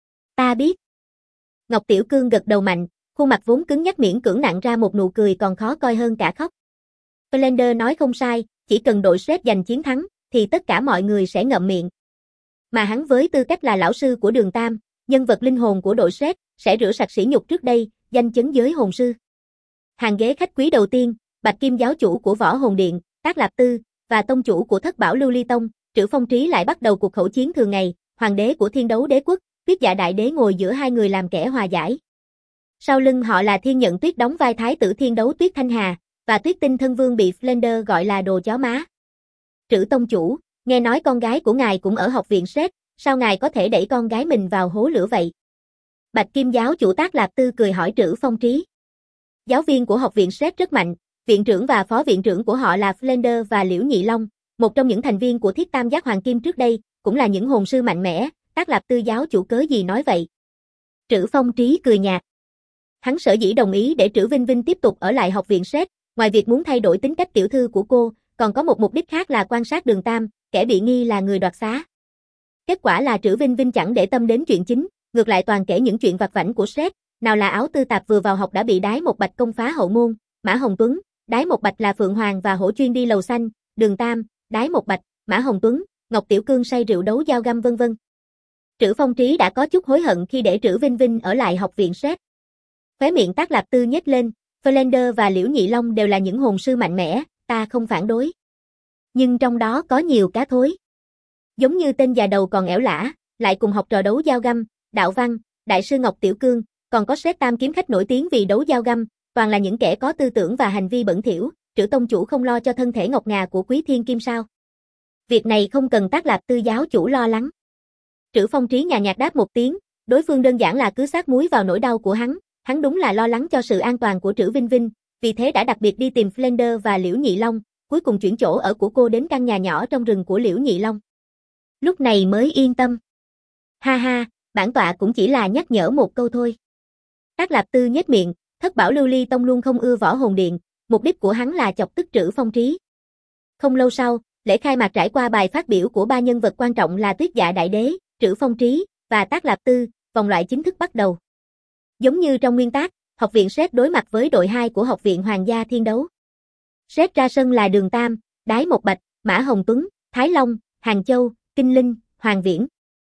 S1: Ta biết. Ngọc Tiểu Cương gật đầu mạnh, khuôn mặt vốn cứng nhắc miễn cưỡng nặn ra một nụ cười còn khó coi hơn cả khóc. Blender nói không sai, chỉ cần đội Shrek giành chiến thắng, thì tất cả mọi người sẽ ngậm miệng. Mà hắn với tư cách là lão sư của Đường Tam, nhân vật linh hồn của đội Shrek, sẽ rửa sạch sỉ nhục trước đây, danh chấn giới hồn sư. Hàng ghế khách quý đầu tiên, Bạch Kim giáo chủ của Võ Hồn Điện, Tác Lạp Tư, và tông chủ của Thất Bảo Lưu Ly Tông, Trữ Phong Trí lại bắt đầu cuộc khẩu chiến thường ngày, hoàng đế của Thiên Đấu Đế Quốc, Tuyết Dạ Đại Đế ngồi giữa hai người làm kẻ hòa giải. Sau lưng họ là Thiên Nhận Tuyết đóng vai thái tử Thiên Đấu Tuyết Thanh Hà, và Tuyết Tinh Thân Vương bị Blender gọi là đồ chó má. Trữ tông chủ, nghe nói con gái của ngài cũng ở học viện Shrek, sao ngài có thể đẩy con gái mình vào hố lửa vậy? Bạch Kim giáo chủ Tác Lạp Tư cười hỏi Trữ Phong Trí. Giáo viên của học viện Shrek rất mạnh, viện trưởng và phó viện trưởng của họ là Blender và Liễu Nhị Long, một trong những thành viên của Thiết Tam Giác Hoàng Kim trước đây, cũng là những hồn sư mạnh mẽ. Tác Lạp Tư giáo chủ cớ gì nói vậy? Trữ Phong Trí cười nhạt. Hắn sở dĩ đồng ý để Trữ Vinh Vinh tiếp tục ở lại học viện Shrek, ngoài việc muốn thay đổi tính cách tiểu thư của cô, còn có một mục đích khác là quan sát Đường Tam, kẻ bị nghi là người đoạt xá. Kết quả là Trữ Vinh Vinh chẳng để tâm đến chuyện chính, ngược lại toàn kể những chuyện vặt vãnh của Shrek, nào là Áo Tư Tạp vừa vào học đã bị Đái Một Bạch công phá hậu môn, Mã Hồng Tuấn, Đái Một Bạch là Phượng Hoàng và hổ chuyên đi lầu xanh, Đường Tam, Đái Một Bạch, Mã Hồng Tuấn, Ngọc Tiểu Cương say rượu đấu dao găm vân vân. Trữ Phong Trí đã có chút hối hận khi để Trữ Vinh Vinh ở lại học viện Shrek. Khóe miệng Tác Lạp Tư nhếch lên, Blender và Liễu Nhị Long đều là những hồn sư mạnh mẽ, ta không phản đối. Nhưng trong đó có nhiều cá thối. Giống như tên già đầu còn ẻo lả, lại cùng học trò đấu dao găm, Đạo Văn, Đại sư Ngọc Tiểu Cương, còn có Shrek Tam kiếm khách nổi tiếng vì đấu dao găm, toàn là những kẻ có tư tưởng và hành vi bẩn thỉu. Trữ tông chủ không lo cho thân thể ngọc ngà của Quý Thiên Kim sao? Việc này không cần Tác Lạp Tư giáo chủ lo lắng. Trữ Phong Trí nhàn nhạt đáp một tiếng, đối phương đơn giản là cứ sát muối vào nỗi đau của hắn, hắn đúng là lo lắng cho sự an toàn của Trữ Vinh Vinh, vì thế đã đặc biệt đi tìm Blender và Liễu Nhị Long, cuối cùng chuyển chỗ ở của cô đến căn nhà nhỏ trong rừng của Liễu Nhị Long. Lúc này mới yên tâm. Ha ha, bản tọa cũng chỉ là nhắc nhở một câu thôi. Tác Lạp Tư nhếch miệng, Thất Bảo Lưu Ly Tông luôn không ưa Võ Hồn Điện, mục đích của hắn là chọc tức Trữ Phong Trí. Không lâu sau, lễ khai mạc trải qua bài phát biểu của ba nhân vật quan trọng là Tuyết Dạ Đại Đế, Trữ Phong Trí và Tác Lạp Tư, vòng loại chính thức bắt đầu. Giống như trong nguyên tác, học viện Shrek đối mặt với đội hai của học viện Hoàng gia Thiên Đấu. Shrek ra sân là Đường Tam, Đái Một Bạch, Mã Hồng Tuấn, Thái Long, Hàng Châu, Kinh Linh, Hoàng Viễn.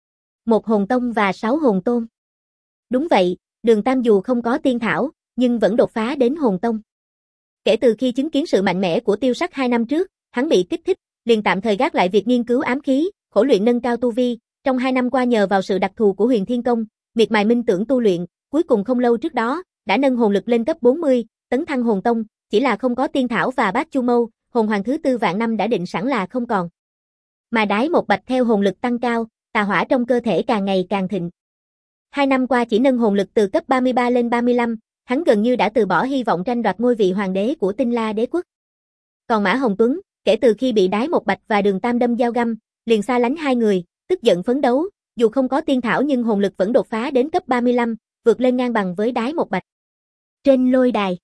S1: Một hồn tông và sáu hồn tôn. Đúng vậy, Đường Tam dù không có tiên thảo, nhưng vẫn đột phá đến hồn tông. Kể từ khi chứng kiến sự mạnh mẽ của Tiêu Sắc hai năm trước, hắn bị kích thích, liền tạm thời gác lại việc nghiên cứu ám khí, khổ luyện nâng cao tu vi. Trong hai năm qua nhờ vào sự đặc thù của Huyền Thiên Công, miệt mài minh tưởng tu luyện, cuối cùng không lâu trước đó, đã nâng hồn lực lên cấp bốn mươi, tấn thăng hồn tông, chỉ là không có tiên thảo và bát chu mâu, hồn hoàng thứ tư vạn năm đã định sẵn là không còn. Mà Đái Một Bạch theo hồn lực tăng cao, tà hỏa trong cơ thể càng ngày càng thịnh. Hai năm qua chỉ nâng hồn lực từ cấp ba mươi ba lên ba mươi lăm, hắn gần như đã từ bỏ hy vọng tranh đoạt ngôi vị hoàng đế của Tinh La Đế Quốc. Còn Mã Hồng Tuấn, kể từ khi bị Đái Một Bạch và Đường Tam đâm dao găm, liền xa lánh hai người, tức giận phấn đấu, dù không có tiên thảo nhưng hồn lực vẫn đột phá đến cấp ba mươi lăm, vượt lên ngang bằng với Đái Một Bạch. Trên lôi đài.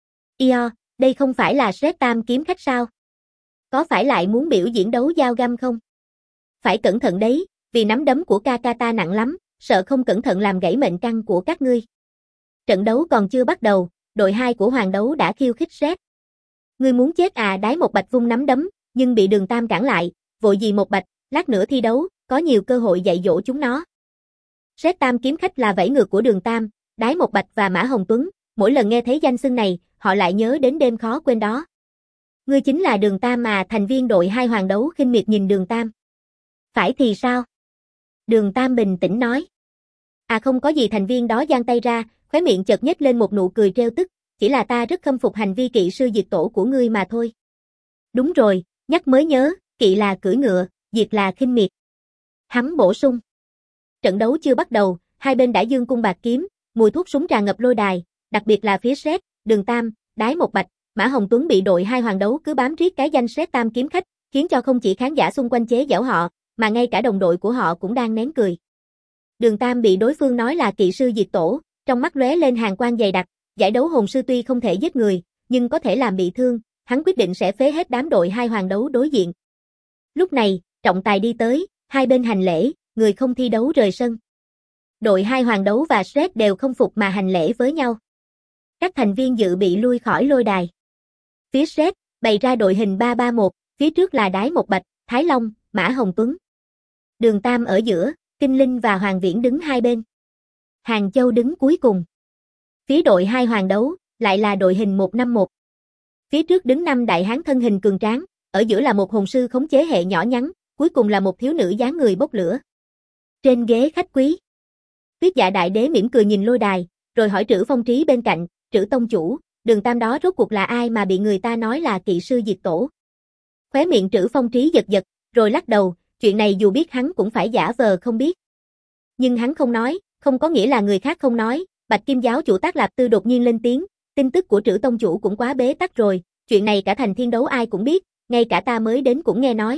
S1: Io, đây không phải là Shrek Tam kiếm khách sao? Có phải lại muốn biểu diễn đấu dao găm không? Phải cẩn thận đấy, vì nắm đấm của ca ca ta nặng lắm, sợ không cẩn thận làm gãy mệnh căn của các ngươi. Trận đấu còn chưa bắt đầu, đội hai của Hoàng Đấu đã khiêu khích Shrek. Ngươi muốn chết à? Đái Một Bạch vung nắm đấm, nhưng bị Đường Tam cản lại, vội gì Một Bạch, lát nữa thi đấu, có nhiều cơ hội dạy dỗ chúng nó. Shrek Tam kiếm khách là vẫy ngược của Đường Tam, Đái Một Bạch và Mã Hồng Tuấn, mỗi lần nghe thấy danh xưng này, họ lại nhớ đến đêm khó quên đó. Ngươi chính là Đường Tam mà? Thành viên đội hai Hoàng Đấu khinh miệt nhìn Đường Tam. Phải thì sao? Đường Tam bình tĩnh nói. À không có gì, thành viên đó giang tay ra, khóe miệng chợt nhếch lên một nụ cười trêu tức, chỉ là ta rất khâm phục hành vi kỵ sư diệt tổ của ngươi mà thôi. Đúng rồi, nhắc mới nhớ, kỵ là cưỡi ngựa, diệt là khinh miệt. Hắn bổ sung. Trận đấu chưa bắt đầu, hai bên đã giương cung bạc kiếm, mùi thuốc súng tràn ngập lôi đài, đặc biệt là phía Sét, Đường Tam, Đái Một Bạch, Mã Hồng Tuấn bị đội hai hoàng đấu cứ bám riết cái danh Sét Tam kiếm khách, khiến cho không chỉ khán giả xung quanh chế giễu họ, mà ngay cả đồng đội của họ cũng đang nén cười. Đường Tam bị đối phương nói là kỵ sư diệt tổ, trong mắt lóe lên hàn quang dày đặc, giải đấu hồn sư tuy không thể giết người, nhưng có thể làm bị thương, hắn quyết định sẽ phế hết đám đội hai hoàng đấu đối diện. Lúc này, trọng tài đi tới, hai bên hành lễ, người không thi đấu rời sân. Đội hai hoàng đấu và Sét đều không phục mà hành lễ với nhau. Các thành viên dự bị lui khỏi lôi đài. Phía Sét bày ra đội hình ba ba một, phía trước là Đái Một Bạch, Thái Long, Mã Hồng Tuấn. Đường Tam ở giữa, Kinh Linh và Hoàng Viễn đứng hai bên. Hàng Châu đứng cuối cùng. Phía đội hai hoàng đấu, lại là đội hình một năm một. Phía trước đứng năm đại hán thân hình cường tráng, ở giữa là một hồn sư khống chế hệ nhỏ nhắn, cuối cùng là một thiếu nữ dáng người bốc lửa. Trên ghế khách quý, Tuyết Dạ Đại Đế mỉm cười nhìn lôi đài, rồi hỏi Trữ Phong Trí bên cạnh, Trữ tông chủ, Đường Tam đó rốt cuộc là ai mà bị người ta nói là kỵ sư diệt tổ? Khóe miệng Trữ Phong Trí giật giật, rồi lắc đầu, chuyện này dù biết hắn cũng phải giả vờ không biết. Nhưng hắn không nói, không có nghĩa là người khác không nói. Bạch Kim giáo chủ Tác Lạp Tư đột nhiên lên tiếng, tin tức của Trữ tông chủ cũng quá bế tắc rồi, chuyện này cả thành thiên đấu ai cũng biết, ngay cả ta mới đến cũng nghe nói.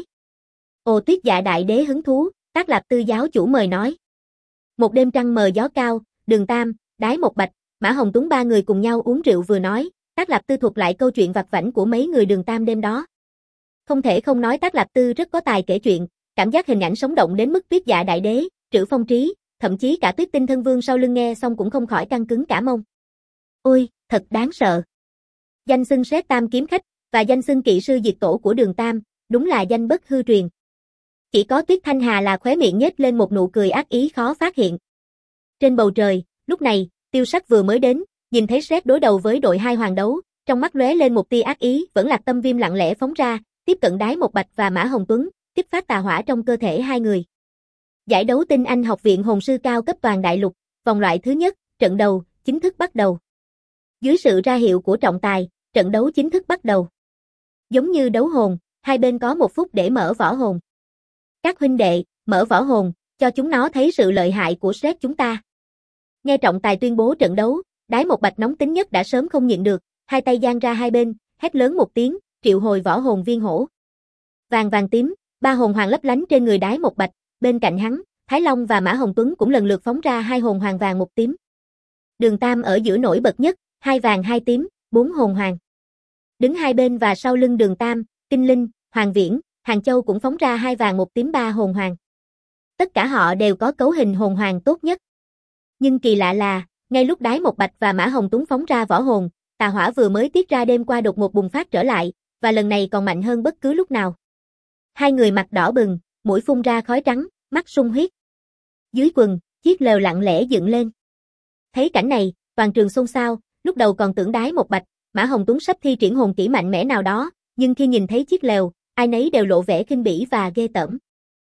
S1: Ồ, Tuyết Dạ Đại Đế hứng thú, Tác Lạp Tư giáo chủ mời nói. Một đêm trăng mờ gió cao, Đường Tam, Đái Một Bạch, Mã Hồng Tuấn ba người cùng nhau uống rượu vừa nói, Tác Lạp Tư thuật lại câu chuyện vặt vãnh của mấy người Đường Tam đêm đó. Không thể không nói Tác Lạp Tư rất có tài kể chuyện, cảm giác hình ảnh sống động đến mức Tuyết Dạ Đại Đế, Trữ Phong Trí, thậm chí cả Tuyết Tinh Thân Vương sau lưng nghe xong cũng không khỏi căng cứng cả mông. Ôi, thật đáng sợ. Danh xưng Sét Tam kiếm khách và danh xưng kỵ sư diệt tổ của Đường Tam, đúng là danh bất hư truyền. Chỉ có Tuyết Thanh Hà là khóe miệng nhếch lên một nụ cười ác ý khó phát hiện. Trên bầu trời, lúc này, Tiêu Sắc vừa mới đến, nhìn thấy Sét đối đầu với đội hai hoàng đấu, trong mắt lóe lên một tia ác ý, vẫn lạc tâm viêm lặng lẽ phóng ra, tiếp cận Đái Một Bạch và Mã Hồng Tuấn, kích phát tà hỏa trong cơ thể hai người. Giải đấu Tinh Anh Học viện Hồn sư cao cấp toàn đại lục, vòng loại thứ nhất, trận đầu, chính thức bắt đầu. Dưới sự ra hiệu của trọng tài, trận đấu chính thức bắt đầu. Giống như đấu hồn, hai bên có một phút để mở võ hồn. Các huynh đệ, mở võ hồn, cho chúng nó thấy sự lợi hại của Sét chúng ta. Nghe trọng tài tuyên bố trận đấu, Đái Một Bạch nóng tính nhất đã sớm không nhịn được, hai tay giang ra hai bên, hét lớn một tiếng, triệu hồi võ hồn viên hổ. Vàng vàng tím, ba hồn hoàng lấp lánh trên người Đái Một Bạch, bên cạnh hắn, Thái Long và Mã Hồng Tuấn cũng lần lượt phóng ra hai hồn hoàng vàng một tím. Đường Tam ở giữa nổi bật nhất, hai vàng hai tím, bốn hồn hoàng. Đứng hai bên và sau lưng Đường Tam, Kinh Linh, Hoàng Viễn, Hàng Châu cũng phóng ra hai vàng một tím ba hồn hoàng. Tất cả họ đều có cấu hình hồn hoàng tốt nhất. Nhưng kỳ lạ là, ngay lúc Đái Một Bạch và Mã Hồng Tuấn phóng ra võ hồn, tà hỏa vừa mới tiết ra đêm qua đột ngột bùng phát trở lại, và lần này còn mạnh hơn bất cứ lúc nào. Hai người mặt đỏ bừng, mũi phun ra khói trắng, mắt sung huyết. Dưới quần, chiếc lều lặng lẽ dựng lên. Thấy cảnh này, toàn trường xôn xao, lúc đầu còn tưởng Đái Một Bạch, Mã Hồng Tuấn sắp thi triển hồn kỹ mạnh mẽ nào đó, nhưng khi nhìn thấy chiếc lều, ai nấy đều lộ vẻ khinh bỉ và ghê tởm.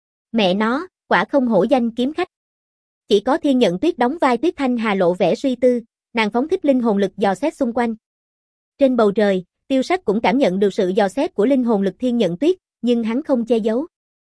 S1: Mẹ nó, quả không hổ danh kiếm khách. Chỉ có Thiên Nhận Tuyết đóng vai Tuyết Thanh Hà lộ vẻ suy tư, nàng phóng thích linh hồn lực dò xét xung quanh. Trên bầu trời, Tiêu Sắc cũng cảm nhận được sự dò xét của linh hồn lực Thiên Nhận Tuyết, nhưng hắn không che giấu.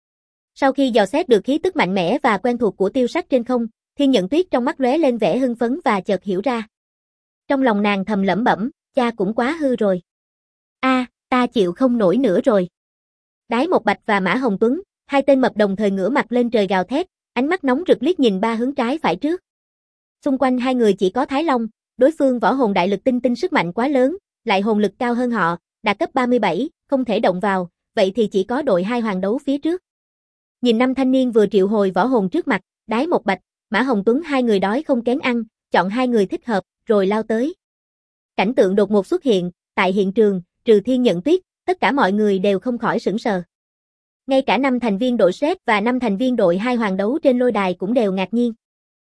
S1: Sau khi dò xét được khí tức mạnh mẽ và quen thuộc của Tiêu Sắc trên không, Thiên Nhận Tuyết trong mắt lóe lên vẻ hưng phấn và chợt hiểu ra. Trong lòng nàng thầm lẩm bẩm, cha cũng quá hư rồi. A, à, ta chịu không nổi nữa rồi. Đái Một Bạch và Mã Hồng Tuấn, hai tên mập đồng thời ngửa mặt lên trời gào thét, ánh mắt nóng rực liếc nhìn ba hướng trái phải trước. Xung quanh hai người chỉ có Thái Long, đối phương võ hồn đại lực tinh tinh sức mạnh quá lớn, lại hồn lực cao hơn họ, đạt cấp ba mươi bảy, không thể động vào, vậy thì chỉ có đội hai hoàng đấu phía trước. Nhìn năm thanh niên vừa triệu hồi võ hồn trước mặt, Đái Một Bạch, Mã Hồng Tuấn hai người đói không kén ăn, chọn hai người thích hợp, rồi lao tới. Cảnh tượng đột ngột xuất hiện, tại hiện trường, trừ Thiên Nhận Tuyết, tất cả mọi người đều không khỏi sửng sờ. Ngay cả năm thành viên đội Sét và năm thành viên đội hai hoàng đấu trên lôi đài cũng đều ngạc nhiên.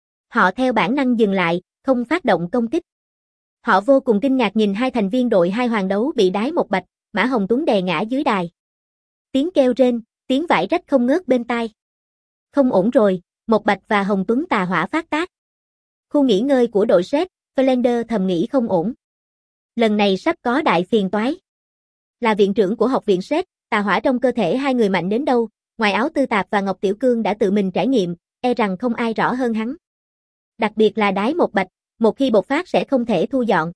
S1: Họ theo bản năng dừng lại, không phát động công kích. Họ vô cùng kinh ngạc nhìn hai thành viên đội hai hoàng đấu bị Đái Một Bạch, Mã Hồng Tuấn đè ngã dưới đài. Tiếng kêu rên, tiếng vải rách không ngớt bên tai. Không ổn rồi, Mộc Bạch và Hồng Tuấn tà hỏa phát tác. Khu nghỉ ngơi của đội sét, Flander thầm nghĩ không ổn. Lần này sắp có đại phiền toái. Là viện trưởng của học viện sét, tà hỏa trong cơ thể hai người mạnh đến đâu, ngoài Áo Tư Tạp và Ngọc Tiểu Cương đã tự mình trải nghiệm, e rằng không ai rõ hơn hắn. Đặc biệt là Đái Mộc Bạch, một khi bộc phát sẽ không thể thu dọn.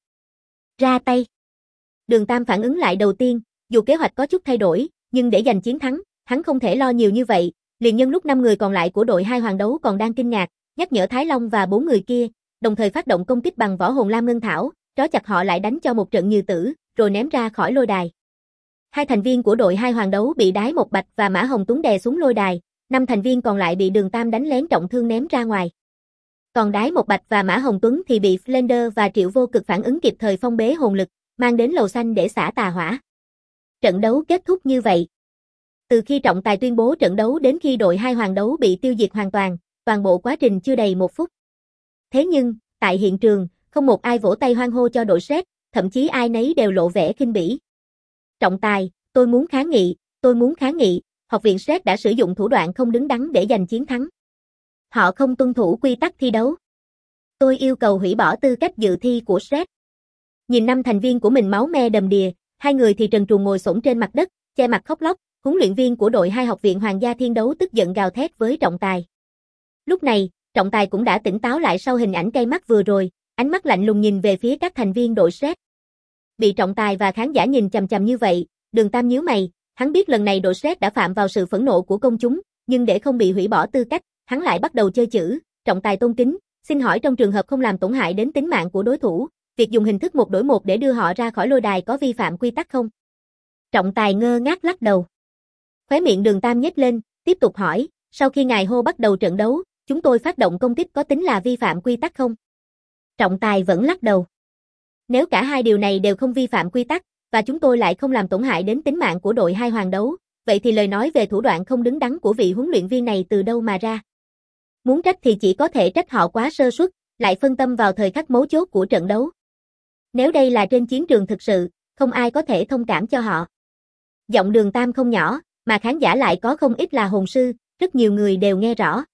S1: Ra tay. Đường Tam phản ứng lại đầu tiên, dù kế hoạch có chút thay đổi, nhưng để giành chiến thắng, hắn không thể lo nhiều như vậy, liền nhân lúc năm người còn lại của đội hai hoàng đấu còn đang kinh ngạc, nhắc nhở Thái Long và bốn người kia, đồng thời phát động công kích bằng võ hồn lam ngân thảo, trói chặt họ lại đánh cho một trận như tử, rồi ném ra khỏi lôi đài. Hai thành viên của đội hai hoàng đấu bị Đái Mộc Bạch và Mã Hồng Tuấn đè xuống lôi đài, năm thành viên còn lại bị Đường Tam đánh lén trọng thương ném ra ngoài. Còn Đái Mộc Bạch và Mã Hồng Tuấn thì bị Flander và Triệu Vô Cực phản ứng kịp thời phong bế hồn lực, mang đến lầu xanh để xả tà hỏa. Trận đấu kết thúc như vậy. Từ khi trọng tài tuyên bố trận đấu đến khi đội hai hoàng đấu bị tiêu diệt hoàn toàn, toàn bộ quá trình chưa đầy một phút. Thế nhưng, tại hiện trường, không một ai vỗ tay hoan hô cho đội sét, thậm chí ai nấy đều lộ vẻ khinh bỉ. Trọng tài, tôi muốn kháng nghị, tôi muốn kháng nghị, học viện sét đã sử dụng thủ đoạn không đứng đắn để giành chiến thắng. Họ không tuân thủ quy tắc thi đấu. Tôi yêu cầu hủy bỏ tư cách dự thi của sét. Nhìn năm thành viên của mình máu me đầm đìa, hai người thì trần truồng ngồi xổm trên mặt đất, che mặt khóc lóc, huấn luyện viên của đội hai học viện Hoàng gia Thiên Đấu tức giận gào thét với trọng tài. Lúc này, trọng tài cũng đã tỉnh táo lại sau hình ảnh cay mắt vừa rồi, ánh mắt lạnh lùng nhìn về phía các thành viên đội sét. Bị trọng tài và khán giả nhìn chằm chằm như vậy, Đường Tam nhíu mày, hắn biết lần này đội sét đã phạm vào sự phẫn nộ của công chúng, nhưng để không bị hủy bỏ tư cách, hắn lại bắt đầu chơi chữ, trọng tài tôn kính, xin hỏi trong trường hợp không làm tổn hại đến tính mạng của đối thủ, việc dùng hình thức một đổi một để đưa họ ra khỏi lôi đài có vi phạm quy tắc không? Trọng tài ngơ ngác lắc đầu. Khóe miệng Đường Tam nhếch lên, tiếp tục hỏi, sau khi ngài hô bắt đầu trận đấu, chúng tôi phát động công kích có tính là vi phạm quy tắc không? Trọng tài vẫn lắc đầu. Nếu cả hai điều này đều không vi phạm quy tắc, và chúng tôi lại không làm tổn hại đến tính mạng của đội hai hoàng đấu, vậy thì lời nói về thủ đoạn không đứng đắn của vị huấn luyện viên này từ đâu mà ra? Muốn trách thì chỉ có thể trách họ quá sơ suất, lại phân tâm vào thời khắc mấu chốt của trận đấu. Nếu đây là trên chiến trường thực sự, không ai có thể thông cảm cho họ. Giọng Đường Tam không nhỏ, mà khán giả lại có không ít là hồn sư, rất nhiều người đều nghe rõ.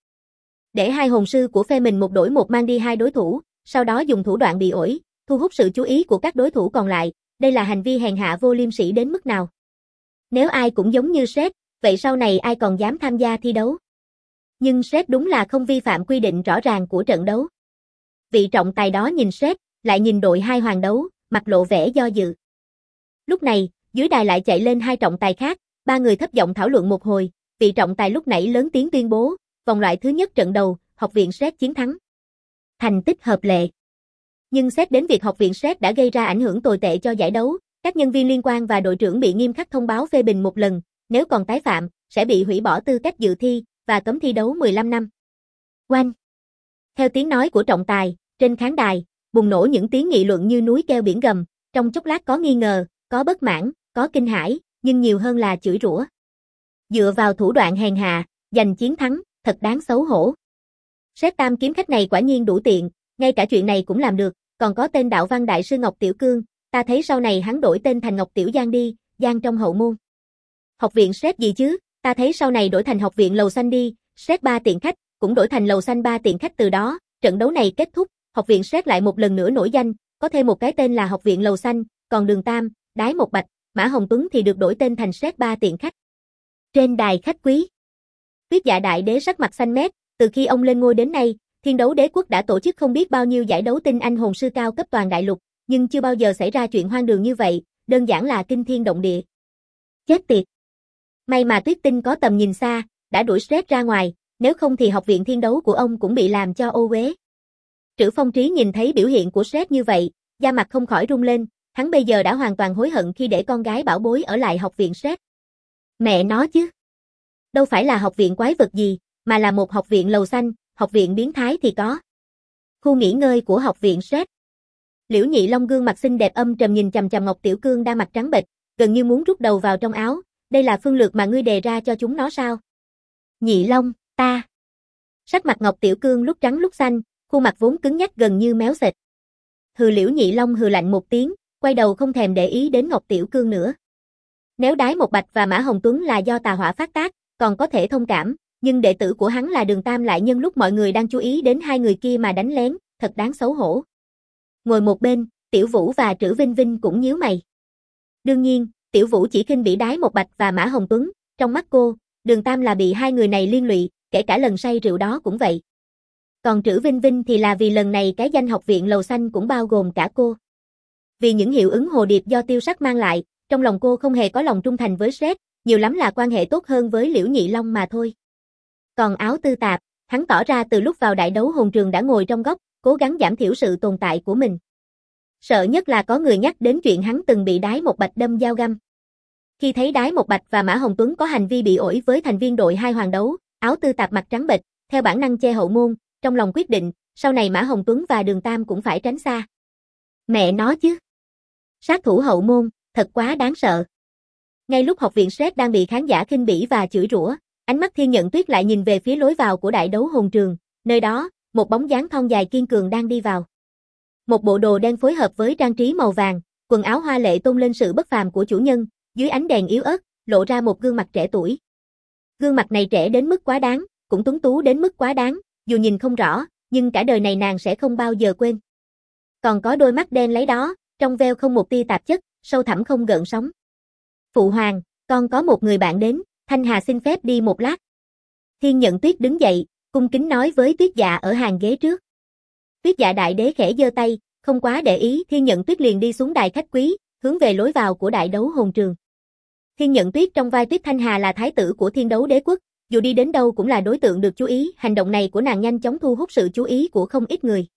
S1: Để hai hồn sư của phe mình một đổi một mang đi hai đối thủ, sau đó dùng thủ đoạn bị ổi, thu hút sự chú ý của các đối thủ còn lại, đây là hành vi hèn hạ vô liêm sỉ đến mức nào? Nếu ai cũng giống như sét, vậy sau này ai còn dám tham gia thi đấu? Nhưng sét đúng là không vi phạm quy định rõ ràng của trận đấu. Vị trọng tài đó nhìn sét, lại nhìn đội hai hoàng đấu, mặt lộ vẻ do dự. Lúc này, dưới đài lại chạy lên hai trọng tài khác, ba người thấp giọng thảo luận một hồi, vị trọng tài lúc nãy lớn tiếng tuyên bố, vòng loại thứ nhất trận đầu, học viện sét chiến thắng. Thành tích hợp lệ. Nhưng xét đến việc học viện sét đã gây ra ảnh hưởng tồi tệ cho giải đấu, các nhân viên liên quan và đội trưởng bị nghiêm khắc thông báo phê bình một lần, nếu còn tái phạm, sẽ bị hủy bỏ tư cách dự thi và cấm thi đấu mười lăm năm. Oanh! Theo tiếng nói của trọng tài, trên khán đài, bùng nổ những tiếng nghị luận như núi kêu biển gầm, trong chốc lát có nghi ngờ, có bất mãn, có kinh hãi, nhưng nhiều hơn là chửi rủa. Dựa vào thủ đoạn hèn hạ, giành chiến thắng, thật đáng xấu hổ. Sét tam kiếm khách này quả nhiên đủ tiện, ngay cả chuyện này cũng làm được, còn có tên đạo văn đại sư Ngọc Tiểu Cương, ta thấy sau này hắn đổi tên thành Ngọc Tiểu Giang đi, Giang trong hậu môn. Học viện sét gì chứ, ta thấy sau này đổi thành học viện lầu xanh đi, sét ba tiện khách, cũng đổi thành lầu xanh ba tiện khách từ đó, trận đấu này kết thúc, học viện sét lại một lần nữa nổi danh, có thêm một cái tên là học viện lầu xanh, còn Đường Tam, Đái Mộc Bạch, Mã Hồng Tuấn thì được đổi tên thành sét ba tiện khách. Trên đài khách quý, Tuyết Dạ Đại Đế sắc mặt xanh mét, từ khi ông lên ngôi đến nay, Thiên Đấu Đế quốc đã tổ chức không biết bao nhiêu giải đấu tinh anh hồn sư cao cấp toàn đại lục, nhưng chưa bao giờ xảy ra chuyện hoang đường như vậy, đơn giản là kinh thiên động địa. Chết tiệt. May mà Tuyết Tinh có tầm nhìn xa, đã đuổi sét ra ngoài, nếu không thì học viện thiên đấu của ông cũng bị làm cho ô uế. Trữ Phong Trí nhìn thấy biểu hiện của sét như vậy, da mặt không khỏi rung lên, hắn bây giờ đã hoàn toàn hối hận khi để con gái bảo bối ở lại học viện sét. Mẹ nó chứ. Đâu phải là học viện quái vật gì, mà là một học viện lầu xanh, học viện biến thái thì có. Khu nghỉ ngơi của học viện sét. Liễu Nhị Long gương mặt xinh đẹp âm trầm nhìn chằm chằm Ngọc Tiểu Cương đang mặt trắng bệch, gần như muốn rút đầu vào trong áo, đây là phương lược mà ngươi đề ra cho chúng nó sao? Nhị Long, ta. Sắc mặt Ngọc Tiểu Cương lúc trắng lúc xanh, khuôn mặt vốn cứng nhắc gần như méo xệch. Hừ Liễu Nhị Long hừ lạnh một tiếng, quay đầu không thèm để ý đến Ngọc Tiểu Cương nữa. Nếu Đái Mộc Bạch và Mã Hồng Tuấn là do tà hỏa phát tác, còn có thể thông cảm, nhưng đệ tử của hắn là Đường Tam lại nhân lúc mọi người đang chú ý đến hai người kia mà đánh lén, thật đáng xấu hổ. Ngồi một bên, Tiểu Vũ và Trữ Vinh Vinh cũng nhíu mày. Đương nhiên, Tiểu Vũ chỉ khinh bỉ Đái Một Bạch và Mã Hồng Tuấn, trong mắt cô, Đường Tam là bị hai người này liên lụy, kể cả lần say rượu đó cũng vậy. Còn Trữ Vinh Vinh thì là vì lần này cái danh học viện Lầu Xanh cũng bao gồm cả cô. Vì những hiệu ứng hồ điệp do Tiêu Sắc mang lại, trong lòng cô không hề có lòng trung thành với Sret, nhiều lắm là quan hệ tốt hơn với Liễu Nhị Long mà thôi. Còn Áo Tư Tạp, hắn tỏ ra từ lúc vào đại đấu hồn trường đã ngồi trong góc, cố gắng giảm thiểu sự tồn tại của mình. Sợ nhất là có người nhắc đến chuyện hắn từng bị Đái Một Bạch đâm dao găm. Khi thấy Đái Một Bạch và Mã Hồng Tuấn có hành vi bị ổi với thành viên đội hai hoàng đấu, Áo Tư Tạp mặt trắng bệch, theo bản năng che hậu môn, trong lòng quyết định, sau này Mã Hồng Tuấn và Đường Tam cũng phải tránh xa. Mẹ nó chứ. Sát thủ hậu môn, thật quá đáng sợ. Ngay lúc học viện Sret đang bị khán giả khinh bỉ và chửi rủa, ánh mắt Thiên Nhận Tuyết lại nhìn về phía lối vào của đại đấu hồn trường, nơi đó, một bóng dáng thon dài kiên cường đang đi vào. Một bộ đồ đen phối hợp với trang trí màu vàng, quần áo hoa lệ tôn lên sự bất phàm của chủ nhân, dưới ánh đèn yếu ớt, lộ ra một gương mặt trẻ tuổi. Gương mặt này trẻ đến mức quá đáng, cũng tuấn tú đến mức quá đáng, dù nhìn không rõ, nhưng cả đời này nàng sẽ không bao giờ quên. Còn có đôi mắt đen lấy đó, trong veo không một tia tạp chất, sâu thẳm không gợn sóng. Phụ hoàng, con có một người bạn đến, Thanh Hà xin phép đi một lát. Thiên Nhận Tuyết đứng dậy, cung kính nói với Tuyết Dạ ở hàng ghế trước. Tuyết Dạ đại đế khẽ giơ tay, không quá để ý, Thiên Nhận Tuyết liền đi xuống đài khách quý, hướng về lối vào của đại đấu hồn trường. Thiên Nhận Tuyết trong vai Tuyết Thanh Hà là thái tử của Thiên Đấu Đế Quốc, dù đi đến đâu cũng là đối tượng được chú ý, hành động này của nàng nhanh chóng thu hút sự chú ý của không ít người.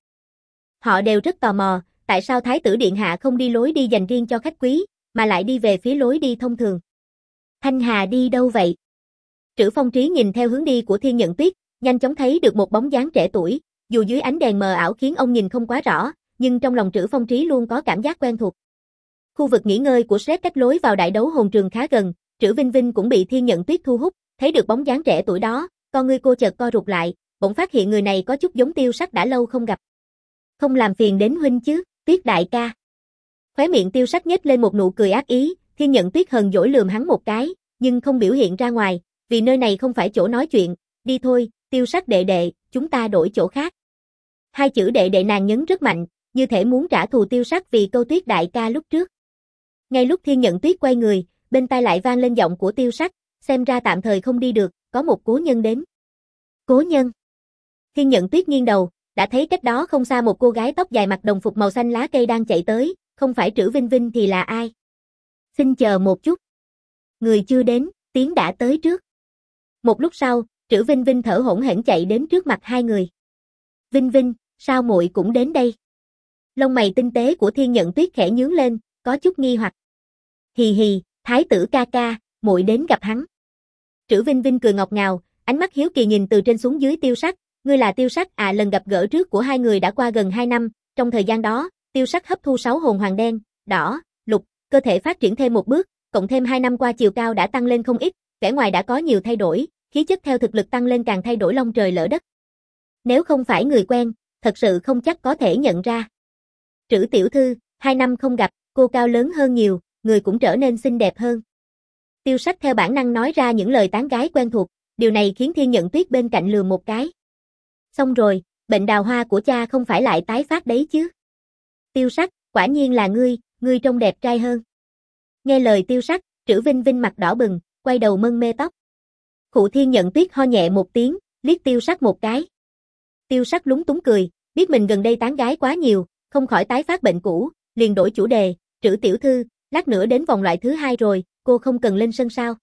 S1: Họ đều rất tò mò, tại sao thái tử điện hạ không đi lối đi dành riêng cho khách quý, mà lại đi về phía lối đi thông thường. Thanh Hà đi đâu vậy? Trữ Phong Trí nhìn theo hướng đi của Thiên Nhận Tuyết, nhanh chóng thấy được một bóng dáng trẻ tuổi, dù dưới ánh đèn mờ ảo khiến ông nhìn không quá rõ, nhưng trong lòng Trữ Phong Trí luôn có cảm giác quen thuộc. Khu vực nghỉ ngơi của Sret cách lối vào đại đấu hồn trường khá gần, Trữ Vinh Vinh cũng bị Thiên Nhận Tuyết thu hút, thấy được bóng dáng trẻ tuổi đó, con ngươi cô chợt co rụt lại, bỗng phát hiện người này có chút giống Tiêu Sắc đã lâu không gặp. Không làm phiền đến huynh chứ, Tuyết đại ca. Khóe miệng Tiêu Sắc nhếch lên một nụ cười ác ý, Thiên Nhận Tuyết hờn dỗi lườm hắn một cái, nhưng không biểu hiện ra ngoài, vì nơi này không phải chỗ nói chuyện, đi thôi, Tiêu Sắc đệ đệ, chúng ta đổi chỗ khác. Hai chữ đệ đệ nàng nhấn rất mạnh, như thể muốn trả thù Tiêu Sắc vì câu Tuyết đại ca lúc trước. Ngay lúc Thiên Nhận Tuyết quay người, bên tai lại vang lên giọng của Tiêu Sắc, xem ra tạm thời không đi được, có một cố nhân đến. Cố nhân? Thiên Nhận Tuyết nghiêng đầu, đã thấy cách đó không xa một cô gái tóc dài mặc đồng phục màu xanh lá cây đang chạy tới, không phải Trữ Vinh Vinh thì là ai? Xin chờ một chút. Người chưa đến, tiếng đã tới trước. Một lúc sau, Trữ Vinh Vinh thở hổn hển chạy đến trước mặt hai người. Vinh Vinh, sao muội cũng đến đây? Lông mày tinh tế của Thiên Nhận Tuyết khẽ nhướng lên, có chút nghi hoặc. Hì hì, thái tử ca ca, muội đến gặp hắn. Trữ Vinh Vinh cười ngọt ngào, ánh mắt hiếu kỳ nhìn từ trên xuống dưới Tiêu Sắc, ngươi là Tiêu Sắc à? Lần gặp gỡ trước của hai người đã qua gần hai năm, trong thời gian đó, Tiêu Sắc hấp thu sáu hồn hoàng đen, đỏ, lục, cơ thể phát triển thêm một bước, cộng thêm hai năm qua chiều cao đã tăng lên không ít, vẻ ngoài đã có nhiều thay đổi, khí chất theo thực lực tăng lên càng thay đổi long trời lỡ đất. Nếu không phải người quen, thật sự không chắc có thể nhận ra. Trữ tiểu thư, hai năm không gặp, cô cao lớn hơn nhiều, người cũng trở nên xinh đẹp hơn. Tiêu Sắc theo bản năng nói ra những lời tán gái quen thuộc, điều này khiến Thiên Nhận Tuyết bên cạnh lườm một cái. Xong rồi, bệnh đào hoa của cha không phải lại tái phát đấy chứ? Tiêu Sắc, quả nhiên là ngươi, ngươi trông đẹp trai hơn. Nghe lời Tiêu Sắc, Trữ Vinh Vinh mặt đỏ bừng, quay đầu mân mê tóc. Khụ Thiên Nhận Tuyết ho nhẹ một tiếng, liếc Tiêu Sắc một cái. Tiêu Sắc lúng túng cười, biết mình gần đây tán gái quá nhiều, không khỏi tái phát bệnh cũ, liền đổi chủ đề, Trữ tiểu thư, lát nữa đến vòng loại thứ hai rồi, cô không cần lên sân sao?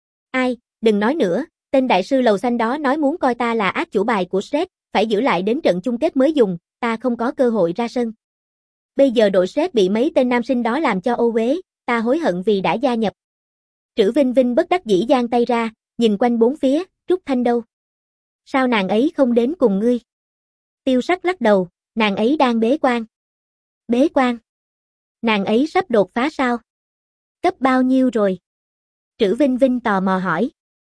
S1: Ai, đừng nói nữa, tên đại sư Lầu Xanh đó nói muốn coi ta là ác chủ bài của Sret, phải giữ lại đến trận chung kết mới dùng, ta không có cơ hội ra sân. Bây giờ đội Sret bị mấy tên nam sinh đó làm cho ô uế, ta hối hận vì đã gia nhập. Trữ Vinh Vinh bất đắc dĩ giang tay ra, nhìn quanh bốn phía, Trúc Thanh đâu? Sao nàng ấy không đến cùng ngươi? Tiêu Sắc lắc đầu, nàng ấy đang bế quan. Bế quan? Nàng ấy sắp đột phá sao? Cấp bao nhiêu rồi? Trữ Vinh Vinh tò mò hỏi.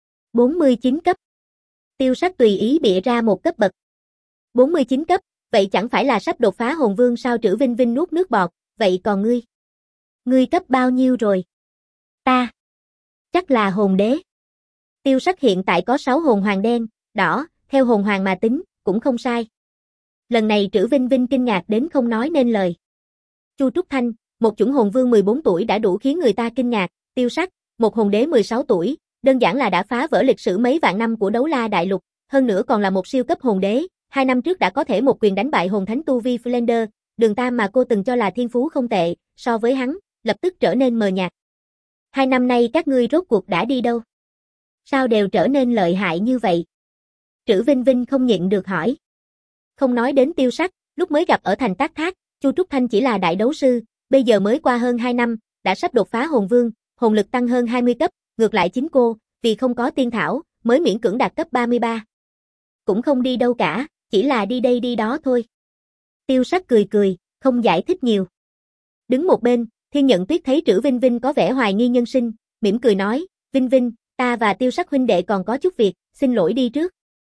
S1: bốn mươi chín cấp. Tiêu Sắc tùy ý bịa ra một cấp bậc. bốn mươi chín cấp, vậy chẳng phải là sắp đột phá hồn vương sao? Trữ Vinh Vinh nuốt nước bọt, vậy còn ngươi? Ngươi cấp bao nhiêu rồi? Ta. Chắc là hồn đế. Tiêu Sắc hiện tại có sáu hồn hoàng đen, đỏ, theo hồn hoàng mà tính, cũng không sai. Lần này Trữ Vinh Vinh kinh ngạc đến không nói nên lời. Chu Trúc Thanh, một chủng hồn vương mười bốn tuổi đã đủ khiến người ta kinh ngạc, Tiêu Sắc, một hồn đế mười sáu tuổi, đơn giản là đã phá vỡ lịch sử mấy vạn năm của đấu la đại lục, hơn nữa còn là một siêu cấp hồn đế, hai năm trước đã có thể một quyền đánh bại hồn thánh tu vi Flander, Đường Tam mà cô từng cho là thiên phú không tệ, so với hắn, lập tức trở nên mờ nhạt. Hai năm nay các ngươi rốt cuộc đã đi đâu? Sao đều trở nên lợi hại như vậy? Trữ Vinh Vinh không nhịn được hỏi. Không nói đến Tiêu Sắc, lúc mới gặp ở thành Tác Thác, Chu Trúc Thanh chỉ là đại đấu sư, bây giờ mới qua hơn hai năm, đã sắp đột phá hồn vương, hồn lực tăng hơn hai mươi cấp, ngược lại chính cô, vì không có tiên thảo, mới miễn cưỡng đạt cấp ba mươi ba. Cũng không đi đâu cả, chỉ là đi đây đi đó thôi. Tiêu Sắc cười cười, không giải thích nhiều. Đứng một bên, Thiên Nhận Tuyết thấy Trữ Vinh Vinh có vẻ hoài nghi nhân sinh, mỉm cười nói, Vinh Vinh, ta và Tiêu Sắc huynh đệ còn có chút việc, xin lỗi đi trước.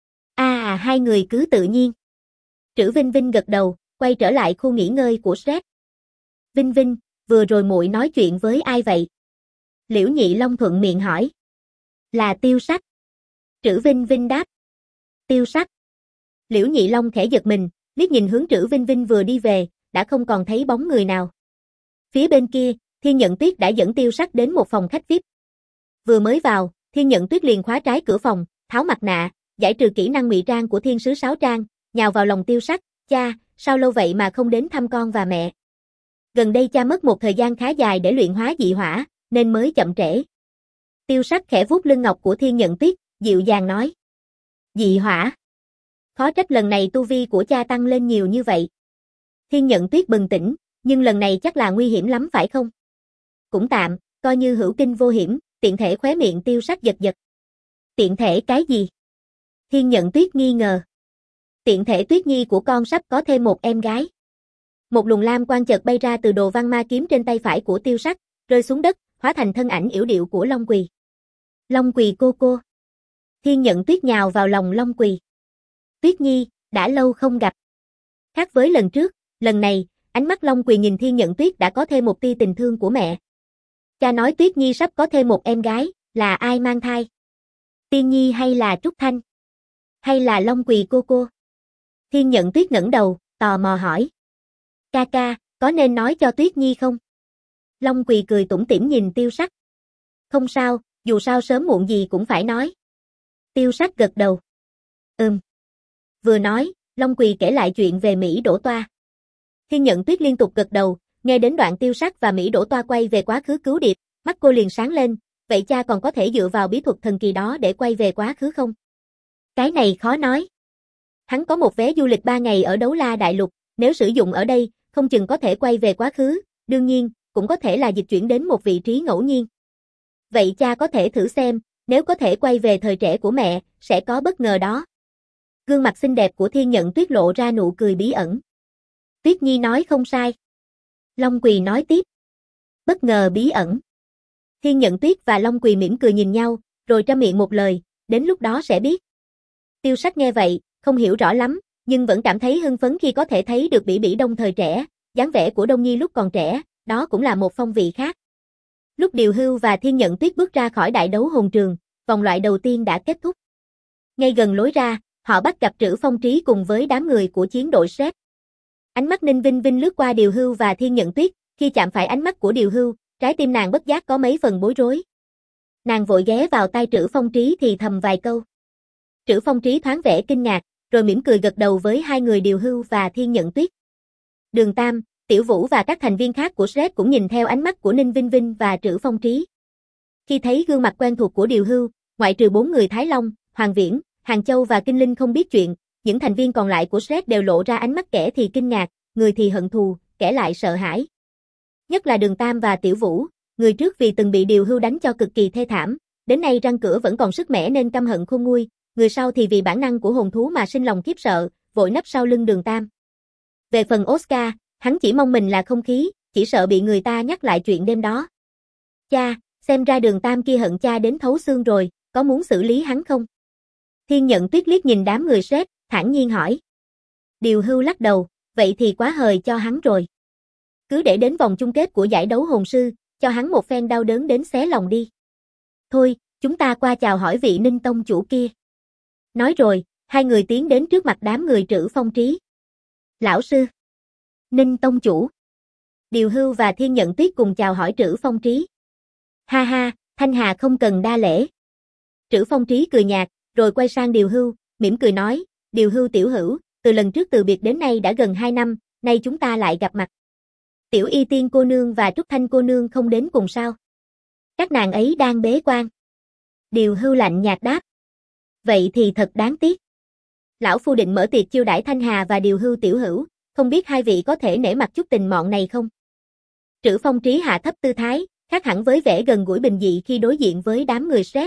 S1: À, à hai người cứ tự nhiên. Trữ Vinh Vinh gật đầu, quay trở lại khu nghỉ ngơi của Shrek. Vinh Vinh, vừa rồi muội nói chuyện với ai vậy? Liễu Nhị Long thuận miệng hỏi. Là Tiêu Sắc. Trữ Vinh Vinh đáp. Tiêu Sắc. Liễu Nhị Long khẽ giật mình, liếc nhìn hướng Trữ Vinh Vinh vừa đi về, đã không còn thấy bóng người nào. Phía bên kia, Thiên Nhận Tuyết đã dẫn Tiêu Sắc đến một phòng khách vi ai pi. Vừa mới vào, Thiên Nhận Tuyết liền khóa trái cửa phòng, tháo mặt nạ, giải trừ kỹ năng ngụy trang của Thiên Sứ Sáo Trang, nhào vào lòng Tiêu Sắc, cha, sao lâu vậy mà không đến thăm con và mẹ? Gần đây cha mất một thời gian khá dài để luyện hóa dị hỏa, nên mới chậm trễ. Tiêu Sắc khẽ vuốt lưng ngọc của Thiên Nhận Tuyết, dịu dàng nói. Dị hỏa. Khó trách lần này tu vi của cha tăng lên nhiều như vậy. Thiên Nhận Tuyết bừng tỉnh, nhưng lần này chắc là nguy hiểm lắm phải không? Cũng tạm, coi như hữu kinh vô hiểm, tiện thể khóe miệng Tiêu Sắc giật giật. Tiện thể cái gì? Thiên Nhận Tuyết nghi ngờ. Tiện thể Tuyết Nhi của con sắp có thêm một em gái. Một luồng lam quang chợt bay ra từ đồ văn ma kiếm trên tay phải của Tiêu Sắc, rơi xuống đất, hóa thành thân ảnh yểu điệu của Long Quỳ. Long Quỳ cô cô. Thiên Nhận Tuyết nhào vào lòng Long Quỳ. Tuyết Nhi, đã lâu không gặp. Khác với lần trước, lần này, ánh mắt Long Quỳ nhìn Thiên Nhận Tuyết đã có thêm một tia tình thương của mẹ. Cha nói Tuyết Nhi sắp có thêm một em gái, là ai mang thai? Tiên Nhi hay là Trúc Thanh? Hay là Long Quỳ cô cô? Thiên Nhận Tuyết ngẩng đầu, tò mò hỏi. Ca ca, có nên nói cho Tuyết Nhi không? Long Quỳ cười tủm tỉm nhìn Tiêu Sắc. Không sao, dù sao sớm muộn gì cũng phải nói. Tiêu Sắc gật đầu. Ừm. Vừa nói, Long Quỳ kể lại chuyện về Mỹ Đỗ Toa. Thiên Nhận Tuyết liên tục gật đầu, nghe đến đoạn Tiêu Sắc và Mỹ Đỗ Toa quay về quá khứ cứu điệp, mắt cô liền sáng lên, vậy cha còn có thể dựa vào bí thuật thần kỳ đó để quay về quá khứ không? Cái này khó nói. Hắn có một vé du lịch ba ngày ở Đấu La Đại Lục, nếu sử dụng ở đây, không chừng có thể quay về quá khứ, đương nhiên, cũng có thể là dịch chuyển đến một vị trí ngẫu nhiên. Vậy cha có thể thử xem, nếu có thể quay về thời trẻ của mẹ, sẽ có bất ngờ đó. Gương mặt xinh đẹp của Thiên Nhận Tuyết lộ ra nụ cười bí ẩn. Tuyết Nhi nói không sai. Long Quỳ nói tiếp. Bất ngờ bí ẩn. Thiên Nhận Tuyết và Long Quỳ mỉm cười nhìn nhau, rồi trăm miệng một lời, đến lúc đó sẽ biết. Tiêu Sắc nghe vậy, không hiểu rõ lắm, nhưng vẫn cảm thấy hưng phấn khi có thể thấy được Bỉ Bỉ Đông thời trẻ, dáng vẻ của Đông Nhi lúc còn trẻ, đó cũng là một phong vị khác. Lúc Điều Hưu và Thiên Nhận Tuyết bước ra khỏi đại đấu hồn trường, vòng loại đầu tiên đã kết thúc. Ngay gần lối ra, họ bắt gặp Trữ Phong Trí cùng với đám người của chiến đội Shrek. Ánh mắt Ninh Vinh Vinh lướt qua Điều Hưu và Thiên Nhận Tuyết, khi chạm phải ánh mắt của Điều Hưu, trái tim nàng bất giác có mấy phần bối rối. Nàng vội ghé vào tai Trữ Phong Trí thì thầm vài câu. Trữ Phong Trí thoáng vẻ kinh ngạc, rồi mỉm cười gật đầu với hai người Điều Hưu và Thiên Nhận Tuyết. Đường Tam, Tiểu Vũ và các thành viên khác của Shrek cũng nhìn theo ánh mắt của Ninh Vinh Vinh và Trữ Phong Trí. Khi thấy gương mặt quen thuộc của Điều Hưu, ngoại trừ bốn người Thái Long, Hoàng Viễn, Hàng Châu và Kinh Linh không biết chuyện, những thành viên còn lại của Shrek đều lộ ra ánh mắt kẻ thì kinh ngạc, người thì hận thù, kẻ lại sợ hãi. Nhất là Đường Tam và Tiểu Vũ, người trước vì từng bị Điều Hưu đánh cho cực kỳ thê thảm, đến nay răng cửa vẫn còn sức mẻ nên căm hận khôn nguôi, người sau thì vì bản năng của hồn thú mà sinh lòng khiếp sợ, vội nấp sau lưng Đường Tam. Về phần Oscar, hắn chỉ mong mình là không khí, chỉ sợ bị người ta nhắc lại chuyện đêm đó. Cha, xem ra Đường Tam kia hận cha đến thấu xương rồi, có muốn xử lý hắn không? Thiên Nhận Tuyết liếc nhìn đám người Shrek, thản nhiên hỏi. Điều Hưu lắc đầu, vậy thì quá hời cho hắn rồi. Cứ để đến vòng chung kết của giải đấu hồn sư, cho hắn một phen đau đớn đến xé lòng đi. Thôi, Chúng ta qua chào hỏi vị Ninh tông chủ kia. Nói rồi, hai người tiến đến trước mặt đám người Trữ Phong Trí. Lão sư. Ninh tông chủ. Điều Hưu và Thiên Nhận Tuyết cùng chào hỏi Trữ Phong Trí. Ha ha, Thanh Hà không cần đa lễ. Trữ Phong Trí cười nhạt, rồi quay sang Điều Hưu, mỉm cười nói, Điều Hưu tiểu hữu, từ lần trước từ biệt đến nay đã gần hai năm, nay chúng ta lại gặp mặt. Tiểu Y Tiên cô nương và Trúc Thanh cô nương không đến cùng sao? Các nàng ấy đang bế quan. Điều Hưu lạnh nhạt đáp. Vậy thì thật đáng tiếc. Lão phu định mở tiệc chiêu đãi Thanh Hà và Điều Hưu tiểu hữu, không biết hai vị có thể nể mặt chút tình mọn này không? Trữ Phong Trí hạ thấp tư thái, khác hẳn với vẻ gần gũi bình dị khi đối diện với đám người Sret.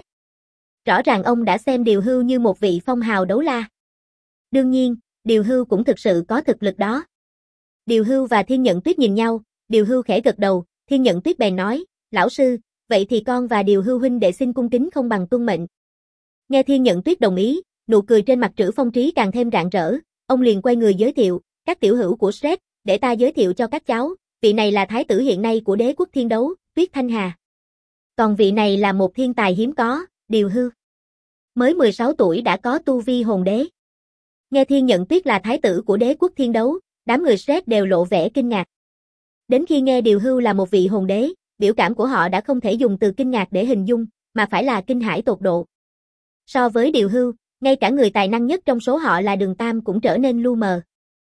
S1: Rõ ràng ông đã xem Điều Hưu như một vị phong hào đấu la. Đương nhiên, Điều Hưu cũng thực sự có thực lực đó. Điều Hưu và Thiên Nhận Tuyết nhìn nhau, Điều Hưu khẽ gật đầu, Thiên Nhận Tuyết bèn nói, lão sư, vậy thì con và Điều Hưu huynh đệ xin cung kính không bằng tuân mệnh. Nghe Thiên Nhận Tuyết đồng ý, nụ cười trên mặt Trữ Phong Trí càng thêm rạng rỡ, ông liền quay người giới thiệu, các tiểu hữu của Sret, để ta giới thiệu cho các cháu, vị này là thái tử hiện nay của đế quốc thiên đấu, Tuyết Thanh Hà. Còn vị này là một thiên tài hiếm có, Điều Hưu. Mới mười sáu tuổi đã có tu vi hồn đế. Nghe Thiên Nhận Tuyết là thái tử của đế quốc thiên đấu, đám người Sret đều lộ vẻ kinh ngạc. Đến khi nghe Điều Hưu là một vị hồn đế, biểu cảm của họ đã không thể dùng từ kinh ngạc để hình dung, mà phải là kinh hãi tột độ. So với Điều Hưu, ngay cả người tài năng nhất trong số họ là Đường Tam cũng trở nên lu mờ.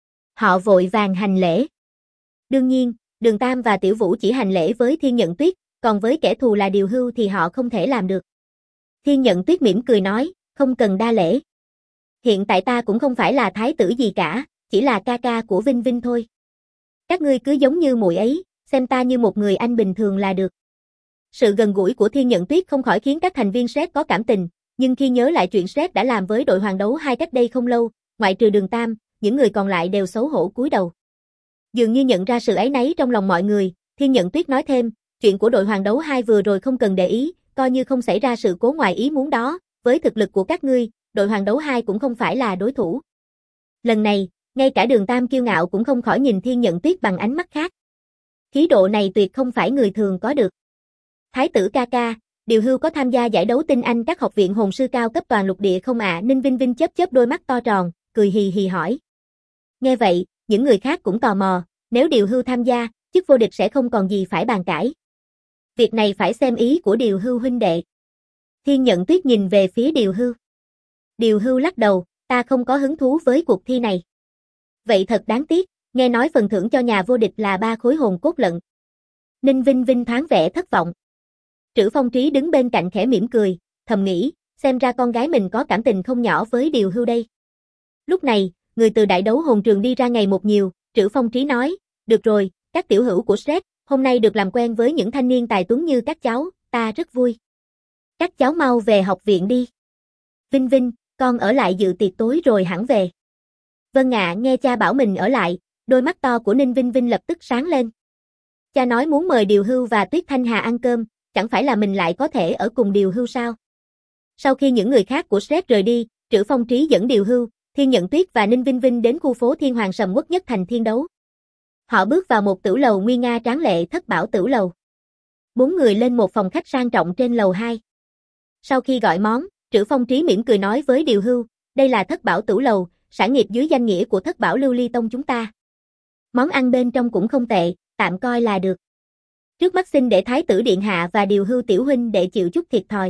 S1: Họ vội vàng hành lễ. Đương nhiên, Đường Tam và Tiểu Vũ chỉ hành lễ với Thiên Nhận Tuyết, còn với kẻ thù là Điều Hưu thì họ không thể làm được. Thiên Nhận Tuyết mỉm cười nói, không cần đa lễ. Hiện tại ta cũng không phải là thái tử gì cả, chỉ là ca ca của Vinh Vinh thôi. Các ngươi cứ giống như muội ấy, xem ta như một người anh bình thường là được. Sự gần gũi của Thiên Nhận Tuyết không khỏi khiến các thành viên Sret có cảm tình, nhưng khi nhớ lại chuyện Sret đã làm với đội hoàng đấu hai cách đây không lâu, ngoại trừ Đường Tam, những người còn lại đều xấu hổ cúi đầu. Dường như nhận ra sự áy náy trong lòng mọi người, Thiên Nhận Tuyết nói thêm, chuyện của đội hoàng đấu hai vừa rồi không cần để ý, coi như không xảy ra sự cố ngoài ý muốn đó, với thực lực của các ngươi, đội hoàng đấu hai cũng không phải là đối thủ. Lần này, ngay cả Đường Tam kiêu ngạo cũng không khỏi nhìn Thiên Nhận Tuyết bằng ánh mắt khác. Khí độ này tuyệt không phải người thường có được. Thái tử ca ca, Điều Hưu có tham gia giải đấu tinh anh các học viện hồn sư cao cấp toàn lục địa không ạ? À? Ninh Vinh Vinh chớp chớp đôi mắt to tròn, cười hì hì hỏi. Nghe vậy, những người khác cũng tò mò, nếu Điều Hưu tham gia, chức vô địch sẽ không còn gì phải bàn cãi. Việc này phải xem ý của Điều Hưu huynh đệ. Thiên Nhận Tuyết nhìn về phía Điều Hưu. Điều Hưu lắc đầu, ta không có hứng thú với cuộc thi này. Vậy thật đáng tiếc, nghe nói phần thưởng cho nhà vô địch là ba khối hồn cốt lận. Ninh Vinh Vinh thoáng vẻ thất vọng. Trữ Phong Trí đứng bên cạnh khẽ mỉm cười, thầm nghĩ, xem ra con gái mình có cảm tình không nhỏ với Điều Hưu đây. Lúc này, người từ đại đấu hồn trường đi ra ngày một nhiều, Trữ Phong Trí nói, được rồi, các tiểu hữu của Sret, hôm nay được làm quen với những thanh niên tài tuấn như các cháu, ta rất vui. Các cháu mau về học viện đi. Vinh Vinh, con ở lại dự tiệc tối rồi hẳn về. Vâng ạ, nghe cha bảo mình ở lại, đôi mắt to của Ninh Vinh Vinh lập tức sáng lên. Cha nói muốn mời Điều Hưu và Tuyết Thanh Hà ăn cơm, chẳng phải là mình lại có thể ở cùng Điều Hưu sao? Sau khi những người khác của Sret rời đi, Trữ Phong Trí dẫn Điều Hưu, Thiên Nhận Tuyết và Ninh Vinh Vinh đến khu phố Thiên Hoàng sầm uất nhất thành Thiên Đấu. Họ bước vào một tửu lầu nguy nga tráng lệ Thất Bảo tửu lầu. Bốn người lên một phòng khách sang trọng trên lầu hai. Sau khi gọi món, Trữ Phong Trí mỉm cười nói với Điều Hưu, đây là Thất Bảo tửu lầu, sản nghiệp dưới danh nghĩa của Thất Bảo Lưu Ly Tông chúng ta. Món ăn bên trong cũng không tệ, tạm coi là được. Trước mắt xin để Thái tử điện hạ và Điều Hưu tiểu huynh để chịu chút thiệt thòi.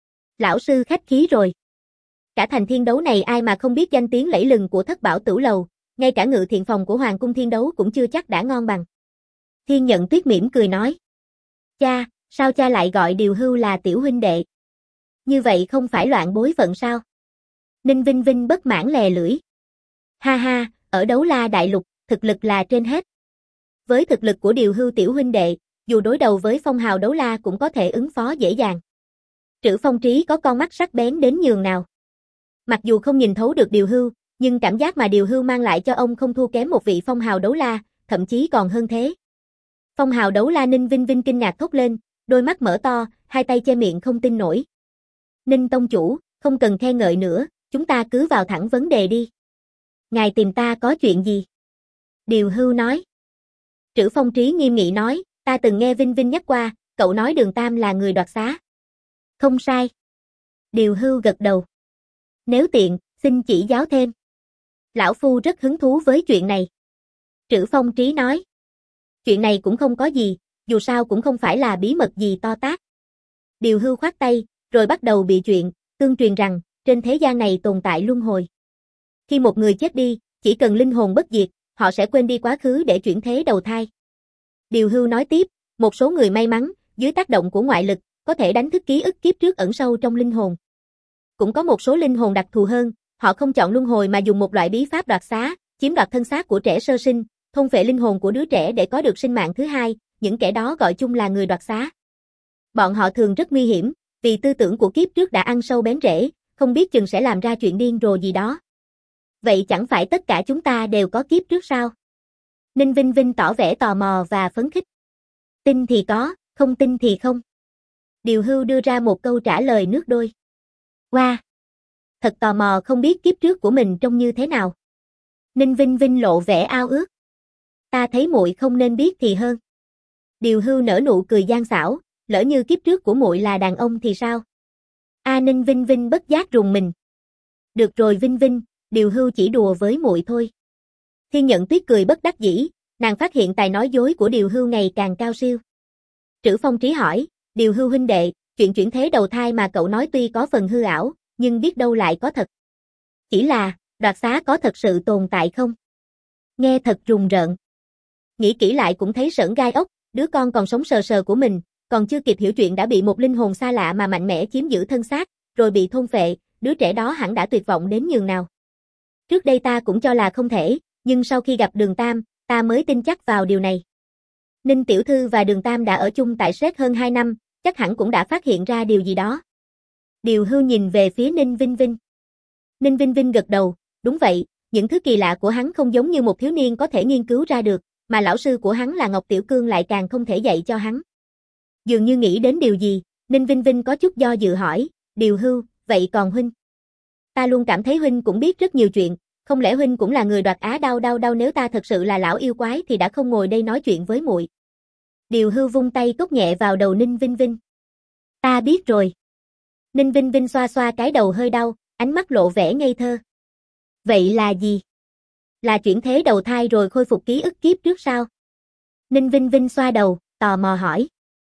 S1: Lão sư khách khí rồi. Cả thành Thiên Đấu này ai mà không biết danh tiếng lẫy lừng của Thất Bảo tửu lầu, ngay cả ngự thiện phòng của Hoàng cung Thiên Đấu cũng chưa chắc đã ngon bằng. Thiên Nhận Tuyết mỉm cười nói. Cha, sao cha lại gọi Điều Hưu là tiểu huynh đệ? Như vậy không phải loạn bối phận sao? Ninh Vinh Vinh bất mãn lè lưỡi. Ha ha, ở Đấu La Đại Lục, thực lực là trên hết. Với thực lực của Điều Hưu tiểu huynh đệ, dù đối đầu với phong hào đấu la cũng có thể ứng phó dễ dàng. Trữ Phong Trí có con mắt sắc bén đến nhường nào. Mặc dù không nhìn thấu được Điều Hưu, nhưng cảm giác mà Điều Hưu mang lại cho ông không thua kém một vị phong hào đấu la, thậm chí còn hơn thế. Phong hào đấu la Ninh Vinh Vinh kinh ngạc thốt lên, đôi mắt mở to, hai tay che miệng không tin nổi. Ninh tông chủ, không cần khen ngợi nữa, chúng ta cứ vào thẳng vấn đề đi. Ngài tìm ta có chuyện gì? Điều Hưu nói. Trữ Phong Trí nghiêm nghị nói, ta từng nghe Vinh Vinh nhắc qua, cậu nói Đường Tam là người đoạt xá. Không sai. Điều Hưu gật đầu. Nếu tiện, xin chỉ giáo thêm. Lão Phu rất hứng thú với chuyện này. Trữ Phong Trí nói. Chuyện này cũng không có gì, dù sao cũng không phải là bí mật gì to tát. Điều Hưu khoát tay, rồi bắt đầu bịa chuyện, tương truyền rằng, trên thế gian này tồn tại luân hồi. Khi một người chết đi, chỉ cần linh hồn bất diệt, họ sẽ quên đi quá khứ để chuyển thế đầu thai. Điều Hưu nói tiếp, một số người may mắn, dưới tác động của ngoại lực, có thể đánh thức ký ức kiếp trước ẩn sâu trong linh hồn. Cũng có một số linh hồn đặc thù hơn, họ không chọn luân hồi mà dùng một loại bí pháp đoạt xá, chiếm đoạt thân xác của trẻ sơ sinh, thôn phệ linh hồn của đứa trẻ để có được sinh mạng thứ hai, những kẻ đó gọi chung là người đoạt xá. Bọn họ thường rất nguy hiểm, vì tư tưởng của kiếp trước đã ăn sâu bén rễ, không biết chừng sẽ làm ra chuyện điên rồ gì đó. Vậy chẳng phải tất cả chúng ta đều có kiếp trước sao? Ninh Vinh Vinh tỏ vẻ tò mò và phấn khích. Tin thì có, không tin thì không. Điều Hưu đưa ra một câu trả lời nước đôi. Wow! Thật tò mò không biết kiếp trước của mình trông như thế nào. Ninh Vinh Vinh lộ vẻ ao ước. Ta thấy muội không nên biết thì hơn. Điều Hưu nở nụ cười gian xảo, lỡ như kiếp trước của muội là đàn ông thì sao? A Ninh Vinh Vinh bất giác rùng mình. Được rồi Vinh Vinh, Điều Hưu chỉ đùa với muội thôi. Thiên Nhận Tuyết cười bất đắc dĩ, nàng phát hiện tài nói dối của Điều Hưu ngày càng cao siêu. Trữ Phong Trí hỏi, Điều Hưu huynh đệ, chuyện chuyển thế đầu thai mà cậu nói tuy có phần hư ảo, nhưng biết đâu lại có thật. Chỉ là, đoạt xá có thật sự tồn tại không? Nghe thật rùng rợn. Nghĩ kỹ lại cũng thấy sởn gai ốc, đứa con còn sống sờ sờ của mình, còn chưa kịp hiểu chuyện đã bị một linh hồn xa lạ mà mạnh mẽ chiếm giữ thân xác, rồi bị thôn phệ, đứa trẻ đó hẳn đã tuyệt vọng đến nhường nào. Trước đây ta cũng cho là không thể, nhưng sau khi gặp Đường Tam, ta mới tin chắc vào điều này. Ninh Tiểu Thư và Đường Tam đã ở chung tại Sét hơn hai năm, chắc hẳn cũng đã phát hiện ra điều gì đó. Điều Hưu nhìn về phía Ninh Vinh Vinh. Ninh Vinh Vinh gật đầu, đúng vậy, những thứ kỳ lạ của hắn không giống như một thiếu niên có thể nghiên cứu ra được, mà lão sư của hắn là Ngọc Tiểu Cương lại càng không thể dạy cho hắn. Dường như nghĩ đến điều gì, Ninh Vinh Vinh có chút do dự hỏi, Điều Hưu, vậy còn huynh? Ta luôn cảm thấy huynh cũng biết rất nhiều chuyện, không lẽ huynh cũng là người đoạt á đau đau đau nếu ta thật sự là lão yêu quái thì đã không ngồi đây nói chuyện với muội. Điều Hưu vung tay cốc nhẹ vào đầu Ninh Vinh Vinh. Ta biết rồi. Ninh Vinh Vinh xoa xoa cái đầu hơi đau, ánh mắt lộ vẻ ngây thơ. Vậy là gì? Là chuyển thế đầu thai rồi khôi phục ký ức kiếp trước sao? Ninh Vinh Vinh xoa đầu, tò mò hỏi.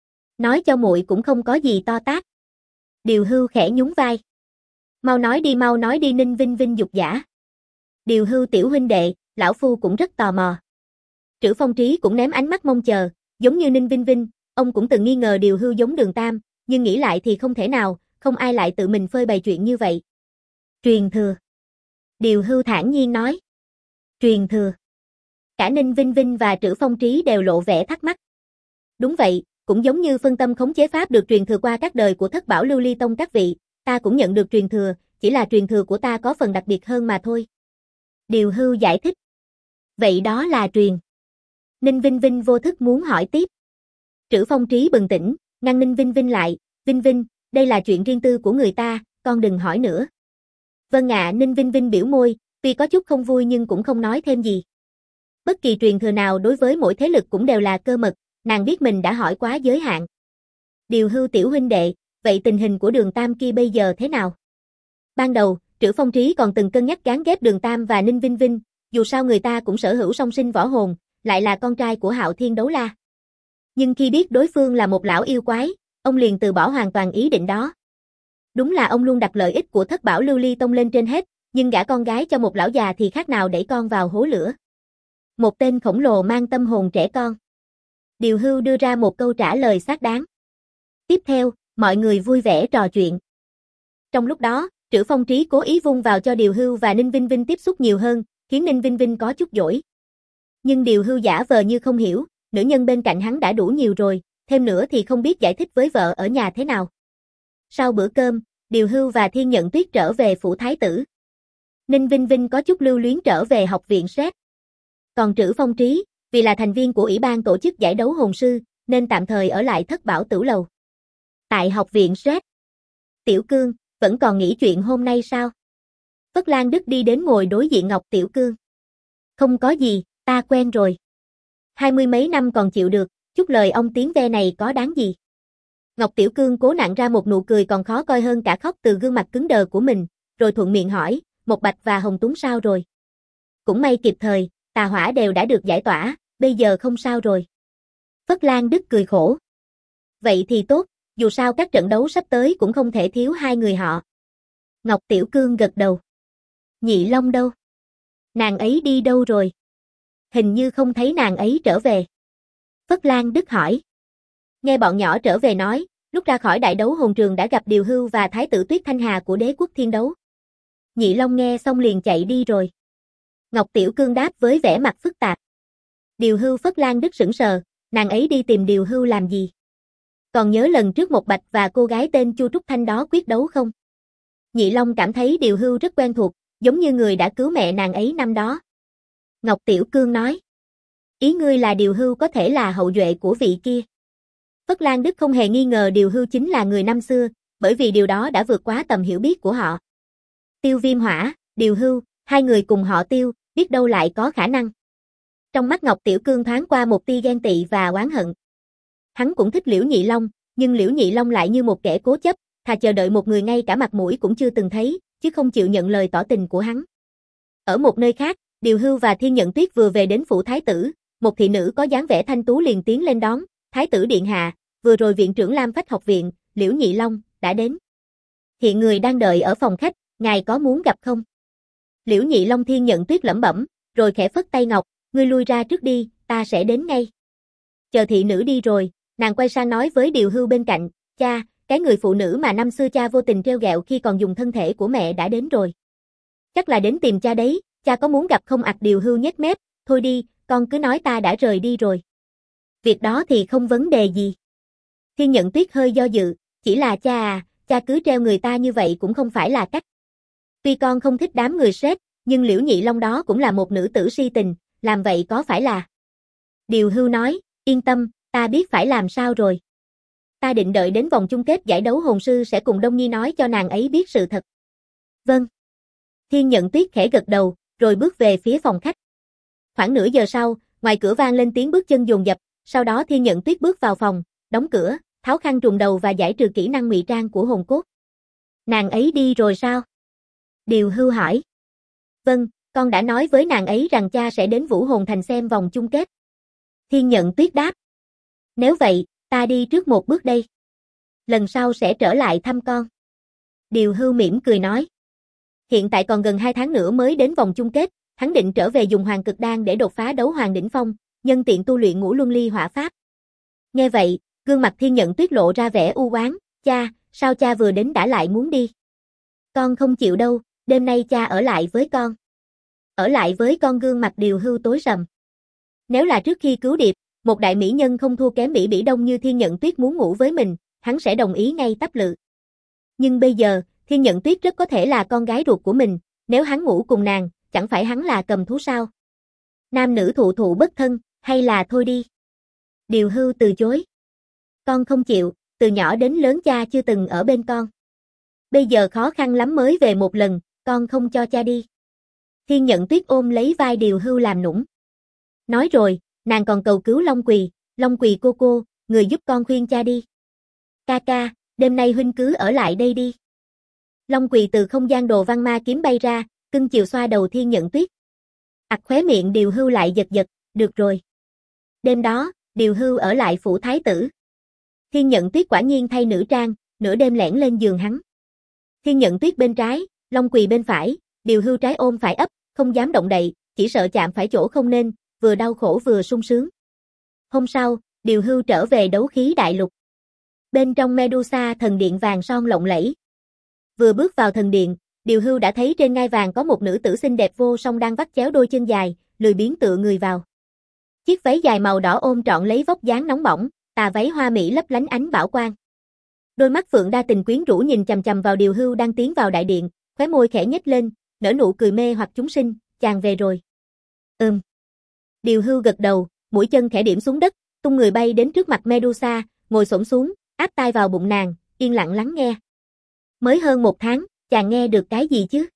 S1: Nói cho muội cũng không có gì to tát. Điều Hưu khẽ nhún vai. Mau nói đi mau nói đi Ninh Vinh Vinh dục dã. Điều Hưu tiểu huynh đệ, lão phu cũng rất tò mò. Trữ Phong Trí cũng ném ánh mắt mong chờ, giống như Ninh Vinh Vinh, ông cũng từng nghi ngờ Điều Hưu giống Đường Tam, nhưng nghĩ lại thì không thể nào, không ai lại tự mình phơi bày chuyện như vậy. Truyền thừa. Điều Hưu thản nhiên nói. Truyền thừa. Cả Ninh Vinh Vinh và Trữ Phong Trí đều lộ vẻ thắc mắc. Đúng vậy, cũng giống như phân tâm khống chế pháp được truyền thừa qua các đời của Thất Bảo Lưu Ly Tông các vị, ta cũng nhận được truyền thừa, chỉ là truyền thừa của ta có phần đặc biệt hơn mà thôi. Điều Hưu giải thích. Vậy đó là truyền. Ninh Vinh Vinh vô thức muốn hỏi tiếp. Trữ Phong Trí bừng tỉnh, ngăn Ninh Vinh Vinh lại, Vinh Vinh, đây là chuyện riêng tư của người ta, con đừng hỏi nữa. Vâng ạ, Ninh Vinh Vinh biểu môi, tuy có chút không vui nhưng cũng không nói thêm gì. Bất kỳ truyền thừa nào đối với mỗi thế lực cũng đều là cơ mật, nàng biết mình đã hỏi quá giới hạn. Điều Hưu tiểu huynh đệ, vậy tình hình của Đường Tam kia bây giờ thế nào? Ban đầu, Trữ Phong Trí còn từng cân nhắc gán ghép Đường Tam và Ninh Vinh Vinh, dù sao người ta cũng sở hữu song sinh võ hồn, lại là con trai của Hạo Thiên Đấu La. Nhưng khi biết đối phương là một lão yêu quái, ông liền từ bỏ hoàn toàn ý định đó. Đúng là ông luôn đặt lợi ích của Thất Bảo Lưu Ly Tông lên trên hết, nhưng gả con gái cho một lão già thì khác nào đẩy con vào hố lửa. Một tên khổng lồ mang tâm hồn trẻ con. Điều Hưu đưa ra một câu trả lời xác đáng. Tiếp theo, mọi người vui vẻ trò chuyện. Trong lúc đó, Trữ Phong Trí cố ý vung vào cho Điều Hưu và Ninh Vinh Vinh tiếp xúc nhiều hơn, khiến Ninh Vinh Vinh có chút dỗi. Nhưng Điều Hưu giả vờ như không hiểu, nữ nhân bên cạnh hắn đã đủ nhiều rồi, thêm nữa thì không biết giải thích với vợ ở nhà thế nào. Sau bữa cơm, Điều Hưu và Thiên Nhận Tuyết trở về phủ thái tử. Ninh Vinh Vinh có chút lưu luyến trở về học viện Sét. Còn Trữ Phong Trí, vì là thành viên của ủy ban tổ chức giải đấu hồn sư, nên tạm thời ở lại Thất Bảo Tửu Lầu. Tại học viện Sét. Tiểu Cương, vẫn còn nghĩ chuyện hôm nay sao? Phất Lan Đức đi đến ngồi đối diện Ngọc Tiểu Cương. Không có gì, ta quen rồi. Hai mươi mấy năm còn chịu được, chút lời ông tiếng ve này có đáng gì? Ngọc Tiểu Cương cố nặn ra một nụ cười còn khó coi hơn cả khóc từ gương mặt cứng đờ của mình, rồi thuận miệng hỏi, Một Bạch và Hồng Tuấn sao rồi? Cũng may kịp thời, tà hỏa đều đã được giải tỏa, bây giờ không sao rồi. Phất Lan Đức cười khổ. Vậy thì tốt, dù sao các trận đấu sắp tới cũng không thể thiếu hai người họ. Ngọc Tiểu Cương gật đầu. Nhị Long đâu? Nàng ấy đi đâu rồi? Hình như không thấy nàng ấy trở về. Phất Lan Đức hỏi. Nghe bọn nhỏ trở về nói, lúc ra khỏi đại đấu hồn trường đã gặp Điều Hưu và Thái tử Tuyết Thanh Hà của đế quốc thiên đấu. Nhị Long nghe xong liền chạy đi rồi. Ngọc Tiểu Cương đáp với vẻ mặt phức tạp. Điều Hưu. Phất Lan Đức sững sờ, nàng ấy đi tìm Điều Hưu làm gì? Còn nhớ lần trước Một Bạch và cô gái tên Chu Trúc Thanh đó quyết đấu không? Nhị Long cảm thấy Điều Hưu rất quen thuộc, giống như người đã cứu mẹ nàng ấy năm đó. Ngọc Tiểu Cương nói. Ý ngươi là Điều Hưu có thể là hậu duệ của vị kia. Phất Lan Đức không hề nghi ngờ Điều Hưu chính là người năm xưa, bởi vì điều đó đã vượt quá tầm hiểu biết của họ. Tiêu Viêm Hỏa, Điều Hưu, hai người cùng họ Tiêu, biết đâu lại có khả năng. Trong mắt Ngọc Tiểu Cương thoáng qua một tia ghen tị và oán hận. Hắn cũng thích Liễu Nhị Long, nhưng Liễu Nhị Long lại như một kẻ cố chấp, thà chờ đợi một người ngay cả mặt mũi cũng chưa từng thấy, chứ không chịu nhận lời tỏ tình của hắn. Ở một nơi khác, Điều Hưu và Thiên Nhận Tuyết vừa về đến phủ thái tử, một thị nữ có dáng vẻ thanh tú liền tiến lên đón, Thái tử điện hạ, vừa rồi viện trưởng Lam Phách học viện, Liễu Nhị Long, đã đến. Hiện người đang đợi ở phòng khách, ngài có muốn gặp không? Liễu Nhị Long Thiên Nhận Tuyết lẩm bẩm, rồi khẽ phất tay ngọc, ngươi lui ra trước đi, ta sẽ đến ngay. Chờ thị nữ đi rồi, nàng quay sang nói với Điều Hưu bên cạnh, cha, cái người phụ nữ mà năm xưa cha vô tình trêu ghẹo khi còn dùng thân thể của mẹ đã đến rồi. Chắc là đến tìm cha đấy, cha có muốn gặp không? Ặc Điều Hưu nhếch mép, thôi đi, con cứ nói ta đã rời đi rồi. Việc đó thì không vấn đề gì. Thiên Nhận Tuyết hơi do dự, chỉ là cha à, cha cứ treo người ta như vậy cũng không phải là cách. Tuy con không thích đám người sếp, nhưng Liễu Nhị Long đó cũng là một nữ tử si tình, làm vậy có phải là... Điều Hưu nói, yên tâm, ta biết phải làm sao rồi. Ta định đợi đến vòng chung kết giải đấu hồn sư sẽ cùng Đông Nhi nói cho nàng ấy biết sự thật. Vâng. Thiên Nhận Tuyết khẽ gật đầu, rồi bước về phía phòng khách. Khoảng nửa giờ sau, ngoài cửa vang lên tiếng bước chân dồn dập, sau đó Thiên Nhận Tuyết bước vào phòng, đóng cửa, tháo khăn trùm đầu và giải trừ kỹ năng ngụy trang của hồn cốt. Nàng ấy đi rồi sao? Điều Hưu hỏi. Vâng, con đã nói với nàng ấy rằng cha sẽ đến Vũ Hồn Thành xem vòng chung kết. Thiên Nhận Tuyết đáp. Nếu vậy, ta đi trước một bước đây. Lần sau sẽ trở lại thăm con. Điều Hưu mỉm cười nói. Hiện tại còn gần hai tháng nữa mới đến vòng chung kết, hắn định trở về dùng Hoàng Cực Đan để đột phá đấu hoàng đỉnh phong, nhân tiện tu luyện Ngũ Luân Ly Hỏa Pháp. Nghe vậy, gương mặt Thiên Nhận Tuyết lộ ra vẻ u oán, cha, sao cha vừa đến đã lại muốn đi? Con không chịu đâu, đêm nay cha ở lại với con. Ở lại với con? Gương mặt Điều Hưu tối sầm. Nếu là trước khi cứu Điệp, một đại mỹ nhân không thua kém Bỉ Bỉ Đông như Thiên Nhận Tuyết muốn ngủ với mình, hắn sẽ đồng ý ngay tắp lự. Nhưng bây giờ, Thiên Nhận Tuyết rất có thể là con gái ruột của mình, nếu hắn ngủ cùng nàng, chẳng phải hắn là cầm thú sao? Nam nữ thụ thụ bất thân, hay là thôi đi? Điều Hưu từ chối. Con không chịu, từ nhỏ đến lớn cha chưa từng ở bên con. Bây giờ khó khăn lắm mới về một lần, con không cho cha đi. Thiên Nhận Tuyết ôm lấy vai Điều Hưu làm nũng. Nói rồi, nàng còn cầu cứu Long Quỳ, Long Quỳ cô cô, người giúp con khuyên cha đi. Ca ca, đêm nay huynh cứ ở lại đây đi. Long Quỳ từ không gian đồ văn ma kiếm bay ra, cưng chiều xoa đầu Thiên Nhận Tuyết. Ặc khóe miệng Điều Hưu lại giật giật, được rồi. Đêm đó, Điều Hưu ở lại phủ thái tử. Thiên Nhận Tuyết quả nhiên thay nữ trang, nửa đêm lẻn lên giường hắn. Thiên Nhận Tuyết bên trái, Long Quỳ bên phải, Điều Hưu trái ôm phải ấp, không dám động đậy, chỉ sợ chạm phải chỗ không nên, vừa đau khổ vừa sung sướng. Hôm sau, Điều Hưu trở về đấu khí đại lục. Bên trong Medusa thần điện vàng son lộng lẫy. Vừa bước vào thần điện, Điều Hưu đã thấy trên ngai vàng có một nữ tử xinh đẹp vô song đang vắt chéo đôi chân dài, lười biếng tựa người vào. Chiếc váy dài màu đỏ ôm trọn lấy vóc dáng nóng bỏng, tà váy hoa mỹ lấp lánh ánh bảo quang. Đôi mắt phượng đa tình quyến rũ nhìn chằm chằm vào Điều Hưu đang tiến vào đại điện, khóe môi khẽ nhếch lên, nở nụ cười mê hoặc chúng sinh, chàng về rồi. Ừm. Điều Hưu gật đầu, mũi chân khẽ điểm xuống đất, tung người bay đến trước mặt Medusa, ngồi xổm xuống, áp tai vào bụng nàng, yên lặng lắng nghe. Mới hơn một tháng, chàng nghe được cái gì chứ?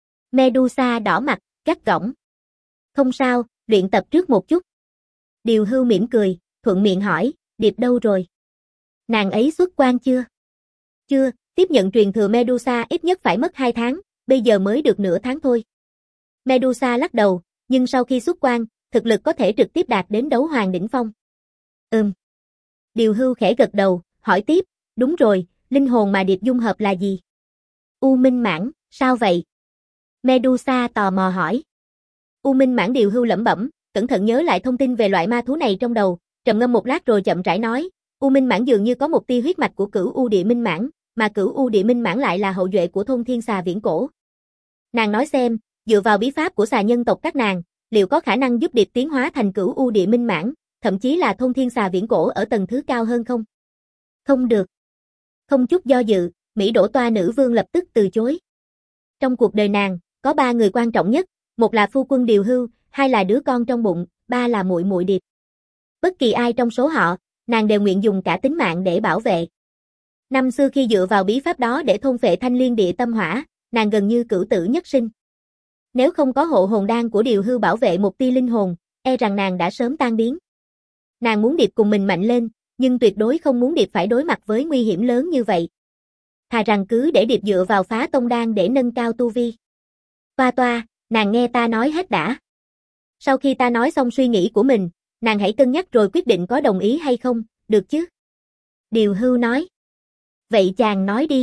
S1: Medusa đỏ mặt, gắt gỏng. Không sao, luyện tập trước một chút. Điều Hưu mỉm cười, thuận miệng hỏi, Điệp đâu rồi? Nàng ấy xuất quan chưa? Chưa, tiếp nhận truyền thừa Medusa ít nhất phải mất hai tháng, bây giờ mới được nửa tháng thôi. Medusa lắc đầu, nhưng sau khi xuất quan, thực lực có thể trực tiếp đạt đến đấu hoàng đỉnh phong. Ừm. Điều Hưu khẽ gật đầu, hỏi tiếp, đúng rồi, linh hồn mà Điệp dung hợp là gì? U Minh Mãng, sao vậy? Medusa tò mò hỏi. U Minh Mãng Điều Hưu lẩm bẩm, cẩn thận nhớ lại thông tin về loại ma thú này trong đầu, trầm ngâm một lát rồi chậm rãi nói, U Minh Mãng dường như có một tia huyết mạch của Cửu U Địa Minh Mãng, mà Cửu U Địa Minh Mãng lại là hậu duệ của thôn Thiên Xà viễn cổ. Nàng nói xem, dựa vào bí pháp của xà nhân tộc các nàng, liệu có khả năng giúp Điệp tiến hóa thành Cửu U Địa Minh Mãng, thậm chí là thôn Thiên Xà viễn cổ ở tầng thứ cao hơn không? Không được. Không chút do dự, Mỹ Đỗ Toa nữ vương lập tức từ chối. Trong cuộc đời nàng, có ba người quan trọng nhất, một là phu quân Điều Hưu, hai là đứa con trong bụng, ba là muội muội Điệp. Bất kỳ ai trong số họ, nàng đều nguyện dùng cả tính mạng để bảo vệ. Năm xưa khi dựa vào bí pháp đó để thôn phệ thanh liên địa tâm hỏa, nàng gần như cửu tử nhất sinh. Nếu không có hộ hồn đan của Điều Hưu bảo vệ một tia linh hồn, e rằng nàng đã sớm tan biến. Nàng muốn Điệp cùng mình mạnh lên, nhưng tuyệt đối không muốn Điệp phải đối mặt với nguy hiểm lớn như vậy. Thà rằng cứ để Điệp dựa vào phá tông đan để nâng cao tu vi. Toa toa, nàng nghe ta nói hết đã. Sau khi ta nói xong suy nghĩ của mình, nàng hãy cân nhắc rồi quyết định có đồng ý hay không, được chứ? Điều Hưu nói. Vậy chàng nói đi.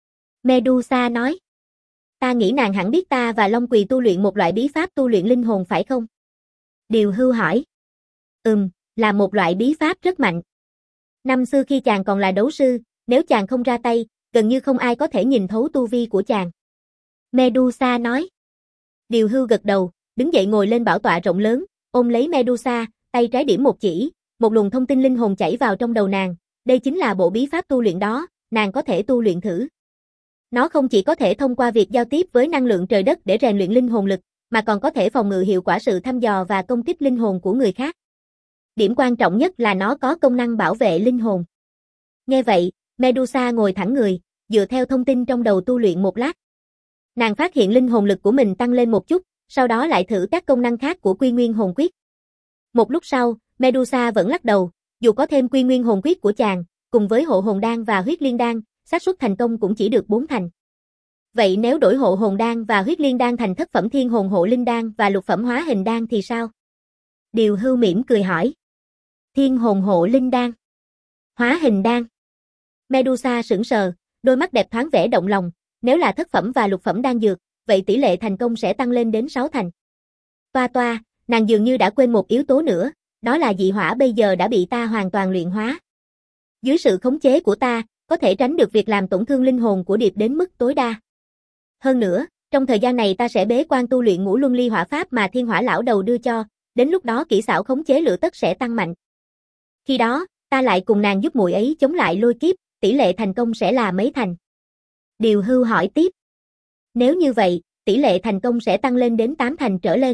S1: Medusa nói. Ta nghĩ nàng hẳn biết ta và Long Quỳ tu luyện một loại bí pháp tu luyện linh hồn phải không? Điều Hưu hỏi. Ừm, là một loại bí pháp rất mạnh. Năm xưa khi chàng còn là đấu sư, nếu chàng không ra tay, gần như không ai có thể nhìn thấu tu vi của chàng. Medusa nói. Điều Hưu gật đầu, đứng dậy ngồi lên bảo tọa rộng lớn, ôm lấy Medusa, tay trái điểm một chỉ, một luồng thông tin linh hồn chảy vào trong đầu nàng, đây chính là bộ bí pháp tu luyện đó, nàng có thể tu luyện thử. Nó không chỉ có thể thông qua việc giao tiếp với năng lượng trời đất để rèn luyện linh hồn lực, mà còn có thể phòng ngự hiệu quả sự thăm dò và công kích linh hồn của người khác. Điểm quan trọng nhất là nó có công năng bảo vệ linh hồn. Nghe vậy, Medusa ngồi thẳng người, dựa theo thông tin trong đầu tu luyện một lát. Nàng phát hiện linh hồn lực của mình tăng lên một chút, sau đó lại thử các công năng khác của Quy Nguyên Hồn Quyết. Một lúc sau, Medusa vẫn lắc đầu, dù có thêm Quy Nguyên Hồn Quyết của chàng, cùng với hộ hồn đan và huyết liên đan, xác suất thành công cũng chỉ được bốn thành. Vậy nếu đổi hộ hồn đan và huyết liên đan thành thất phẩm thiên hồn hộ linh đan và lục phẩm hóa hình đan thì sao? Điều Hưu mỉm cười hỏi. Thiên hồn hộ linh đan. Hóa hình đan. Medusa sững sờ, đôi mắt đẹp thoáng vẻ động lòng, nếu là thất phẩm và lục phẩm đan dược, vậy tỷ lệ thành công sẽ tăng lên đến sáu thành. Toa toa, nàng dường như đã quên một yếu tố nữa, đó là dị hỏa bây giờ đã bị ta hoàn toàn luyện hóa. Dưới sự khống chế của ta, có thể tránh được việc làm tổn thương linh hồn của Điệp đến mức tối đa. Hơn nữa, trong thời gian này ta sẽ bế quan tu luyện ngũ luân ly hỏa pháp mà Thiên Hỏa lão đầu đưa cho, đến lúc đó kỹ xảo khống chế lửa tất sẽ tăng mạnh. Khi đó, ta lại cùng nàng giúp muội ấy chống lại lôi kiếp, tỷ lệ thành công sẽ là mấy thành? Điều Hưu hỏi tiếp. Nếu như vậy, tỷ lệ thành công sẽ tăng lên đến tám thành trở lên.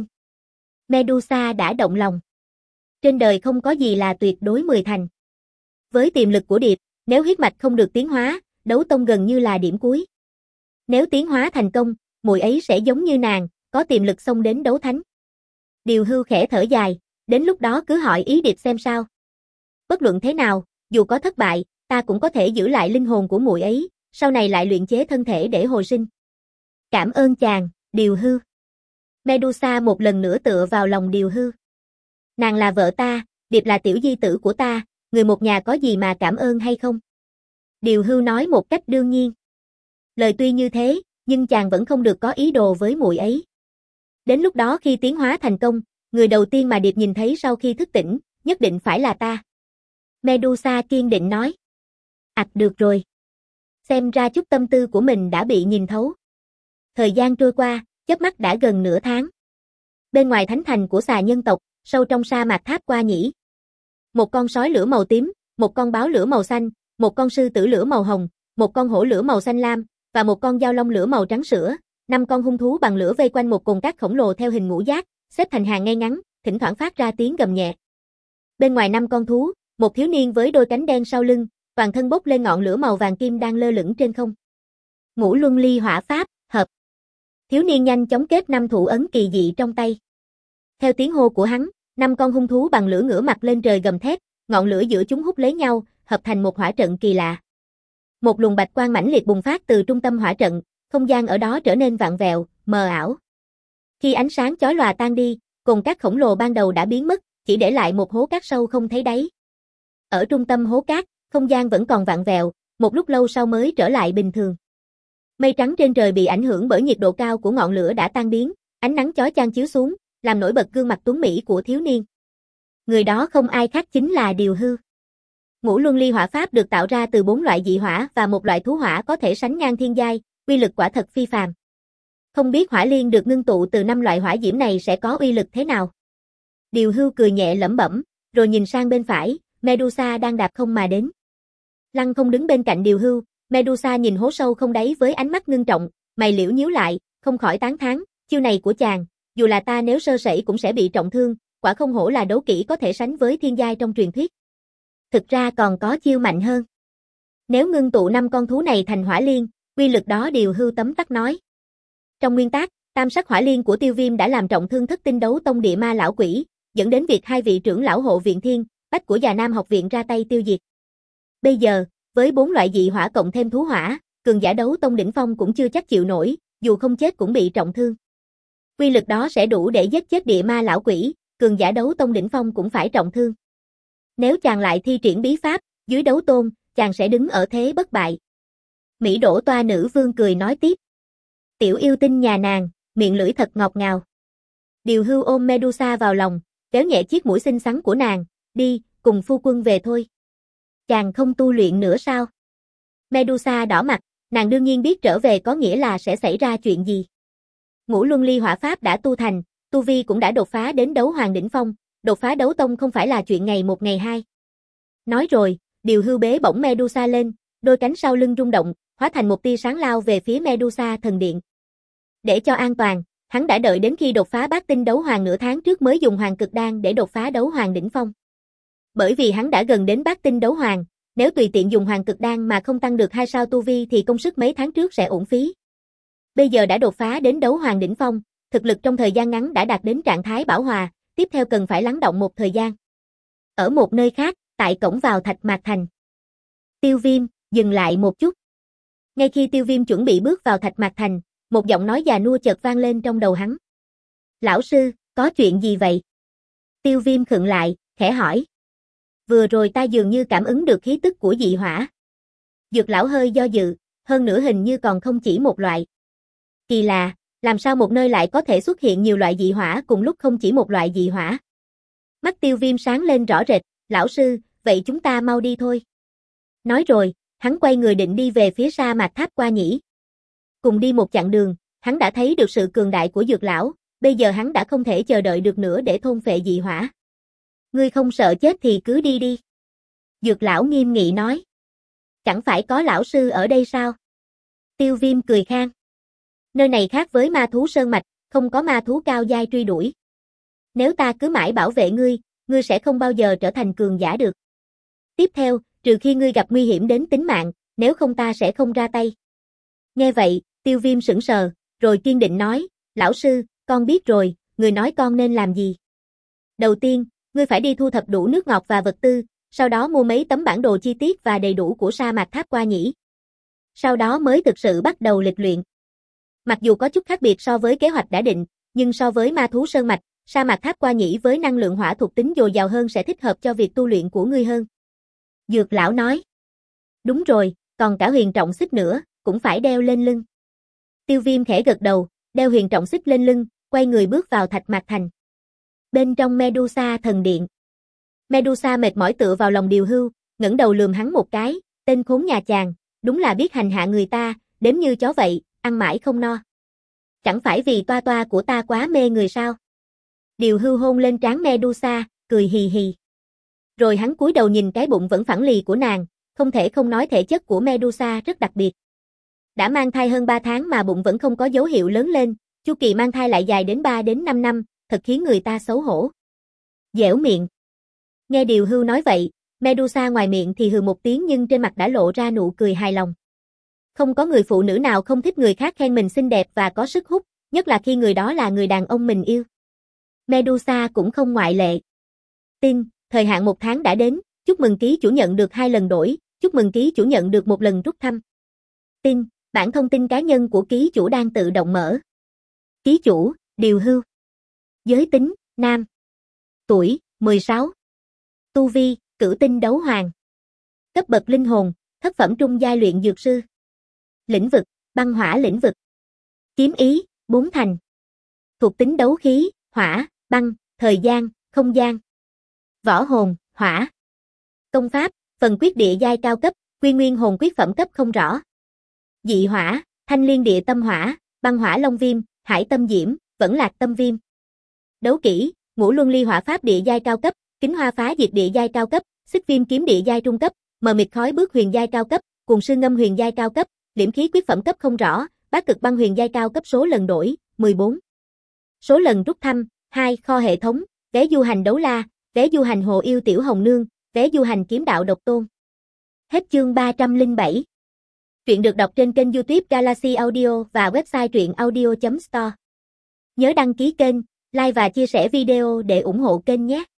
S1: Medusa đã động lòng. Trên đời không có gì là tuyệt đối mười thành. Với tiềm lực của Điệp, nếu huyết mạch không được tiến hóa, đấu tông gần như là điểm cuối. Nếu tiến hóa thành công, muội ấy sẽ giống như nàng, có tiềm lực xông đến đấu thánh. Điều Hưu khẽ thở dài, đến lúc đó cứ hỏi ý Điệp xem sao. Bất luận thế nào, dù có thất bại, ta cũng có thể giữ lại linh hồn của muội ấy, sau này lại luyện chế thân thể để hồi sinh. Cảm ơn chàng, Điều Hưu. Medusa một lần nữa tựa vào lòng Điều Hưu. Nàng là vợ ta, Điệp là tiểu di tử của ta, người một nhà có gì mà cảm ơn hay không? Điều Hưu nói một cách đương nhiên. Lời tuy như thế, nhưng chàng vẫn không được có ý đồ với muội ấy. Đến lúc đó khi tiến hóa thành công, người đầu tiên mà Điệp nhìn thấy sau khi thức tỉnh, nhất định phải là ta. Medusa kiên định nói. Ảch được rồi. Xem ra chút tâm tư của mình đã bị nhìn thấu. Thời gian trôi qua, chớp mắt đã gần nửa tháng. Bên ngoài thánh thành của xà nhân tộc, sâu trong sa mạc Tháp Qua Nhĩ. Một con sói lửa màu tím, một con báo lửa màu xanh, một con sư tử lửa màu hồng, một con hổ lửa màu xanh lam, và một con dao long lửa màu trắng sữa, năm con hung thú bằng lửa vây quanh một cồn cát khổng lồ theo hình ngũ giác, xếp thành hàng ngay ngắn, thỉnh thoảng phát ra tiếng gầm nhẹ. Bên ngoài năm con thú, một thiếu niên với đôi cánh đen sau lưng, toàn thân bốc lên ngọn lửa màu vàng kim đang lơ lửng trên không. Ngũ luân ly hỏa pháp, hợp. Thiếu niên nhanh chóng kết năm thủ ấn kỳ dị trong tay. Theo tiếng hô của hắn, năm con hung thú bằng lửa ngửa mặt lên trời gầm thét, ngọn lửa giữa chúng hút lấy nhau, hợp thành một hỏa trận kỳ lạ. Một luồng bạch quang mãnh liệt bùng phát từ trung tâm hỏa trận, không gian ở đó trở nên vặn vẹo, mờ ảo. Khi ánh sáng chói lòa tan đi, cồn cát khổng lồ ban đầu đã biến mất, chỉ để lại một hố cát sâu không thấy đáy. Ở trung tâm hố cát, không gian vẫn còn vặn vẹo, một lúc lâu sau mới trở lại bình thường. Mây trắng trên trời bị ảnh hưởng bởi nhiệt độ cao của ngọn lửa đã tan biến, ánh nắng chói chang chiếu xuống, làm nổi bật gương mặt tuấn mỹ của thiếu niên. Người đó không ai khác chính là Điều Hư. Ngũ Luân Ly hỏa pháp được tạo ra từ bốn loại dị hỏa và một loại thú hỏa có thể sánh ngang thiên giai, uy lực quả thật phi phàm. Không biết hỏa liên được ngưng tụ từ năm loại hỏa diễm này sẽ có uy lực thế nào. Điều Hư cười nhẹ lẩm bẩm, rồi nhìn sang bên phải, Medusa đang đạp không mà đến. Lăng Không đứng bên cạnh Điều Hư, Medusa nhìn hố sâu không đáy với ánh mắt ngưng trọng, mày liễu nhíu lại, không khỏi tán thán, chiêu này của chàng, dù là ta nếu sơ sẩy cũng sẽ bị trọng thương, quả không hổ là đấu kỹ có thể sánh với thiên giai trong truyền thuyết. Thực ra còn có chiêu mạnh hơn. Nếu ngưng tụ năm con thú này thành hỏa liên, uy lực đó Điều Hư tấm tắc nói. Trong nguyên tắc, tam sắc hỏa liên của Tiêu Viêm đã làm trọng thương Thất Tinh Đấu Tông địa ma lão quỷ, dẫn đến việc hai vị trưởng lão hộ viện Thiên, Bách của Già Nam học viện ra tay tiêu diệt. Bây giờ, với bốn loại dị hỏa cộng thêm thú hỏa, cường giả đấu tông đỉnh phong cũng chưa chắc chịu nổi, dù không chết cũng bị trọng thương. Uy lực đó sẽ đủ để giết chết địa ma lão quỷ, cường giả đấu tông đỉnh phong cũng phải trọng thương. Nếu chàng lại thi triển bí pháp, dưới đấu tôn, chàng sẽ đứng ở thế bất bại. Mỹ Đỗ Toa nữ vương cười nói tiếp. Tiểu yêu tinh nhà nàng, miệng lưỡi thật ngọt ngào. Điều Hư ôm Medusa vào lòng, kéo nhẹ chiếc mũi xinh xắn của nàng, đi, cùng phu quân về thôi. Chàng không tu luyện nữa sao? Medusa đỏ mặt, nàng đương nhiên biết trở về có nghĩa là sẽ xảy ra chuyện gì. Ngũ Luân Ly hỏa pháp đã tu thành, tu vi cũng đã đột phá đến đấu hoàng đỉnh phong, đột phá đấu tông không phải là chuyện ngày một ngày hai. Nói rồi, Điều Hư bế bổng Medusa lên, đôi cánh sau lưng rung động, hóa thành một tia sáng lao về phía Medusa thần điện. Để cho an toàn, hắn đã đợi đến khi đột phá bát tinh đấu hoàng nửa tháng trước mới dùng hoàng cực đan để đột phá đấu hoàng đỉnh phong. Bởi vì hắn đã gần đến bát tinh đấu hoàng, nếu tùy tiện dùng hoàng cực đan mà không tăng được hai sao tu vi thì công sức mấy tháng trước sẽ uổng phí. Bây giờ đã đột phá đến đấu hoàng đỉnh phong, thực lực trong thời gian ngắn đã đạt đến trạng thái bảo hòa, tiếp theo cần phải lắng động một thời gian. Ở một nơi khác, tại cổng vào Thạch Mạc Thành. Tiêu Viêm, dừng lại một chút. Ngay khi Tiêu Viêm chuẩn bị bước vào Thạch Mạc Thành, một giọng nói già nua chợt vang lên trong đầu hắn. Lão sư, có chuyện gì vậy? Tiêu Viêm khựng lại, khẽ hỏi. Vừa rồi ta dường như cảm ứng được khí tức của dị hỏa. Dược lão hơi do dự, hơn nữa hình như còn không chỉ một loại. Kỳ lạ, làm sao một nơi lại có thể xuất hiện nhiều loại dị hỏa cùng lúc không chỉ một loại dị hỏa? Mắt Tiêu Viêm sáng lên rõ rệt, lão sư, vậy chúng ta mau đi thôi. Nói rồi, hắn quay người định đi về phía sa mạc Tháp Qua Nhĩ. Cùng đi một chặng đường, hắn đã thấy được sự cường đại của dược lão, bây giờ hắn đã không thể chờ đợi được nữa để thôn phệ dị hỏa. Ngươi không sợ chết thì cứ đi đi. Dược lão nghiêm nghị nói. Chẳng phải có lão sư ở đây sao? Tiêu Viêm cười khan. Nơi này khác với ma thú sơn mạch, không có ma thú cao giai truy đuổi. Nếu ta cứ mãi bảo vệ ngươi, ngươi sẽ không bao giờ trở thành cường giả được. Tiếp theo, trừ khi ngươi gặp nguy hiểm đến tính mạng, nếu không ta sẽ không ra tay. Nghe vậy, Tiêu Viêm sững sờ, rồi kiên định nói, lão sư, con biết rồi, người nói con nên làm gì. Đầu tiên, ngươi phải đi thu thập đủ nước ngọt và vật tư, sau đó mua mấy tấm bản đồ chi tiết và đầy đủ của sa mạc Tháp Qua Nhĩ. Sau đó mới thực sự bắt đầu lịch luyện. Mặc dù có chút khác biệt so với kế hoạch đã định, nhưng so với ma thú sơn mạch, sa mạc Tháp Qua Nhĩ với năng lượng hỏa thuộc tính dồi dào hơn sẽ thích hợp cho việc tu luyện của ngươi hơn. Dược lão nói. Đúng rồi, còn cả huyền trọng xích nữa, cũng phải đeo lên lưng. Tiêu Viêm khẽ gật đầu, đeo huyền trọng xích lên lưng, quay người bước vào Thạch Mạc Thành. Bên trong Medusa thần điện. Medusa mệt mỏi tựa vào lòng Điều Hư, ngẩng đầu lườm hắn một cái, tên khốn nhà chàng, đúng là biết hành hạ người ta, đếm như chó vậy, ăn mãi không no. Chẳng phải vì toa toa của ta quá mê người sao? Điều Hư hôn lên trán Medusa, cười hì hì. Rồi hắn cúi đầu nhìn cái bụng vẫn phẳng lì của nàng, không thể không nói thể chất của Medusa rất đặc biệt. Đã mang thai hơn ba tháng mà bụng vẫn không có dấu hiệu lớn lên, chu kỳ mang thai lại dài đến ba đến năm năm, thật khiến người ta xấu hổ. Dẻo miệng. Nghe Điều Hư nói vậy, Medusa ngoài miệng thì hừ một tiếng nhưng trên mặt đã lộ ra nụ cười hài lòng. Không có người phụ nữ nào không thích người khác khen mình xinh đẹp và có sức hút, nhất là khi người đó là người đàn ông mình yêu. Medusa cũng không ngoại lệ. Tin, thời hạn một tháng đã đến, Chúc mừng ký chủ nhận được hai lần đổi, chúc mừng ký chủ nhận được một lần rút thăm. Tin, bản thông tin cá nhân của ký chủ đang tự động mở. Ký chủ, điều hưu. Giới tính, nam. Tuổi, mười sáu. Tu vi, cửu tinh đấu hoàng. Cấp bậc linh hồn, thất phẩm trung giai luyện dược sư. Lĩnh vực, băng hỏa lĩnh vực. Kiếm ý, bốn thành. Thuộc tính đấu khí, hỏa, băng, thời gian, không gian. Võ hồn, hỏa. Công pháp, phần quyết địa giai cao cấp, quy nguyên hồn quyết phẩm cấp không rõ. Dị hỏa, thanh liên địa tâm hỏa, băng hỏa long viêm, hải tâm diễm, vẫn lạc tâm viêm. Đấu kỹ, ngũ luân ly hỏa pháp địa giai cao cấp, kính hoa phá diệt địa giai cao cấp, xích viêm kiếm địa giai trung cấp, mờ mịt khói bước huyền giai cao cấp, cuồng sư ngâm huyền giai cao cấp, liễm khí quyết phẩm cấp không rõ, bát cực băng huyền giai cao cấp số lần đổi, mười bốn. Số lần rút thăm, hai kho hệ thống, vé du hành đấu la, vé du hành hồ yêu tiểu hồng nương, vé du hành kiếm đạo độc tôn. Hết chương ba trăm lẻ bảy. Truyện được đọc trên kênh YouTube Galaxy Audio và website truyện audio chấm store. Nhớ đăng ký kênh, like và chia sẻ video để ủng hộ kênh nhé.